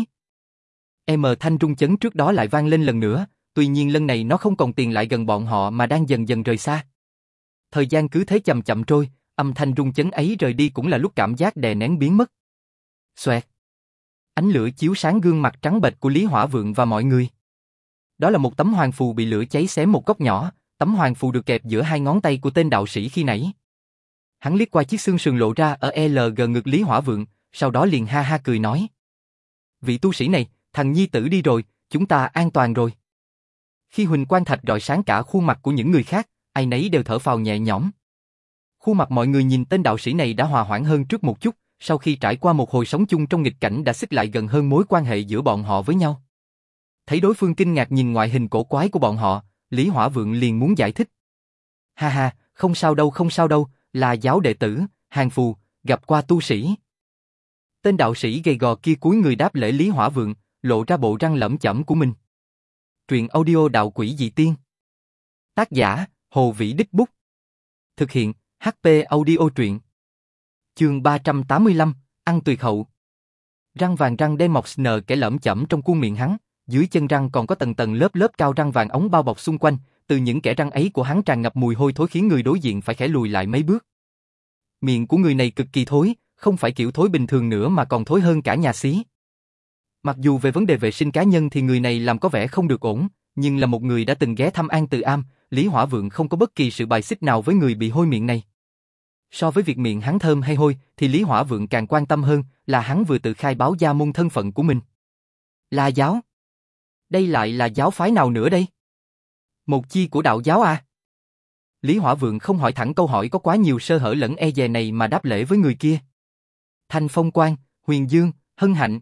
Em thanh rung chấn trước đó lại vang lên lần nữa, tuy nhiên lần này nó không còn tiền lại gần bọn họ mà đang dần dần rời xa. Thời gian cứ thế chậm chậm trôi, âm thanh rung chấn ấy rời đi cũng là lúc cảm giác đè nén biến mất. Xoẹt. Ánh lửa chiếu sáng gương mặt trắng bệch của Lý Hỏa Vượng và mọi người. Đó là một tấm hoàng phù bị lửa cháy xém một góc nhỏ, tấm hoàng phù được kẹp giữa hai ngón tay của tên đạo sĩ khi nãy. Hắn liếc qua chiếc xương sườn lộ ra ở lờ giê ngực Lý Hỏa Vượng, sau đó liền ha ha cười nói. Vị tu sĩ này, thằng nhi tử đi rồi, chúng ta an toàn rồi. Khi huỳnh quang thạch rọi sáng cả khuôn mặt của những người khác, ai nấy đều thở phào nhẹ nhõm. Khuôn mặt mọi người nhìn tên đạo sĩ này đã hòa hoãn hơn trước một chút, sau khi trải qua một hồi sống chung trong nghịch cảnh đã xích lại gần hơn mối quan hệ giữa bọn họ với nhau. Thấy đối phương kinh ngạc nhìn ngoại hình cổ quái của bọn họ, Lý Hỏa Vượng liền muốn giải thích. Ha ha, không sao đâu không sao đâu, là giáo đệ tử, hàng phù, gặp qua tu sĩ. Tên đạo sĩ gầy gò kia cúi người đáp lễ Lý Hỏa Vượng, lộ ra bộ răng lởm chởm của mình. Truyện audio đạo quỷ dị tiên. Tác giả, Hồ Vĩ Đích Bút. Thực hiện, hát pê Audio truyện. Chương ba trăm tám mươi lăm, ăn tuyệt hậu. Răng vàng răng đen mọc nờ kẽ lởm chởm trong khuôn miệng hắn, dưới chân răng còn có tầng tầng lớp lớp cao răng vàng ống bao bọc xung quanh, từ những kẽ răng ấy của hắn tràn ngập mùi hôi thối khiến người đối diện phải khẽ lùi lại mấy bước. Miệng của người này cực kỳ thối, không phải kiểu thối bình thường nữa mà còn thối hơn cả nhà xí. Mặc dù về vấn đề vệ sinh cá nhân thì người này làm có vẻ không được ổn, nhưng là một người đã từng ghé thăm An Từ Am, Lý Hỏa Vượng không có bất kỳ sự bài xích nào với người bị hôi miệng này. So với việc miệng hắn thơm hay hôi, thì Lý Hỏa Vượng càng quan tâm hơn là hắn vừa tự khai báo gia môn thân phận của mình. La giáo? Đây lại là giáo phái nào nữa đây? Một chi của đạo giáo à? Lý Hỏa Vượng không hỏi thẳng câu hỏi có quá nhiều sơ hở lẫn e dè này mà đáp lễ với người kia. Thanh Phong Quan, Huyền Dương, Hân Hạnh.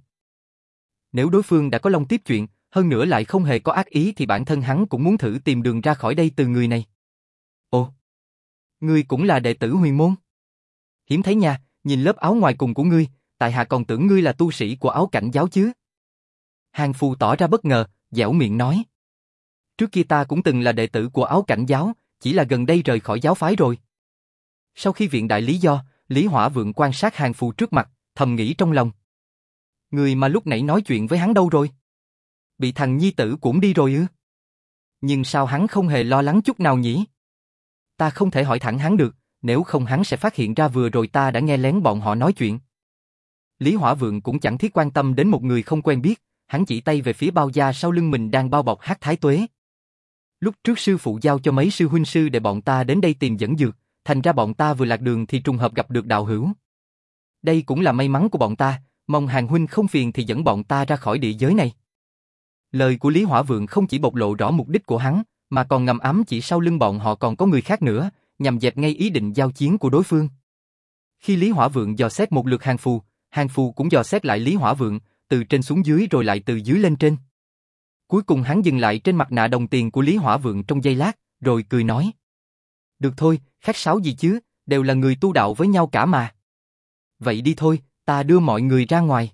Nếu đối phương đã có lòng tiếp chuyện, hơn nữa lại không hề có ác ý thì bản thân hắn cũng muốn thử tìm đường ra khỏi đây từ người này. Ồ, ngươi cũng là đệ tử Huyền môn? Hiếm thấy nha, nhìn lớp áo ngoài cùng của ngươi, tại hạ còn tưởng ngươi là tu sĩ của Áo Cảnh giáo chứ. Hàng Phù tỏ ra bất ngờ, dẻo miệng nói. Trước kia ta cũng từng là đệ tử của Áo Cảnh giáo, chỉ là gần đây rời khỏi giáo phái rồi. Sau khi viện đại lý do, Lý Hỏa Vượng quan sát Hàng Phù trước mặt, thầm nghĩ trong lòng. Người mà lúc nãy nói chuyện với hắn đâu rồi? Bị thằng nhi tử cũng đi rồi ư? Nhưng sao hắn không hề lo lắng chút nào nhỉ? Ta không thể hỏi thẳng hắn được, nếu không hắn sẽ phát hiện ra vừa rồi ta đã nghe lén bọn họ nói chuyện. Lý Hỏa Vượng cũng chẳng thiết quan tâm đến một người không quen biết, hắn chỉ tay về phía bao da sau lưng mình đang bao bọc Hắc Thái Tuế. Lúc trước sư phụ giao cho mấy sư huynh sư để bọn ta đến đây tìm dẫn dược, thành ra bọn ta vừa lạc đường thì trùng hợp gặp được đạo hữu. Đây cũng là may mắn của bọn ta, mong Hàng huynh không phiền thì dẫn bọn ta ra khỏi địa giới này. Lời của Lý Hỏa Vượng không chỉ bộc lộ rõ mục đích của hắn, mà còn ngầm ám chỉ sau lưng bọn họ còn có người khác nữa, nhằm dẹp ngay ý định giao chiến của đối phương. Khi Lý Hỏa Vượng dò xét một lượt Hàng Phù, Hàng Phù cũng dò xét lại Lý Hỏa Vượng, từ trên xuống dưới rồi lại từ dưới lên trên. Cuối cùng hắn dừng lại trên mặt nạ đồng tiền của Lý Hỏa Vượng trong giây lát, rồi cười nói. Được thôi, khách sáo gì chứ, đều là người tu đạo với nhau cả mà. Vậy đi thôi, ta đưa mọi người ra ngoài.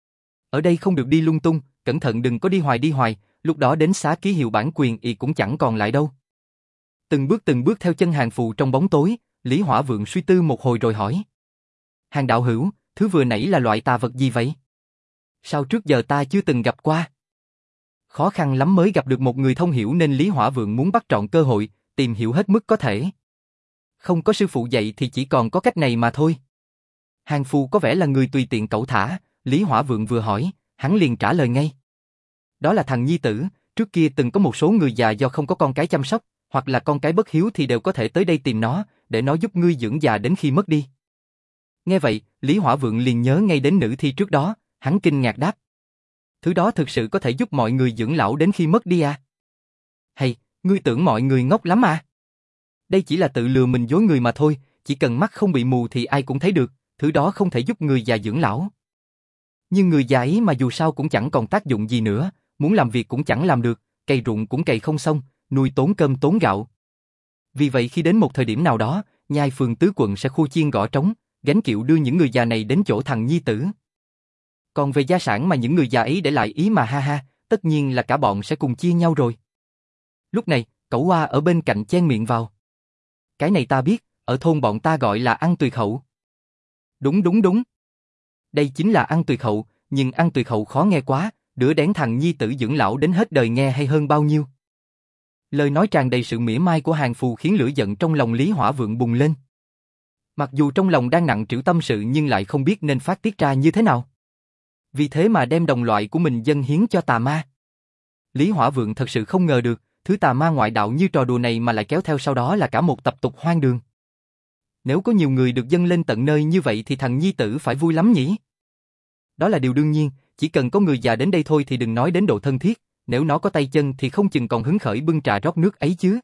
Ở đây không được đi lung tung, cẩn thận đừng có đi hoài đi hoài, lúc đó đến xá ký hiệu bản quyền y cũng chẳng còn lại đâu. Từng bước từng bước theo chân Hàng Phù trong bóng tối, Lý Hỏa Vượng suy tư một hồi rồi hỏi. Hàng đạo hữu, thứ vừa nãy là loại tà vật gì vậy? Sao trước giờ ta chưa từng gặp qua? Khó khăn lắm mới gặp được một người thông hiểu nên Lý Hỏa Vượng muốn bắt trọn cơ hội, tìm hiểu hết mức có thể. Không có sư phụ dạy thì chỉ còn có cách này mà thôi. Hàng Phù có vẻ là người tùy tiện cẩu thả, Lý Hỏa Vượng vừa hỏi, hắn liền trả lời ngay. Đó là thằng nhi tử, trước kia từng có một số người già do không có con cái chăm sóc, hoặc là con cái bất hiếu thì đều có thể tới đây tìm nó, để nó giúp ngươi dưỡng già đến khi mất đi. Nghe vậy, Lý Hỏa Vượng liền nhớ ngay đến nữ thi trước đó, hắn kinh ngạc đáp. Thứ đó thực sự có thể giúp mọi người dưỡng lão đến khi mất đi à? Hay, ngươi tưởng mọi người ngốc lắm à? Đây chỉ là tự lừa mình dối người mà thôi, chỉ cần mắt không bị mù thì ai cũng thấy được, thứ đó không thể giúp người già dưỡng lão. Nhưng người già ấy mà dù sao cũng chẳng còn tác dụng gì nữa, muốn làm việc cũng chẳng làm được, cày ruộng cũng cày không xong, nuôi tốn cơm tốn gạo. Vì vậy khi đến một thời điểm nào đó, nhai phường tứ quận sẽ khu chiên gõ trống, gánh kiệu đưa những người già này đến chỗ thằng nhi tử. Còn về gia sản mà những người già ấy để lại ý mà ha ha, tất nhiên là cả bọn sẽ cùng chia nhau rồi. Lúc này, Cẩu Hoa ở bên cạnh chen miệng vào. Cái này ta biết, ở thôn bọn ta gọi là ăn tuyệt hậu. Đúng đúng đúng. Đây chính là ăn tuyệt hậu, nhưng ăn tuyệt hậu khó nghe quá, đứa đén thằng nhi tử dưỡng lão đến hết đời nghe hay hơn bao nhiêu. Lời nói tràn đầy sự mỉa mai của Hàng Phù khiến lửa giận trong lòng Lý Hỏa Vượng bùng lên. Mặc dù trong lòng đang nặng trĩu tâm sự nhưng lại không biết nên phát tiết ra như thế nào. Vì thế mà đem đồng loại của mình dâng hiến cho tà ma. Lý Hỏa Vượng thật sự không ngờ được, thứ tà ma ngoại đạo như trò đùa này mà lại kéo theo sau đó là cả một tập tục hoang đường. Nếu có nhiều người được dâng lên tận nơi như vậy thì thằng nhi tử phải vui lắm nhỉ? Đó là điều đương nhiên, chỉ cần có người già đến đây thôi thì đừng nói đến độ thân thiết, nếu nó có tay chân thì không chừng còn hứng khởi bưng trà rót nước ấy chứ.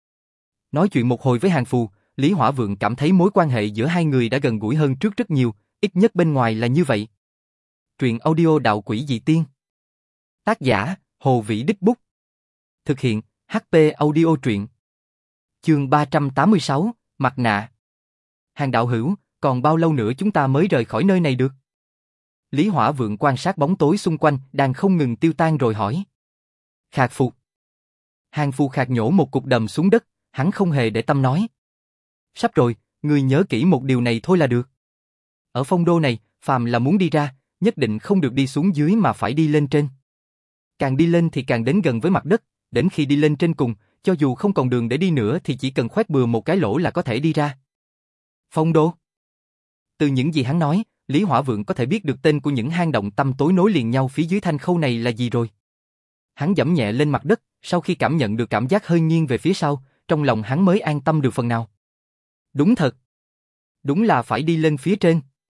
Nói chuyện một hồi với Hàng Phù, Lý Hỏa Vượng cảm thấy mối quan hệ giữa hai người đã gần gũi hơn trước rất nhiều, ít nhất bên ngoài là như vậy. Truyện audio Đạo Quỷ Dị Tiên. Tác giả, Hồ Vĩ Đích Bút. Thực hiện, hát pê Audio Truyện. Chương ba trăm tám mươi sáu, Mặt nạ. Hàng đạo hữu, còn bao lâu nữa chúng ta mới rời khỏi nơi này được? Lý Hỏa Vượng quan sát bóng tối xung quanh đang không ngừng tiêu tan rồi hỏi. Khạc phục. Hàng Phù khạc nhổ một cục đầm xuống đất, hắn không hề để tâm nói. Sắp rồi, ngươi nhớ kỹ một điều này thôi là được. Ở phong đô này, phàm là muốn đi ra, nhất định không được đi xuống dưới mà phải đi lên trên. Càng đi lên thì càng đến gần với mặt đất, đến khi đi lên trên cùng, cho dù không còn đường để đi nữa thì chỉ cần khoét bừa một cái lỗ là có thể đi ra. Phong đô. Từ những gì hắn nói, Lý Hỏa Vượng có thể biết được tên của những hang động tăm tối nối liền nhau phía dưới thanh khâu này là gì rồi. Hắn giẫm nhẹ lên mặt đất, sau khi cảm nhận được cảm giác hơi nghiêng về phía sau, trong lòng hắn mới an tâm được phần nào. Đúng thật. Đúng là phải đi lên phía trên.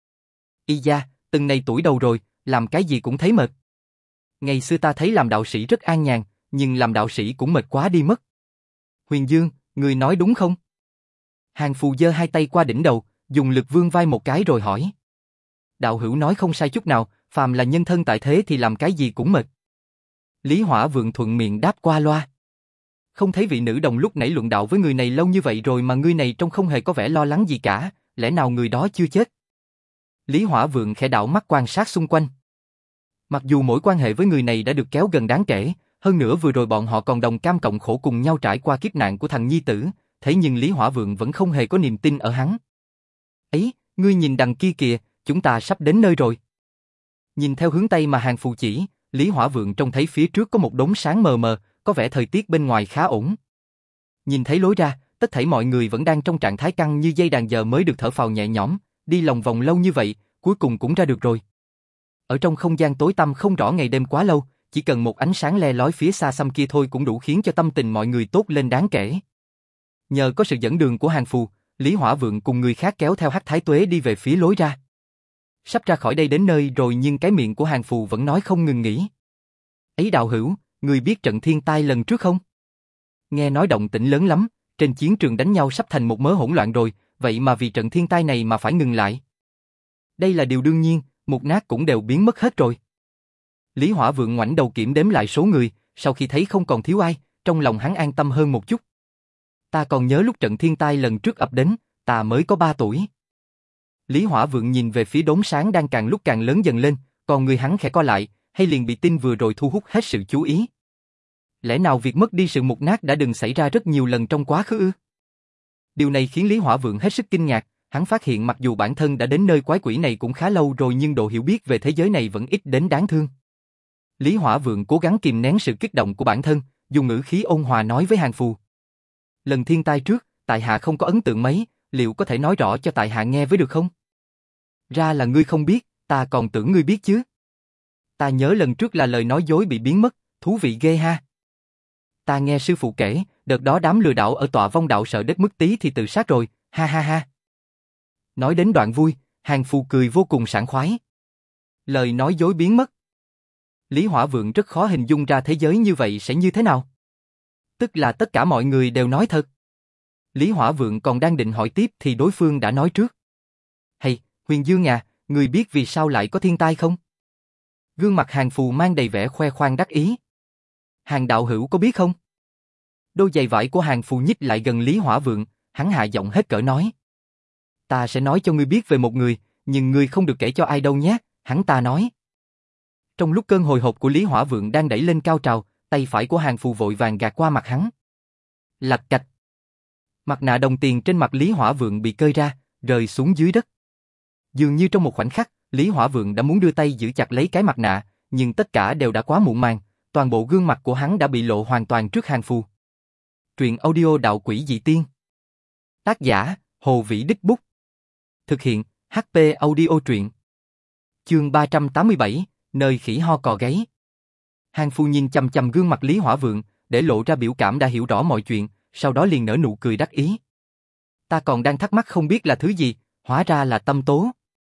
Y da, từng này tuổi đầu rồi, làm cái gì cũng thấy mệt. Ngày xưa ta thấy làm đạo sĩ rất an nhàn, nhưng làm đạo sĩ cũng mệt quá đi mất. Huyền Dương, người nói đúng không? Hàng Phù giơ hai tay qua đỉnh đầu, dùng lực vươn vai một cái rồi hỏi. Đạo hữu nói không sai chút nào, phàm là nhân thân tại thế thì làm cái gì cũng mệt. Lý Hỏa Vượng thuận miệng đáp qua loa. Không thấy vị nữ đồng lúc nãy luận đạo với người này lâu như vậy rồi mà người này trông không hề có vẻ lo lắng gì cả, lẽ nào người đó chưa chết? Lý Hỏa Vượng khẽ đảo mắt quan sát xung quanh. Mặc dù mỗi quan hệ với người này đã được kéo gần đáng kể, hơn nữa vừa rồi bọn họ còn đồng cam cộng khổ cùng nhau trải qua kiếp nạn của thằng nhi tử, thế nhưng Lý Hỏa Vượng vẫn không hề có niềm tin ở hắn. Ấy, ngươi nhìn đằng kia kìa, chúng ta sắp đến nơi rồi. Nhìn theo hướng Tây mà Hàng Phù chỉ, Lý Hỏa Vượng trông thấy phía trước có một đốm sáng mờ mờ, có vẻ thời tiết bên ngoài khá ổn. Nhìn thấy lối ra, tất thảy mọi người vẫn đang trong trạng thái căng như dây đàn giờ mới được thở phào nhẹ nhõm, đi lòng vòng lâu như vậy, cuối cùng cũng ra được rồi. Ở trong không gian tối tăm không rõ ngày đêm quá lâu, chỉ cần một ánh sáng le lói phía xa xăm kia thôi cũng đủ khiến cho tâm tình mọi người tốt lên đáng kể. Nhờ có sự dẫn đường của Hàng Phù, Lý Hỏa Vượng cùng người khác kéo theo Hắc Thái Tuế đi về phía lối ra. Sắp ra khỏi đây đến nơi rồi nhưng cái miệng của Hàng Phù vẫn nói không ngừng nghỉ. Ấy đạo hữu, người biết trận thiên tai lần trước không? Nghe nói động tĩnh lớn lắm, trên chiến trường đánh nhau sắp thành một mớ hỗn loạn rồi, vậy mà vì trận thiên tai này mà phải ngừng lại. Đây là điều đương nhiên, mục nát cũng đều biến mất hết rồi. Lý Hỏa Vượng ngoảnh đầu kiểm đếm lại số người, sau khi thấy không còn thiếu ai, trong lòng hắn an tâm hơn một chút. Ta còn nhớ lúc trận thiên tai lần trước ập đến, ta mới có ba tuổi. Lý Hỏa Vượng nhìn về phía đốm sáng đang càng lúc càng lớn dần lên, còn người hắn khẽ co lại, hay liền bị tin vừa rồi thu hút hết sự chú ý. Lẽ nào việc mất đi sự mục nát đã từng xảy ra rất nhiều lần trong quá khứ ư? Điều này khiến Lý Hỏa Vượng hết sức kinh ngạc, hắn phát hiện mặc dù bản thân đã đến nơi quái quỷ này cũng khá lâu rồi nhưng độ hiểu biết về thế giới này vẫn ít đến đáng thương. Lý Hỏa Vượng cố gắng kìm nén sự kích động của bản thân, dùng ngữ khí ôn hòa nói với Hàng Phù. Lần thiên tai trước, tại hạ không có ấn tượng mấy, liệu có thể nói rõ cho tại hạ nghe với được không? Ra là ngươi không biết, ta còn tưởng ngươi biết chứ. Ta nhớ lần trước là lời nói dối bị biến mất, thú vị ghê ha. Ta nghe sư phụ kể, đợt đó đám lừa đảo ở tọa vong đạo sợ đến mức tí thì tự sát rồi, ha ha ha. Nói đến đoạn vui, Hàng Phù cười vô cùng sảng khoái. Lời nói dối biến mất. Lý Hỏa Vượng rất khó hình dung ra thế giới như vậy sẽ như thế nào. Tức là tất cả mọi người đều nói thật. Lý Hỏa Vượng còn đang định hỏi tiếp thì đối phương đã nói trước. Hay, Huyền Dương à, người biết vì sao lại có thiên tai không? Gương mặt Hàng Phù mang đầy vẻ khoe khoang đắc ý. Hàng đạo hữu có biết không? Đôi giày vải của Hàng Phù nhích lại gần Lý Hỏa Vượng, hắn hạ giọng hết cỡ nói. Ta sẽ nói cho ngươi biết về một người, nhưng ngươi không được kể cho ai đâu nhé, hắn ta nói. Trong lúc cơn hồi hộp của Lý Hỏa Vượng đang đẩy lên cao trào, tay phải của Hàng Phù vội vàng gạt qua mặt hắn. Lạch cạch. Mặt nạ đồng tiền trên mặt Lý Hỏa Vượng bị cơi ra, rơi xuống dưới đất. Dường như trong một khoảnh khắc, Lý Hỏa Vượng đã muốn đưa tay giữ chặt lấy cái mặt nạ, nhưng tất cả đều đã quá muộn màng, toàn bộ gương mặt của hắn đã bị lộ hoàn toàn trước Hàng Phù. Truyện audio Đạo Quỷ Dị Tiên. Tác giả, Hồ Vĩ Đích Bút. Thực hiện, hát pê Audio Truyện. Chương ba trăm tám mươi bảy, nơi khỉ ho cò gáy. Hàng Phù nhìn chằm chằm gương mặt Lý Hỏa Vượng, để lộ ra biểu cảm đã hiểu rõ mọi chuyện, sau đó liền nở nụ cười đắc ý. Ta còn đang thắc mắc không biết là thứ gì, hóa ra là tâm tố.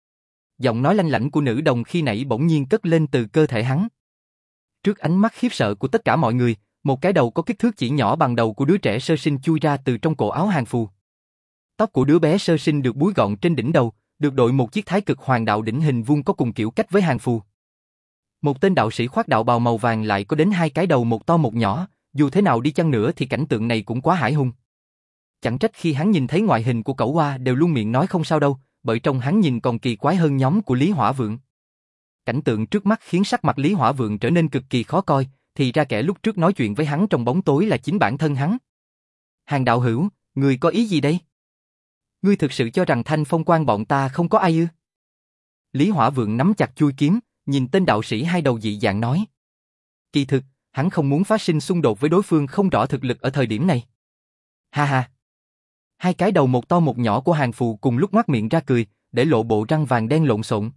Giọng nói lanh lảnh của nữ đồng khi nãy bỗng nhiên cất lên từ cơ thể hắn. Trước ánh mắt khiếp sợ của tất cả mọi người, một cái đầu có kích thước chỉ nhỏ bằng đầu của đứa trẻ sơ sinh chui ra từ trong cổ áo Hàng Phù. Tóc của đứa bé sơ sinh được búi gọn trên đỉnh đầu, được đội một chiếc thái cực hoàng đạo đỉnh hình vuông có cùng kiểu cách với Hàng Phù. Một tên đạo sĩ khoác đạo bào màu vàng lại có đến hai cái đầu một to một nhỏ, dù thế nào đi chăng nữa thì cảnh tượng này cũng quá hãi hùng. Chẳng trách khi hắn nhìn thấy ngoại hình của cẩu hoa đều luôn miệng nói không sao đâu, bởi trong hắn nhìn còn kỳ quái hơn nhóm của Lý Hỏa Vượng. Cảnh tượng trước mắt khiến sắc mặt Lý Hỏa Vượng trở nên cực kỳ khó coi, thì ra kẻ lúc trước nói chuyện với hắn trong bóng tối là chính bản thân hắn. Hàng đạo hữu, ngươi có ý gì đây? Ngươi thực sự cho rằng Thanh Phong Quan bọn ta không có ai ư? Lý Hỏa Vượng nắm chặt chuôi kiếm, nhìn tên đạo sĩ hai đầu dị dạng nói. Kỳ thực, hắn không muốn phát sinh xung đột với đối phương không rõ thực lực ở thời điểm này. Ha ha. Hai cái đầu một to một nhỏ của Hàng Phù cùng lúc ngoác miệng ra cười, để lộ bộ răng vàng đen lộn xộn.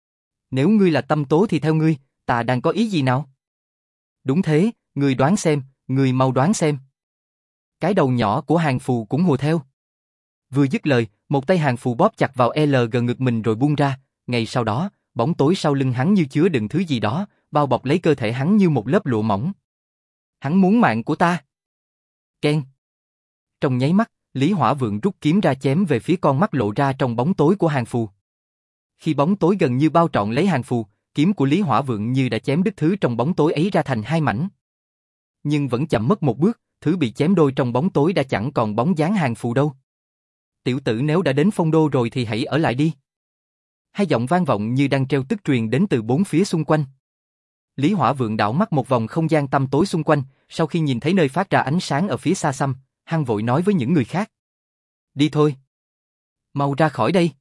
Nếu ngươi là tâm tố thì theo ngươi, ta đang có ý gì nào? Đúng thế, ngươi đoán xem, ngươi mau đoán xem. Cái đầu nhỏ của Hàng Phù cũng hùa theo. Vừa dứt lời, một tay Hàng Phù bóp chặt vào L gần ngực mình rồi buông ra, ngay sau đó, bóng tối sau lưng hắn như chứa đựng thứ gì đó, bao bọc lấy cơ thể hắn như một lớp lụa mỏng. Hắn muốn mạng của ta. Keng. Trong nháy mắt, Lý Hỏa Vượng rút kiếm ra chém về phía con mắt lộ ra trong bóng tối của Hàng Phù. Khi bóng tối gần như bao trọn lấy Hàng Phù, kiếm của Lý Hỏa Vượng như đã chém đứt thứ trong bóng tối ấy ra thành hai mảnh. Nhưng vẫn chậm mất một bước, thứ bị chém đôi trong bóng tối đã chẳng còn bóng dáng Hàng Phù đâu. Tiểu tử nếu đã đến Phong Đô rồi thì hãy ở lại đi. Hai giọng vang vọng như đang treo tức truyền đến từ bốn phía xung quanh. Lý Hỏa Vượng đảo mắt một vòng không gian tăm tối xung quanh, sau khi nhìn thấy nơi phát ra ánh sáng ở phía xa xăm, hắn vội nói với những người khác. Đi thôi. Mau ra khỏi đây.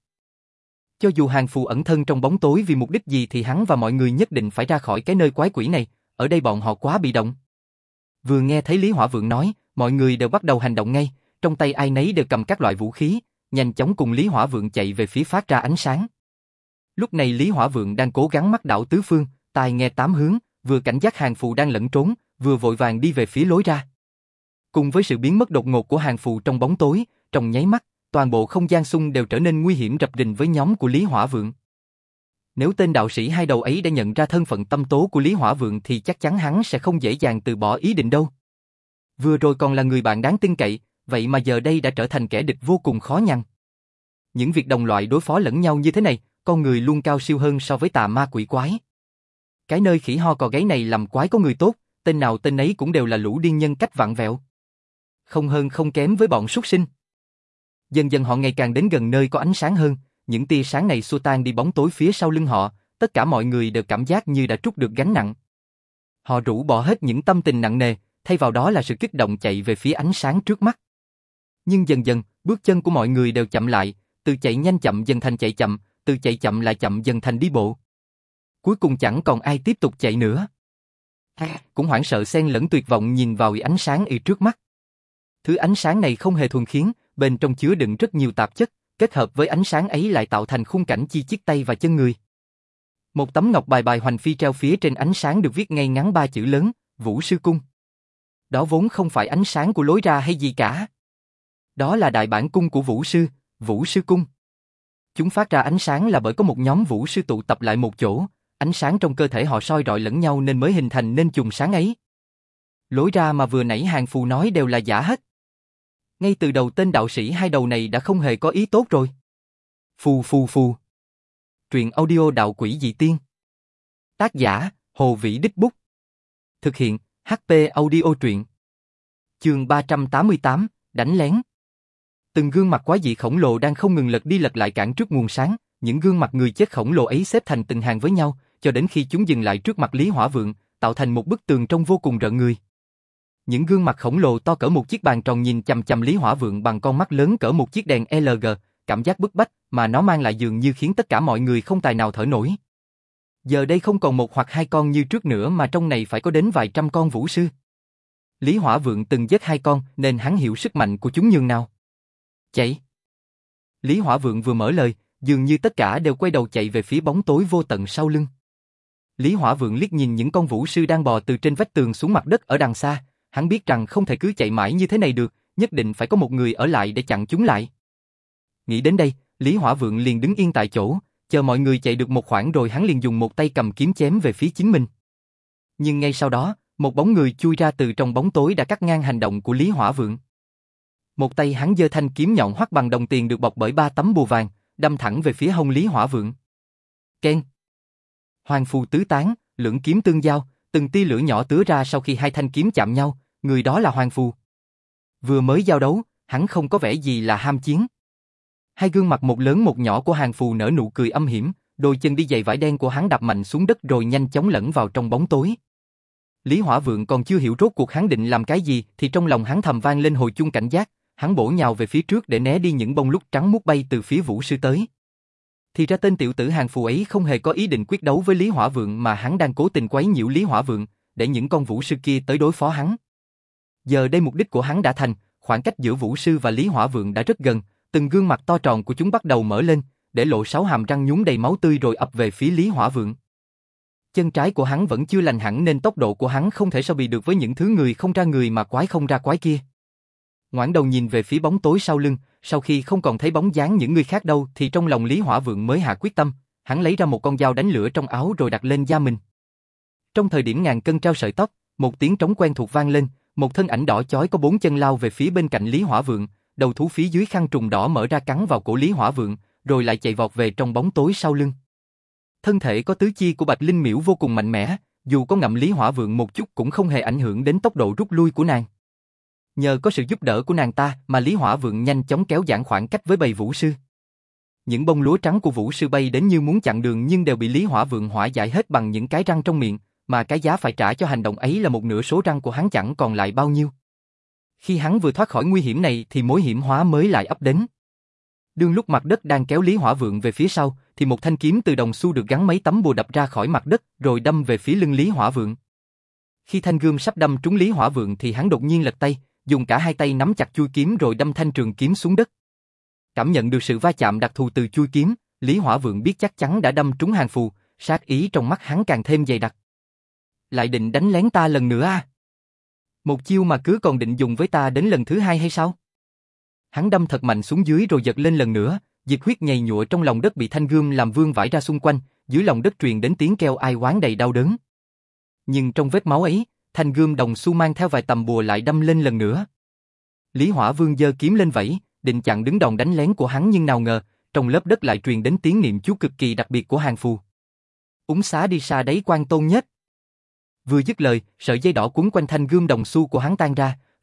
Cho dù Hàng Phù ẩn thân trong bóng tối vì mục đích gì thì hắn và mọi người nhất định phải ra khỏi cái nơi quái quỷ này, ở đây bọn họ quá bị động. Vừa nghe thấy Lý Hỏa Vượng nói, mọi người đều bắt đầu hành động ngay, trong tay ai nấy đều cầm các loại vũ khí, nhanh chóng cùng Lý Hỏa Vượng chạy về phía phát ra ánh sáng. Lúc này Lý Hỏa Vượng đang cố gắng mắt đảo tứ phương, tai nghe tám hướng, vừa cảnh giác Hàng Phù đang lẫn trốn, vừa vội vàng đi về phía lối ra. Cùng với sự biến mất đột ngột của Hàng Phù trong bóng tối, trong nháy mắt, toàn bộ không gian xung đều trở nên nguy hiểm rập rình với nhóm của Lý Hỏa Vượng. Nếu tên đạo sĩ hai đầu ấy đã nhận ra thân phận tâm tố của Lý Hỏa Vượng thì chắc chắn hắn sẽ không dễ dàng từ bỏ ý định đâu. Vừa rồi còn là người bạn đáng tin cậy, vậy mà giờ đây đã trở thành kẻ địch vô cùng khó nhằn. Những việc đồng loại đối phó lẫn nhau như thế này, con người luôn cao siêu hơn so với tà ma quỷ quái. Cái nơi khỉ ho cò gáy này làm quái có người tốt, tên nào tên ấy cũng đều là lũ điên nhân cách vặn vẹo. Không hơn không kém với bọn súc sinh. Dần dần họ ngày càng đến gần nơi có ánh sáng hơn, những tia sáng này xua tan đi bóng tối phía sau lưng họ, tất cả mọi người đều cảm giác như đã trút được gánh nặng. Họ rũ bỏ hết những tâm tình nặng nề, thay vào đó là sự kích động chạy về phía ánh sáng trước mắt. Nhưng dần dần, bước chân của mọi người đều chậm lại, từ chạy nhanh chậm dần thành chạy chậm, từ chạy chậm lại chậm dần thành đi bộ. Cuối cùng chẳng còn ai tiếp tục chạy nữa. Cũng hoảng sợ xen lẫn tuyệt vọng nhìn vào ánh sáng ở trước mắt. Thứ ánh sáng này không hề thuần khiết, bên trong chứa đựng rất nhiều tạp chất, kết hợp với ánh sáng ấy lại tạo thành khung cảnh chi chiết tay và chân người. Một tấm ngọc bài bài hoành phi treo phía trên ánh sáng được viết ngay ngắn ba chữ lớn, Vũ Sư Cung. Đó vốn không phải ánh sáng của lối ra hay gì cả. Đó là đại bản cung của Vũ Sư, Vũ Sư Cung. Chúng phát ra ánh sáng là bởi có một nhóm Vũ Sư tụ tập lại một chỗ, ánh sáng trong cơ thể họ soi rọi lẫn nhau nên mới hình thành nên chùm sáng ấy. Lối ra mà vừa nãy Hàng Phù nói đều là giả hết. Ngay từ đầu tên đạo sĩ hai đầu này đã không hề có ý tốt rồi. Phù phù phù. Truyện audio đạo quỷ dị tiên. Tác giả, Hồ Vĩ Đích Bút. Thực hiện, hát pê Audio truyện. Chương ba trăm tám mươi tám, đánh lén. Từng gương mặt quái dị khổng lồ đang không ngừng lật đi lật lại cản trước nguồn sáng, những gương mặt người chết khổng lồ ấy xếp thành từng hàng với nhau, cho đến khi chúng dừng lại trước mặt Lý Hỏa Vượng, tạo thành một bức tường trông vô cùng rợn người. Những gương mặt khổng lồ to cỡ một chiếc bàn tròn nhìn chằm chằm Lý Hỏa Vượng bằng con mắt lớn cỡ một chiếc đèn lờ giê, cảm giác bức bách mà nó mang lại dường như khiến tất cả mọi người không tài nào thở nổi. Giờ đây không còn một hoặc hai con như trước nữa mà trong này phải có đến vài trăm con vũ sư. Lý Hỏa Vượng từng giết hai con nên hắn hiểu sức mạnh của chúng nhường nào. Chạy! Lý Hỏa Vượng vừa mở lời, dường như tất cả đều quay đầu chạy về phía bóng tối vô tận sau lưng. Lý Hỏa Vượng liếc nhìn những con vũ sư đang bò từ trên vách tường xuống mặt đất ở đằng xa, hắn biết rằng không thể cứ chạy mãi như thế này được, nhất định phải có một người ở lại để chặn chúng lại. Nghĩ đến đây, Lý Hỏa Vượng liền đứng yên tại chỗ, chờ mọi người chạy được một khoảng rồi hắn liền dùng một tay cầm kiếm chém về phía chính mình. Nhưng ngay sau đó, một bóng người chui ra từ trong bóng tối đã cắt ngang hành động của Lý Hỏa Vượng. Một tay hắn giơ thanh kiếm nhọn hoắt bằng đồng tiền được bọc bởi ba tấm bùa vàng, đâm thẳng về phía hông Lý Hỏa Vượng. Keng! Hoàng phù tứ tán, lưỡng kiếm tương giao, từng tia lửa nhỏ tứa ra sau khi hai thanh kiếm chạm nhau, người đó là Hoàng Phù. Vừa mới giao đấu, hắn không có vẻ gì là ham chiến. Hai gương mặt một lớn một nhỏ của Hoàng Phù nở nụ cười âm hiểm, đôi chân đi giày vải đen của hắn đạp mạnh xuống đất rồi nhanh chóng lẫn vào trong bóng tối. Lý Hỏa Vượng còn chưa hiểu rốt cuộc hắn định làm cái gì thì trong lòng hắn thầm vang lên hồi chuông cảnh giác, hắn bổ nhào về phía trước để né đi những bông lúc trắng muốt bay từ phía vũ sư tới. Thì ra tên tiểu tử Hàng Phù ấy không hề có ý định quyết đấu với Lý Hỏa Vượng mà hắn đang cố tình quấy nhiễu Lý Hỏa Vượng, để những con vũ sư kia tới đối phó hắn. Giờ đây mục đích của hắn đã thành, khoảng cách giữa vũ sư và Lý Hỏa Vượng đã rất gần, từng gương mặt to tròn của chúng bắt đầu mở lên, để lộ sáu hàm răng nhúng đầy máu tươi rồi ập về phía Lý Hỏa Vượng. Chân trái của hắn vẫn chưa lành hẳn nên tốc độ của hắn không thể so bì được với những thứ người không ra người mà quái không ra quái kia. Ngoảnh đầu nhìn về phía bóng tối sau lưng, sau khi không còn thấy bóng dáng những người khác đâu thì trong lòng Lý Hỏa Vượng mới hạ quyết tâm, hắn lấy ra một con dao đánh lửa trong áo rồi đặt lên da mình. Trong thời điểm ngàn cân treo sợi tóc, một tiếng trống quen thuộc vang lên, một thân ảnh đỏ chói có bốn chân lao về phía bên cạnh Lý Hỏa Vượng, đầu thú phía dưới khăn trùng đỏ mở ra cắn vào cổ Lý Hỏa Vượng, rồi lại chạy vọt về trong bóng tối sau lưng. Thân thể có tứ chi của Bạch Linh Miễu vô cùng mạnh mẽ, dù có ngậm Lý Hỏa Vượng một chút cũng không hề ảnh hưởng đến tốc độ rút lui của nàng. Nhờ có sự giúp đỡ của nàng ta mà Lý Hỏa Vượng nhanh chóng kéo giãn khoảng cách với bầy vũ sư. Những bông lúa trắng của vũ sư bay đến như muốn chặn đường nhưng đều bị Lý Hỏa Vượng hỏa giải hết bằng những cái răng trong miệng, mà cái giá phải trả cho hành động ấy là một nửa số răng của hắn chẳng còn lại bao nhiêu. Khi hắn vừa thoát khỏi nguy hiểm này thì mối hiểm hóa mới lại ập đến. Đương lúc mặt đất đang kéo Lý Hỏa Vượng về phía sau, thì một thanh kiếm từ đồng xu được gắn mấy tấm bùa đập ra khỏi mặt đất rồi đâm về phía lưng Lý Hỏa Vượng. Khi thanh gươm sắp đâm trúng Lý Hỏa Vượng thì hắn đột nhiên lật tay, dùng cả hai tay nắm chặt chuôi kiếm rồi đâm thanh trường kiếm xuống đất. Cảm nhận được sự va chạm đặc thù từ chuôi kiếm, Lý Hỏa Vượng biết chắc chắn đã đâm trúng Hàng Phù, sát ý trong mắt hắn càng thêm dày đặc. Lại định đánh lén ta lần nữa à? Một chiêu mà cứ còn định dùng với ta đến lần thứ hai hay sao? Hắn đâm thật mạnh xuống dưới rồi giật lên lần nữa, nhiệt huyết nhầy nhụa trong lòng đất bị thanh gươm làm vương vãi ra xung quanh, dưới lòng đất truyền đến tiếng kêu ai oán đầy đau đớn. Nhưng trong vết máu ấy, thanh gươm đồng xu mang theo vài tầm bùa lại đâm lên lần nữa. Lý Hỏa Vương giơ kiếm lên vẫy, định chặn đứng đòn đánh lén của hắn nhưng nào ngờ, trong lớp đất lại truyền đến tiếng niệm chú cực kỳ đặc biệt của Hàng Phù. Úng xá đi xa đấy quan tôn nhất. Vừa dứt lời, sợi dây đỏ quấn quanh thanh gươm đồng xu của hắn tan ra,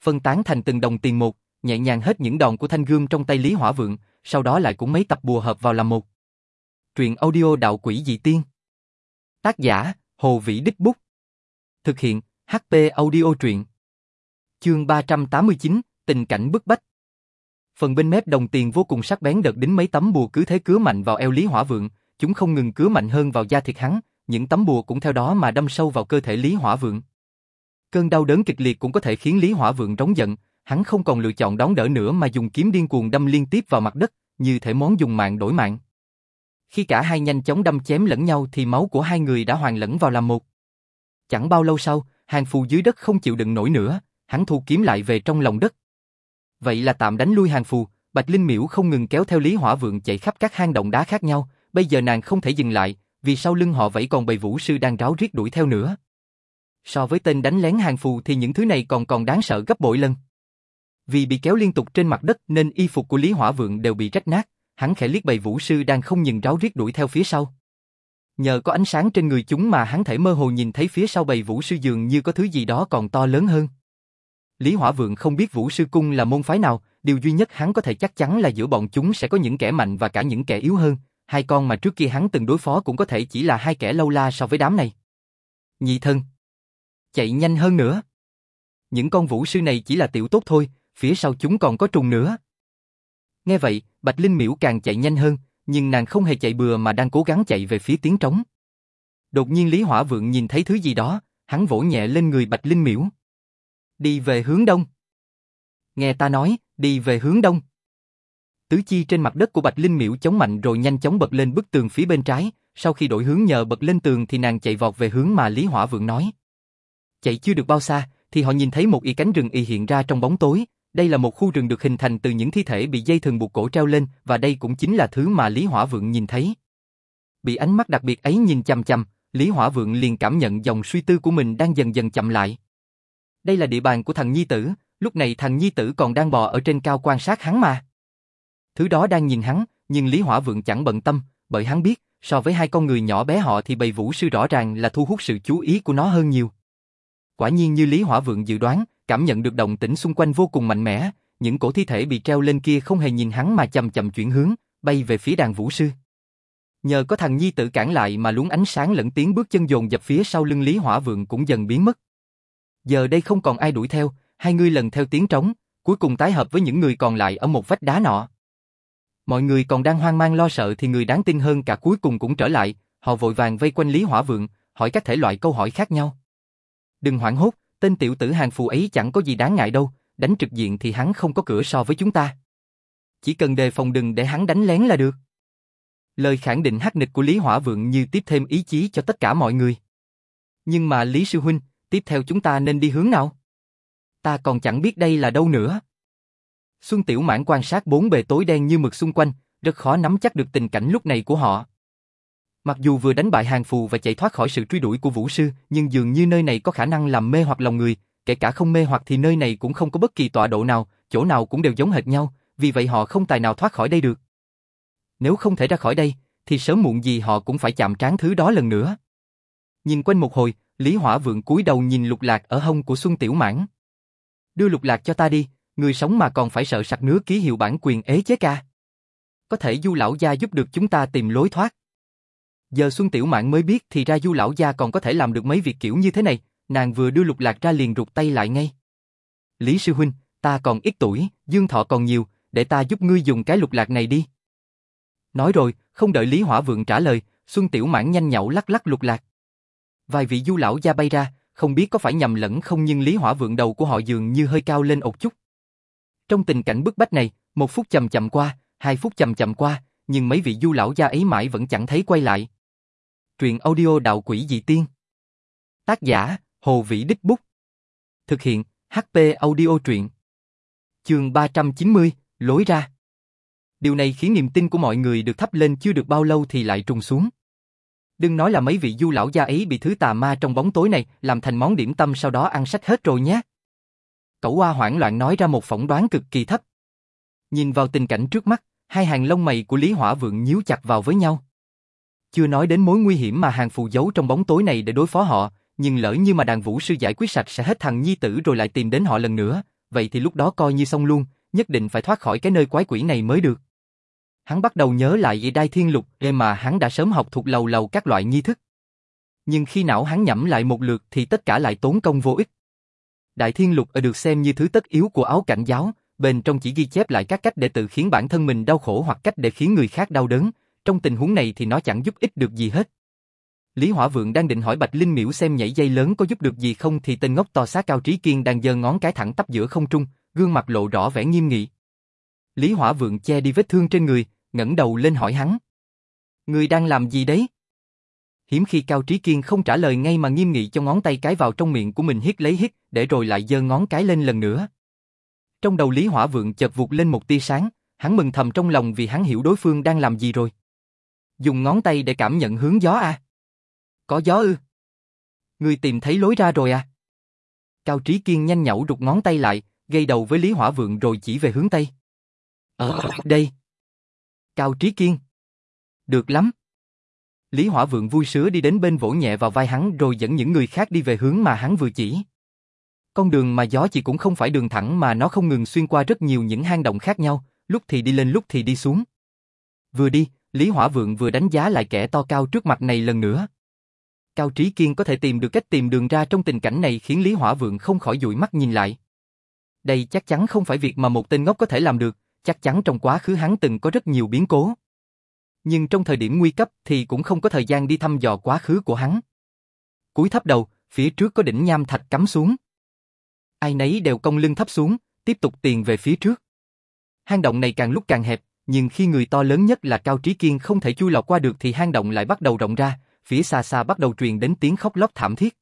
phân tán thành từng đồng tiền một, nhẹ nhàng hết những đòn của thanh gươm trong tay Lý Hỏa Vượng, sau đó lại cũng mấy tập bùa hợp vào làm một. Truyện audio Đạo Quỷ Dị Tiên. Tác giả, Hồ Vĩ Đích Bút. Thực hiện, hát pê Audio Truyện. Chương ba trăm tám mươi chín, tình cảnh bức bách. Phần bên mép đồng tiền vô cùng sắc bén đợt đính mấy tấm bùa cứ thế cứa mạnh vào eo Lý Hỏa Vượng, chúng không ngừng cứa mạnh hơn vào da thịt hắn, những tấm bùa cũng theo đó mà đâm sâu vào cơ thể Lý Hỏa Vượng. Cơn đau đớn kịch liệt cũng có thể khiến Lý Hỏa Vượng rống giận, hắn không còn lựa chọn đón đỡ nữa mà dùng kiếm điên cuồng đâm liên tiếp vào mặt đất, như thể muốn dùng mạng đổi mạng. Khi cả hai nhanh chóng đâm chém lẫn nhau thì máu của hai người đã hòa lẫn vào làm một. Chẳng bao lâu sau, hàng phù dưới đất không chịu đựng nổi nữa, hắn thu kiếm lại về trong lòng đất. Vậy là tạm đánh lui hàng phù, Bạch Linh Miễu không ngừng kéo theo Lý Hỏa Vượng chạy khắp các hang động đá khác nhau, bây giờ nàng không thể dừng lại, vì sau lưng họ vẫn còn bầy vũ sư đang ráo riết đuổi theo nữa. So với tên đánh lén hàng phù thì những thứ này còn còn đáng sợ gấp bội lần. Vì bị kéo liên tục trên mặt đất nên y phục của Lý Hỏa Vượng đều bị rách nát, hắn khẽ liếc bầy vũ sư đang không ngừng ráo riết đuổi theo phía sau. Nhờ có ánh sáng trên người chúng mà hắn thể mơ hồ nhìn thấy phía sau bầy vũ sư dường như có thứ gì đó còn to lớn hơn. Lý Hỏa Vượng không biết Vũ Sư Cung là môn phái nào, điều duy nhất hắn có thể chắc chắn là giữa bọn chúng sẽ có những kẻ mạnh và cả những kẻ yếu hơn, hai con mà trước kia hắn từng đối phó cũng có thể chỉ là hai kẻ lâu la so với đám này. Nhị thân, chạy nhanh hơn nữa. Những con vũ sư này chỉ là tiểu tốt thôi, phía sau chúng còn có trùng nữa. Nghe vậy, Bạch Linh Miễu càng chạy nhanh hơn, nhưng nàng không hề chạy bừa mà đang cố gắng chạy về phía tiếng trống. Đột nhiên Lý Hỏa Vượng nhìn thấy thứ gì đó, hắn vỗ nhẹ lên người Bạch Linh Miễu. Đi về hướng đông. Nghe ta nói, đi về hướng đông. Tứ chi trên mặt đất của Bạch Linh Miễu chống mạnh rồi nhanh chóng bật lên bức tường phía bên trái, sau khi đổi hướng nhờ bật lên tường thì nàng chạy vọt về hướng mà Lý Hỏa Vượng nói. Chạy chưa được bao xa, thì họ nhìn thấy một y cánh rừng y hiện ra trong bóng tối, đây là một khu rừng được hình thành từ những thi thể bị dây thừng buộc cổ treo lên, và đây cũng chính là thứ mà Lý Hỏa Vượng nhìn thấy. Bị ánh mắt đặc biệt ấy nhìn chằm chằm, Lý Hỏa Vượng liền cảm nhận dòng suy tư của mình đang dần dần chậm lại. Đây là địa bàn của thằng nhi tử, lúc này thằng nhi tử còn đang bò ở trên cao quan sát hắn mà. Thứ đó đang nhìn hắn, nhưng Lý Hỏa Vượng chẳng bận tâm, bởi hắn biết, so với hai con người nhỏ bé họ thì bầy vũ sư rõ ràng là thu hút sự chú ý của nó hơn nhiều. Quả nhiên như Lý Hỏa Vượng dự đoán, cảm nhận được động tĩnh xung quanh vô cùng mạnh mẽ, những cổ thi thể bị treo lên kia không hề nhìn hắn mà chậm chậm chuyển hướng, bay về phía đàn vũ sư. Nhờ có thằng nhi tử cản lại mà luống ánh sáng lẫn tiếng bước chân dồn dập phía sau lưng Lý Hỏa Vượng cũng dần biến mất. Giờ đây không còn ai đuổi theo, hai người lần theo tiếng trống, cuối cùng tái hợp với những người còn lại ở một vách đá nọ. Mọi người còn đang hoang mang lo sợ thì người đáng tin hơn cả cuối cùng cũng trở lại, họ vội vàng vây quanh Lý Hỏa Vượng, hỏi các thể loại câu hỏi khác nhau. Đừng hoảng hốt, tên tiểu tử hàng phù ấy chẳng có gì đáng ngại đâu, đánh trực diện thì hắn không có cửa so với chúng ta. Chỉ cần đề phòng đừng để hắn đánh lén là được. Lời khẳng định hắc nịch của Lý Hỏa Vượng như tiếp thêm ý chí cho tất cả mọi người. Nhưng mà Lý Sư Huynh, tiếp theo chúng ta nên đi hướng nào? Ta còn chẳng biết đây là đâu nữa. Xuân Tiểu Mãn quan sát bốn bề tối đen như mực xung quanh, rất khó nắm chắc được tình cảnh lúc này của họ. Mặc dù vừa đánh bại hàng phù và chạy thoát khỏi sự truy đuổi của vũ sư, nhưng dường như nơi này có khả năng làm mê hoặc lòng người, kể cả không mê hoặc thì nơi này cũng không có bất kỳ tọa độ nào, chỗ nào cũng đều giống hệt nhau, vì vậy họ không tài nào thoát khỏi đây được. Nếu không thể ra khỏi đây, thì sớm muộn gì họ cũng phải chạm trán thứ đó lần nữa. Nhìn quanh một hồi, Lý Hỏa Vượng cúi đầu nhìn lục lạc ở hông của Xuân Tiểu Mãn. Đưa lục lạc cho ta đi, người sống mà còn phải sợ sặc nứa ký hiệu bản quyền ế chế ca. Có thể Du lão gia giúp được chúng ta tìm lối thoát. Giờ Xuân Tiểu Mãn mới biết thì ra Du lão gia còn có thể làm được mấy việc kiểu như thế này, nàng vừa đưa lục lạc ra liền rụt tay lại ngay. Lý Sư Huynh, ta còn ít tuổi, dương thọ còn nhiều, để ta giúp ngươi dùng cái lục lạc này đi. Nói rồi, không đợi Lý Hỏa Vượng trả lời, Xuân Tiểu Mãn nhanh nhảu lắc lắc lục lạc. Vài vị Du lão gia bay ra, không biết có phải nhầm lẫn không nhưng Lý Hỏa Vượng đầu của họ dường như hơi cao lên một chút. Trong tình cảnh bức bách này, một phút chậm chậm qua, hai phút chậm chậm qua, nhưng mấy vị Du lão gia ấy mãi vẫn chẳng thấy quay lại. Truyện audio Đạo Quỷ Dị Tiên. Tác giả, Hồ Vĩ Đích Bút. Thực hiện, hát pê Audio Truyện. Chương ba trăm chín mươi, lối ra. Điều này khiến niềm tin của mọi người được thắp lên chưa được bao lâu thì lại trùng xuống. Đừng nói là mấy vị Du lão gia ấy bị thứ tà ma trong bóng tối này làm thành món điểm tâm sau đó ăn sạch hết rồi nhé. Cẩu Oa hoảng loạn nói ra một phỏng đoán cực kỳ thấp. Nhìn vào tình cảnh trước mắt, hai hàng lông mày của Lý Hỏa Vượng nhíu chặt vào với nhau. Chưa nói đến mối nguy hiểm mà hàng phù giấu trong bóng tối này để đối phó họ, nhưng lỡ như mà đàn vũ sư giải quyết sạch sẽ hết thằng nhi tử rồi lại tìm đến họ lần nữa, vậy thì lúc đó coi như xong luôn, nhất định phải thoát khỏi cái nơi quái quỷ này mới được. Hắn bắt đầu nhớ lại Đai Thiên Lục mà hắn đã sớm học thuộc lầu lầu các loại nghi thức. Nhưng khi não hắn nhẩm lại một lượt thì tất cả lại tốn công vô ích. Đại Thiên Lục được xem như thứ tất yếu của áo cảnh giáo, bên trong chỉ ghi chép lại các cách để tự khiến bản thân mình đau khổ hoặc cách để khiến người khác đau đớn, trong tình huống này thì nó chẳng giúp ích được gì hết. Lý Hỏa Vượng đang định hỏi Bạch Linh Miễu xem nhảy dây lớn có giúp được gì không thì tên ngốc to xác Cao Trí Kiên đang giơ ngón cái thẳng tắp giữa không trung, gương mặt lộ rõ vẻ nghiêm nghị. Lý Hỏa Vượng che đi vết thương trên người, ngẩng đầu lên hỏi hắn. Ngươi đang làm gì đấy? Hiếm khi Cao Trí Kiên không trả lời ngay mà nghiêm nghị cho ngón tay cái vào trong miệng của mình hít lấy hít, để rồi lại giơ ngón cái lên lần nữa. Trong đầu Lý Hỏa Vượng chợt vụt lên một tia sáng, hắn mừng thầm trong lòng vì hắn hiểu đối phương đang làm gì rồi. Dùng ngón tay để cảm nhận hướng gió à? Có gió ư? Ngươi tìm thấy lối ra rồi à? Cao Trí Kiên nhanh nhảu rụt ngón tay lại, gây đầu với Lý Hỏa Vượng rồi chỉ về hướng Tây. Ở đây. Cao Trí Kiên. Được lắm. Lý Hỏa Vượng vui sướng đi đến bên vỗ nhẹ vào vai hắn rồi dẫn những người khác đi về hướng mà hắn vừa chỉ. Con đường mà gió chỉ cũng không phải đường thẳng mà nó không ngừng xuyên qua rất nhiều những hang động khác nhau, lúc thì đi lên lúc thì đi xuống. Vừa đi, Lý Hỏa Vượng vừa đánh giá lại kẻ to cao trước mặt này lần nữa. Cao Trí Kiên có thể tìm được cách tìm đường ra trong tình cảnh này khiến Lý Hỏa Vượng không khỏi dụi mắt nhìn lại. Đây chắc chắn không phải việc mà một tên ngốc có thể làm được, chắc chắn trong quá khứ hắn từng có rất nhiều biến cố. Nhưng trong thời điểm nguy cấp thì cũng không có thời gian đi thăm dò quá khứ của hắn. Cúi thấp đầu, phía trước có đỉnh nham thạch cắm xuống. Ai nấy đều cong lưng thấp xuống, tiếp tục tiến về phía trước. Hang động này càng lúc càng hẹp, nhưng khi người to lớn nhất là Cao Trí Kiên không thể chui lọt qua được thì hang động lại bắt đầu rộng ra, phía xa xa bắt đầu truyền đến tiếng khóc lóc thảm thiết.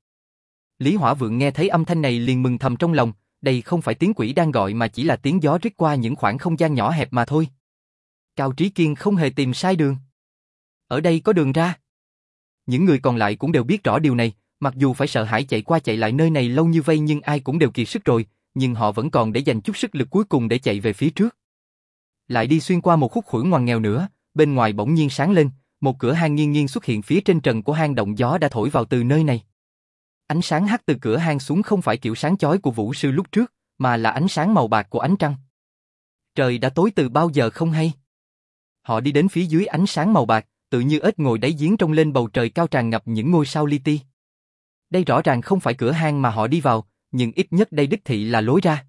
Lý Hỏa Vượng nghe thấy âm thanh này liền mừng thầm trong lòng, đây không phải tiếng quỷ đang gọi mà chỉ là tiếng gió rít qua những khoảng không gian nhỏ hẹp mà thôi. Cao Trí Kiên không hề tìm sai đường. Ở đây có đường ra. Những người còn lại cũng đều biết rõ điều này, mặc dù phải sợ hãi chạy qua chạy lại nơi này lâu như vây nhưng ai cũng đều kiệt sức rồi, nhưng họ vẫn còn để dành chút sức lực cuối cùng để chạy về phía trước. Lại đi xuyên qua một khúc khuỷu ngoằn nghèo nữa, bên ngoài bỗng nhiên sáng lên, một cửa hang nghiêng nghiêng xuất hiện phía trên trần của hang động, gió đã thổi vào từ nơi này. Ánh sáng hắt từ cửa hang xuống không phải kiểu sáng chói của vũ sư lúc trước, mà là ánh sáng màu bạc của ánh trăng. Trời đã tối từ bao giờ không hay. Họ đi đến phía dưới ánh sáng màu bạc, tự như ếch ngồi đáy giếng trông lên bầu trời cao tràn ngập những ngôi sao li ti. Đây rõ ràng không phải cửa hang mà họ đi vào, nhưng ít nhất đây đích thị là lối ra.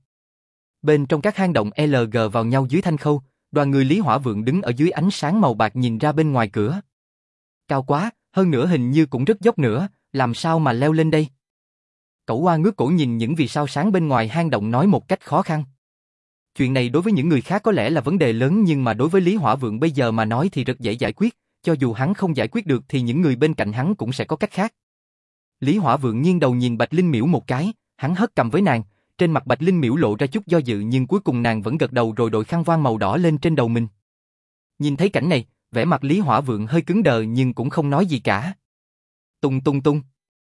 Bên trong các hang động L G vào nhau dưới thanh khâu, đoàn người Lý Hỏa Vượng đứng ở dưới ánh sáng màu bạc nhìn ra bên ngoài cửa. Cao quá, hơn nữa hình như cũng rất dốc nữa, làm sao mà leo lên đây? Cẩu Oa ngước cổ nhìn những vì sao sáng bên ngoài hang động nói một cách khó khăn. Chuyện này đối với những người khác có lẽ là vấn đề lớn nhưng mà đối với Lý Hỏa Vượng bây giờ mà nói thì rất dễ giải quyết, cho dù hắn không giải quyết được thì những người bên cạnh hắn cũng sẽ có cách khác. Lý Hỏa Vượng nghiêng đầu nhìn Bạch Linh Miễu một cái, hắn hất cằm với nàng, trên mặt Bạch Linh Miễu lộ ra chút do dự nhưng cuối cùng nàng vẫn gật đầu rồi đội khăn voan màu đỏ lên trên đầu mình. Nhìn thấy cảnh này, vẻ mặt Lý Hỏa Vượng hơi cứng đờ nhưng cũng không nói gì cả. Tung tung tung.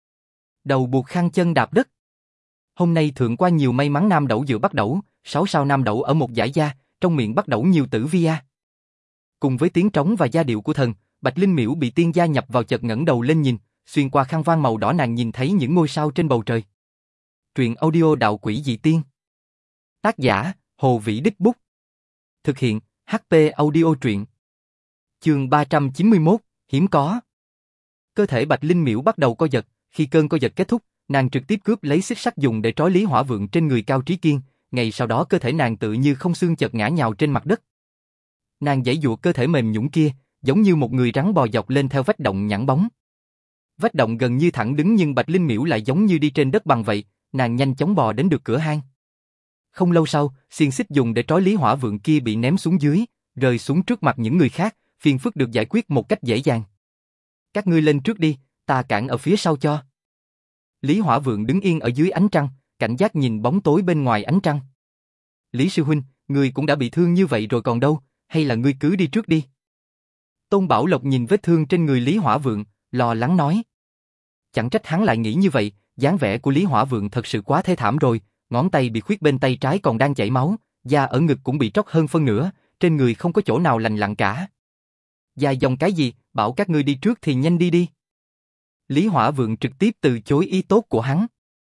Đầu buộc khăn chân đạp đất. Hôm nay thượng qua nhiều may mắn nam đẩu giữa bắt đẩu, sáu sao nam đẩu ở một dải da, trong miệng bắt đẩu nhiều tử vi a. Cùng với tiếng trống và giai điệu của thần, Bạch Linh Miễu bị tiên gia nhập vào chợt ngẩng đầu lên nhìn, xuyên qua khăn voan màu đỏ nàng nhìn thấy những ngôi sao trên bầu trời. Truyện audio đạo quỷ dị tiên. Tác giả, Hồ Vĩ Đích Bút. Thực hiện, hát pê Audio truyện. Chương ba trăm chín mươi mốt, hiếm có. Cơ thể Bạch Linh Miễu bắt đầu co giật, khi cơn co giật kết thúc, nàng trực tiếp cướp lấy xích sắt dùng để trói Lý Hỏa Vượng trên người Cao Trí Kiên, ngay sau đó cơ thể nàng tự như không xương chợt ngã nhào trên mặt đất. Nàng giãy giụa cơ thể mềm nhũn kia, giống như một người rắn bò dọc lên theo vách động nhẵn bóng. Vách động gần như thẳng đứng nhưng Bạch Linh Miễu lại giống như đi trên đất bằng vậy, nàng nhanh chóng bò đến được cửa hang. Không lâu sau, xiên xích dùng để trói Lý Hỏa Vượng kia bị ném xuống dưới, rơi xuống trước mặt những người khác, phiền phức được giải quyết một cách dễ dàng. Các ngươi lên trước đi, ta cản ở phía sau cho. Lý Hỏa Vượng đứng yên ở dưới ánh trăng, cảnh giác nhìn bóng tối bên ngoài ánh trăng. Lý sư huynh, ngươi cũng đã bị thương như vậy rồi còn đâu, hay là ngươi cứ đi trước đi. Tôn Bảo Lộc nhìn vết thương trên người Lý Hỏa Vượng, lo lắng nói. Chẳng trách hắn lại nghĩ như vậy, dáng vẻ của Lý Hỏa Vượng thật sự quá thê thảm rồi, ngón tay bị khuyết bên tay trái còn đang chảy máu, da ở ngực cũng bị tróc hơn phân nửa, trên người không có chỗ nào lành lặn cả. Dài dòng cái gì, bảo các ngươi đi trước thì nhanh đi đi. Lý Hỏa Vượng trực tiếp từ chối ý tốt của hắn.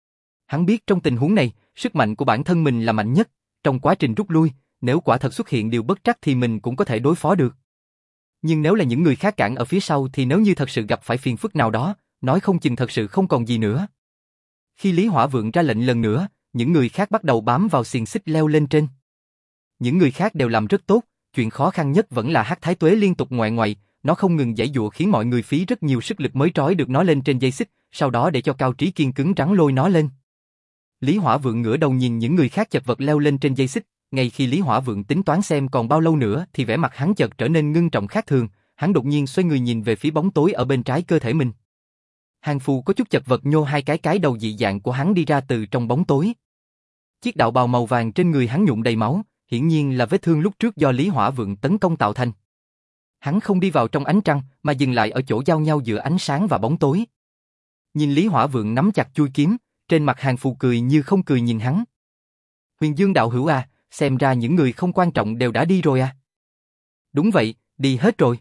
Hắn biết trong tình huống này, sức mạnh của bản thân mình là mạnh nhất, trong quá trình rút lui, nếu quả thật xuất hiện điều bất trắc thì mình cũng có thể đối phó được. Nhưng nếu là những người khác cản ở phía sau thì nếu như thật sự gặp phải phiền phức nào đó, nói không chừng thật sự không còn gì nữa. Khi Lý Hỏa Vượng ra lệnh lần nữa, những người khác bắt đầu bám vào xiềng xích leo lên trên. Những người khác đều làm rất tốt, chuyện khó khăn nhất vẫn là Hắc Thái Tuế liên tục ngoại ngoại, nó không ngừng giãy giụa khiến mọi người phí rất nhiều sức lực mới trói được nó lên trên dây xích, sau đó để cho Cao Trí Kiên cứng rắn lôi nó lên. Lý Hỏa Vượng ngửa đầu nhìn những người khác chật vật leo lên trên dây xích, ngay khi Lý Hỏa Vượng tính toán xem còn bao lâu nữa thì vẻ mặt hắn chợt trở nên ngưng trọng khác thường, hắn đột nhiên xoay người nhìn về phía bóng tối ở bên trái cơ thể mình. Hàng Phù có chút chật vật nhô hai cái cái đầu dị dạng của hắn đi ra từ trong bóng tối. Chiếc đạo bào màu vàng trên người hắn nhuộm đầy máu, hiển nhiên là vết thương lúc trước do Lý Hỏa Vượng tấn công tạo thành. Hắn không đi vào trong ánh trăng, mà dừng lại ở chỗ giao nhau giữa ánh sáng và bóng tối. Nhìn Lý Hỏa Vượng nắm chặt chuôi kiếm, trên mặt Hàng Phù cười như không cười nhìn hắn. Huyền Dương đạo hữu à, xem ra những người không quan trọng đều đã đi rồi à? Đúng vậy, đi hết rồi.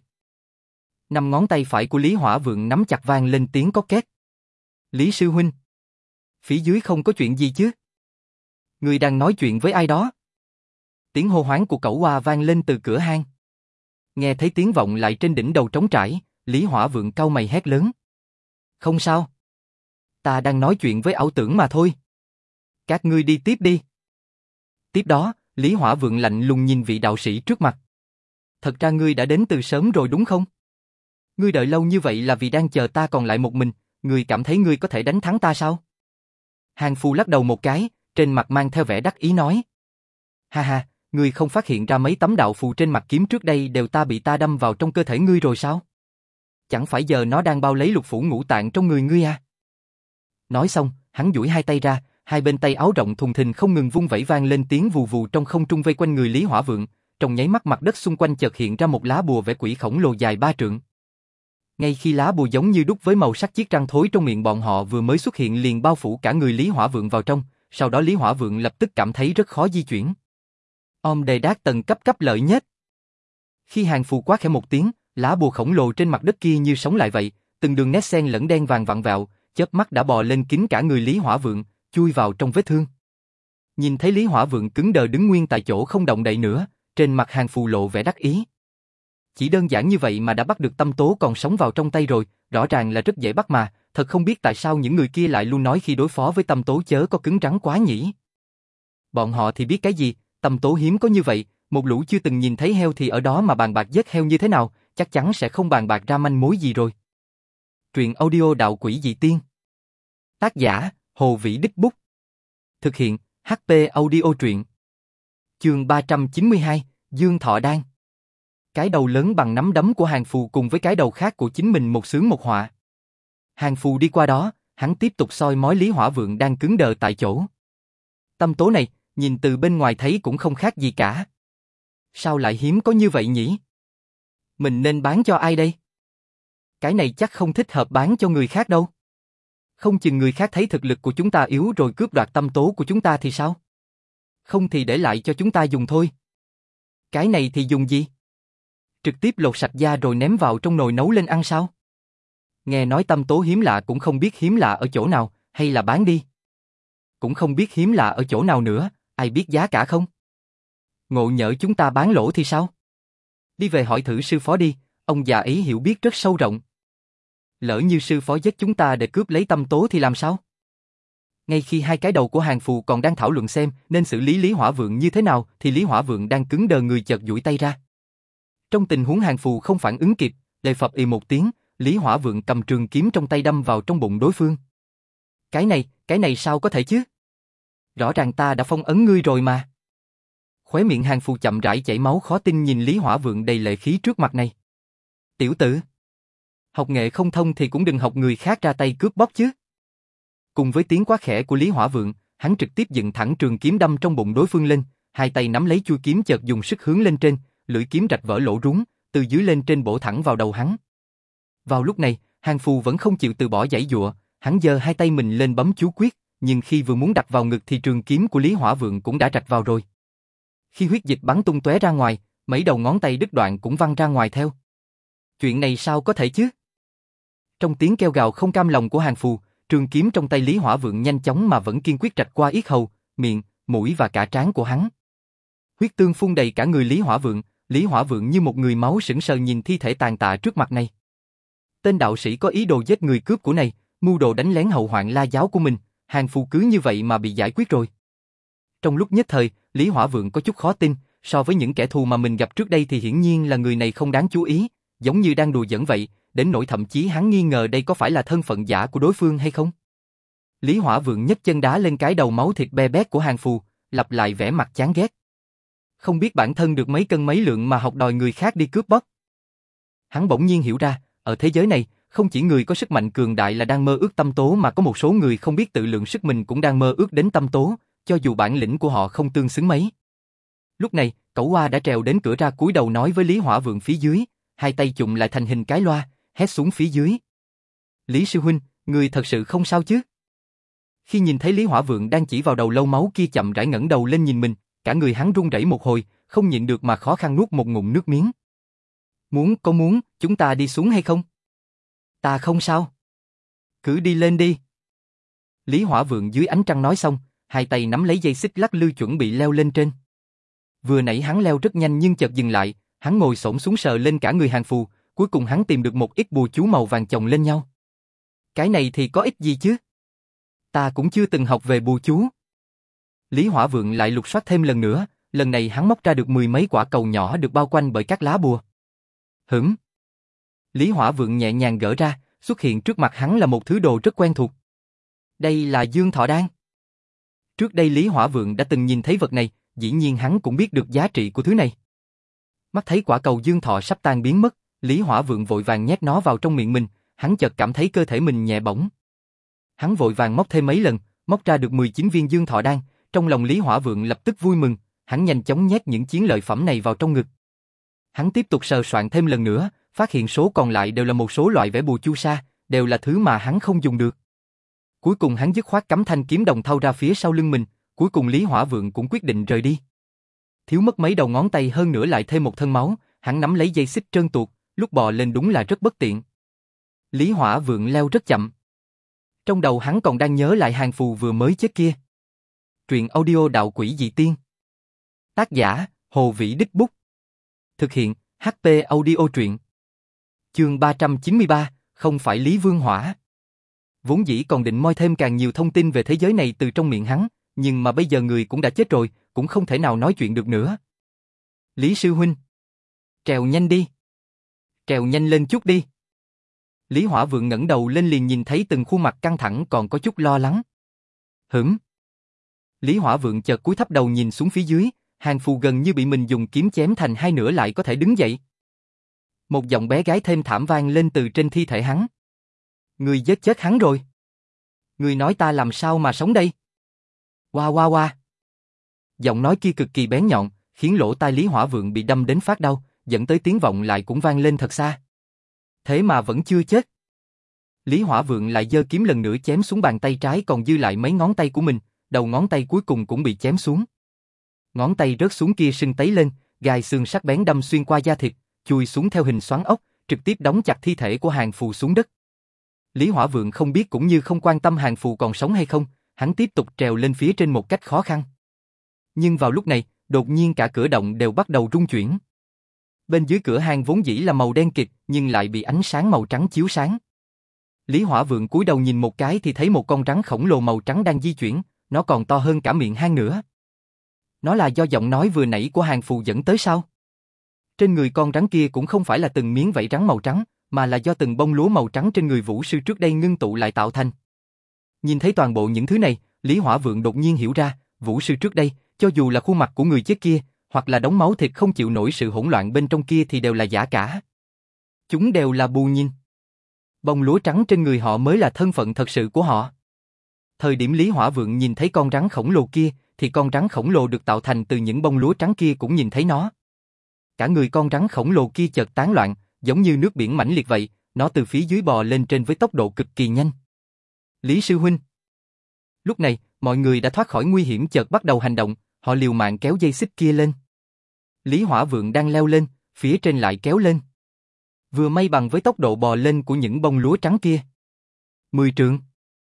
Năm ngón tay phải của Lý Hỏa Vượng nắm chặt vang lên tiếng có két. Lý sư huynh. Phía dưới không có chuyện gì chứ? Người đang nói chuyện với ai đó? Tiếng hô hoán của cẩu hoa vang lên từ cửa hang. Nghe thấy tiếng vọng lại trên đỉnh đầu trống trải, Lý Hỏa Vượng cau mày hét lớn. Không sao. Ta đang nói chuyện với ảo tưởng mà thôi. Các ngươi đi tiếp đi. Tiếp đó, Lý Hỏa Vượng lạnh lùng nhìn vị đạo sĩ trước mặt. Thật ra ngươi đã đến từ sớm rồi đúng không? Ngươi đợi lâu như vậy là vì đang chờ ta còn lại một mình, ngươi cảm thấy ngươi có thể đánh thắng ta sao? Hàng Phù lắc đầu một cái, trên mặt mang theo vẻ đắc ý nói. Ha ha, ngươi không phát hiện ra mấy tấm đạo phù trên mặt kiếm trước đây đều ta bị ta đâm vào trong cơ thể ngươi rồi sao? Chẳng phải giờ nó đang bao lấy lục phủ ngũ tạng trong người ngươi à? Nói xong, hắn duỗi hai tay ra, hai bên tay áo rộng thùng thình không ngừng vung vẩy vang lên tiếng vù vù trong không trung vây quanh người Lý Hỏa Vượng, trong nháy mắt mặt đất xung quanh chợt hiện ra một lá bùa vẽ quỷ khổng lồ dài ba trượng. Ngay khi lá bùa giống như đúc với màu sắc chiếc răng thối trong miệng bọn họ vừa mới xuất hiện liền bao phủ cả người Lý Hỏa Vượng vào trong, sau đó Lý Hỏa Vượng lập tức cảm thấy rất khó di chuyển. Om đề đát tầng cấp cấp lợi nhất. Khi Hàng Phù quát khẽ một tiếng, lá bùa khổng lồ trên mặt đất kia như sống lại vậy, từng đường nét xen lẫn đen vàng vặn vẹo, chớp mắt đã bò lên kín cả người Lý Hỏa Vượng, chui vào trong vết thương. Nhìn thấy Lý Hỏa Vượng cứng đờ đứng nguyên tại chỗ không động đậy nữa, trên mặt Hàng Phù lộ vẻ đắc ý. Chỉ đơn giản như vậy mà đã bắt được tâm tố còn sống vào trong tay rồi, rõ ràng là rất dễ bắt mà, thật không biết tại sao những người kia lại luôn nói khi đối phó với tâm tố chớ có cứng rắn quá nhỉ. Bọn họ thì biết cái gì, tâm tố hiếm có như vậy, một lũ chưa từng nhìn thấy heo thì ở đó mà bàn bạc giết heo như thế nào, chắc chắn sẽ không bàn bạc ra manh mối gì rồi. Truyện audio Đạo Quỷ Dị Tiên. Tác giả, Hồ Vĩ Đích Bút. Thực hiện, hát pê Audio Truyện. Chương ba trăm chín mươi hai, Dương Thọ Đan. Cái đầu lớn bằng nắm đấm của Hàng Phù cùng với cái đầu khác của chính mình một xướng một họa. Hàng Phù đi qua đó, hắn tiếp tục soi mói Lý Hỏa Vượng đang cứng đờ tại chỗ. Tâm tố này, nhìn từ bên ngoài thấy cũng không khác gì cả. Sao lại hiếm có như vậy nhỉ? Mình nên bán cho ai đây? Cái này chắc không thích hợp bán cho người khác đâu. Không chừng người khác thấy thực lực của chúng ta yếu rồi cướp đoạt tâm tố của chúng ta thì sao? Không thì để lại cho chúng ta dùng thôi. Cái này thì dùng gì? Trực tiếp lột sạch da rồi ném vào trong nồi nấu lên ăn sao? Nghe nói tâm tố hiếm lạ cũng không biết hiếm lạ ở chỗ nào, hay là bán đi. Cũng không biết hiếm lạ ở chỗ nào nữa, ai biết giá cả không? Ngộ nhỡ chúng ta bán lỗ thì sao? Đi về hỏi thử sư phó đi, ông già ấy hiểu biết rất sâu rộng. Lỡ như sư phó giết chúng ta để cướp lấy tâm tố thì làm sao? Ngay khi hai cái đầu của Hàng Phù còn đang thảo luận xem nên xử lý Lý Hỏa Vượng như thế nào thì Lý Hỏa Vượng đang cứng đờ người chợt duỗi tay ra. Trong tình huống Hàng Phù không phản ứng kịp, lệ phập ì một tiếng, Lý Hỏa Vượng cầm trường kiếm trong tay đâm vào trong bụng đối phương. Cái này, cái này sao có thể chứ? Rõ ràng ta đã phong ấn ngươi rồi mà. Khóe miệng Hàng Phù chậm rãi chảy máu khó tin nhìn Lý Hỏa Vượng đầy lệ khí trước mặt này. Tiểu tử, học nghệ không thông thì cũng đừng học người khác ra tay cướp bóc chứ. Cùng với tiếng quát khẽ của Lý Hỏa Vượng, hắn trực tiếp dựng thẳng trường kiếm đâm trong bụng đối phương lên, hai tay nắm lấy chuôi kiếm chợt dùng sức hướng lên trên, lưỡi kiếm rạch vỡ lỗ rúng, từ dưới lên trên bổ thẳng vào đầu hắn. Vào lúc này, Hàng Phù vẫn không chịu từ bỏ giãy giụa, hắn giơ hai tay mình lên bấm chú quyết, nhưng khi vừa muốn đặt vào ngực thì trường kiếm của Lý Hỏa Vượng cũng đã rạch vào rồi. Khi huyết dịch bắn tung tóe ra ngoài, mấy đầu ngón tay đứt đoạn cũng văng ra ngoài theo. Chuyện này sao có thể chứ? Trong tiếng kêu gào không cam lòng của Hàng Phù, trường kiếm trong tay Lý Hỏa Vượng nhanh chóng mà vẫn kiên quyết rạch qua yết hầu, miệng, mũi và cả trán của hắn. Huyết tương phun đầy cả người Lý Hỏa Vượng, Lý Hỏa Vượng như một người máu sững sờ nhìn thi thể tàn tạ trước mặt này. Tên đạo sĩ có ý đồ giết người cướp của này, mưu đồ đánh lén hậu hoạn La giáo của mình, hàng phù cứ như vậy mà bị giải quyết rồi. Trong lúc nhất thời, Lý Hỏa Vượng có chút khó tin, so với những kẻ thù mà mình gặp trước đây thì hiển nhiên là người này không đáng chú ý, giống như đang đùa giỡn vậy, đến nỗi thậm chí hắn nghi ngờ đây có phải là thân phận giả của đối phương hay không. Lý Hỏa Vượng nhấc chân đá lên cái đầu máu thịt be bét của hàng phù, lặp lại vẻ mặt chán ghét. Không biết bản thân được mấy cân mấy lượng mà học đòi người khác đi cướp bóc. Hắn bỗng nhiên hiểu ra, ở thế giới này, không chỉ người có sức mạnh cường đại là đang mơ ước tâm tố mà có một số người không biết tự lượng sức mình cũng đang mơ ước đến tâm tố, cho dù bản lĩnh của họ không tương xứng mấy. Lúc này, Cẩu Oa đã trèo đến cửa ra cúi đầu nói với Lý Hỏa Vượng phía dưới, hai tay chụm lại thành hình cái loa, hét xuống phía dưới. Lý sư huynh, người thật sự không sao chứ? Khi nhìn thấy Lý Hỏa Vượng đang chỉ vào đầu lâu máu kia chậm rãi ngẩng đầu lên nhìn mình, cả người hắn run rẩy một hồi, không nhịn được mà khó khăn nuốt một ngụm nước miếng. Muốn, có muốn, chúng ta đi xuống hay không? Ta không sao. Cứ đi lên đi. Lý Hỏa Vượng dưới ánh trăng nói xong, hai tay nắm lấy dây xích lắc lư chuẩn bị leo lên trên. Vừa nãy hắn leo rất nhanh nhưng chợt dừng lại, hắn ngồi xổm xuống sờ lên cả người hàng phù, cuối cùng hắn tìm được một ít bùa chú màu vàng chồng lên nhau. Cái này thì có ích gì chứ? Ta cũng chưa từng học về bùa chú. Lý Hỏa Vượng lại lục soát thêm lần nữa, lần này hắn móc ra được mười mấy quả cầu nhỏ được bao quanh bởi các lá bùa. Hửm. Lý Hỏa Vượng nhẹ nhàng gỡ ra, xuất hiện trước mặt hắn là một thứ đồ rất quen thuộc. Đây là Dương Thọ Đan. Trước đây Lý Hỏa Vượng đã từng nhìn thấy vật này, dĩ nhiên hắn cũng biết được giá trị của thứ này. Mắt thấy quả cầu Dương Thọ sắp tan biến mất, Lý Hỏa Vượng vội vàng nhét nó vào trong miệng mình, hắn chợt cảm thấy cơ thể mình nhẹ bỗng. Hắn vội vàng móc thêm mấy lần, móc ra được mười chín viên Dương Thọ Đan, trong lòng Lý Hỏa Vượng lập tức vui mừng, hắn nhanh chóng nhét những chiến lợi phẩm này vào trong ngực. Hắn tiếp tục sờ soạn thêm lần nữa, phát hiện số còn lại đều là một số loại vẽ bùa chu sa, đều là thứ mà hắn không dùng được. Cuối cùng hắn dứt khoát cắm thanh kiếm đồng thau ra phía sau lưng mình, cuối cùng Lý Hỏa Vượng cũng quyết định rời đi. Thiếu mất mấy đầu ngón tay hơn nữa lại thêm một thân máu, hắn nắm lấy dây xích trơn tuột, lúc bò lên đúng là rất bất tiện. Lý Hỏa Vượng leo rất chậm. Trong đầu hắn còn đang nhớ lại hàng phù vừa mới chết kia. Truyện audio Đạo Quỷ Dị Tiên. Tác giả, Hồ Vĩ Đích Bút. Thực hiện, hát tê Audio Truyện. Chương ba trăm chín mươi ba, không phải Lý Vương Hỏa. Vốn dĩ còn định moi thêm càng nhiều thông tin về thế giới này từ trong miệng hắn, nhưng mà bây giờ người cũng đã chết rồi, cũng không thể nào nói chuyện được nữa. Lý sư huynh. Trèo nhanh đi. Trèo nhanh lên chút đi. Lý Hỏa Vượng ngẩng đầu lên liền nhìn thấy từng khuôn mặt căng thẳng còn có chút lo lắng. Hửm. Lý Hỏa Vượng chợt cúi thấp đầu nhìn xuống phía dưới, hàng phù gần như bị mình dùng kiếm chém thành hai nửa lại có thể đứng dậy. Một giọng bé gái thêm thảm vang lên từ trên thi thể hắn. Người giết chết hắn rồi. Người nói ta làm sao mà sống đây? Oa oa oa. Giọng nói kia cực kỳ bén nhọn, khiến lỗ tai Lý Hỏa Vượng bị đâm đến phát đau, dẫn tới tiếng vọng lại cũng vang lên thật xa. Thế mà vẫn chưa chết. Lý Hỏa Vượng lại giơ kiếm lần nữa chém xuống bàn tay trái còn dư lại mấy ngón tay của mình, đầu ngón tay cuối cùng cũng bị chém xuống. Ngón tay rớt xuống kia sưng tấy lên, gai xương sắc bén đâm xuyên qua da thịt, chui xuống theo hình xoắn ốc, trực tiếp đóng chặt thi thể của hàng phù xuống đất. Lý Hỏa Vượng không biết cũng như không quan tâm hàng phù còn sống hay không, hắn tiếp tục trèo lên phía trên một cách khó khăn. Nhưng vào lúc này, đột nhiên cả cửa động đều bắt đầu rung chuyển. Bên dưới cửa hang vốn dĩ là màu đen kịt, nhưng lại bị ánh sáng màu trắng chiếu sáng. Lý Hỏa Vượng cúi đầu nhìn một cái thì thấy một con rắn khổng lồ màu trắng đang di chuyển, nó còn to hơn cả miệng hang nữa. Nó là do giọng nói vừa nãy của hàng phù dẫn tới sao? Trên người con rắn kia cũng không phải là từng miếng vảy rắn màu trắng, mà là do từng bông lúa màu trắng trên người vũ sư trước đây ngưng tụ lại tạo thành. Nhìn thấy toàn bộ những thứ này, Lý Hỏa Vượng đột nhiên hiểu ra, vũ sư trước đây, cho dù là khuôn mặt của người chết kia, hoặc là đống máu thịt không chịu nổi sự hỗn loạn bên trong kia thì đều là giả cả. Chúng đều là bù nhìn. Bông lúa trắng trên người họ mới là thân phận thật sự của họ. Thời điểm Lý Hỏa Vượng nhìn thấy con rắn khổng lồ kia, thì con rắn khổng lồ được tạo thành từ những bông lúa trắng kia cũng nhìn thấy nó. Cả người con rắn khổng lồ kia chợt tán loạn, giống như nước biển mãnh liệt vậy, nó từ phía dưới bò lên trên với tốc độ cực kỳ nhanh. Lý sư huynh. Lúc này, mọi người đã thoát khỏi nguy hiểm chợt bắt đầu hành động, họ liều mạng kéo dây xích kia lên. Lý Hỏa Vượng đang leo lên, phía trên lại kéo lên. Vừa may bằng với tốc độ bò lên của những bông lúa trắng kia. Mười trượng.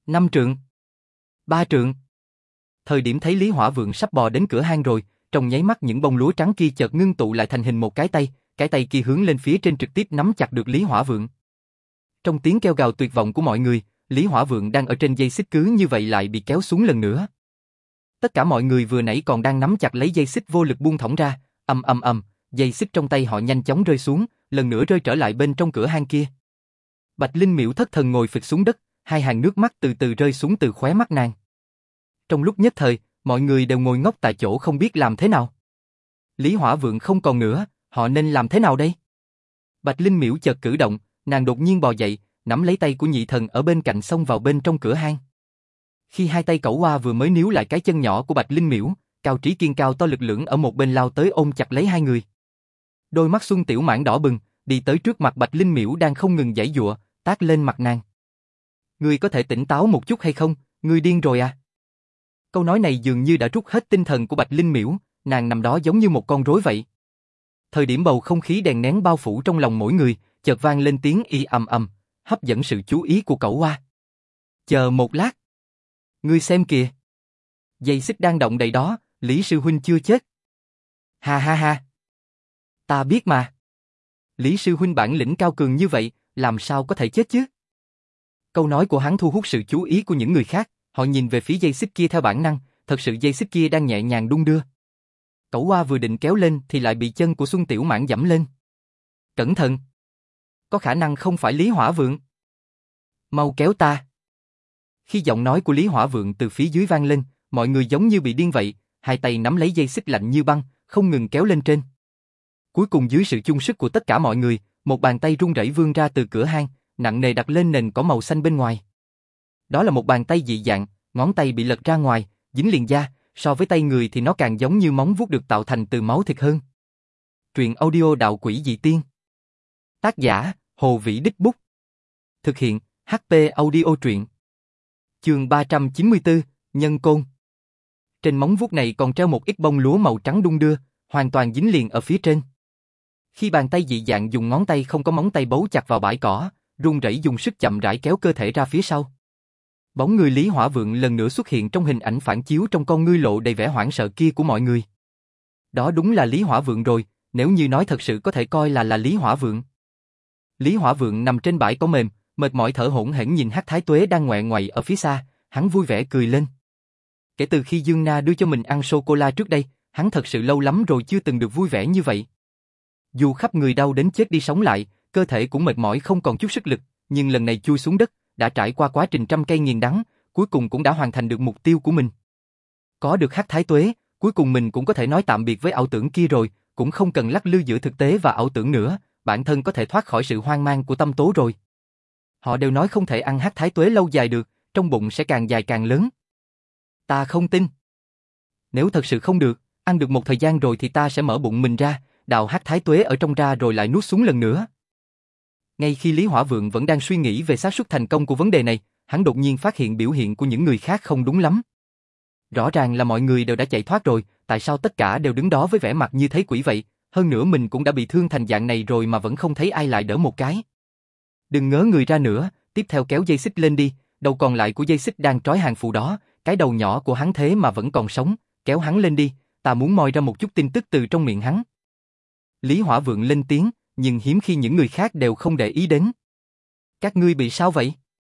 Năm trượng. Ba trượng. Thời điểm thấy Lý Hỏa Vượng sắp bò đến cửa hang rồi, trong nháy mắt những bông lúa trắng kia chợt ngưng tụ lại thành hình một cái tay, cái tay kia hướng lên phía trên trực tiếp nắm chặt được Lý Hỏa Vượng. Trong tiếng kêu gào tuyệt vọng của mọi người, Lý Hỏa Vượng đang ở trên dây xích cứ như vậy lại bị kéo xuống lần nữa. Tất cả mọi người vừa nãy còn đang nắm chặt lấy dây xích vô lực buông thõng ra, ầm ầm ầm, dây xích trong tay họ nhanh chóng rơi xuống, lần nữa rơi trở lại bên trong cửa hang kia. Bạch Linh Miễu thất thần ngồi phịch xuống đất, hai hàng nước mắt từ từ rơi xuống từ khóe mắt nàng. Trong lúc nhất thời, mọi người đều ngồi ngốc tại chỗ không biết làm thế nào. Lý Hỏa Vượng không còn nữa, họ nên làm thế nào đây? Bạch Linh Miễu chợt cử động, nàng đột nhiên bò dậy, nắm lấy tay của nhị thần ở bên cạnh xông vào bên trong cửa hang. Khi hai tay cẩu hoa vừa mới níu lại cái chân nhỏ của Bạch Linh Miễu, Cao Trí Kiên cao to lực lưỡng ở một bên lao tới ôm chặt lấy hai người. Đôi mắt Xuân Tiểu Mãn đỏ bừng, đi tới trước mặt Bạch Linh Miễu đang không ngừng giãy giụa, tát lên mặt nàng. Ngươi có thể tỉnh táo một chút hay không, ngươi điên rồi à? Câu nói này dường như đã rút hết tinh thần của Bạch Linh Miễu, nàng nằm đó giống như một con rối vậy. Thời điểm bầu không khí đè nén bao phủ trong lòng mỗi người, chợt vang lên tiếng y ầm ầm, hấp dẫn sự chú ý của cẩu hoa. Chờ một lát. Ngươi xem kìa. Dây xích đang động đậy đó, Lý sư huynh chưa chết. Ha ha ha. Ta biết mà. Lý sư huynh bản lĩnh cao cường như vậy, làm sao có thể chết chứ? Câu nói của hắn thu hút sự chú ý của những người khác, họ nhìn về phía dây xích kia theo bản năng, thật sự dây xích kia đang nhẹ nhàng đung đưa. Cẩu hoa vừa định kéo lên thì lại bị chân của Xuân Tiểu Mãn giẫm lên. Cẩn thận. Có khả năng không phải Lý Hỏa Vượng. Mau kéo ta. Khi giọng nói của Lý Hỏa Vượng từ phía dưới vang lên, mọi người giống như bị điên vậy, hai tay nắm lấy dây xích lạnh như băng, không ngừng kéo lên trên. Cuối cùng dưới sự chung sức của tất cả mọi người, một bàn tay run rẩy vươn ra từ cửa hang, nặng nề đặt lên nền cỏ màu xanh bên ngoài. Đó là một bàn tay dị dạng, ngón tay bị lật ra ngoài, dính liền da, so với tay người thì nó càng giống như móng vuốt được tạo thành từ máu thịt hơn. Truyện audio Đạo Quỷ Dị Tiên. Tác giả: Hồ Vĩ Đích Bút. Thực hiện: hát pê Audio Truyện. Chương ba trăm chín mươi tư, Nhân Côn. Trên móng vuốt này còn treo một ít bông lúa màu trắng đung đưa, hoàn toàn dính liền ở phía trên. Khi bàn tay dị dạng dùng ngón tay không có móng tay bấu chặt vào bãi cỏ, run rẩy dùng sức chậm rãi kéo cơ thể ra phía sau. Bóng người Lý Hỏa Vượng lần nữa xuất hiện trong hình ảnh phản chiếu trong con ngươi lộ đầy vẻ hoảng sợ kia của mọi người. Đó đúng là Lý Hỏa Vượng rồi, nếu như nói thật sự có thể coi là là Lý Hỏa Vượng. Lý Hỏa Vượng nằm trên bãi cỏ mềm, mệt mỏi thở hổn hển nhìn Hắc Thái Tuế đang ngoẹ ngoậy ở phía xa, hắn vui vẻ cười lên. Kể từ khi Dương Na đưa cho mình ăn sô cô la trước đây, hắn thật sự lâu lắm rồi chưa từng được vui vẻ như vậy. Dù khắp người đau đến chết đi sống lại, cơ thể cũng mệt mỏi không còn chút sức lực, nhưng lần này chui xuống đất, đã trải qua quá trình trăm cây nghiền đắng, cuối cùng cũng đã hoàn thành được mục tiêu của mình. Có được Hắc Thái Tuế, cuối cùng mình cũng có thể nói tạm biệt với ảo tưởng kia rồi, cũng không cần lắc lư giữa thực tế và ảo tưởng nữa, bản thân có thể thoát khỏi sự hoang mang của tâm tố rồi. Họ đều nói không thể ăn Hắc Thái Tuế lâu dài được, trong bụng sẽ càng dài càng lớn. Ta không tin. Nếu thật sự không được, ăn được một thời gian rồi thì ta sẽ mở bụng mình ra, đào Hắc Thái Tuế ở trong ra rồi lại nuốt xuống lần nữa. Ngay khi Lý Hỏa Vượng vẫn đang suy nghĩ về xác suất thành công của vấn đề này, hắn đột nhiên phát hiện biểu hiện của những người khác không đúng lắm. Rõ ràng là mọi người đều đã chạy thoát rồi, tại sao tất cả đều đứng đó với vẻ mặt như thấy quỷ vậy, hơn nữa mình cũng đã bị thương thành dạng này rồi mà vẫn không thấy ai lại đỡ một cái. Đừng ngớ người ra nữa, tiếp theo kéo dây xích lên đi, đầu còn lại của dây xích đang trói hàng phụ đó, cái đầu nhỏ của hắn thế mà vẫn còn sống, kéo hắn lên đi, ta muốn moi ra một chút tin tức từ trong miệng hắn. Lý Hỏa Vượng lên tiếng, nhưng hiếm khi những người khác đều không để ý đến. Các ngươi bị sao vậy?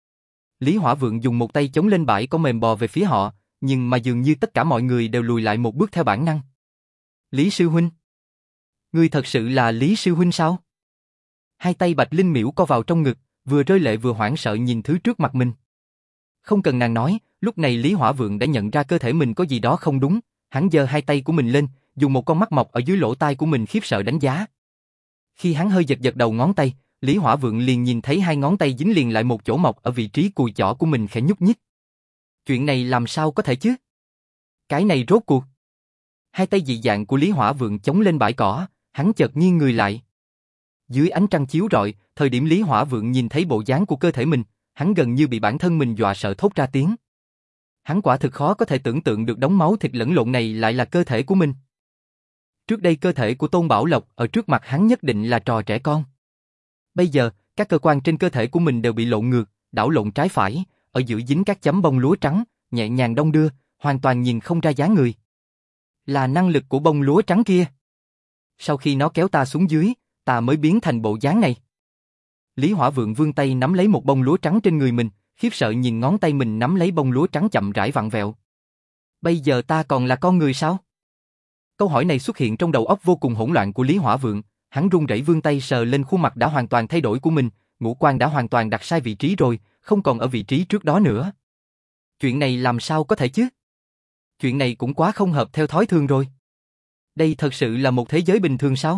Lý Hỏa Vượng dùng một tay chống lên bãi cỏ mềm bò về phía họ, nhưng mà dường như tất cả mọi người đều lùi lại một bước theo bản năng. Lý sư huynh? Ngươi thật sự là Lý sư huynh sao? Hai tay Bạch Linh Miễu co vào trong ngực, vừa rơi lệ vừa hoảng sợ nhìn thứ trước mặt mình. Không cần nàng nói, lúc này Lý Hỏa Vượng đã nhận ra cơ thể mình có gì đó không đúng, hắn giơ hai tay của mình lên, dùng một con mắt mọc ở dưới lỗ tai của mình khiếp sợ đánh giá. Khi hắn hơi giật giật đầu ngón tay, Lý Hỏa Vượng liền nhìn thấy hai ngón tay dính liền lại một chỗ mọc ở vị trí cùi chỏ của mình khẽ nhúc nhích. Chuyện này làm sao có thể chứ? Cái này rốt cuộc. Hai tay dị dạng của Lý Hỏa Vượng chống lên bãi cỏ, hắn chợt nghiêng người lại. Dưới ánh trăng chiếu rọi, thời điểm Lý Hỏa Vượng nhìn thấy bộ dáng của cơ thể mình, hắn gần như bị bản thân mình dọa sợ thốt ra tiếng. Hắn quả thực khó có thể tưởng tượng được đống máu thịt lẫn lộn này lại là cơ thể của mình. Trước đây cơ thể của Tôn Bảo Lộc ở trước mặt hắn nhất định là trò trẻ con. Bây giờ, các cơ quan trên cơ thể của mình đều bị lộn ngược, đảo lộn trái phải, ở giữa dính các chấm bông lúa trắng, nhẹ nhàng đong đưa, hoàn toàn nhìn không ra dáng người. Là năng lực của bông lúa trắng kia. Sau khi nó kéo ta xuống dưới, ta mới biến thành bộ dáng này. Lý Hỏa Vượng vươn tay nắm lấy một bông lúa trắng trên người mình, khiếp sợ nhìn ngón tay mình nắm lấy bông lúa trắng chậm rãi vặn vẹo. Bây giờ ta còn là con người sao? Câu hỏi này xuất hiện trong đầu óc vô cùng hỗn loạn của Lý Hỏa Vượng, hắn run rẩy vươn tay sờ lên khuôn mặt đã hoàn toàn thay đổi của mình, ngũ quan đã hoàn toàn đặt sai vị trí rồi, không còn ở vị trí trước đó nữa. Chuyện này làm sao có thể chứ? Chuyện này cũng quá không hợp theo thói thường rồi. Đây thật sự là một thế giới bình thường sao?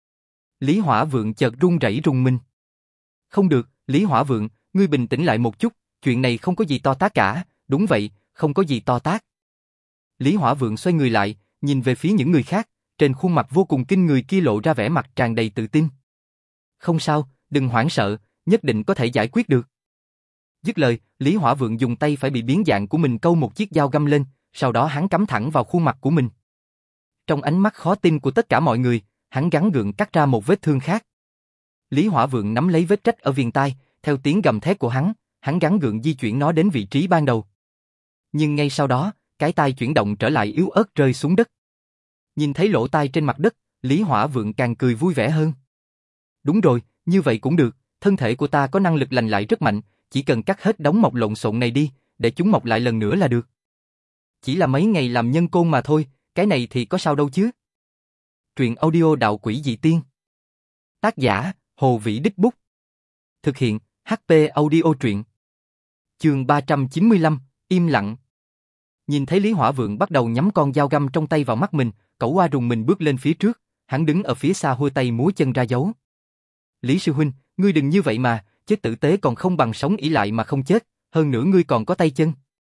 Lý Hỏa Vượng chợt run rẩy rùng mình. Không được, Lý Hỏa Vượng, ngươi bình tĩnh lại một chút, chuyện này không có gì to tát cả, đúng vậy, không có gì to tát. Lý Hỏa Vượng xoay người lại, nhìn về phía những người khác, trên khuôn mặt vô cùng kinh người kia lộ ra vẻ mặt tràn đầy tự tin. Không sao, đừng hoảng sợ, nhất định có thể giải quyết được. Dứt lời, Lý Hỏa Vượng dùng tay phải bị biến dạng của mình câu một chiếc dao găm lên, sau đó hắn cắm thẳng vào khuôn mặt của mình. Trong ánh mắt khó tin của tất cả mọi người, hắn gắng gượng cắt ra một vết thương khác. Lý Hỏa Vượng nắm lấy vết rách ở viền tai, theo tiếng gầm thét của hắn, hắn gắng gượng di chuyển nó đến vị trí ban đầu. Nhưng ngay sau đó, cái tai chuyển động trở lại yếu ớt rơi xuống đất. Nhìn thấy lỗ tai trên mặt đất, Lý Hỏa Vượng càng cười vui vẻ hơn. Đúng rồi, như vậy cũng được, thân thể của ta có năng lực lành lại rất mạnh, chỉ cần cắt hết đống mọc lộn xộn này đi, để chúng mọc lại lần nữa là được. Chỉ là mấy ngày làm nhân côn mà thôi, cái này thì có sao đâu chứ. Truyện audio Đạo Quỷ Dị Tiên. Tác giả, Hồ Vĩ Đích Bút. Thực hiện, hát pê Audio Truyện. Chương ba trăm chín mươi lăm, im lặng. Nhìn thấy Lý Hỏa Vượng bắt đầu nhắm con dao găm trong tay vào mắt mình, Cẩu Oa rùng mình bước lên phía trước, hắn đứng ở phía xa hôi tay múa chân ra dấu. Lý sư huynh, ngươi đừng như vậy mà, chết tử tế còn không bằng sống ỷ lại mà không chết, hơn nữa ngươi còn có tay chân.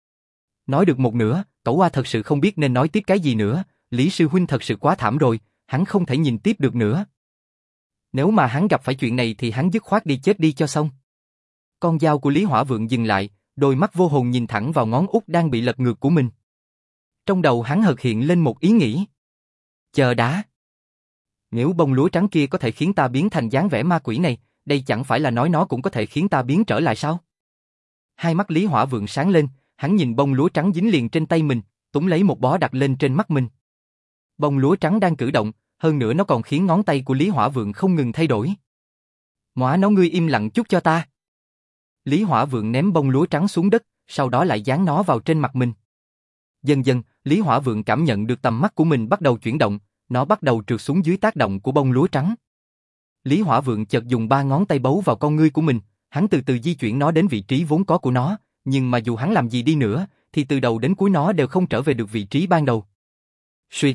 Nói được một nửa, Cẩu Oa thật sự không biết nên nói tiếp cái gì nữa, Lý sư huynh thật sự quá thảm rồi, hắn không thể nhìn tiếp được nữa. Nếu mà hắn gặp phải chuyện này thì hắn dứt khoát đi chết đi cho xong. Con dao của Lý Hỏa Vượng dừng lại, đôi mắt vô hồn nhìn thẳng vào ngón út đang bị lật ngược của mình. Trong đầu hắn chợt hiện lên một ý nghĩ. Chờ đã. Nếu bông lúa trắng kia có thể khiến ta biến thành dáng vẻ ma quỷ này, đây chẳng phải là nói nó cũng có thể khiến ta biến trở lại sao? Hai mắt Lý Hỏa Vượng sáng lên, hắn nhìn bông lúa trắng dính liền trên tay mình, túm lấy một bó đặt lên trên mắt mình. Bông lúa trắng đang cử động, hơn nữa nó còn khiến ngón tay của Lý Hỏa Vượng không ngừng thay đổi. Móa nó ngươi im lặng chút cho ta. Lý Hỏa Vượng ném bông lúa trắng xuống đất, sau đó lại dán nó vào trên mặt mình. Dần dần, Lý Hỏa Vượng cảm nhận được tầm mắt của mình bắt đầu chuyển động, nó bắt đầu trượt xuống dưới tác động của bông lúa trắng. Lý Hỏa Vượng chợt dùng ba ngón tay bấu vào con ngươi của mình, hắn từ từ di chuyển nó đến vị trí vốn có của nó, nhưng mà dù hắn làm gì đi nữa, thì từ đầu đến cuối nó đều không trở về được vị trí ban đầu. Suýt.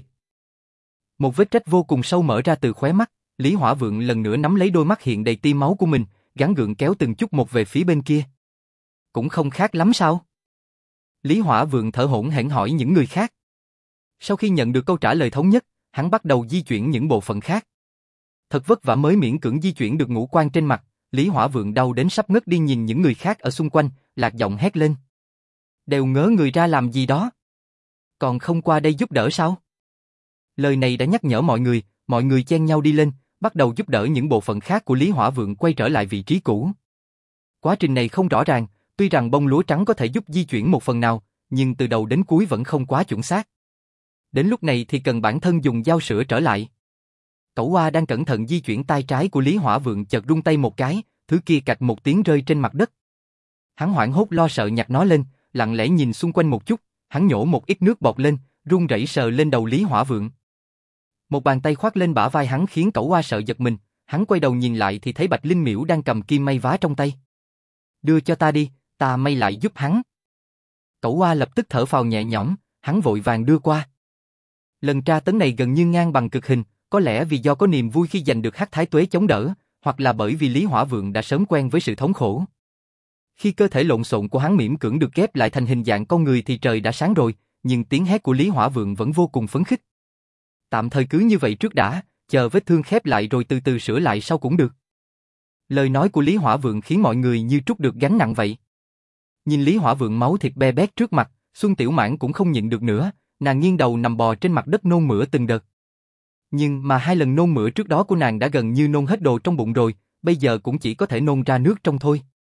Một vết rách vô cùng sâu mở ra từ khóe mắt, Lý Hỏa Vượng lần nữa nắm lấy đôi mắt hiện đầy tia máu của mình, gắng gượng kéo từng chút một về phía bên kia. Cũng không khác lắm sao? Lý Hỏa Vượng thở hổn hển hỏi những người khác. Sau khi nhận được câu trả lời thống nhất, hắn bắt đầu di chuyển những bộ phận khác. Thật vất vả mới miễn cưỡng di chuyển được ngũ quan trên mặt, Lý Hỏa Vượng đau đến sắp ngất đi nhìn những người khác ở xung quanh, lạc giọng hét lên. Đều ngớ người ra làm gì đó? Còn không qua đây giúp đỡ sao? Lời này đã nhắc nhở mọi người, mọi người chen nhau đi lên, bắt đầu giúp đỡ những bộ phận khác của Lý Hỏa Vượng quay trở lại vị trí cũ. Quá trình này không rõ ràng, tuy rằng bông lúa trắng có thể giúp di chuyển một phần nào, nhưng từ đầu đến cuối vẫn không quá chuẩn xác. Đến lúc này thì cần bản thân dùng dao sửa trở lại. Cẩu Oa đang cẩn thận di chuyển tay trái của Lý Hỏa Vượng chợt rung tay một cái, thứ kia cạch một tiếng rơi trên mặt đất. Hắn hoảng hốt lo sợ nhặt nó lên, lặng lẽ nhìn xung quanh một chút, hắn nhổ một ít nước bọt lên, run rẩy sờ lên đầu Lý Hỏa Vượng. Một bàn tay khoác lên bả vai hắn khiến Cẩu Oa sợ giật mình, hắn quay đầu nhìn lại thì thấy Bạch Linh Miễu đang cầm kim may vá trong tay. Đưa cho ta đi, ta may lại giúp hắn. Cẩu Oa lập tức thở phào nhẹ nhõm, hắn vội vàng đưa qua. Lần tra tấn này gần như ngang bằng cực hình, có lẽ vì do có niềm vui khi giành được Hắc Thái Tuế chống đỡ, hoặc là bởi vì Lý Hỏa Vượng đã sớm quen với sự thống khổ. Khi cơ thể lộn xộn của hắn miễn cưỡng được ghép lại thành hình dạng con người thì trời đã sáng rồi, nhưng tiếng hét của Lý Hỏa Vượng vẫn vô cùng phấn khích. Tạm thời cứ như vậy trước đã, chờ vết thương khép lại rồi từ từ sửa lại sau cũng được. Lời nói của Lý Hỏa Vượng khiến mọi người như trút được gánh nặng vậy. Nhìn Lý Hỏa Vượng máu thịt be bét trước mặt, Xuân Tiểu Mãn cũng không nhịn được nữa, nàng nghiêng đầu nằm bò trên mặt đất nôn mửa từng đợt. Nhưng mà hai lần nôn mửa trước đó của nàng đã gần như nôn hết đồ trong bụng rồi, bây giờ cũng chỉ có thể nôn ra nước trong thôi.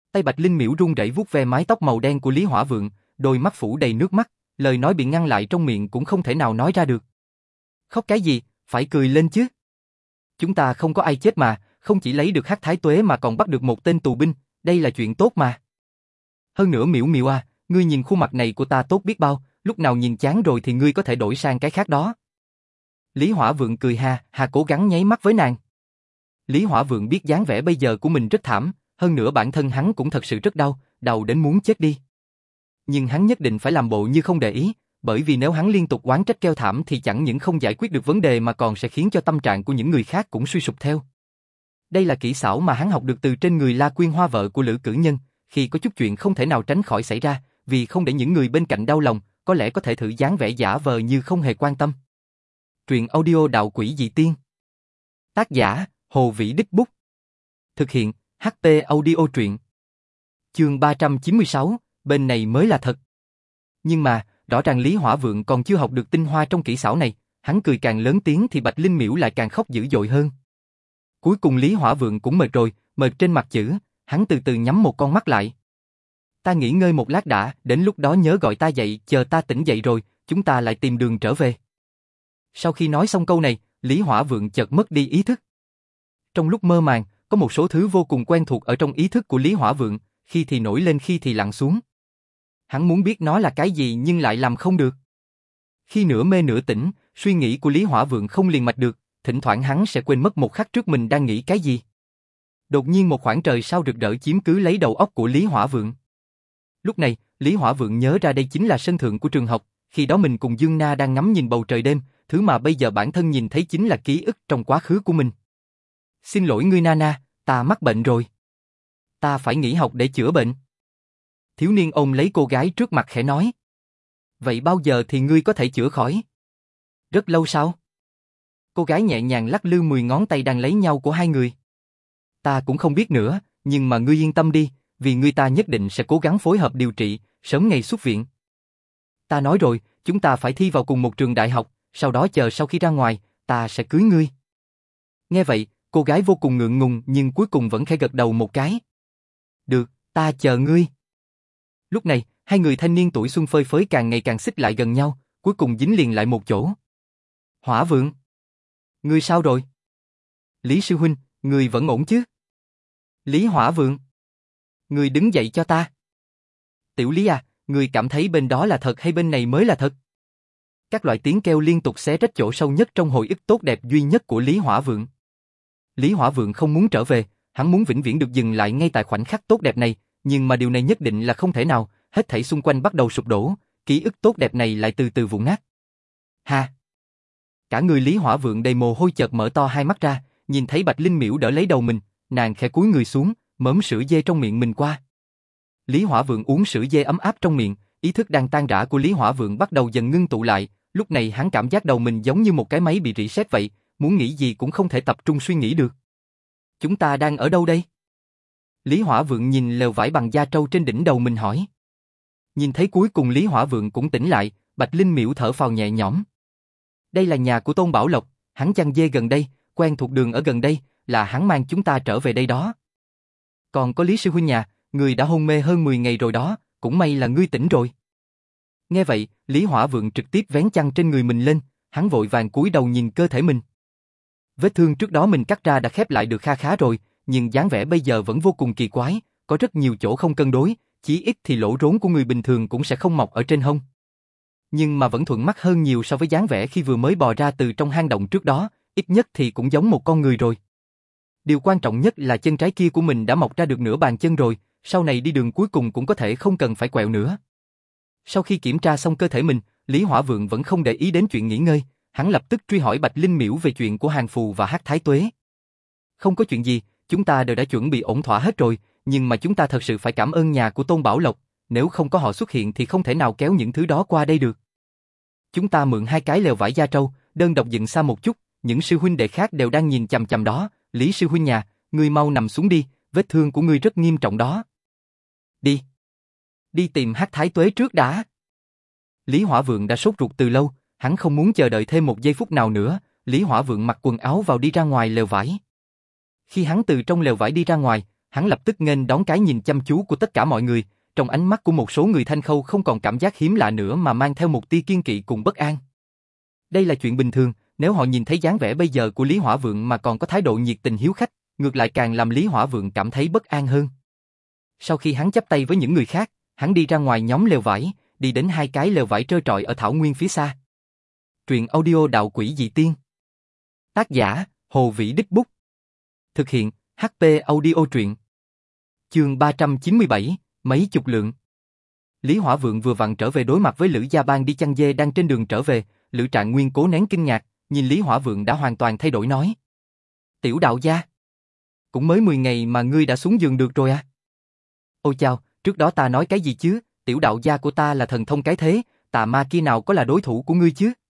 Tay Bạch Linh Miễu run rẩy vuốt ve mái tóc màu đen của Lý Hỏa Vượng, đôi mắt phủ đầy nước mắt, lời nói bị ngăn lại trong miệng cũng không thể nào nói ra được. Khóc cái gì, phải cười lên chứ. Chúng ta không có ai chết mà, không chỉ lấy được Hắc Thái Tuế mà còn bắt được một tên tù binh, đây là chuyện tốt mà. Hơn nữa Miễu Miễu à, ngươi nhìn khuôn mặt này của ta tốt biết bao, lúc nào nhìn chán rồi thì ngươi có thể đổi sang cái khác đó. Lý Hỏa Vượng cười ha, hà cố gắng nháy mắt với nàng. Lý Hỏa Vượng biết dáng vẻ bây giờ của mình rất thảm, hơn nữa bản thân hắn cũng thật sự rất đau, đau đến muốn chết đi. Nhưng hắn nhất định phải làm bộ như không để ý, bởi vì nếu hắn liên tục oán trách kêu thảm thì chẳng những không giải quyết được vấn đề mà còn sẽ khiến cho tâm trạng của những người khác cũng suy sụp theo. Đây là kỹ xảo mà hắn học được từ trên người La Quyên Hoa vợ của Lữ Cử Nhân, khi có chút chuyện không thể nào tránh khỏi xảy ra, vì không để những người bên cạnh đau lòng, có lẽ có thể thử dáng vẻ giả vờ như không hề quan tâm. Truyện audio Đạo Quỷ Dị Tiên. Tác giả: Hồ Vĩ Đích Bút. Thực hiện: hát tê Audio Truyện. Chương ba trăm chín mươi sáu, bên này mới là thật. Nhưng mà, rõ ràng Lý Hỏa Vượng còn chưa học được tinh hoa trong kỹ xảo này, hắn cười càng lớn tiếng thì Bạch Linh Miễu lại càng khóc dữ dội hơn. Cuối cùng Lý Hỏa Vượng cũng mệt rồi, mệt trên mặt chữ, hắn từ từ nhắm một con mắt lại. Ta nghỉ ngơi một lát đã, đến lúc đó nhớ gọi ta dậy, chờ ta tỉnh dậy rồi, chúng ta lại tìm đường trở về. Sau khi nói xong câu này, Lý Hỏa Vượng chợt mất đi ý thức. Trong lúc mơ màng, có một số thứ vô cùng quen thuộc ở trong ý thức của Lý Hỏa Vượng, khi thì nổi lên khi thì lặn xuống. Hắn muốn biết nó là cái gì nhưng lại làm không được. Khi nửa mê nửa tỉnh, suy nghĩ của Lý Hỏa Vượng không liền mạch được, thỉnh thoảng hắn sẽ quên mất một khắc trước mình đang nghĩ cái gì. Đột nhiên một khoảng trời sao rực rỡ chiếm cứ lấy đầu óc của Lý Hỏa Vượng. Lúc này, Lý Hỏa Vượng nhớ ra đây chính là sân thượng của trường học, khi đó mình cùng Dương Na đang ngắm nhìn bầu trời đêm, thứ mà bây giờ bản thân nhìn thấy chính là ký ức trong quá khứ của mình. Xin lỗi ngươi Nana, ta mắc bệnh rồi. Ta phải nghỉ học để chữa bệnh. Thiếu niên ôm lấy cô gái trước mặt khẽ nói. Vậy bao giờ thì ngươi có thể chữa khỏi? Rất lâu sau. Cô gái nhẹ nhàng lắc lư mười ngón tay đang lấy nhau của hai người. Ta cũng không biết nữa, nhưng mà ngươi yên tâm đi, vì ngươi ta nhất định sẽ cố gắng phối hợp điều trị, sớm ngày xuất viện. Ta nói rồi, chúng ta phải thi vào cùng một trường đại học, sau đó chờ sau khi ra ngoài, ta sẽ cưới ngươi. Nghe vậy, cô gái vô cùng ngượng ngùng nhưng cuối cùng vẫn khẽ gật đầu một cái. Được, ta chờ ngươi. Lúc này, hai người thanh niên tuổi xuân phơi phới càng ngày càng xích lại gần nhau, cuối cùng dính liền lại một chỗ. Hỏa Vượng, ngươi sao rồi? Lý sư huynh, ngươi vẫn ổn chứ? Lý Hỏa Vượng, ngươi đứng dậy cho ta. Tiểu Lý à, ngươi cảm thấy bên đó là thật hay bên này mới là thật? Các loại tiếng kêu liên tục xé rách chỗ sâu nhất trong hồi ức tốt đẹp duy nhất của Lý Hỏa Vượng. Lý Hỏa Vượng không muốn trở về, hắn muốn vĩnh viễn được dừng lại ngay tại khoảnh khắc tốt đẹp này, nhưng mà điều này nhất định là không thể nào, hết thảy xung quanh bắt đầu sụp đổ, ký ức tốt đẹp này lại từ từ vụn nát. Ha! Cả người Lý Hỏa Vượng đầy mồ hôi chợt mở to hai mắt ra, nhìn thấy Bạch Linh Miễu đỡ lấy đầu mình, nàng khẽ cúi người xuống, mớm sữa dê trong miệng mình qua. Lý Hỏa Vượng uống sữa dê ấm áp trong miệng, ý thức đang tan rã của Lý Hỏa Vượng bắt đầu dần ngưng tụ lại, lúc này hắn cảm giác đầu mình giống như một cái máy bị reset vậy, muốn nghĩ gì cũng không thể tập trung suy nghĩ được. Chúng ta đang ở đâu đây? Lý Hỏa Vượng nhìn lều vải bằng da trâu trên đỉnh đầu mình hỏi. Nhìn thấy cuối cùng Lý Hỏa Vượng cũng tỉnh lại, Bạch Linh Miễu thở phào nhẹ nhõm. Đây là nhà của Tôn Bảo Lộc, hắn chăn dê gần đây, quen thuộc đường ở gần đây, là hắn mang chúng ta trở về đây đó. Còn có Lý sư huynh nhà, người đã hôn mê hơn mười ngày rồi đó, cũng may là ngươi tỉnh rồi. Nghe vậy, Lý Hỏa Vượng trực tiếp vén chăn trên người mình lên, hắn vội vàng cúi đầu nhìn cơ thể mình. Vết thương trước đó mình cắt ra đã khép lại được kha khá rồi, nhưng dáng vẻ bây giờ vẫn vô cùng kỳ quái, có rất nhiều chỗ không cân đối, chí ít thì lỗ rốn của người bình thường cũng sẽ không mọc ở trên hông. Nhưng mà vẫn thuận mắt hơn nhiều so với dáng vẻ khi vừa mới bò ra từ trong hang động trước đó, ít nhất thì cũng giống một con người rồi. Điều quan trọng nhất là chân trái kia của mình đã mọc ra được nửa bàn chân rồi, sau này đi đường cuối cùng cũng có thể không cần phải quẹo nữa. Sau khi kiểm tra xong cơ thể mình, Lý Hỏa Vượng vẫn không để ý đến chuyện nghỉ ngơi, hắn lập tức truy hỏi Bạch Linh Miễu về chuyện của Hàng Phù và Hắc Thái Tuế. Không có chuyện gì, chúng ta đều đã chuẩn bị ổn thỏa hết rồi, nhưng mà chúng ta thật sự phải cảm ơn nhà của Tôn Bảo Lộc, nếu không có họ xuất hiện thì không thể nào kéo những thứ đó qua đây được. Chúng ta mượn hai cái lều vải da trâu, đơn độc dựng xa một chút, những sư huynh đệ khác đều đang nhìn chằm chằm đó, Lý sư huynh nhà, ngươi mau nằm xuống đi, vết thương của ngươi rất nghiêm trọng đó. Đi. Đi tìm Hắc Thái Tuế trước đã. Lý Hỏa Vượng đã sốt ruột từ lâu, hắn không muốn chờ đợi thêm một giây phút nào nữa, Lý Hỏa Vượng mặc quần áo vào đi ra ngoài lều vải. Khi hắn từ trong lều vải đi ra ngoài, hắn lập tức nghênh đón cái nhìn chăm chú của tất cả mọi người, trong ánh mắt của một số người Thanh Khâu không còn cảm giác hiếm lạ nữa mà mang theo một tia kiên kỵ cùng bất an. Đây là chuyện bình thường, nếu họ nhìn thấy dáng vẻ bây giờ của Lý Hỏa Vượng mà còn có thái độ nhiệt tình hiếu khách, ngược lại càng làm Lý Hỏa Vượng cảm thấy bất an hơn. Sau khi hắn chắp tay với những người khác, hắn đi ra ngoài nhóm lều vải, đi đến hai cái lều vải trơ trọi ở thảo nguyên phía xa. Truyện audio Đạo Quỷ Dị Tiên. Tác giả: Hồ Vĩ Đích Bút. Thực hiện: hát pê Audio Truyện. Chương ba trăm chín mươi bảy, mấy chục lượng. Lý Hỏa Vượng vừa vặn trở về đối mặt với Lữ Gia Bang đi chăn dê đang trên đường trở về, Lữ Trạng Nguyên cố nén kinh ngạc, nhìn Lý Hỏa Vượng đã hoàn toàn thay đổi nói: "Tiểu đạo gia, cũng mới mười ngày mà ngươi đã xuống giường được rồi à?" "Ôi chao, trước đó ta nói cái gì chứ, tiểu đạo gia của ta là thần thông cái thế, tà ma kia nào có là đối thủ của ngươi chứ?"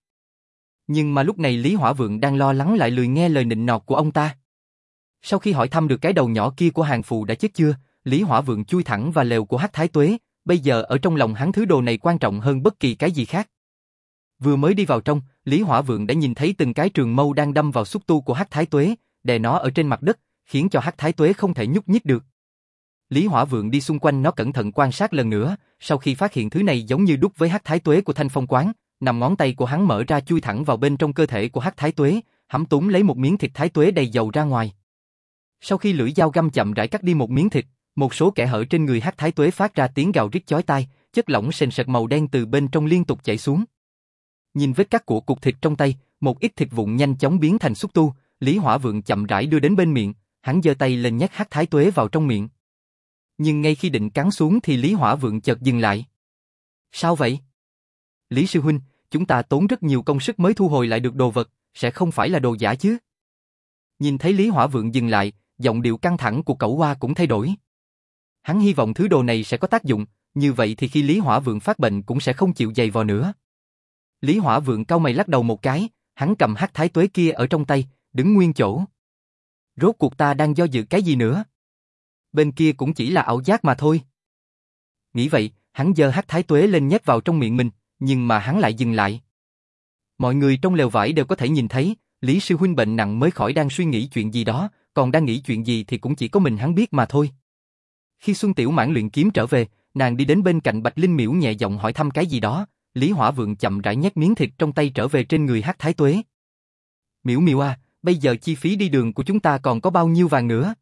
Nhưng mà lúc này Lý Hỏa Vượng đang lo lắng lại lười nghe lời nịnh nọt của ông ta. Sau khi hỏi thăm được cái đầu nhỏ kia của hàng phù đã chết chưa, Lý Hỏa Vượng chui thẳng vào lều của Hắc Thái Tuế, bây giờ ở trong lòng hắn thứ đồ này quan trọng hơn bất kỳ cái gì khác. Vừa mới đi vào trong, Lý Hỏa Vượng đã nhìn thấy từng cái trường mâu đang đâm vào xúc tu của Hắc Thái Tuế, đè nó ở trên mặt đất, khiến cho Hắc Thái Tuế không thể nhúc nhích được. Lý Hỏa Vượng đi xung quanh nó cẩn thận quan sát lần nữa, sau khi phát hiện thứ này giống như đúc với Hắc Thái Tuế của Thanh Phong Quán, nằm ngón tay của hắn mở ra chui thẳng vào bên trong cơ thể của Hắc Thái Tuế, hắm túm lấy một miếng thịt Thái Tuế đầy dầu ra ngoài. Sau khi lưỡi dao găm chậm rãi cắt đi một miếng thịt, một số kẽ hở trên người Hắc Thái Tuế phát ra tiếng gào rít chói tai, chất lỏng sền sệt màu đen từ bên trong liên tục chảy xuống. Nhìn vết cắt của cục thịt trong tay, một ít thịt vụn nhanh chóng biến thành xúc tu, Lý Hỏa Vượng chậm rãi đưa đến bên miệng, hắn giơ tay lên nhét Hắc Thái Tuế vào trong miệng. Nhưng ngay khi định cắn xuống thì Lý Hỏa Vượng chợt dừng lại. "Sao vậy?" "Lý sư huynh, chúng ta tốn rất nhiều công sức mới thu hồi lại được đồ vật, sẽ không phải là đồ giả chứ?" Nhìn thấy Lý Hỏa Vượng dừng lại, giọng điệu căng thẳng của Cẩu Hoa cũng thay đổi. Hắn hy vọng thứ đồ này sẽ có tác dụng, như vậy thì khi Lý Hỏa Vượng phát bệnh cũng sẽ không chịu giày vò nữa. Lý Hỏa Vượng cau mày lắc đầu một cái, hắn cầm Hắc Thái Tuế kia ở trong tay, đứng nguyên chỗ. Rốt cuộc ta đang do dự cái gì nữa? Bên kia cũng chỉ là ảo giác mà thôi. Nghĩ vậy, hắn giơ Hắc Thái Tuế lên nhét vào trong miệng mình, nhưng mà hắn lại dừng lại. Mọi người trong lều vải đều có thể nhìn thấy, Lý sư huynh bệnh nặng mới khỏi đang suy nghĩ chuyện gì đó, còn đang nghĩ chuyện gì thì cũng chỉ có mình hắn biết mà thôi. Khi Xuân Tiểu Mãn luyện kiếm trở về, nàng đi đến bên cạnh Bạch Linh Miễu nhẹ giọng hỏi thăm cái gì đó, Lý Hỏa Vượng chậm rãi nhét miếng thịt trong tay trở về trên người Hắc Thái Tuế. "Miễu Miễu à, bây giờ chi phí đi đường của chúng ta còn có bao nhiêu vàng nữa?"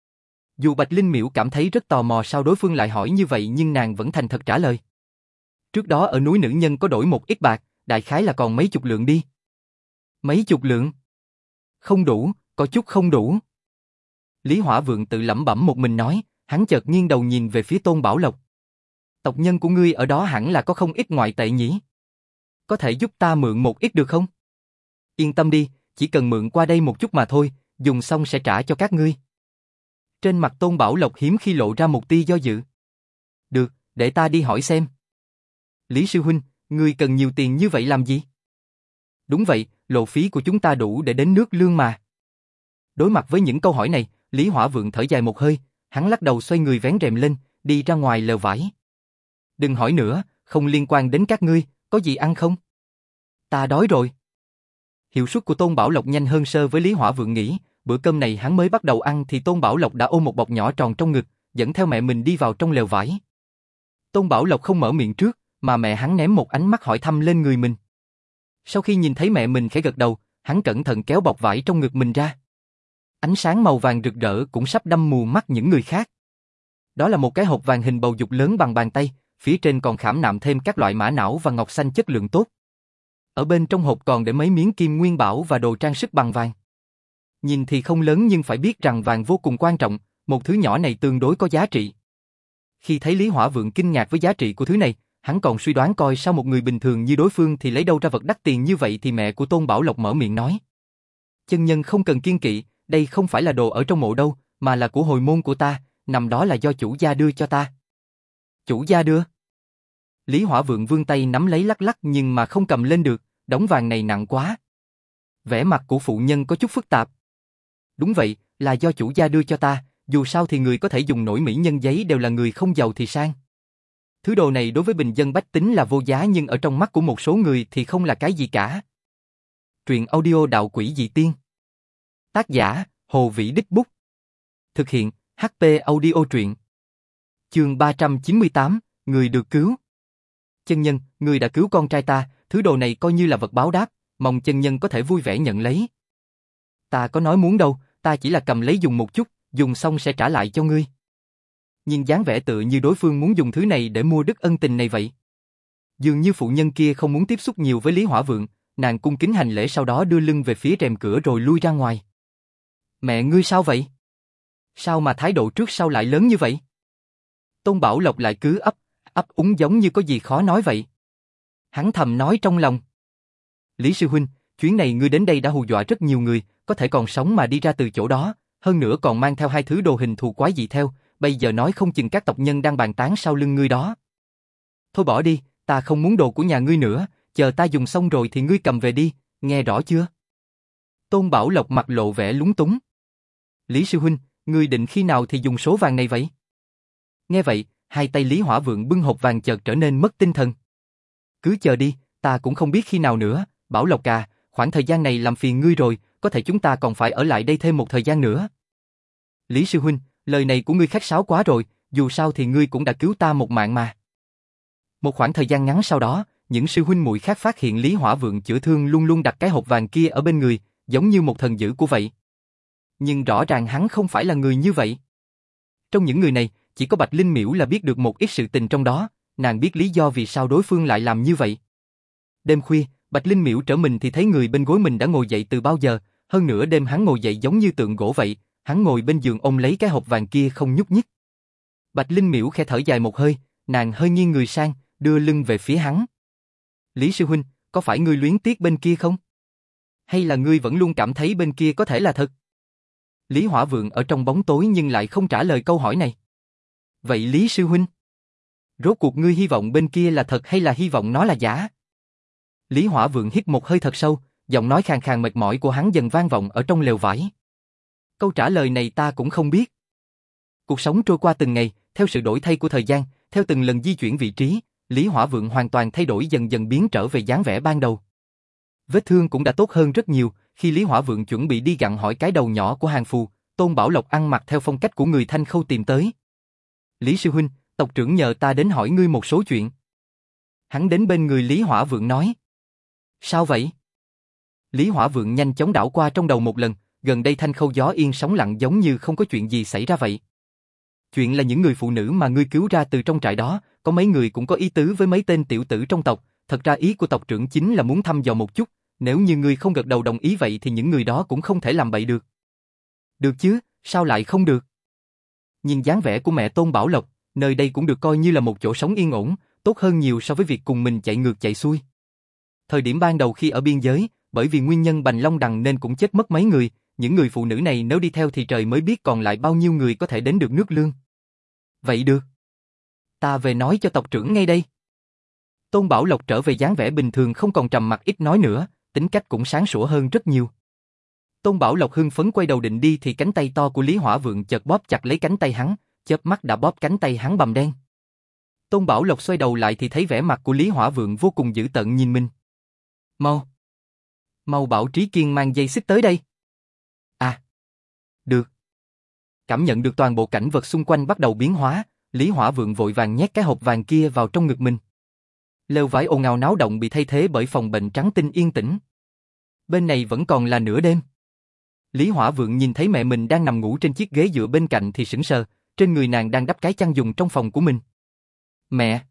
Dù Bạch Linh Miễu cảm thấy rất tò mò sao đối phương lại hỏi như vậy nhưng nàng vẫn thành thật trả lời. "Trước đó ở núi Nữ Nhân có đổi một ít bạc, đại khái là còn mấy chục lượng đi." "Mấy chục lượng? Không đủ, có chút không đủ." Lý Hỏa Vượng tự lẩm bẩm một mình nói, hắn chợt nghiêng đầu nhìn về phía Tôn Bảo Lộc. "Tộc nhân của ngươi ở đó hẳn là có không ít ngoại tệ nhỉ? Có thể giúp ta mượn một ít được không?" "Yên tâm đi, chỉ cần mượn qua đây một chút mà thôi, dùng xong sẽ trả cho các ngươi." Trên mặt Tôn Bảo Lộc hiếm khi lộ ra một tia do dự. "Được, để ta đi hỏi xem." "Lý sư huynh, ngươi cần nhiều tiền như vậy làm gì?" "Đúng vậy, lộ phí của chúng ta đủ để đến nước lương mà." Đối mặt với những câu hỏi này, Lý Hỏa Vượng thở dài một hơi, hắn lắc đầu xoay người vén rèm lên, đi ra ngoài lều vải. "Đừng hỏi nữa, không liên quan đến các ngươi, có gì ăn không?" "Ta đói rồi." Hiệu suất của Tôn Bảo Lộc nhanh hơn so với Lý Hỏa Vượng nghĩ, bữa cơm này hắn mới bắt đầu ăn thì Tôn Bảo Lộc đã ôm một bọc nhỏ tròn trong ngực, dẫn theo mẹ mình đi vào trong lều vải. Tôn Bảo Lộc không mở miệng trước, mà mẹ hắn ném một ánh mắt hỏi thăm lên người mình. Sau khi nhìn thấy mẹ mình khẽ gật đầu, hắn cẩn thận kéo bọc vải trong ngực mình ra. Ánh sáng màu vàng rực rỡ cũng sắp đâm mù mắt những người khác. Đó là một cái hộp vàng hình bầu dục lớn bằng bàn tay, phía trên còn khảm nạm thêm các loại mã não và ngọc xanh chất lượng tốt. Ở bên trong hộp còn để mấy miếng kim nguyên bảo và đồ trang sức bằng vàng. Nhìn thì không lớn nhưng phải biết rằng vàng vô cùng quan trọng, một thứ nhỏ này tương đối có giá trị. Khi thấy Lý Hỏa Vượng kinh ngạc với giá trị của thứ này, hắn còn suy đoán coi sao một người bình thường như đối phương thì lấy đâu ra vật đắt tiền như vậy thì mẹ của Tôn Bảo Lộc mở miệng nói. "Chân nhân không cần kiêng kỵ, đây không phải là đồ ở trong mộ đâu, mà là của hồi môn của ta, nằm đó là do chủ gia đưa cho ta." "Chủ gia đưa?" Lý Hỏa Vượng vươn tay nắm lấy lắc lắc nhưng mà không cầm lên được, đống vàng này nặng quá. Vẻ mặt của phụ nhân có chút phức tạp. "Đúng vậy, là do chủ gia đưa cho ta, dù sao thì người có thể dùng nổi mỹ nhân giấy đều là người không giàu thì sang. Thứ đồ này đối với bình dân bách tính là vô giá nhưng ở trong mắt của một số người thì không là cái gì cả." Truyện audio Đạo Quỷ Dị Tiên. Tác giả: Hồ Vĩ Đích Bút. Thực hiện: hát pê Audio truyện. Chương ba trăm chín mươi tám, người được cứu. Chân nhân, người đã cứu con trai ta, thứ đồ này coi như là vật báo đáp, mong chân nhân có thể vui vẻ nhận lấy. Ta có nói muốn đâu, ta chỉ là cầm lấy dùng một chút, dùng xong sẽ trả lại cho ngươi. Nhìn dáng vẻ tựa như đối phương muốn dùng thứ này để mua đức ân tình này vậy. Dường như phụ nhân kia không muốn tiếp xúc nhiều với Lý Hỏa Vượng, nàng cung kính hành lễ sau đó đưa lưng về phía rèm cửa rồi lui ra ngoài. Mẹ ngươi sao vậy? Sao mà thái độ trước sau lại lớn như vậy? Tôn Bảo Lộc lại cứ ấp, ấp úng giống như có gì khó nói vậy. Hắn thầm nói trong lòng. Lý sư huynh, chuyến này ngươi đến đây đã hù dọa rất nhiều người, có thể còn sống mà đi ra từ chỗ đó, hơn nữa còn mang theo hai thứ đồ hình thù quái dị theo, bây giờ nói không chừng các tộc nhân đang bàn tán sau lưng ngươi đó. Thôi bỏ đi, ta không muốn đồ của nhà ngươi nữa, chờ ta dùng xong rồi thì ngươi cầm về đi, nghe rõ chưa? Tôn Bảo Lộc mặt lộ vẻ lúng túng. Lý sư huynh, ngươi định khi nào thì dùng số vàng này vậy? Nghe vậy, hai tay Lý Hỏa Vượng bưng hộp vàng chợt trở nên mất tinh thần. Cứ chờ đi, ta cũng không biết khi nào nữa, Bảo Lộc à, khoảng thời gian này làm phiền ngươi rồi, có thể chúng ta còn phải ở lại đây thêm một thời gian nữa. Lý sư huynh, lời này của ngươi khách sáo quá rồi, dù sao thì ngươi cũng đã cứu ta một mạng mà. Một khoảng thời gian ngắn sau đó, những sư huynh muội khác phát hiện Lý Hỏa Vượng chữa thương luôn luôn đặt cái hộp vàng kia ở bên người, giống như một thần dữ của vậy. Nhưng rõ ràng hắn không phải là người như vậy. Trong những người này, chỉ có Bạch Linh Miễu là biết được một ít sự tình trong đó, nàng biết lý do vì sao đối phương lại làm như vậy. Đêm khuya, Bạch Linh Miễu trở mình thì thấy người bên gối mình đã ngồi dậy từ bao giờ, hơn nữa đêm hắn ngồi dậy giống như tượng gỗ vậy, hắn ngồi bên giường ôm lấy cái hộp vàng kia không nhúc nhích. Bạch Linh Miễu khẽ thở dài một hơi, nàng hơi nghiêng người sang, đưa lưng về phía hắn. Lý sư huynh, có phải ngươi luyến tiếc bên kia không? Hay là ngươi vẫn luôn cảm thấy bên kia có thể là thật? Lý Hỏa Vượng ở trong bóng tối nhưng lại không trả lời câu hỏi này. Vậy Lý sư huynh, rốt cuộc ngươi hy vọng bên kia là thật hay là hy vọng nó là giả? Lý Hỏa Vượng hít một hơi thật sâu, giọng nói khàn khàn mệt mỏi của hắn dần vang vọng ở trong lều vải. Câu trả lời này ta cũng không biết. Cuộc sống trôi qua từng ngày, theo sự đổi thay của thời gian, theo từng lần di chuyển vị trí, Lý Hỏa Vượng hoàn toàn thay đổi dần dần biến trở về dáng vẻ ban đầu. Vết thương cũng đã tốt hơn rất nhiều, khi Lý Hỏa Vượng chuẩn bị đi gặn hỏi cái đầu nhỏ của hàng phù, Tôn Bảo Lộc ăn mặc theo phong cách của người Thanh Khâu tìm tới. Lý sư huynh, tộc trưởng nhờ ta đến hỏi ngươi một số chuyện. Hắn đến bên người Lý Hỏa Vượng nói. Sao vậy? Lý Hỏa Vượng nhanh chóng đảo qua trong đầu một lần, gần đây Thanh Khâu gió yên sóng lặng giống như không có chuyện gì xảy ra vậy. Chuyện là những người phụ nữ mà ngươi cứu ra từ trong trại đó, có mấy người cũng có ý tứ với mấy tên tiểu tử trong tộc, thật ra ý của tộc trưởng chính là muốn thăm dò một chút, nếu như ngươi không gật đầu đồng ý vậy thì những người đó cũng không thể làm bậy được. Được chứ, sao lại không được? Nhìn dáng vẻ của mẹ Tôn Bảo Lộc, nơi đây cũng được coi như là một chỗ sống yên ổn, tốt hơn nhiều so với việc cùng mình chạy ngược chạy xuôi. Thời điểm ban đầu khi ở biên giới, bởi vì nguyên nhân Bành Long Đằng nên cũng chết mất mấy người, những người phụ nữ này nếu đi theo thì trời mới biết còn lại bao nhiêu người có thể đến được nước lương. Vậy được. Ta về nói cho tộc trưởng ngay đây. Tôn Bảo Lộc trở về dáng vẻ bình thường không còn trầm mặc ít nói nữa, tính cách cũng sáng sủa hơn rất nhiều. Tôn Bảo Lộc hưng phấn quay đầu định đi thì cánh tay to của Lý Hỏa Vượng chợt bóp chặt lấy cánh tay hắn, chớp mắt đã bóp cánh tay hắn bầm đen. Tôn Bảo Lộc xoay đầu lại thì thấy vẻ mặt của Lý Hỏa Vượng vô cùng dữ tợn nhìn mình. Mau! Mau bảo Trí Kiên mang dây xích tới đây. À! Được. Cảm nhận được toàn bộ cảnh vật xung quanh bắt đầu biến hóa, Lý Hỏa Vượng vội vàng nhét cái hộp vàng kia vào trong ngực mình. Lều vải ồn ào náo động bị thay thế bởi phòng bệnh trắng tinh yên tĩnh. Bên này vẫn còn là nửa đêm. Lý Hỏa Vượng nhìn thấy mẹ mình đang nằm ngủ trên chiếc ghế dựa bên cạnh thì sững sờ, trên người nàng đang đắp cái chăn dùng trong phòng của mình. Mẹ!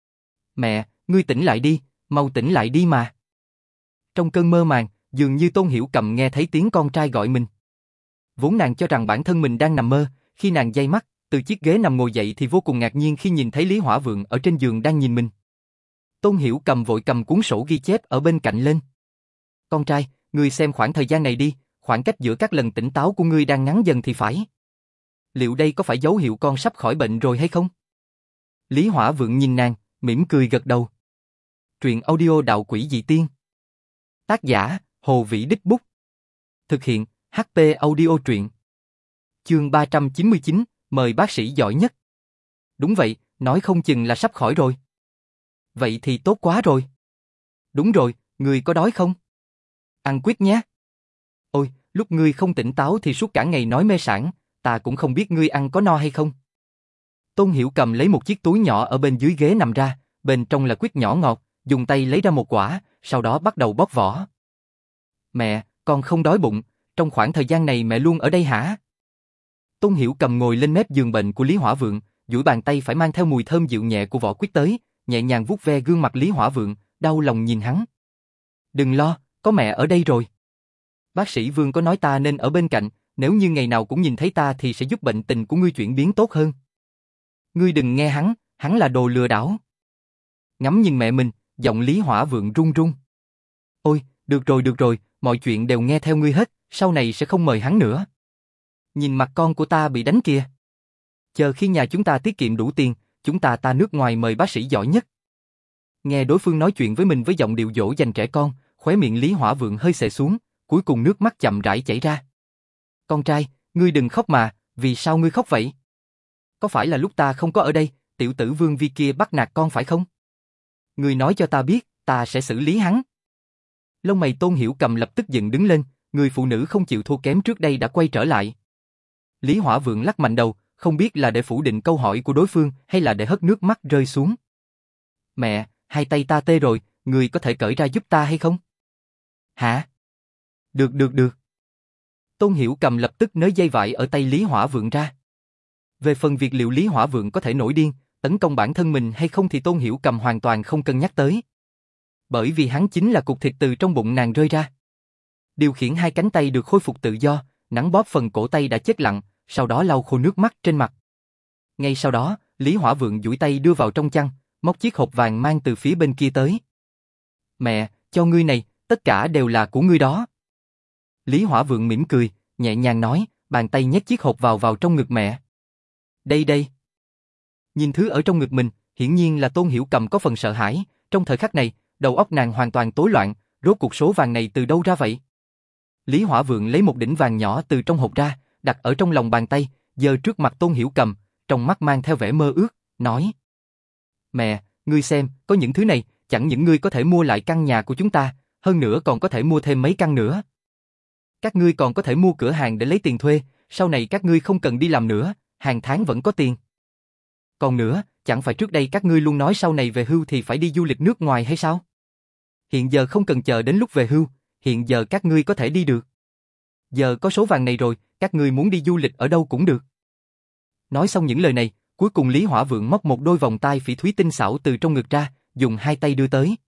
Mẹ, ngươi tỉnh lại đi, mau tỉnh lại đi mà. Trong cơn mơ màng, dường như Tôn Hiểu Cầm nghe thấy tiếng con trai gọi mình. Vốn nàng cho rằng bản thân mình đang nằm mơ, khi nàng dây mắt, từ chiếc ghế nằm ngồi dậy thì vô cùng ngạc nhiên khi nhìn thấy Lý Hỏa Vượng ở trên giường đang nhìn mình. Tôn Hiểu Cầm vội cầm cuốn sổ ghi chép ở bên cạnh lên. Con trai, ngươi xem khoảng thời gian này đi, khoảng cách giữa các lần tỉnh táo của ngươi đang ngắn dần thì phải. Liệu đây có phải dấu hiệu con sắp khỏi bệnh rồi hay không? Lý Hỏa Vượng nhìn nàng, mỉm cười gật đầu. Truyện audio Đạo Quỷ Dị Tiên. Tác giả, Hồ Vĩ Đích Bút. Thực hiện, hát pê Audio truyện. Chương ba trăm chín mươi chín, mời bác sĩ giỏi nhất. Đúng vậy, nói không chừng là sắp khỏi rồi. Vậy thì tốt quá rồi. Đúng rồi, ngươi có đói không? Ăn quyết nhé. Ôi, lúc ngươi không tỉnh táo thì suốt cả ngày nói mê sảng, ta cũng không biết ngươi ăn có no hay không. Tôn Hiểu cầm lấy một chiếc túi nhỏ ở bên dưới ghế nằm ra, bên trong là quýt nhỏ ngọt, dùng tay lấy ra một quả, sau đó bắt đầu bóc vỏ. Mẹ, con không đói bụng, trong khoảng thời gian này mẹ luôn ở đây hả? Tôn Hiểu cầm ngồi lên mép giường bệnh của Lý Hỏa Vượng, duỗi bàn tay phải mang theo mùi thơm dịu nhẹ của vỏ quýt tới, nhẹ nhàng vuốt ve gương mặt Lý Hỏa Vượng, đau lòng nhìn hắn. Đừng lo, có mẹ ở đây rồi. Bác sĩ Vương có nói ta nên ở bên cạnh, nếu như ngày nào cũng nhìn thấy ta thì sẽ giúp bệnh tình của ngươi chuyển biến tốt hơn. Ngươi đừng nghe hắn, hắn là đồ lừa đảo. Ngắm nhìn mẹ mình, giọng Lý Hỏa Vượng run run. Ôi, được rồi được rồi, mọi chuyện đều nghe theo ngươi hết, sau này sẽ không mời hắn nữa. Nhìn mặt con của ta bị đánh kìa. Chờ khi nhà chúng ta tiết kiệm đủ tiền, chúng ta ta nước ngoài mời bác sĩ giỏi nhất. Nghe đối phương nói chuyện với mình với giọng điệu dỗ dành trẻ con, khóe miệng Lý Hỏa Vượng hơi xệ xuống, cuối cùng nước mắt chậm rãi chảy ra. Con trai, ngươi đừng khóc mà, vì sao ngươi khóc vậy? Có phải là lúc ta không có ở đây, tiểu tử Vương Vi kia bắt nạt con phải không? Ngươi nói cho ta biết, ta sẽ xử lý hắn. Lông mày Tôn Hiểu cầm lập tức dựng đứng lên, người phụ nữ không chịu thua kém trước đây đã quay trở lại. Lý Hỏa Vượng lắc mạnh đầu, không biết là để phủ định câu hỏi của đối phương hay là để hất nước mắt rơi xuống. Mẹ, hai tay ta tê rồi, người có thể cởi ra giúp ta hay không? Hả? Được được được. Tôn Hiểu cầm lập tức nới dây vải ở tay Lý Hỏa Vượng ra. Về phần việc liệu Lý Hỏa Vượng có thể nổi điên, tấn công bản thân mình hay không thì Tôn Hiểu cầm hoàn toàn không cân nhắc tới. Bởi vì hắn chính là cục thịt từ trong bụng nàng rơi ra. Điều khiển hai cánh tay được khôi phục tự do, nắn bóp phần cổ tay đã chết lặng, sau đó lau khô nước mắt trên mặt. Ngay sau đó, Lý Hỏa Vượng duỗi tay đưa vào trong chăn, móc chiếc hộp vàng mang từ phía bên kia tới. Mẹ, cho ngươi này, tất cả đều là của ngươi đó. Lý Hỏa Vượng mỉm cười, nhẹ nhàng nói, bàn tay nhét chiếc hộp vào vào trong ngực mẹ. Đây đây. Nhìn thứ ở trong ngực mình, hiển nhiên là Tôn Hiểu cầm có phần sợ hãi, trong thời khắc này, đầu óc nàng hoàn toàn tối loạn, rốt cuộc số vàng này từ đâu ra vậy? Lý Hỏa Vượng lấy một đỉnh vàng nhỏ từ trong hộp ra, đặt ở trong lòng bàn tay, giơ trước mặt Tôn Hiểu cầm, trong mắt mang theo vẻ mơ ước, nói: Mẹ, ngươi xem, có những thứ này, chẳng những ngươi có thể mua lại căn nhà của chúng ta, hơn nữa còn có thể mua thêm mấy căn nữa. Các ngươi còn có thể mua cửa hàng để lấy tiền thuê, sau này các ngươi không cần đi làm nữa, hàng tháng vẫn có tiền. Còn nữa, chẳng phải trước đây các ngươi luôn nói sau này về hưu thì phải đi du lịch nước ngoài hay sao? Hiện giờ không cần chờ đến lúc về hưu, hiện giờ các ngươi có thể đi được. Giờ có số vàng này rồi, các ngươi muốn đi du lịch ở đâu cũng được. Nói xong những lời này, cuối cùng Lý Hỏa Vượng móc một đôi vòng tai phỉ thúy tinh xảo từ trong ngực ra, dùng hai tay đưa tới.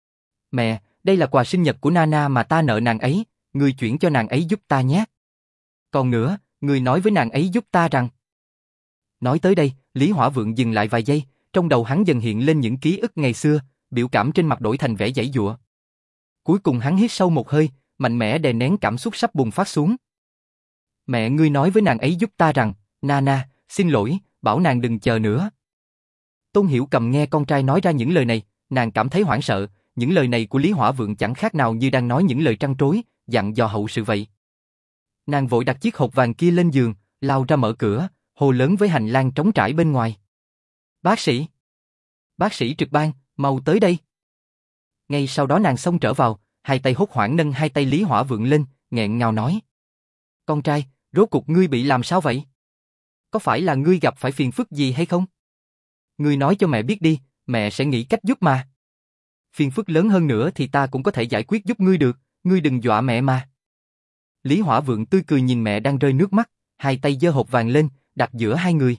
Mẹ, đây là quà sinh nhật của Nana mà ta nợ nàng ấy, ngươi chuyển cho nàng ấy giúp ta nhé. Còn nữa, ngươi nói với nàng ấy giúp ta rằng. Nói tới đây, Lý Hỏa Vượng dừng lại vài giây, trong đầu hắn dần hiện lên những ký ức ngày xưa, biểu cảm trên mặt đổi thành vẻ giãy giụa. Cuối cùng hắn hít sâu một hơi, mạnh mẽ đè nén cảm xúc sắp bùng phát xuống. Mẹ ngươi nói với nàng ấy giúp ta rằng, Nana, xin lỗi, bảo nàng đừng chờ nữa. Tôn Hiểu cầm nghe con trai nói ra những lời này, nàng cảm thấy hoảng sợ, những lời này của Lý Hỏa Vượng chẳng khác nào như đang nói những lời trăn trối, dặn dò hậu sự vậy. Nàng vội đặt chiếc hộp vàng kia lên giường, lao ra mở cửa, hô lớn với hành lang trống trải bên ngoài. Bác sĩ! Bác sĩ trực ban, mau tới đây! Ngay sau đó nàng xông trở vào, hai tay hốt hoảng nâng hai tay Lý Hỏa Vượng lên, nghẹn ngào nói. Con trai, rốt cuộc ngươi bị làm sao vậy? Có phải là ngươi gặp phải phiền phức gì hay không? Ngươi nói cho mẹ biết đi, mẹ sẽ nghĩ cách giúp mà. Phiền phức lớn hơn nữa thì ta cũng có thể giải quyết giúp ngươi được, ngươi đừng dọa mẹ mà. Lý Hỏa Vượng tươi cười nhìn mẹ đang rơi nước mắt, hai tay giơ hộp vàng lên, đặt giữa hai người.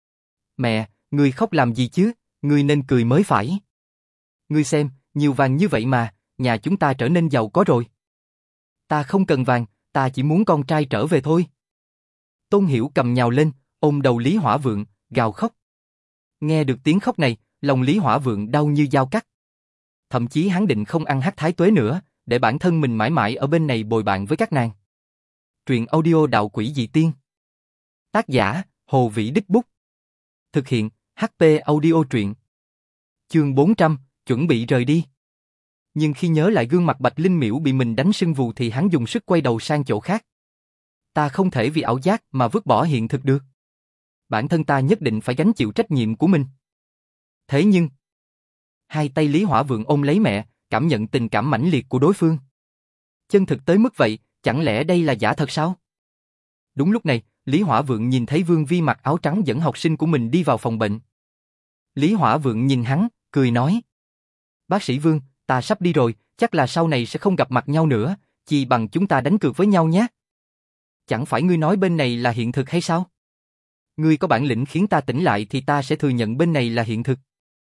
Mẹ, ngươi khóc làm gì chứ, ngươi nên cười mới phải. Ngươi xem, nhiều vàng như vậy mà, nhà chúng ta trở nên giàu có rồi. Ta không cần vàng, ta chỉ muốn con trai trở về thôi. Tôn Hiểu cầm nhào lên, ôm đầu Lý Hỏa Vượng, gào khóc. Nghe được tiếng khóc này, lòng Lý Hỏa Vượng đau như dao cắt. Thậm chí hắn định không ăn hắc thái tuế nữa, để bản thân mình mãi mãi ở bên này bồi bạn với các nàng. Truyện audio Đạo Quỷ Dị Tiên. Tác giả, Hồ Vĩ Đích Bút. Thực hiện, hát pê Audio Truyện. Chương bốn trăm, chuẩn bị rời đi. Nhưng khi nhớ lại gương mặt Bạch Linh Miễu bị mình đánh sưng vù thì hắn dùng sức quay đầu sang chỗ khác. Ta không thể vì ảo giác mà vứt bỏ hiện thực được. Bản thân ta nhất định phải gánh chịu trách nhiệm của mình. Thế nhưng, hai tay Lý Hỏa Vượng ôm lấy mẹ, cảm nhận tình cảm mãnh liệt của đối phương. Chân thực tới mức vậy, chẳng lẽ đây là giả thật sao? Đúng lúc này, Lý Hỏa Vượng nhìn thấy Vương Vi mặc áo trắng dẫn học sinh của mình đi vào phòng bệnh. Lý Hỏa Vượng nhìn hắn, cười nói. Bác sĩ Vương, ta sắp đi rồi, chắc là sau này sẽ không gặp mặt nhau nữa, chỉ bằng chúng ta đánh cược với nhau nhé. Chẳng phải ngươi nói bên này là hiện thực hay sao? Ngươi có bản lĩnh khiến ta tỉnh lại thì ta sẽ thừa nhận bên này là hiện thực.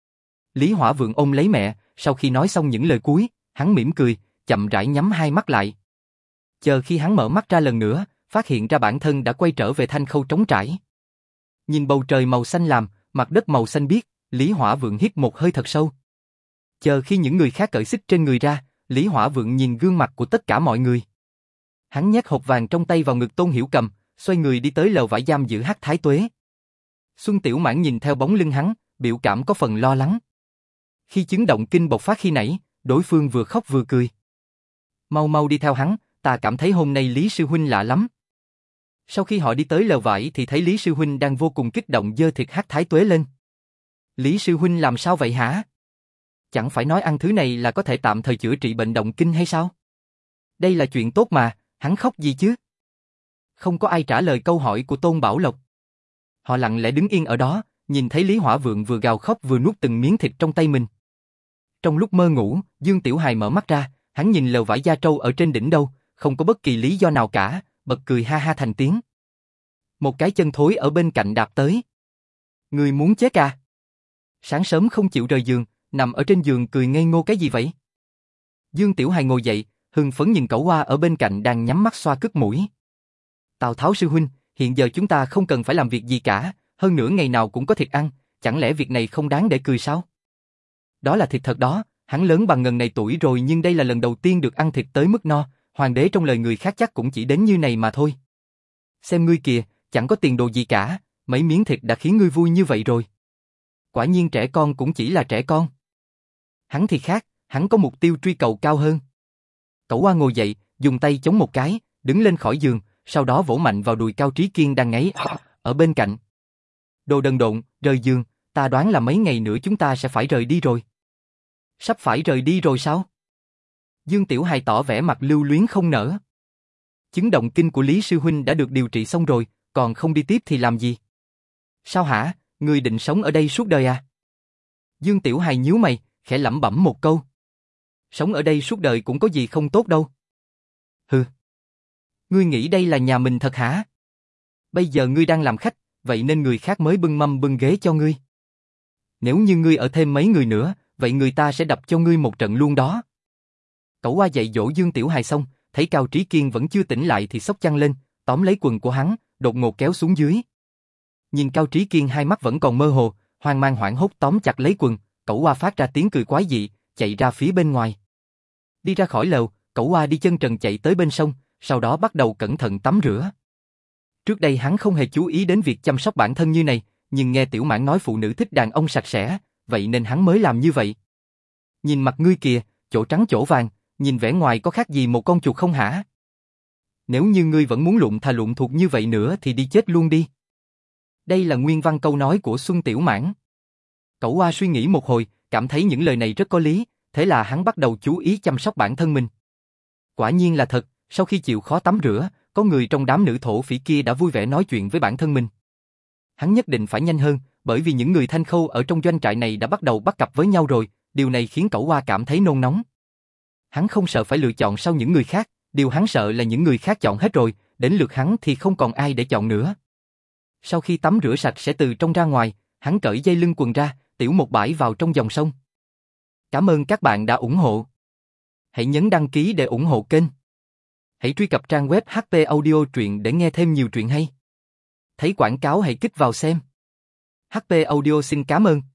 Lý Hỏa Vượng ôm lấy mẹ, sau khi nói xong những lời cuối, hắn mỉm cười, chậm rãi nhắm hai mắt lại. Chờ khi hắn mở mắt ra lần nữa, phát hiện ra bản thân đã quay trở về thanh khâu trống trải. Nhìn bầu trời màu xanh lam, mặt đất màu xanh biếc, Lý Hỏa Vượng hít một hơi thật sâu. Chờ khi những người khác cởi xích trên người ra, Lý Hỏa Vượng nhìn gương mặt của tất cả mọi người. Hắn nhét hộp vàng trong tay vào ngực Tôn Hiểu Cầm, xoay người đi tới lều vải giam giữ Hắc Thái Tuế. Xuân Tiểu Mãn nhìn theo bóng lưng hắn, biểu cảm có phần lo lắng. Khi chứng động kinh bộc phát khi nãy, đối phương vừa khóc vừa cười. Mau mau đi theo hắn, ta cảm thấy hôm nay Lý Sư Huynh lạ lắm. Sau khi họ đi tới lều vải thì thấy Lý Sư Huynh đang vô cùng kích động giơ thịt Hắc Thái Tuế lên. Lý Sư Huynh làm sao vậy hả? Chẳng phải nói ăn thứ này là có thể tạm thời chữa trị bệnh động kinh hay sao? Đây là chuyện tốt mà, hắn khóc gì chứ? Không có ai trả lời câu hỏi của Tôn Bảo Lộc. Họ lặng lẽ đứng yên ở đó, nhìn thấy Lý Hỏa Vượng vừa gào khóc vừa nuốt từng miếng thịt trong tay mình. Trong lúc mơ ngủ, Dương Tiểu Hài mở mắt ra, hắn nhìn lều vải da trâu ở trên đỉnh đâu, không có bất kỳ lý do nào cả, bật cười ha ha thành tiếng. Một cái chân thối ở bên cạnh đạp tới. Người muốn chết à? Sáng sớm không chịu rời giường, nằm ở trên giường cười ngây ngô cái gì vậy? Dương Tiểu Hài ngồi dậy, hưng phấn nhìn Cẩu Hoa ở bên cạnh đang nhắm mắt xoa cứt mũi. Tào Tháo sư huynh, hiện giờ chúng ta không cần phải làm việc gì cả, hơn nữa ngày nào cũng có thịt ăn, chẳng lẽ việc này không đáng để cười sao? Đó là thịt thật đó, hắn lớn bằng ngần này tuổi rồi nhưng đây là lần đầu tiên được ăn thịt tới mức no, hoàng đế trong lời người khác chắc cũng chỉ đến như này mà thôi. Xem ngươi kìa, chẳng có tiền đồ gì cả, mấy miếng thịt đã khiến ngươi vui như vậy rồi. Quả nhiên trẻ con cũng chỉ là trẻ con. Hắn thì khác, hắn có mục tiêu truy cầu cao hơn. Cẩu Hoa ngồi dậy, dùng tay chống một cái, đứng lên khỏi giường, sau đó vỗ mạnh vào đùi Cao Trí Kiên đang ngáy ở bên cạnh. Đồ đần độn, rời giường, ta đoán là mấy ngày nữa chúng ta sẽ phải rời đi rồi. Sắp phải rời đi rồi sao? Dương Tiểu Hài tỏ vẻ mặt lưu luyến không nở. Chứng động kinh của Lý Sư Huynh đã được điều trị xong rồi, còn không đi tiếp thì làm gì? Sao hả, ngươi định sống ở đây suốt đời à? Dương Tiểu Hài nhíu mày, khẽ lẩm bẩm một câu. Sống ở đây suốt đời cũng có gì không tốt đâu. Hừ. Ngươi nghĩ đây là nhà mình thật hả? Bây giờ ngươi đang làm khách, vậy nên người khác mới bưng mâm bưng ghế cho ngươi. Nếu như ngươi ở thêm mấy người nữa, vậy người ta sẽ đập cho ngươi một trận luôn đó. Cẩu Hoa dạy dỗ Dương Tiểu Hài xong, thấy Cao Trí Kiên vẫn chưa tỉnh lại thì xốc chăn lên, tóm lấy quần của hắn, đột ngột kéo xuống dưới. Nhìn Cao Trí Kiên hai mắt vẫn còn mơ hồ, hoang mang hoảng hốt tóm chặt lấy quần, Cẩu Hoa phát ra tiếng cười quái dị, chạy ra phía bên ngoài. Đi ra khỏi lều, Cẩu Hoa đi chân trần chạy tới bên sông, sau đó bắt đầu cẩn thận tắm rửa. Trước đây hắn không hề chú ý đến việc chăm sóc bản thân như này, nhưng nghe Tiểu Mãn nói phụ nữ thích đàn ông sạch sẽ, vậy nên hắn mới làm như vậy. Nhìn mặt ngươi kìa, chỗ trắng chỗ vàng, nhìn vẻ ngoài có khác gì một con chuột không hả? Nếu như ngươi vẫn muốn lụn thà lụn thuộc như vậy nữa thì đi chết luôn đi. Đây là nguyên văn câu nói của Xuân Tiểu Mãn. Cẩu Hoa suy nghĩ một hồi, cảm thấy những lời này rất có lý, thế là hắn bắt đầu chú ý chăm sóc bản thân mình. Quả nhiên là thật, sau khi chịu khó tắm rửa, có người trong đám nữ thổ phỉ kia đã vui vẻ nói chuyện với bản thân mình. Hắn nhất định phải nhanh hơn, bởi vì những người Thanh Khâu ở trong doanh trại này đã bắt đầu bắt cặp với nhau rồi, điều này khiến Cẩu Hoa cảm thấy nôn nóng. Hắn không sợ phải lựa chọn sau những người khác, điều hắn sợ là những người khác chọn hết rồi, đến lượt hắn thì không còn ai để chọn nữa. Sau khi tắm rửa sạch sẽ từ trong ra ngoài, hắn cởi dây lưng quần ra, tiểu một bãi vào trong dòng sông. Cảm ơn các bạn đã ủng hộ. Hãy nhấn đăng ký để ủng hộ kênh. Hãy truy cập trang web hát pê Audio Truyện để nghe thêm nhiều truyện hay. Thấy quảng cáo hãy kích vào xem. hát pê Audio xin cảm ơn.